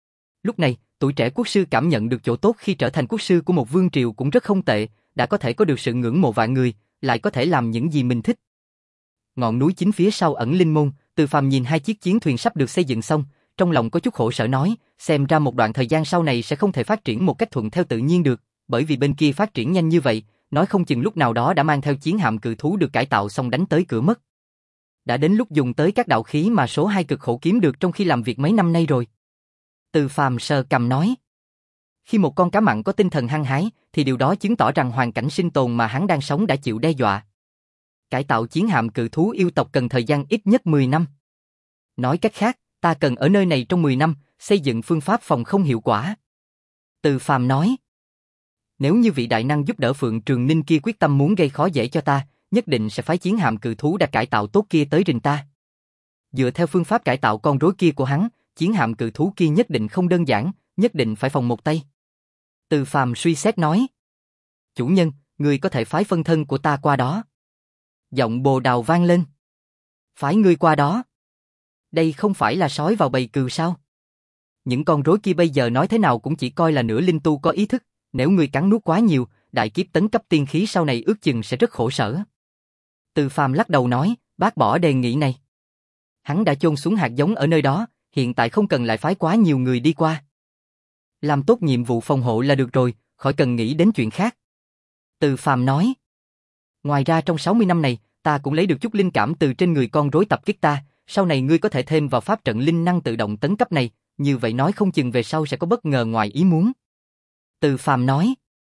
Lúc này, tuổi trẻ quốc sư cảm nhận được chỗ tốt khi trở thành quốc sư của một vương triều cũng rất không tệ, đã có thể có được sự ngưỡng mộ vạn người, lại có thể làm những gì mình thích. Ngọn núi chính phía sau ẩn linh môn, Từ Phàm nhìn hai chiếc chiến thuyền sắp được xây dựng xong, trong lòng có chút khổ sở nói, xem ra một đoạn thời gian sau này sẽ không thể phát triển một cách thuận theo tự nhiên được, bởi vì bên kia phát triển nhanh như vậy, nói không chừng lúc nào đó đã mang theo chiến hạm cự thú được cải tạo xong đánh tới cửa mất. Đã đến lúc dùng tới các đạo khí mà số hai cực khổ kiếm được trong khi làm việc mấy năm nay rồi. Từ Phàm sờ cằm nói. Khi một con cá mặn có tinh thần hăng hái, thì điều đó chứng tỏ rằng hoàn cảnh sinh tồn mà hắn đang sống đã chịu đe dọa. Cải tạo chiến hạm cự thú yêu tộc cần thời gian ít nhất mười năm. Nói cách khác, ta cần ở nơi này trong mười năm, xây dựng phương pháp phòng không hiệu quả. Từ Phàm nói. Nếu như vị đại năng giúp đỡ Phượng Trường Ninh kia quyết tâm muốn gây khó dễ cho ta, nhất định sẽ phái chiến hạm cự thú đã cải tạo tốt kia tới rình ta. Dựa theo phương pháp cải tạo con rối kia của hắn, chiến hạm cự thú kia nhất định không đơn giản, nhất định phải phòng một tay. Từ Phàm suy xét nói. Chủ nhân, người có thể phái phân thân của ta qua đó. Giọng Bồ Đào vang lên. Phái ngươi qua đó? Đây không phải là sói vào bầy cừu sao? Những con rối kia bây giờ nói thế nào cũng chỉ coi là nửa linh tu có ý thức, nếu ngươi cắn nuốt quá nhiều, đại kiếp tấn cấp tiên khí sau này ước chừng sẽ rất khổ sở. Từ Phàm lắc đầu nói, bác bỏ đề nghị này. Hắn đã chôn xuống hạt giống ở nơi đó, hiện tại không cần lại phái quá nhiều người đi qua. Làm tốt nhiệm vụ phòng hộ là được rồi, khỏi cần nghĩ đến chuyện khác. Từ Phàm nói. Ngoài ra trong sáu mươi năm này, ta cũng lấy được chút linh cảm từ trên người con rối tập kích ta, sau này ngươi có thể thêm vào pháp trận linh năng tự động tấn cấp này, như vậy nói không chừng về sau sẽ có bất ngờ ngoài ý muốn. Từ Phàm nói.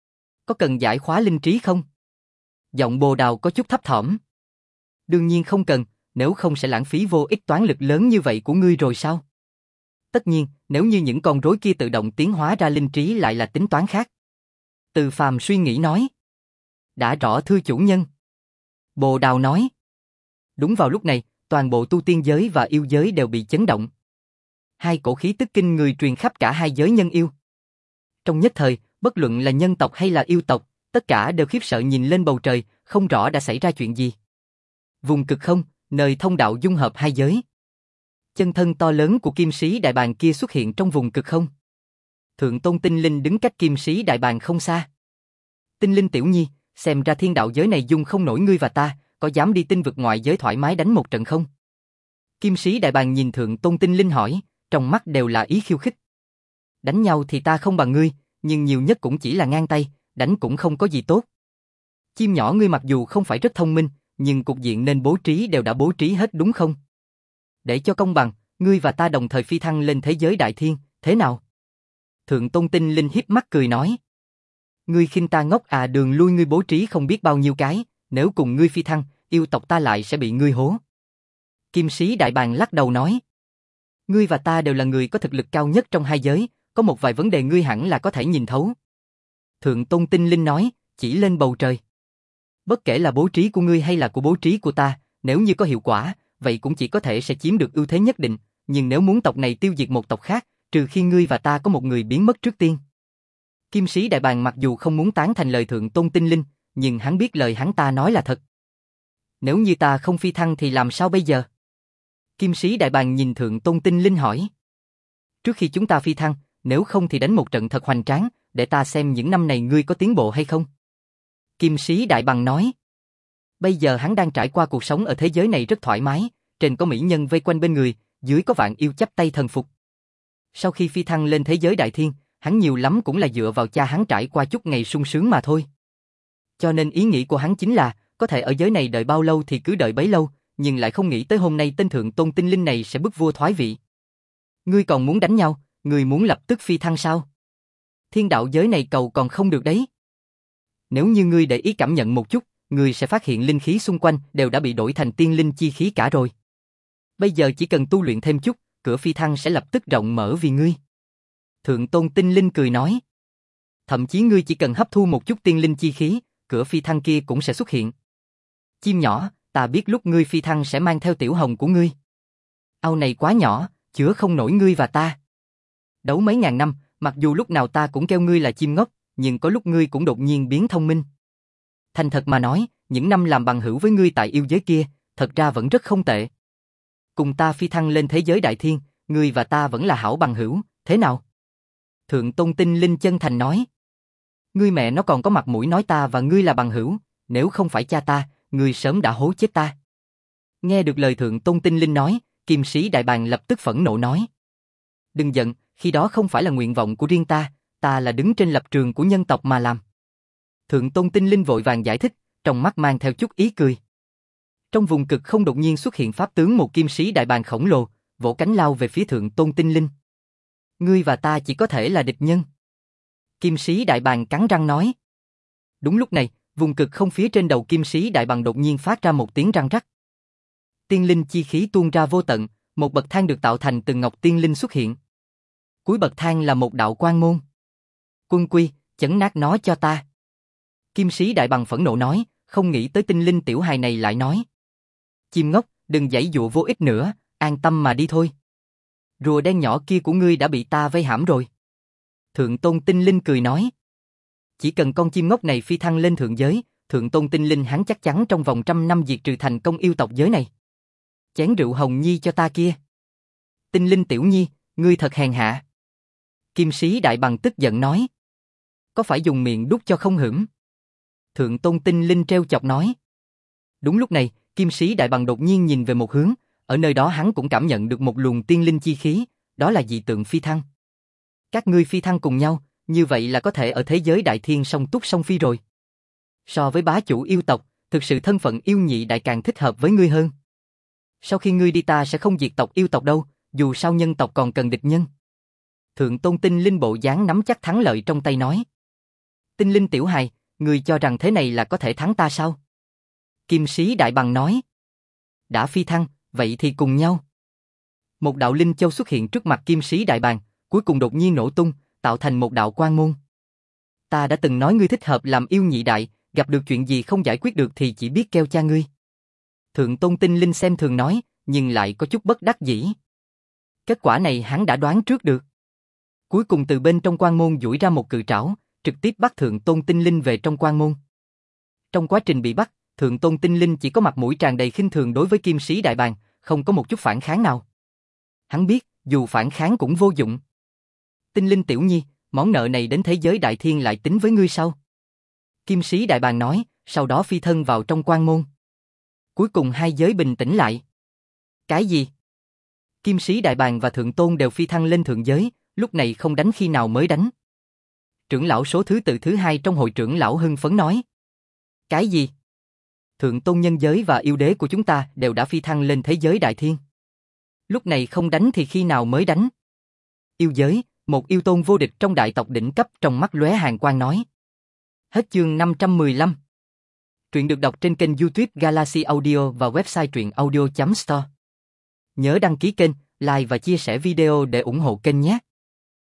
Có cần giải khóa linh trí không? Giọng Bồ Đào có chút thấp thỏm. Đương nhiên không cần, nếu không sẽ lãng phí vô ích toán lực lớn như vậy của ngươi rồi sao? Tất nhiên, nếu như những con rối kia tự động tiến hóa ra linh trí lại là tính toán khác. Từ Phàm suy nghĩ nói. Đã rõ thưa chủ nhân. Bồ Đào nói. Đúng vào lúc này, toàn bộ tu tiên giới và yêu giới đều bị chấn động. Hai cổ khí tức kinh người truyền khắp cả hai giới nhân yêu. Trong nhất thời, bất luận là nhân tộc hay là yêu tộc, tất cả đều khiếp sợ nhìn lên bầu trời, không rõ đã xảy ra chuyện gì. Vùng cực không, nơi thông đạo dung hợp hai giới. Chân thân to lớn của kim sĩ đại bàng kia xuất hiện trong vùng cực không. Thượng tôn tinh linh đứng cách kim sĩ đại bàng không xa. Tinh linh tiểu nhi, xem ra thiên đạo giới này dung không nổi ngươi và ta, có dám đi tinh vực ngoại giới thoải mái đánh một trận không? Kim sĩ đại bàng nhìn thượng tôn tinh linh hỏi, trong mắt đều là ý khiêu khích. Đánh nhau thì ta không bằng ngươi, nhưng nhiều nhất cũng chỉ là ngang tay, đánh cũng không có gì tốt. Chim nhỏ ngươi mặc dù không phải rất thông minh, nhưng cục diện nên bố trí đều đã bố trí hết đúng không? Để cho công bằng, ngươi và ta đồng thời phi thăng lên thế giới đại thiên, thế nào? Thượng tôn tinh linh híp mắt cười nói. Ngươi khinh ta ngốc à, đường lui ngươi bố trí không biết bao nhiêu cái, nếu cùng ngươi phi thăng, yêu tộc ta lại sẽ bị ngươi hố. Kim sĩ đại bàng lắc đầu nói. Ngươi và ta đều là người có thực lực cao nhất trong hai giới, có một vài vấn đề ngươi hẳn là có thể nhìn thấu. Thượng Tôn Tinh Linh nói, chỉ lên bầu trời. Bất kể là bố trí của ngươi hay là của bố trí của ta, nếu như có hiệu quả, vậy cũng chỉ có thể sẽ chiếm được ưu thế nhất định, nhưng nếu muốn tộc này tiêu diệt một tộc khác, trừ khi ngươi và ta có một người biến mất trước tiên. Kim sĩ đại bàng mặc dù không muốn tán thành lời Thượng Tôn Tinh Linh, nhưng hắn biết lời hắn ta nói là thật. Nếu như ta không phi thăng thì làm sao bây giờ? Kim sĩ đại bàng nhìn Thượng Tôn Tinh Linh hỏi. Trước khi chúng ta phi thăng, nếu không thì đánh một trận thật hoành tráng, để ta xem những năm này ngươi có tiến bộ hay không. Kim sĩ đại bàng nói. Bây giờ hắn đang trải qua cuộc sống ở thế giới này rất thoải mái, trên có mỹ nhân vây quanh bên người, dưới có vạn yêu chắp tay thần phục. Sau khi phi thăng lên thế giới đại thiên, hắn nhiều lắm cũng là dựa vào cha hắn trải qua chút ngày sung sướng mà thôi. Cho nên ý nghĩ của hắn chính là, có thể ở giới này đợi bao lâu thì cứ đợi bấy lâu, nhưng lại không nghĩ tới hôm nay tên Thượng Tôn Tinh Linh này sẽ bức vua thoái vị. Ngươi còn muốn đánh nhau, ngươi muốn lập tức phi thăng sao? Thiên đạo giới này cầu còn không được đấy. Nếu như ngươi để ý cảm nhận một chút, ngươi sẽ phát hiện linh khí xung quanh đều đã bị đổi thành tiên linh chi khí cả rồi. Bây giờ chỉ cần tu luyện thêm chút, cửa phi thăng sẽ lập tức rộng mở vì ngươi. Thượng Tôn Tinh Linh cười nói. Thậm chí ngươi chỉ cần hấp thu một chút tiên linh chi khí, cửa phi thăng kia cũng sẽ xuất hiện. Chim nhỏ, ta biết lúc ngươi phi thăng sẽ mang theo tiểu hồng của ngươi. Ao này quá nhỏ, chứa không nổi ngươi và ta. Đấu mấy ngàn năm, mặc dù lúc nào ta cũng kêu ngươi là chim ngốc, nhưng có lúc ngươi cũng đột nhiên biến thông minh. Thành thật mà nói, những năm làm bằng hữu với ngươi tại yêu giới kia, thật ra vẫn rất không tệ. Cùng ta phi thăng lên thế giới đại thiên, ngươi và ta vẫn là hảo bằng hữu, thế nào? Thượng Tôn Tinh Linh chân thành nói. Ngươi mẹ nó còn có mặt mũi nói ta và ngươi là bằng hữu, nếu không phải cha ta, ngươi sớm đã hố chết ta. Nghe được lời Thượng Tôn Tinh Linh nói, Kim sĩ đại bàng lập tức phẫn nộ nói. Đừng giận, khi đó không phải là nguyện vọng của riêng ta, ta là đứng trên lập trường của nhân tộc mà làm. Thượng Tôn Tinh Linh vội vàng giải thích, trong mắt mang theo chút ý cười. Trong vùng cực không đột nhiên xuất hiện pháp tướng một kim sĩ đại bàng khổng lồ, vỗ cánh lao về phía Thượng Tôn Tinh Linh. Ngươi và ta chỉ có thể là địch nhân. Kim sĩ đại bàng cắn răng nói. Đúng lúc này, vùng cực không phía trên đầu kim sĩ đại bàng đột nhiên phát ra một tiếng răng rắc. Tiên linh chi khí tuôn ra vô tận, một bậc thang được tạo thành từ ngọc tiên linh xuất hiện. Cuối bậc thang là một đạo quan môn. Quân quy, chấn nát nó cho ta. Kim sĩ đại bàng phẫn nộ nói, không nghĩ tới tinh linh tiểu hài này lại nói. Chim ngốc, đừng giãy dụa vô ích nữa, an tâm mà đi thôi. Rùa đen nhỏ kia của ngươi đã bị ta vây hãm rồi. Thượng Tôn Tinh Linh cười nói. Chỉ cần con chim ngốc này phi thăng lên thượng giới, Thượng Tôn Tinh Linh hắn chắc chắn trong vòng trăm năm diệt trừ thành công yêu tộc giới này. Chén rượu hồng nhi cho ta kia. Tinh Linh tiểu nhi, ngươi thật hèn hạ. Kim sĩ đại bàng tức giận nói. Có phải dùng miệng đút cho không hửm? Thượng Tôn Tinh Linh treo chọc nói. Đúng lúc này, kim sĩ đại bàng đột nhiên nhìn về một hướng, ở nơi đó hắn cũng cảm nhận được một luồng tiên linh chi khí, đó là dị tượng phi thăng. Các ngươi phi thăng cùng nhau, như vậy là có thể ở thế giới đại thiên song túc song phi rồi. So với bá chủ yêu tộc, thực sự thân phận yêu nhị đại càng thích hợp với ngươi hơn. Sau khi ngươi đi ta sẽ không diệt tộc yêu tộc đâu, dù sao nhân tộc còn cần địch nhân. Thượng Tôn Tinh Linh bộ dáng nắm chắc thắng lợi trong tay nói. Tinh Linh tiểu hài, ngươi cho rằng thế này là có thể thắng ta sao? Kim sĩ đại bàng nói. Đã phi thăng, vậy thì cùng nhau. Một đạo linh châu xuất hiện trước mặt kim sĩ đại bàng, cuối cùng đột nhiên nổ tung, tạo thành một đạo quang môn. Ta đã từng nói ngươi thích hợp làm yêu nhị đại, gặp được chuyện gì không giải quyết được thì chỉ biết kêu cha ngươi. Thượng Tôn Tinh Linh xem thường nói, nhưng lại có chút bất đắc dĩ. Kết quả này hắn đã đoán trước được. Cuối cùng từ bên trong quang môn duỗi ra một cự trảo, trực tiếp bắt Thượng Tôn Tinh Linh về trong quang môn. Trong quá trình bị bắt, Thượng Tôn Tinh Linh chỉ có mặt mũi tràn đầy khinh thường đối với kim sĩ đại bàng, không có một chút phản kháng nào. Hắn biết, dù phản kháng cũng vô dụng. Tinh Linh tiểu nhi, món nợ này đến thế giới đại thiên lại tính với ngươi sau. Kim sĩ đại bàng nói, sau đó phi thân vào trong quang môn. Cuối cùng hai giới bình tĩnh lại. Cái gì? Kim sĩ đại bàng và Thượng Tôn đều phi thăng lên thượng giới, lúc này không đánh khi nào mới đánh. Trưởng lão số thứ tự thứ hai trong hội trưởng lão hưng phấn nói. Cái gì? Thượng Tôn nhân giới và yêu đế của chúng ta đều đã phi thăng lên thế giới đại thiên. Lúc này không đánh thì khi nào mới đánh? Yêu giới, một yêu tôn vô địch trong đại tộc đỉnh cấp trong mắt lóe hàn quang nói. Hết chương năm trăm mười lăm. Truyện được đọc trên kênh YouTube Galaxy Audio và website truyện audio chấm store. Nhớ đăng ký kênh, like và chia sẻ video để ủng hộ kênh nhé.